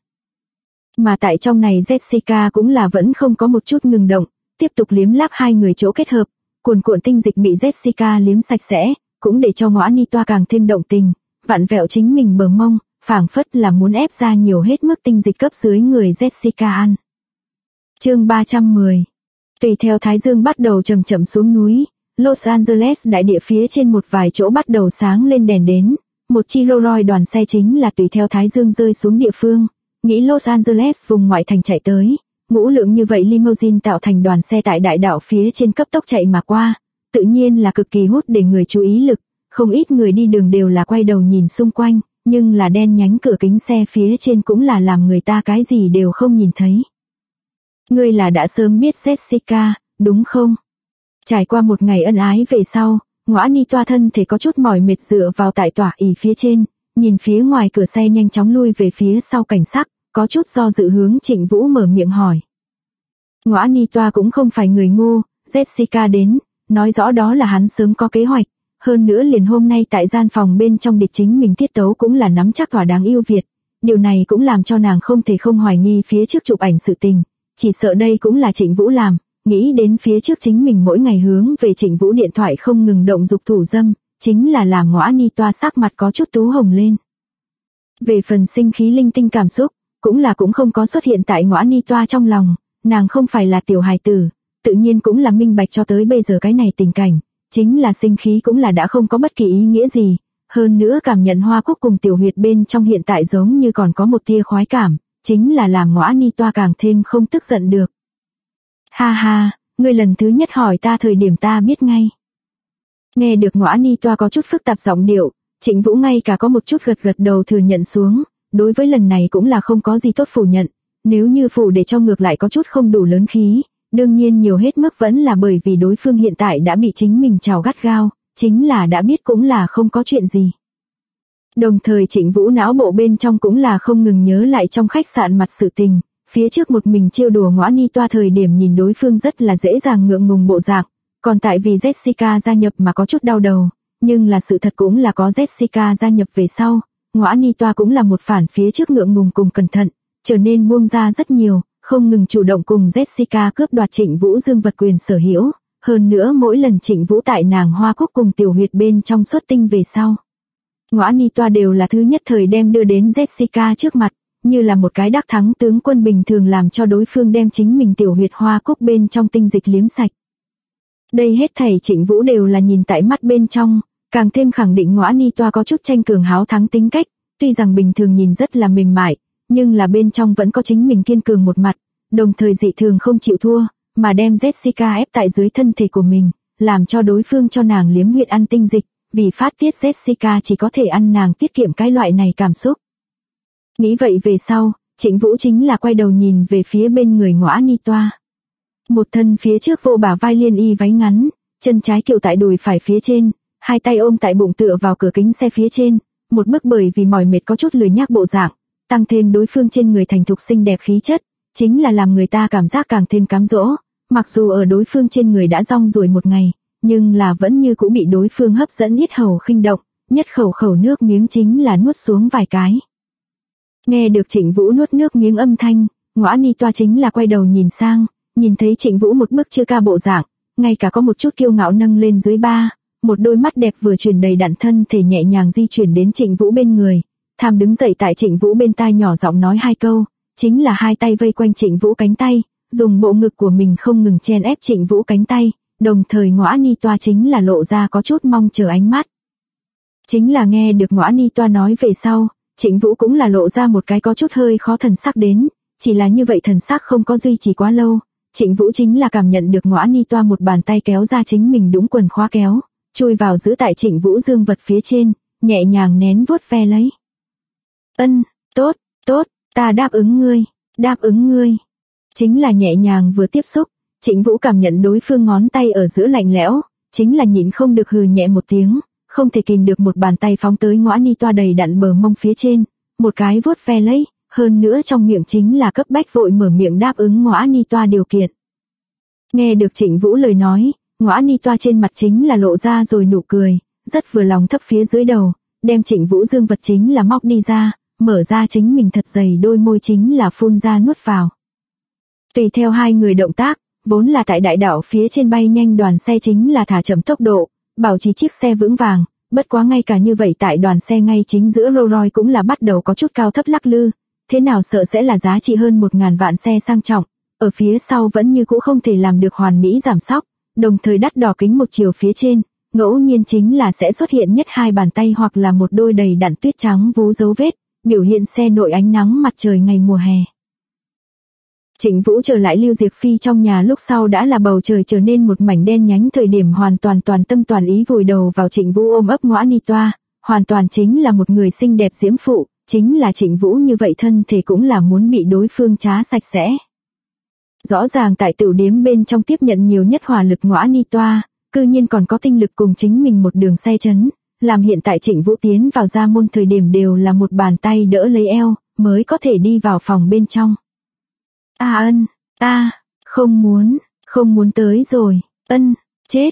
Mà tại trong này Jessica cũng là vẫn không có một chút ngừng động, tiếp tục liếm láp hai người chỗ kết hợp, cuồn cuộn tinh dịch bị Jessica liếm sạch sẽ, cũng để cho ngõa ni toa càng thêm động tình, vặn vẹo chính mình bờ mông, phảng phất là muốn ép ra nhiều hết mức tinh dịch cấp dưới người Jessica ăn. Chương 310. Tùy theo thái dương bắt đầu chậm chậm xuống núi, Los Angeles đại địa phía trên một vài chỗ bắt đầu sáng lên đèn đến, một chi Rolls Royce đoàn xe chính là tùy theo thái dương rơi xuống địa phương, nghĩ Los Angeles vùng ngoại thành chạy tới, ngũ lượng như vậy limousine tạo thành đoàn xe tại đại đạo phía trên cấp tốc chạy mà qua, tự nhiên là cực kỳ hút để người chú ý lực, không ít người đi đường đều là quay đầu nhìn xung quanh, nhưng là đen nhánh cửa kính xe phía trên cũng là làm người ta cái gì đều không nhìn thấy. Ngươi là đã sớm biết Jessica, đúng không? Trải qua một ngày ân ái về sau, ngõa ni toa thân thể có chút mỏi mệt dựa vào tại tỏa ỉ phía trên, nhìn phía ngoài cửa xe nhanh chóng lui về phía sau cảnh sắc, có chút do dự hướng Trịnh Vũ mở miệng hỏi. Ngõa ni toa cũng không phải người ngu, Jessica đến, nói rõ đó là hắn sớm có kế hoạch, hơn nữa liền hôm nay tại gian phòng bên trong địch chính mình tiết tấu cũng là nắm chắc thỏa đáng ưu việt, điều này cũng làm cho nàng không thể không hoài nghi phía trước chụp ảnh sự tình, chỉ sợ đây cũng là Trịnh Vũ làm, nghĩ đến phía trước chính mình mỗi ngày hướng về Trịnh Vũ điện thoại không ngừng động dục thủ dâm, chính là làm ngõa ni toa sắc mặt có chút tú hồng lên. Về phần sinh khí linh tinh cảm xúc, cũng không có xuất hiện tại ngõa ni toa trong lòng, nàng không phải là tiểu hài tử, tự nhiên cũng là minh bạch cho tới bây giờ cái này tình cảnh, chính là sinh khí cũng là đã không có bất kỳ ý nghĩa gì, hơn nữa cảm nhận hoa cúc cùng tiểu huyệt bên trong hiện tại giống như còn có một tia khoái cảm, chính là làm ngõa ni toa càng thêm không tức giận được. Ha ha, ngươi lần thứ nhất hỏi ta thời điểm ta biết ngay. Nghe được ngõa ni toa có chút phức tạp giọng điệu, Trịnh Vũ ngay cả có một chút gật gật đầu thừa nhận xuống, đối với lần này cũng là không có gì tốt phủ nhận, nếu như phủ để cho ngược lại có chút không đủ lớn khí, đương nhiên nhiều hết mức vẫn là bởi vì đối phương hiện tại đã bị chính mình trào gắt gao, chính là đã biết cũng là không có chuyện gì. Đồng thời Trịnh Vũ não bộ bên trong cũng là không ngừng nhớ lại trong khách sạn mặt sự tình, phía trước một mình trêu đùa ngõa ni toa thời điểm nhìn đối phương rất là dễ dàng ngượng ngùng bộ dạng, còn tại vì Jessica gia nhập mà có chút đau đầu, nhưng là sự thật cũng là có Jessica gia nhập về sau, ngõa ni toa cũng là một phản phía trước ngượng ngùng cùng cẩn thận, trở nên buông ra rất nhiều, không ngừng chủ động cùng Jessica cướp đoạt Trịnh Vũ dương vật quyền sở hữu, hơn nữa mỗi lần Trịnh Vũ tại nàng hoa cúc cùng tiểu huyệt bên trong xuất tinh về sau. Ngõa ni toa đều là thứ nhất thời đem đưa đến Jessica trước mặt, như là một cái đắc thắng tướng quân bình thường làm cho đối phương đem chính mình tiểu huyệt hoa cúc bên trong tinh dịch liếm sạch. Đây hết thảy Trịnh Vũ đều là nhìn tại mắt bên trong, càng thêm khẳng định ngõa ni toa có chút tranh cường háo thắng tính cách, tuy rằng bình thường nhìn rất là mềm mại, nhưng là bên trong vẫn có chính mình kiên cường một mặt, đồng thời dị thường không chịu thua, mà đem Jessica ép tại dưới thân thể của mình, làm cho đối phương cho nàng liếm huyệt ăn tinh dịch, vì phát tiết Jessica chỉ có thể ăn nàng tiết kiệm cái loại này cảm xúc. Nghĩ vậy về sau, Trịnh Vũ chính là quay đầu nhìn về phía bên người Ngõa Ni Toa. Một thân phía trước vô bả vai liên y váy ngắn, chân trái kiệu tại đùi phải phía trên, hai tay ôm tại bụng tựa vào cửa kính xe phía trên, một bức bởi vì mỏi mệt có chút lười nhác bộ dạng, tăng thêm đối phương trên người thành thục xinh đẹp khí chất, chính là làm người ta cảm giác càng thêm cám dỗ, mặc dù ở đối phương trên người đã rong ruổi một ngày, nhưng là vẫn như cũ bị đối phương hấp dẫn yết hầu khinh động, nhất khẩu nước miếng chính là nuốt xuống vài cái. Nghe được Trịnh Vũ nuốt nước miếng âm thanh, Ngõa Ni Toa chính là quay đầu nhìn sang, nhìn thấy Trịnh Vũ một bức chưa ca bộ dạng, ngay cả có một chút kiêu ngạo nâng lên dưới ba, một đôi mắt đẹp vừa chuyển đầy đặn thân thể nhẹ nhàng di chuyển đến Trịnh Vũ bên người, tham đứng dậy tại Trịnh Vũ bên tai nhỏ giọng nói hai câu, chính là hai tay vây quanh Trịnh Vũ cánh tay, dùng bộ ngực của mình không ngừng chen ép Trịnh Vũ cánh tay, đồng thời Ngõa Ni Toa chính là lộ ra có chút mong chờ ánh mắt. Chính là nghe được Ngõa Ni Toa nói về sau, Trịnh Vũ cũng là lộ ra một cái có chút hơi khó thần sắc đến, chỉ là như vậy thần sắc không có duy trì quá lâu, Trịnh Vũ chính là cảm nhận được Ngõa Ni Toa một bàn tay kéo ra chính mình đũng quần khóa kéo, chui vào giữ tại Trịnh Vũ dương vật phía trên, nhẹ nhàng nén vuốt ve lấy. Tốt, ta đáp ứng ngươi. Chính là nhẹ nhàng vừa tiếp xúc, Trịnh Vũ cảm nhận đối phương ngón tay ở giữa lạnh lẽo, chính là nhịn không được hừ nhẹ một tiếng, không thể kìm được một bàn tay phóng tới Ngõa Ni Toa đầy đặn bờ mông phía trên, một cái vuốt ve lấy, hơn nữa trong miệng chính là cấp bách vội mở miệng đáp ứng Ngõa Ni Toa điều kiện. Nghe được Trịnh Vũ lời nói, Ngõa Ni Toa trên mặt chính là lộ ra rồi nụ cười, rất vừa lòng thấp phía dưới đầu, đem Trịnh Vũ dương vật chính là móc đi ra, mở ra chính mình thật dày đôi môi chính là phun ra nuốt vào. Tùy theo hai người động tác, vốn là tại đại đảo phía trên bay nhanh đoàn xe chính là thả chậm tốc độ, bảo trì chiếc xe vững vàng, bất quá ngay cả như vậy tại đoàn xe ngay chính giữa Rolls Royce cũng là bắt đầu có chút cao thấp lắc lư, thế nào sợ sẽ là giá trị hơn 1.000 vạn xe sang trọng, ở phía sau vẫn như cũ không thể làm được hoàn mỹ giảm sóc, đồng thời đắt đỏ kính một chiều phía trên, ngẫu nhiên chính là sẽ xuất hiện nhất hai bàn tay hoặc là một đôi đầy đặn tuyết trắng vú dấu vết, biểu hiện xe nội ánh nắng mặt trời ngày mùa hè. Trịnh Vũ trở lại Lưu Diệc Phi trong nhà lúc sau đã là bầu trời trở nên một mảnh đen nhánh, thời điểm hoàn toàn toàn tâm toàn ý vùi đầu vào Trịnh Vũ ôm ấp Ngõa Ni Toa, hoàn toàn chính là một người xinh đẹp diễm phụ, chính là Trịnh Vũ như vậy thân thể cũng là muốn bị đối phương trá sạch sẽ. Rõ ràng tại tửu điếm bên trong tiếp nhận nhiều nhất hỏa lực Ngõa Ni Toa, cư nhiên còn có tinh lực cùng chính mình một đường xe chấn, làm hiện tại Trịnh Vũ tiến vào ra môn thời điểm đều là một bàn tay đỡ lấy eo, mới có thể đi vào phòng bên trong. Không muốn tới rồi, chết,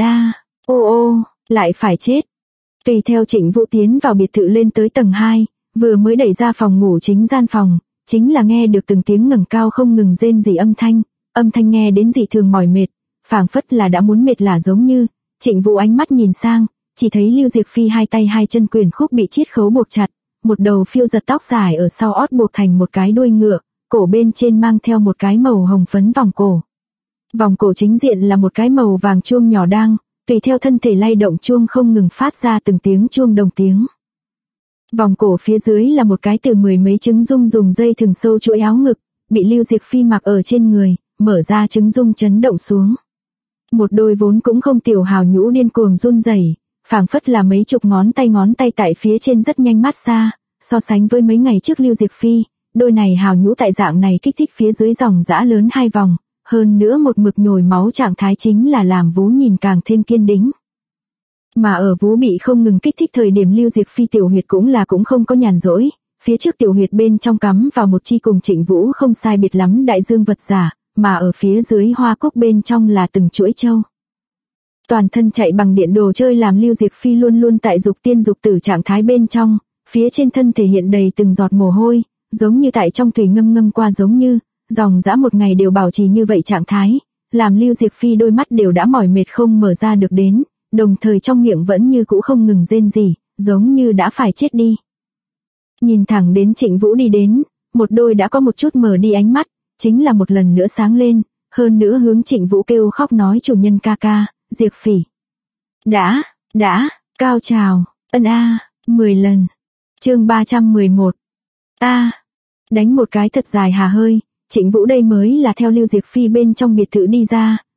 lại phải chết. Tùy theo Trịnh Vũ tiến vào biệt thự lên tới tầng 2, vừa mới đẩy ra phòng ngủ chính gian phòng, chính là nghe được từng tiếng ngẩng cao không ngừng rên rỉ âm thanh nghe đến dị thường mỏi mệt, phảng phất là đã muốn mệt lả giống như. Trịnh Vũ ánh mắt nhìn sang, chỉ thấy Lưu Diệc Phi hai tay hai chân quyền khúc bị chiết khấu buộc chặt, một đầu phiêu giật tóc dài ở sau ót buộc thành một cái đuôi ngựa, cổ bên trên mang theo một cái màu hồng phấn vòng cổ. Vòng cổ chính diện là một cái màu vàng chuông nhỏ đang, tùy theo thân thể lay động chuông không ngừng phát ra từng tiếng chuông đồng tiếng. Vòng cổ phía dưới là một cái từ 10 mấy trứng dung dùng dây thừng sâu chuỗi áo ngực, bị Lưu Diệc Phi mặc ở trên người, mở ra trứng dung chấn động xuống. Một đôi vốn cũng không tiểu hào nhũ điên cuồng run rẩy, phảng phất là mấy chục ngón tay tại phía trên rất nhanh mát xa, so sánh với mấy ngày trước Lưu Diệc Phi, đôi này hào nhũ tại dạng này kích thích phía dưới dòng dã lớn 2 vòng, hơn nữa một mực nhồi máu trạng thái chính là làm vú nhìn càng thêm kiên đĩnh. Mà ở vú bị không ngừng kích thích thời điểm Lưu Diệc Phi tiểu huyệt cũng không có nhàn rỗi, phía trước tiểu huyệt bên trong cắm vào một chi cùng Trịnh Vũ không sai biệt lắm đại dương vật giả, mà ở phía dưới hoa cúc bên trong là từng chuỗi châu. Toàn thân chạy bằng điện đồ chơi làm Lưu Diệc Phi luôn luôn tại dục tiên dục tử trạng thái bên trong, phía trên thân thể hiện đầy từng giọt mồ hôi, giống như tại trong thủy ngâm qua giống như, dòng dã một ngày đều bảo trì như vậy trạng thái, làm Lưu Diệc Phi đôi mắt đều đã mỏi mệt không mở ra được đến, đồng thời trong miệng vẫn như cũ không ngừng rên rỉ, giống như đã phải chết đi. Nhìn thẳng đến Trịnh Vũ đi đến, một đôi đã có một chút mờ đi ánh mắt, chính là một lần nữa sáng lên, hơn nữa hướng Trịnh Vũ kêu khóc nói chủ nhân ca ca, Diệc Phỉ. Đã, cao trào, 10 lần. Chương 311. Đánh một cái thật dài hà hơi, Trịnh Vũ đây mới là theo Lưu Diệc Phi bên trong biệt thự đi ra,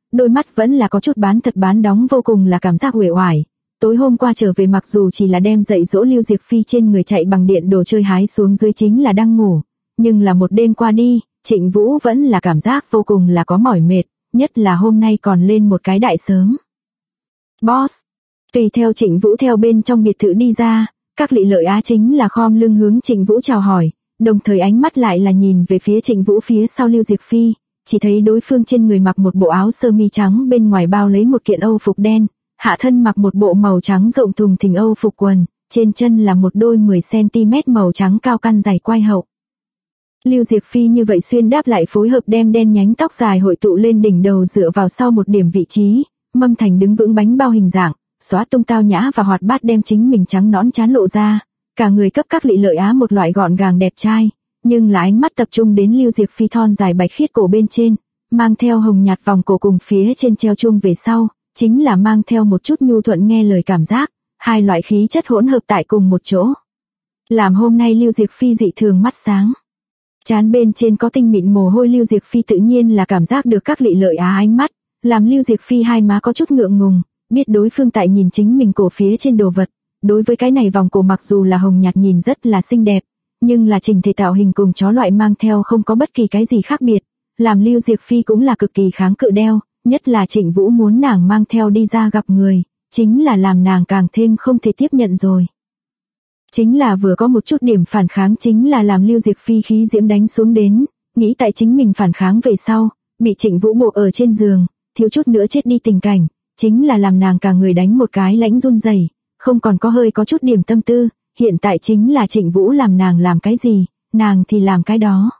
đôi mắt vẫn là có chút bán thật bán đóng, vô cùng là cảm giác uể oải. Tối hôm qua trở về mặc dù chỉ là đem dạy dỗ Lưu Diệc Phi trên người chạy bằng điện đồ chơi hái xuống dưới chính là đang ngủ, nhưng là một đêm qua đi, Trịnh Vũ vẫn là cảm giác vô cùng là có mỏi mệt, nhất là hôm nay còn lên một cái đại sớm. Boss, tùy theo Trịnh Vũ theo bên trong biệt thự đi ra, Các Lị Lợi Á chính là khom lưng hướng Trịnh Vũ chào hỏi, đồng thời ánh mắt lại là nhìn về phía Trịnh Vũ phía sau Lưu Diệc Phi, chỉ thấy đối phương trên người mặc một bộ áo sơ mi trắng, bên ngoài bao lấy một kiện Âu phục đen, hạ thân mặc một bộ màu trắng rộng thùng thình Âu phục quần, trên chân là một đôi 10cm màu trắng cao căn giày quai hậu. Lưu Diệc Phi như vậy xuyên đáp lại phối hợp đem đen nhánh tóc dài hội tụ lên đỉnh đầu dựa vào sau một điểm vị trí, mâm thành đứng vững bánh bao hình dạng, xóa tung tao nhã và hoạt bát đem chính mình trắng nõn trán lộ ra, cả người cấp Các Lị Lợi Á một loại gọn gàng đẹp trai, nhưng là ánh mắt tập trung đến Lưu Diệc Phi thon dài bạch khiết cổ bên trên, mang theo hồng nhạt vòng cổ cùng phía trên treo chuông về sau, chính là mang theo một chút nhu thuận nghe lời cảm giác, hai loại khí chất hỗn hợp tại cùng một chỗ. Làm hôm nay Lưu Diệc Phi dị thường mắt sáng. Trán bên trên có tinh mịn mồ hôi, Lưu Diệc Phi tự nhiên là cảm giác được Các Lị Lợi Á ánh mắt, làm Lưu Diệc Phi hai má có chút ngượng ngùng, biết đối phương tại nhìn chính mình cổ phía trên đồ vật. Đối với cái này vòng cổ mặc dù là hồng nhạt nhìn rất là xinh đẹp, nhưng là chỉnh thể tạo hình cùng chó loại mang theo không có bất kỳ cái gì khác biệt, làm Lưu Diệc Phi cũng là cực kỳ kháng cự đeo, nhất là Trịnh Vũ muốn nàng mang theo đi ra gặp người, chính là làm nàng càng thêm không thể tiếp nhận rồi. Chính là vừa có một chút điểm phản kháng chính là làm Lưu Diệc Phi khí diễm đánh xuống đến, nghĩ tại chính mình phản kháng về sau, bị Trịnh Vũ buộc ở trên giường, thiếu chút nữa chết đi tình cảnh, chính là làm nàng cả người đánh một cái lãnh run rẩy, không còn có hơi có chút điểm tâm tư, hiện tại chính là Trịnh Vũ làm nàng làm cái gì, nàng thì làm cái đó.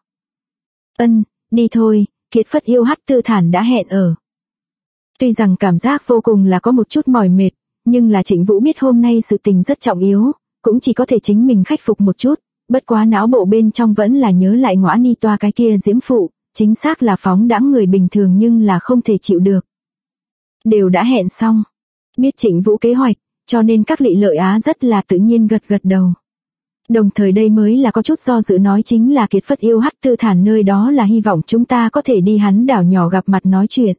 Đi thôi, Kiệt Phất yêu hắt tư thản đã hẹn ở. Tuy rằng cảm giác vô cùng là có một chút mỏi mệt, nhưng là Trịnh Vũ biết hôm nay sự tình rất trọng yếu, cũng chỉ có thể chính mình khắc phục một chút, bất quá não bộ bên trong vẫn là nhớ lại Ngõa Ni Toa cái kia diễm phụ, chính xác là phóng đãng người bình thường nhưng là không thể chịu được. Đều đã hẹn xong, biết Trịnh Vũ kế hoạch, cho nên Các Lị Lợi Á rất là tự nhiên gật gật đầu. Đồng thời đây mới là có chút do dự nói chính là Kiệt Phất yêu hắt tư thản nơi đó là hy vọng chúng ta có thể đi hắn đảo nhỏ gặp mặt nói chuyện.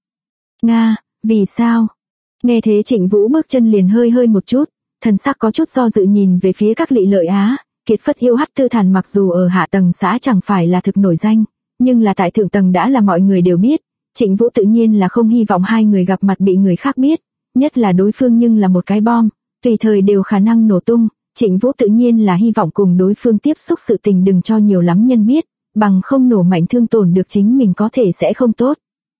Nga, vì sao? Nghe thế Trịnh Vũ bước chân liền hơi một chút, thần sắc có chút do dự nhìn về phía Các Lị Lợi Á. Kiệt Phất yêu hắt tư thản mặc dù ở hạ tầng xã chẳng phải là thực nổi danh, nhưng là tại thượng tầng đã là mọi người đều biết, Trịnh Vũ tự nhiên là không hy vọng hai người gặp mặt bị người khác biết, nhất là đối phương nhưng là một cái bom, tùy thời đều khả năng nổ tung, Trịnh Vũ tự nhiên là hy vọng cùng đối phương tiếp xúc sự tình đừng cho nhiều lắm nhân biết, bằng không nổ mạnh thương tổn được chính mình có thể sẽ không tốt.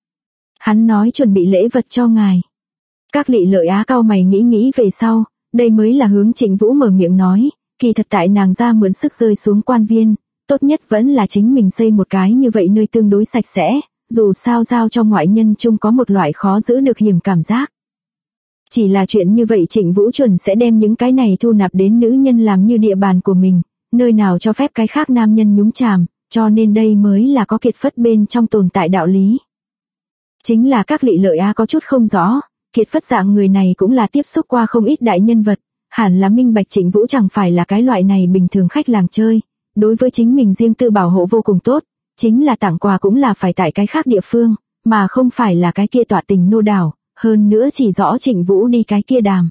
Hắn nói chuẩn bị lễ vật cho ngài. Các Lị Lợi Á cau mày nghĩ về sau, đây mới là hướng Trịnh Vũ mở miệng nói, kỳ thật tại nàng ra mượn sức rơi xuống quan viên, tốt nhất vẫn là chính mình xây một cái như vậy nơi tương đối sạch sẽ, dù sao giao cho ngoại nhân chung có một loại khó giữ được hiểm cảm giác. Chỉ là chuyện như vậy Trịnh Vũ chuẩn sẽ đem những cái này thu nạp đến nữ nhân làm như địa bàn của mình, nơi nào cho phép cái khác nam nhân nhúng chàm, cho nên đây mới là có Kiệt Phất bên trong tồn tại đạo lý. Chính là Các Lị Lợi Á có chút không rõ, Kiệt Phất dạng người này cũng là tiếp xúc qua không ít đại nhân vật, hẳn là minh bạch Trịnh Vũ chẳng phải là cái loại này bình thường khách làng chơi, đối với chính mình riêng tư bảo hộ vô cùng tốt, chính là tặng quà cũng là phải tại cái khác địa phương, mà không phải là cái kia tọa tình nô đảo, hơn nữa chỉ rõ Trịnh Vũ đi cái kia đàm.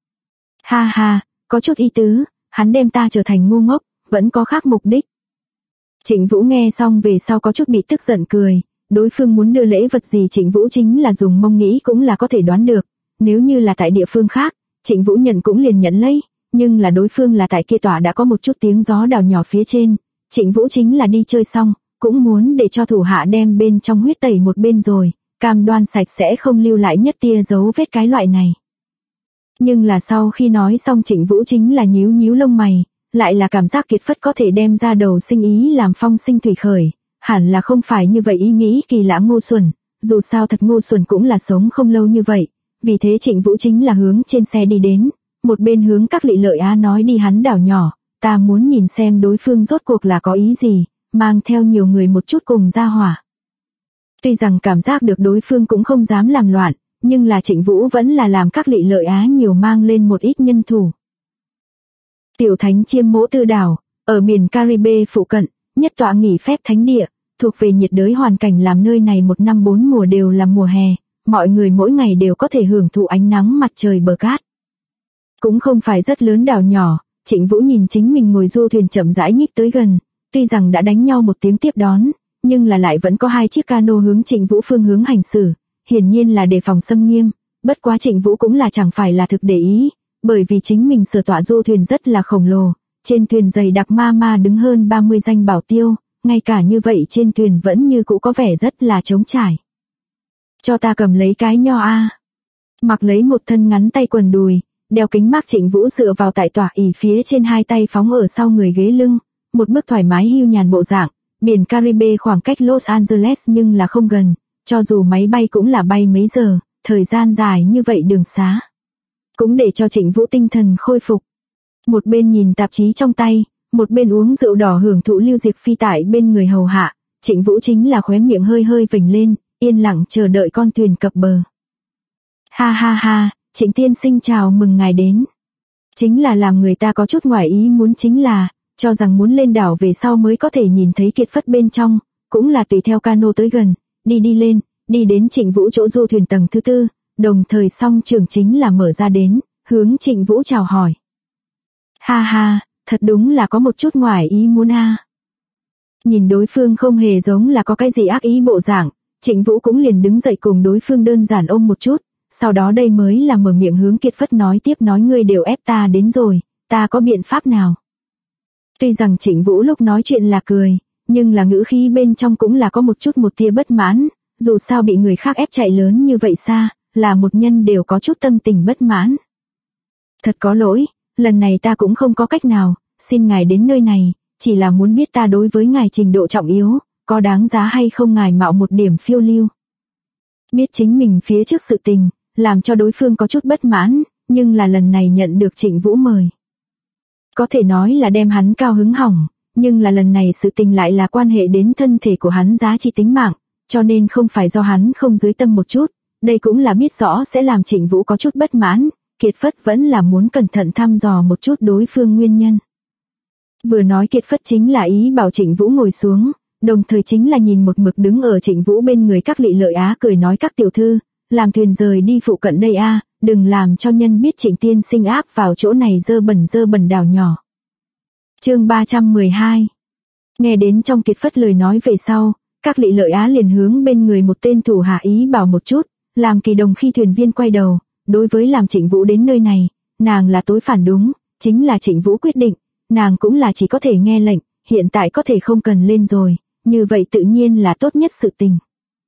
Ha ha, có chút ý tứ, hắn đem ta trở thành ngu ngốc, vẫn có khác mục đích. Trịnh Vũ nghe xong về sau có chút bị tức giận cười, đối phương muốn đưa lễ vật gì Trịnh Vũ chính là dùng mông nghĩ cũng là có thể đoán được, nếu như là tại địa phương khác, Trịnh Vũ nhận cũng liền nhận lấy, nhưng là đối phương là tại kia tỏa đã có một chút tiếng gió đào nhỏ phía trên, Trịnh Vũ chính là đi chơi xong, cũng muốn để cho thủ hạ đem bên trong huyết tẩy một bên rồi, cam đoan sạch sẽ không lưu lại nhất tia dấu vết cái loại này. Nhưng là sau khi nói xong Trịnh Vũ chính là nhíu lông mày, lại là cảm giác Kiệt Phất có thể đem ra đầu sinh ý làm phong sinh thủy khởi, hẳn là không phải như vậy ý nghĩ kỳ lạ ngu xuẩn, dù sao thật ngu xuẩn cũng là sống không lâu như vậy, vì thế Trịnh Vũ chính là hướng trên xe đi đến, một bên hướng Các Lị Lợi Á nói đi hắn đảo nhỏ, ta muốn nhìn xem đối phương rốt cuộc là có ý gì, mang theo nhiều người một chút cùng ra hỏa. Tuy rằng cảm giác được đối phương cũng không dám làm loạn, nhưng là Trịnh Vũ vẫn là làm Các Lị Lợi Á nhiều mang lên một ít nhân thủ. Tiểu Thánh Chiêm Mỗ Tư đảo, ở biển Caribe phụ cận, nhất tọa nghỉ phép thánh địa, thuộc về nhiệt đới hoàn cảnh làm nơi này một năm 4 mùa đều là mùa hè, mọi người mỗi ngày đều có thể hưởng thụ ánh nắng mặt trời bờ cát. Cũng không phải rất lớn đảo nhỏ, Trịnh Vũ nhìn chính mình ngồi du thuyền chậm rãi nhích tới gần, tuy rằng đã đánh nhau một tiếng tiếp đón, nhưng là lại vẫn có 2 chiếc cano hướng Trịnh Vũ phương hướng hành xử, hiển nhiên là đề phòng xâm nghiêm, bất quá Trịnh Vũ cũng là chẳng phải là thực để ý, bởi vì chính mình sở tọa du thuyền rất là khổng lồ, trên thuyền dày đặc ma đứng hơn 30 danh bảo tiêu, ngay cả như vậy trên thuyền vẫn như cũ có vẻ rất là trống trải. Cho ta cầm lấy cái nho a. Mặc lấy một thân ngắn tay quần đùi, đeo kính mác Trịnh Vũ dựa vào tại tọa ỷ phía trên 2 tay phóng ở sau người ghế lưng, một bức thoải mái hưu nhàn bộ dạng, biển Caribe khoảng cách Los Angeles nhưng là không gần, cho dù máy bay cũng là bay mấy giờ, thời gian dài như vậy đường xá. Cũng để cho Trịnh Vũ tinh thần khôi phục. Một bên nhìn tạp chí trong tay, một bên uống rượu đỏ hưởng thụ Lưu Diệp Phi tại bên người hầu hạ, Trịnh Vũ chính là khóe miệng hơi vểnh lên, yên lặng chờ đợi con thuyền cập bờ. Ha ha ha, Trịnh tiên sinh chào mừng ngài đến. Chính là làm người ta có chút ngoài ý muốn chính là, cho rằng muốn lên đảo về sau mới có thể nhìn thấy Kiệt Phất bên trong, cũng là tùy theo cano tới gần, đi lên, đi đến Trịnh Vũ chỗ du thuyền tầng thứ 4, đồng thời song trưởng chính là mở ra đến, hướng Trịnh Vũ chào hỏi. Ha ha, thật đúng là có một chút ngoài ý muốn a. Nhìn đối phương không hề giống là có cái gì ác ý bộ dạng, Trịnh Vũ cũng liền đứng dậy cùng đối phương đơn giản ôm một chút, sau đó đây mới là mở miệng hướng Kiệt Phất nói tiếp nói ngươi đều ép ta đến rồi, ta có biện pháp nào? Tuy rằng Trịnh Vũ lúc nói chuyện là cười, nhưng là ngữ khí bên trong cũng là có một tia bất mãn, dù sao bị người khác ép chạy lớn như vậy xa, là một nhân đều có chút tâm tình bất mãn. Thật có lỗi, lần này ta cũng không có cách nào, xin ngài đến nơi này, chỉ là muốn biết ta đối với ngài trình độ trọng yếu, có đáng giá hay không ngài mạo một điểm phiêu lưu. Biết chính mình phía trước sự tình, làm cho đối phương có chút bất mãn, nhưng là lần này nhận được Trịnh Vũ mời. Có thể nói là đem hắn cao hứng hỏng, nhưng là lần này sự tình lại là quan hệ đến thân thể của hắn giá trị tính mạng, cho nên không phải do hắn không dưới tâm một chút, đây cũng là biết rõ sẽ làm Trịnh Vũ có chút bất mãn, Kiệt Phất vẫn là muốn cẩn thận thăm dò một chút đối phương nguyên nhân. Vừa nói Kiệt Phất chính là ý bảo Trịnh Vũ ngồi xuống, đồng thời chính là nhìn một mực đứng ở Trịnh Vũ bên người các lị lợi á cười nói các tiểu thư, làm thuyền rời đi phụ cận đây a, đừng làm cho nhân biết Trịnh tiên sinh áp vào chỗ này dơ bẩn đảo nhỏ. Chương 312. Nghe đến trong Kiệt Phất lời nói về sau, các lị lợi á liền hướng bên người một tên thủ hạ ý bảo một chút, làm kỳ đồng khi thuyền viên quay đầu, đối với làm Trịnh Vũ đến nơi này, nàng là tối phản đúng, chính là Trịnh Vũ quyết định, nàng cũng là chỉ có thể nghe lệnh, hiện tại có thể không cần lên rồi, như vậy tự nhiên là tốt nhất sự tình.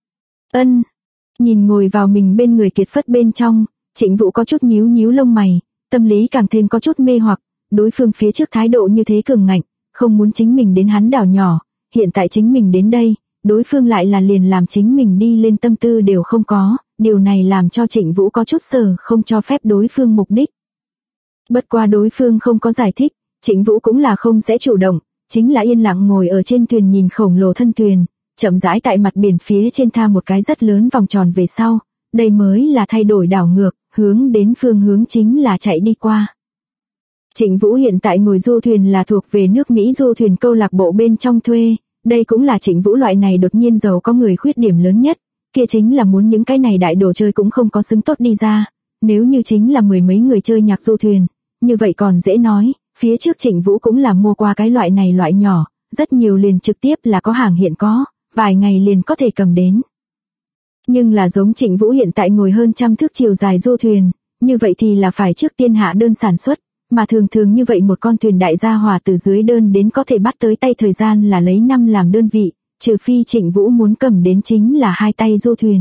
Ân. Nhìn ngồi vào mình bên người Kiệt Phất bên trong, Trịnh Vũ có chút nhíu lông mày, tâm lý càng thêm có chút mê hoặc, đối phương phía trước thái độ như thế cường ngạnh, không muốn chính mình đến hắn đảo nhỏ, hiện tại chính mình đến đây, đối phương lại là liền làm chính mình đi lên tâm tư đều không có, điều này làm cho Trịnh Vũ có chút sở không cho phép đối phương mục đích. Bất qua đối phương không có giải thích, Trịnh Vũ cũng là không sẽ chủ động, chính là yên lặng ngồi ở trên thuyền nhìn khổng lồ thân thuyền, chậm rãi tại mặt biển phía trên tha một cái rất lớn vòng tròn về sau, đây mới là thay đổi đảo ngược, hướng đến phương hướng chính là chạy đi qua. Trịnh Vũ hiện tại ngồi du thuyền là thuộc về nước Mỹ du thuyền câu lạc bộ bên trong thuê, đây cũng là Trịnh Vũ loại này đột nhiên giàu có người khuyết điểm lớn nhất, kia chính là muốn những cái này đại đồ chơi cũng không có xứng tốt đi ra, nếu như chính là mười mấy người chơi nhạc du thuyền, như vậy còn dễ nói, phía trước Trịnh Vũ cũng là mua qua cái loại này loại nhỏ, rất nhiều liền trực tiếp là có hàng hiện có, vài ngày liền có thể cầm đến. Nhưng là giống Trịnh Vũ hiện tại ngồi hơn 100 thước chiều dài du thuyền, như vậy thì là phải trước tiên hạ đơn sản xuất, mà thường như vậy một con thuyền đại gia hòa từ dưới đơn đến có thể bắt tới tay thời gian là lấy 5 làm đơn vị, trừ phi Trịnh Vũ muốn cầm đến chính là 2 tay du thuyền.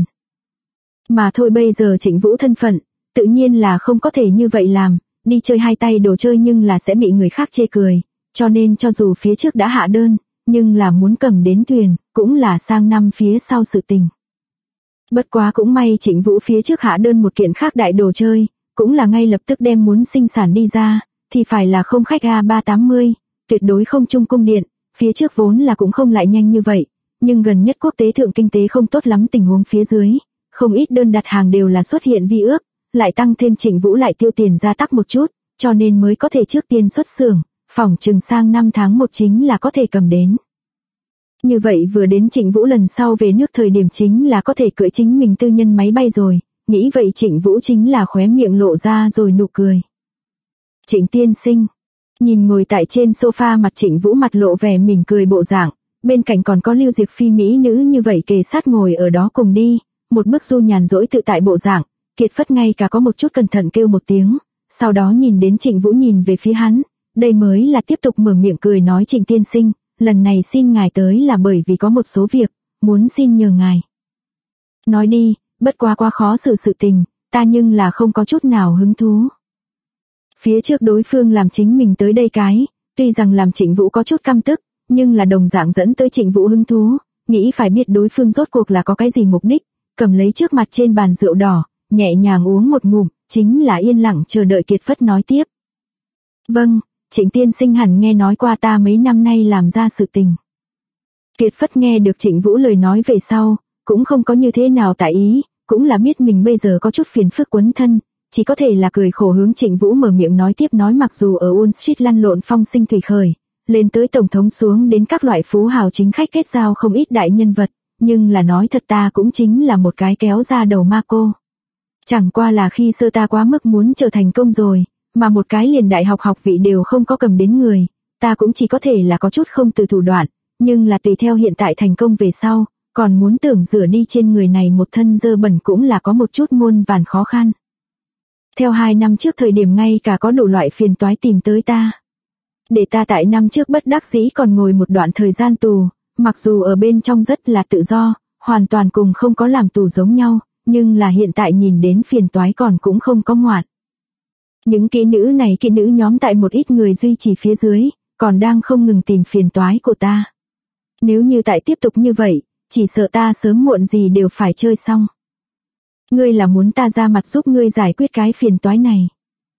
Mà thôi bây giờ Trịnh Vũ thân phận, tự nhiên là không có thể như vậy làm, đi chơi 2 tay đồ chơi nhưng là sẽ bị người khác chê cười, cho nên cho dù phía trước đã hạ đơn, nhưng là muốn cầm đến thuyền, cũng là sang năm phía sau sự tình. Bất quá cũng may Trịnh Vũ phía trước hạ đơn một kiện khác đại đồ chơi, cũng là ngay lập tức đem muốn sinh sản đi ra, thì phải là không khách A380, tuyệt đối không trung cung điện, phía trước vốn là cũng không lại nhanh như vậy, nhưng gần nhất quốc tế thượng kinh tế không tốt lắm tình huống phía dưới, không ít đơn đặt hàng đều là xuất hiện vi ước, lại tăng thêm Trịnh Vũ lại tiêu tiền gia tắc một chút, cho nên mới có thể trước tiên xuất xưởng, phỏng chừng sang năm tháng 1 chính là có thể cầm đến. Như vậy vừa đến Trịnh Vũ lần sau về nước thời điểm chính là có thể cưỡi chính mình tư nhân máy bay rồi, nghĩ vậy Trịnh Vũ chính là khóe miệng lộ ra rồi nụ cười. Trịnh tiên sinh, nhìn ngồi tại trên sofa mặt Trịnh Vũ mặt lộ vẻ mỉm cười bộ dạng, bên cạnh còn có Lưu Diệp Phi mỹ nữ như vậy kề sát ngồi ở đó cùng đi, một bức du nhàn dỗi tự tại bộ dạng, Kiệt Phất ngay cả có một chút cẩn thận kêu một tiếng, sau đó nhìn đến Trịnh Vũ nhìn về phía hắn, đây mới là tiếp tục mở miệng cười nói Trịnh tiên sinh, lần này xin ngài tới là bởi vì có một số việc, muốn xin nhờ ngài. Nói đi, bất quá quá khó xử sự tình, ta nhưng là không có chút nào hứng thú. Phía trước đối phương làm chính mình tới đây cái, tuy rằng làm Trịnh Vũ có chút căm tức, nhưng là đồng dạng dẫn tới Trịnh Vũ hứng thú, nghĩ phải biết đối phương rốt cuộc là có cái gì mục đích, cầm lấy trước mặt trên bàn rượu đỏ, nhẹ nhàng uống một ngụm, chính là yên lặng chờ đợi Kiệt Phất nói tiếp. Vâng, Trịnh tiên sinh hẳn nghe nói qua ta mấy năm nay làm ra sự tình. Kiệt Phất nghe được Trịnh Vũ lời nói về sau, cũng không có như thế nào tại ý, cũng là biết mình bây giờ có chút phiền phức quấn thân, chỉ có thể là cười khổ hướng Trịnh Vũ mở miệng nói tiếp nói mặc dù ở Wall Street lăn lộn phong sinh thủy khởi, lên tới tổng thống xuống đến các loại phú hào chính khách kết giao không ít đại nhân vật, nhưng là nói thật ta cũng chính là một cái kéo ra đầu ma cô. Chẳng qua là khi sơ ta quá mức muốn trở thành công rồi, mà một cái liền đại học học vị đều không có cầm đến người, ta cũng chỉ có thể là có chút không từ thủ đoạn, nhưng là tùy theo hiện tại thành công về sau, còn muốn tưởng rửa đi trên người này một thân dơ bẩn cũng là có một chút muôn vàn khó khăn. Theo 2 năm trước thời điểm ngay cả có đủ loại phiền toái tìm tới ta. Để ta tại năm trước bất đắc dĩ còn ngồi một đoạn thời gian tù, mặc dù ở bên trong rất là tự do, hoàn toàn cùng không có làm tù giống nhau, nhưng là hiện tại nhìn đến phiền toái còn cũng không có ngoạn. Những kỹ nữ nhóm tại một ít người duy trì phía dưới, còn đang không ngừng tìm phiền toái của ta. Nếu như tại tiếp tục như vậy, chỉ sợ ta sớm muộn gì đều phải chơi xong. Ngươi là muốn ta ra mặt giúp ngươi giải quyết cái phiền toái này.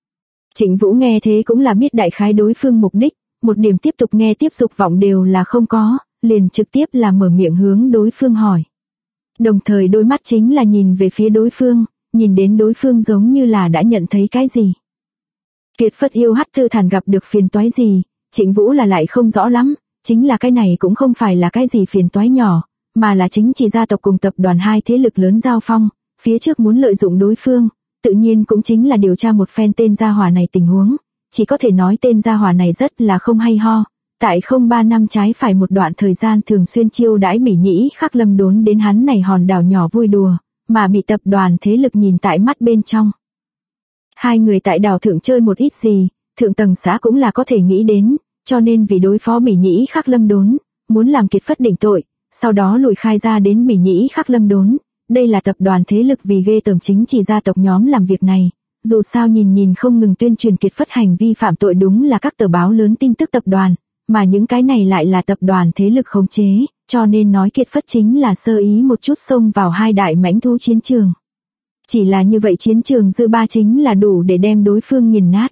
Trịnh Vũ nghe thế cũng là biết đại khái đối phương mục đích, một điểm tiếp tục nghe tiếp dục vọng đều là không có, liền trực tiếp là mở miệng hướng đối phương hỏi. Đồng thời đôi mắt chính là nhìn về phía đối phương, nhìn đến đối phương giống như là đã nhận thấy cái gì. Kiệt Phất yêu hắt thư thản gặp được phiền toái gì, Trịnh Vũ là lại không rõ lắm, chính là cái này cũng không phải là cái gì phiền toái nhỏ, mà là chính chỉ gia tộc cùng tập đoàn hai thế lực lớn giao phong, phía trước muốn lợi dụng đối phương, tự nhiên cũng chính là điều tra một phen tên gia hỏa này tình huống, chỉ có thể nói tên gia hỏa này rất là không hay ho, tại 03 năm trái phải một đoạn thời gian thường xuyên chiêu đãi Bỉ Nhĩ Khắc Lâm Đốn đến hắn này hòn đảo nhỏ vui đùa, mà bị tập đoàn thế lực nhìn tại mắt bên trong. Hai người tại đảo thượng chơi một ít gì, thượng tầng xã cũng là có thể nghĩ đến, cho nên vì đối phó Bỉ Nhĩ Khắc Lâm Đốn, muốn làm Kiệt Phất định tội, sau đó lùi khai ra đến Bỉ Nhĩ Khắc Lâm Đốn. Đây là tập đoàn thế lực vì ghê tởm chính chỉ gia tộc nhóm làm việc này, dù sao nhìn không ngừng tuyên truyền Kiệt Phất hành vi phạm tội đúng là các tờ báo lớn tin tức tập đoàn, mà những cái này lại là tập đoàn thế lực khống chế, cho nên nói Kiệt Phất chính là sơ ý một chút xông vào hai đại mãnh thú chiến trường. Chỉ là như vậy chiến trường dư ba chính là đủ để đem đối phương nghiền nát.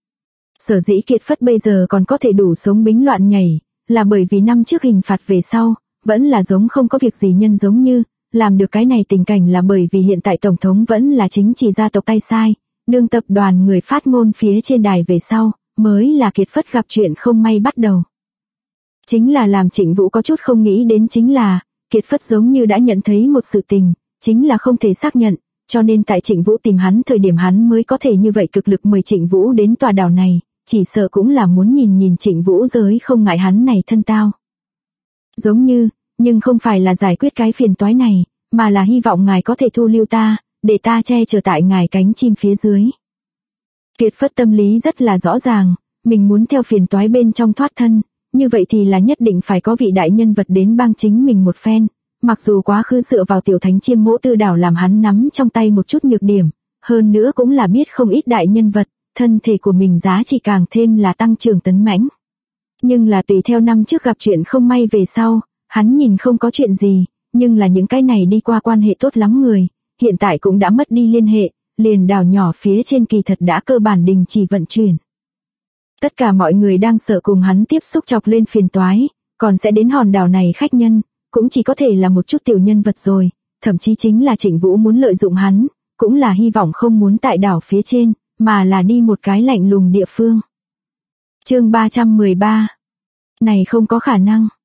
Sở dĩ Kiệt Phất bây giờ còn có thể đủ sống bính loạn nhảy, là bởi vì năm trước hình phạt về sau, vẫn là giống không có việc gì nhân giống như, làm được cái này tình cảnh là bởi vì hiện tại tổng thống vẫn là chính chỉ gia tộc tay sai, đương tập đoàn người phát ngôn phía trên đài về sau, mới là Kiệt Phất gặp chuyện không may bắt đầu. Chính là làm Trịnh Vũ có chút không nghĩ đến chính là, Kiệt Phất giống như đã nhận thấy một sự tình, chính là không thể xác nhận, cho nên tại Trịnh Vũ tìm hắn thời điểm hắn mới có thể như vậy cực lực mời Trịnh Vũ đến tòa đảo này, chỉ sợ cũng là muốn nhìn Trịnh Vũ giới không ngại hắn này thân tao. Giống như, nhưng không phải là giải quyết cái phiền toái này, mà là hy vọng ngài có thể thu lưu ta, để ta che chở tại ngài cánh chim phía dưới. Kiệt Phất tâm lý rất là rõ ràng, mình muốn theo phiền toái bên trong thoát thân, như vậy thì là nhất định phải có vị đại nhân vật đến bang chính mình một phen, mặc dù quá khứ dựa vào tiểu thánh chiêm mỗ tư đảo làm hắn nắm trong tay một chút nhược điểm, hơn nữa cũng là biết không ít đại nhân vật, thân thể của mình giá trị càng thêm là tăng trưởng tấn mãnh. Nhưng là tùy theo năm trước gặp chuyện không may về sau, hắn nhìn không có chuyện gì, nhưng là những cái này đi qua quan hệ tốt lắm người, hiện tại cũng đã mất đi liên hệ, liền đảo nhỏ phía trên kỳ thật đã cơ bản đình chỉ vận chuyển. Tất cả mọi người đang sợ cùng hắn tiếp xúc chọc lên phiền toái, còn sẽ đến hòn đảo này khách nhân, cũng chỉ có thể là một chút tiểu nhân vật rồi, thậm chí chính là Trịnh Vũ muốn lợi dụng hắn, cũng là hy vọng không muốn tại đảo phía trên, mà là đi một cái lạnh lùng địa phương. Chương 313. Này không có khả năng.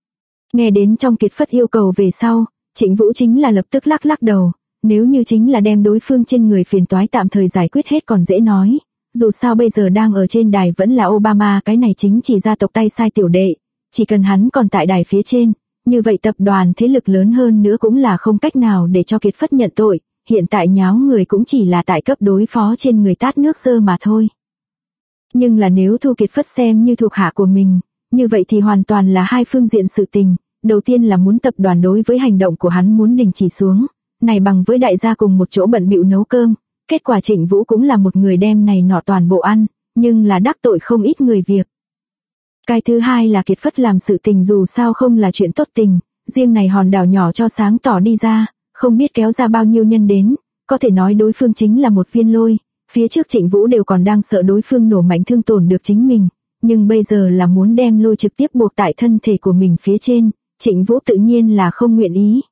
Nghe đến trong Kiệt Phất yêu cầu về sau, Trịnh Vũ chính là lập tức lắc lắc đầu, nếu như chính là đem đối phương trên người phiền toái tạm thời giải quyết hết còn dễ nói, dù sao bây giờ đang ở trên đài vẫn là Obama, cái này chính chỉ gia tộc tay sai tiểu đệ, chỉ cần hắn còn tại đài phía trên, như vậy tập đoàn thế lực lớn hơn nữa cũng là không cách nào để cho Kiệt Phất nhận tội, hiện tại nháo người cũng chỉ là tại cấp đối phó trên người tát nước dơ mà thôi. Nhưng là nếu thu Kiệt Phất xem như thuộc hạ của mình, như vậy thì hoàn toàn là hai phương diện sự tình, đầu tiên là muốn tập đoàn đối với hành động của hắn muốn đình chỉ xuống, này bằng với đại gia cùng một chỗ bận bịu nấu cơm, kết quả Trịnh Vũ cũng là một người đem này nọ toàn bộ ăn, nhưng là đắc tội không ít người việc. Cái thứ hai là Kiệt Phất làm sự tình dù sao không là chuyện tốt tình, riêng này hòn đảo nhỏ cho sáng tỏ đi ra, không biết kéo ra bao nhiêu nhân đến, có thể nói đối phương chính là một viên lôi, phía trước Trịnh Vũ đều còn đang sợ đối phương nổ mạnh thương tổn được chính mình, nhưng bây giờ là muốn đem lôi trực tiếp buộc tại thân thể của mình phía trên, Trịnh Vũ tự nhiên là không nguyện ý.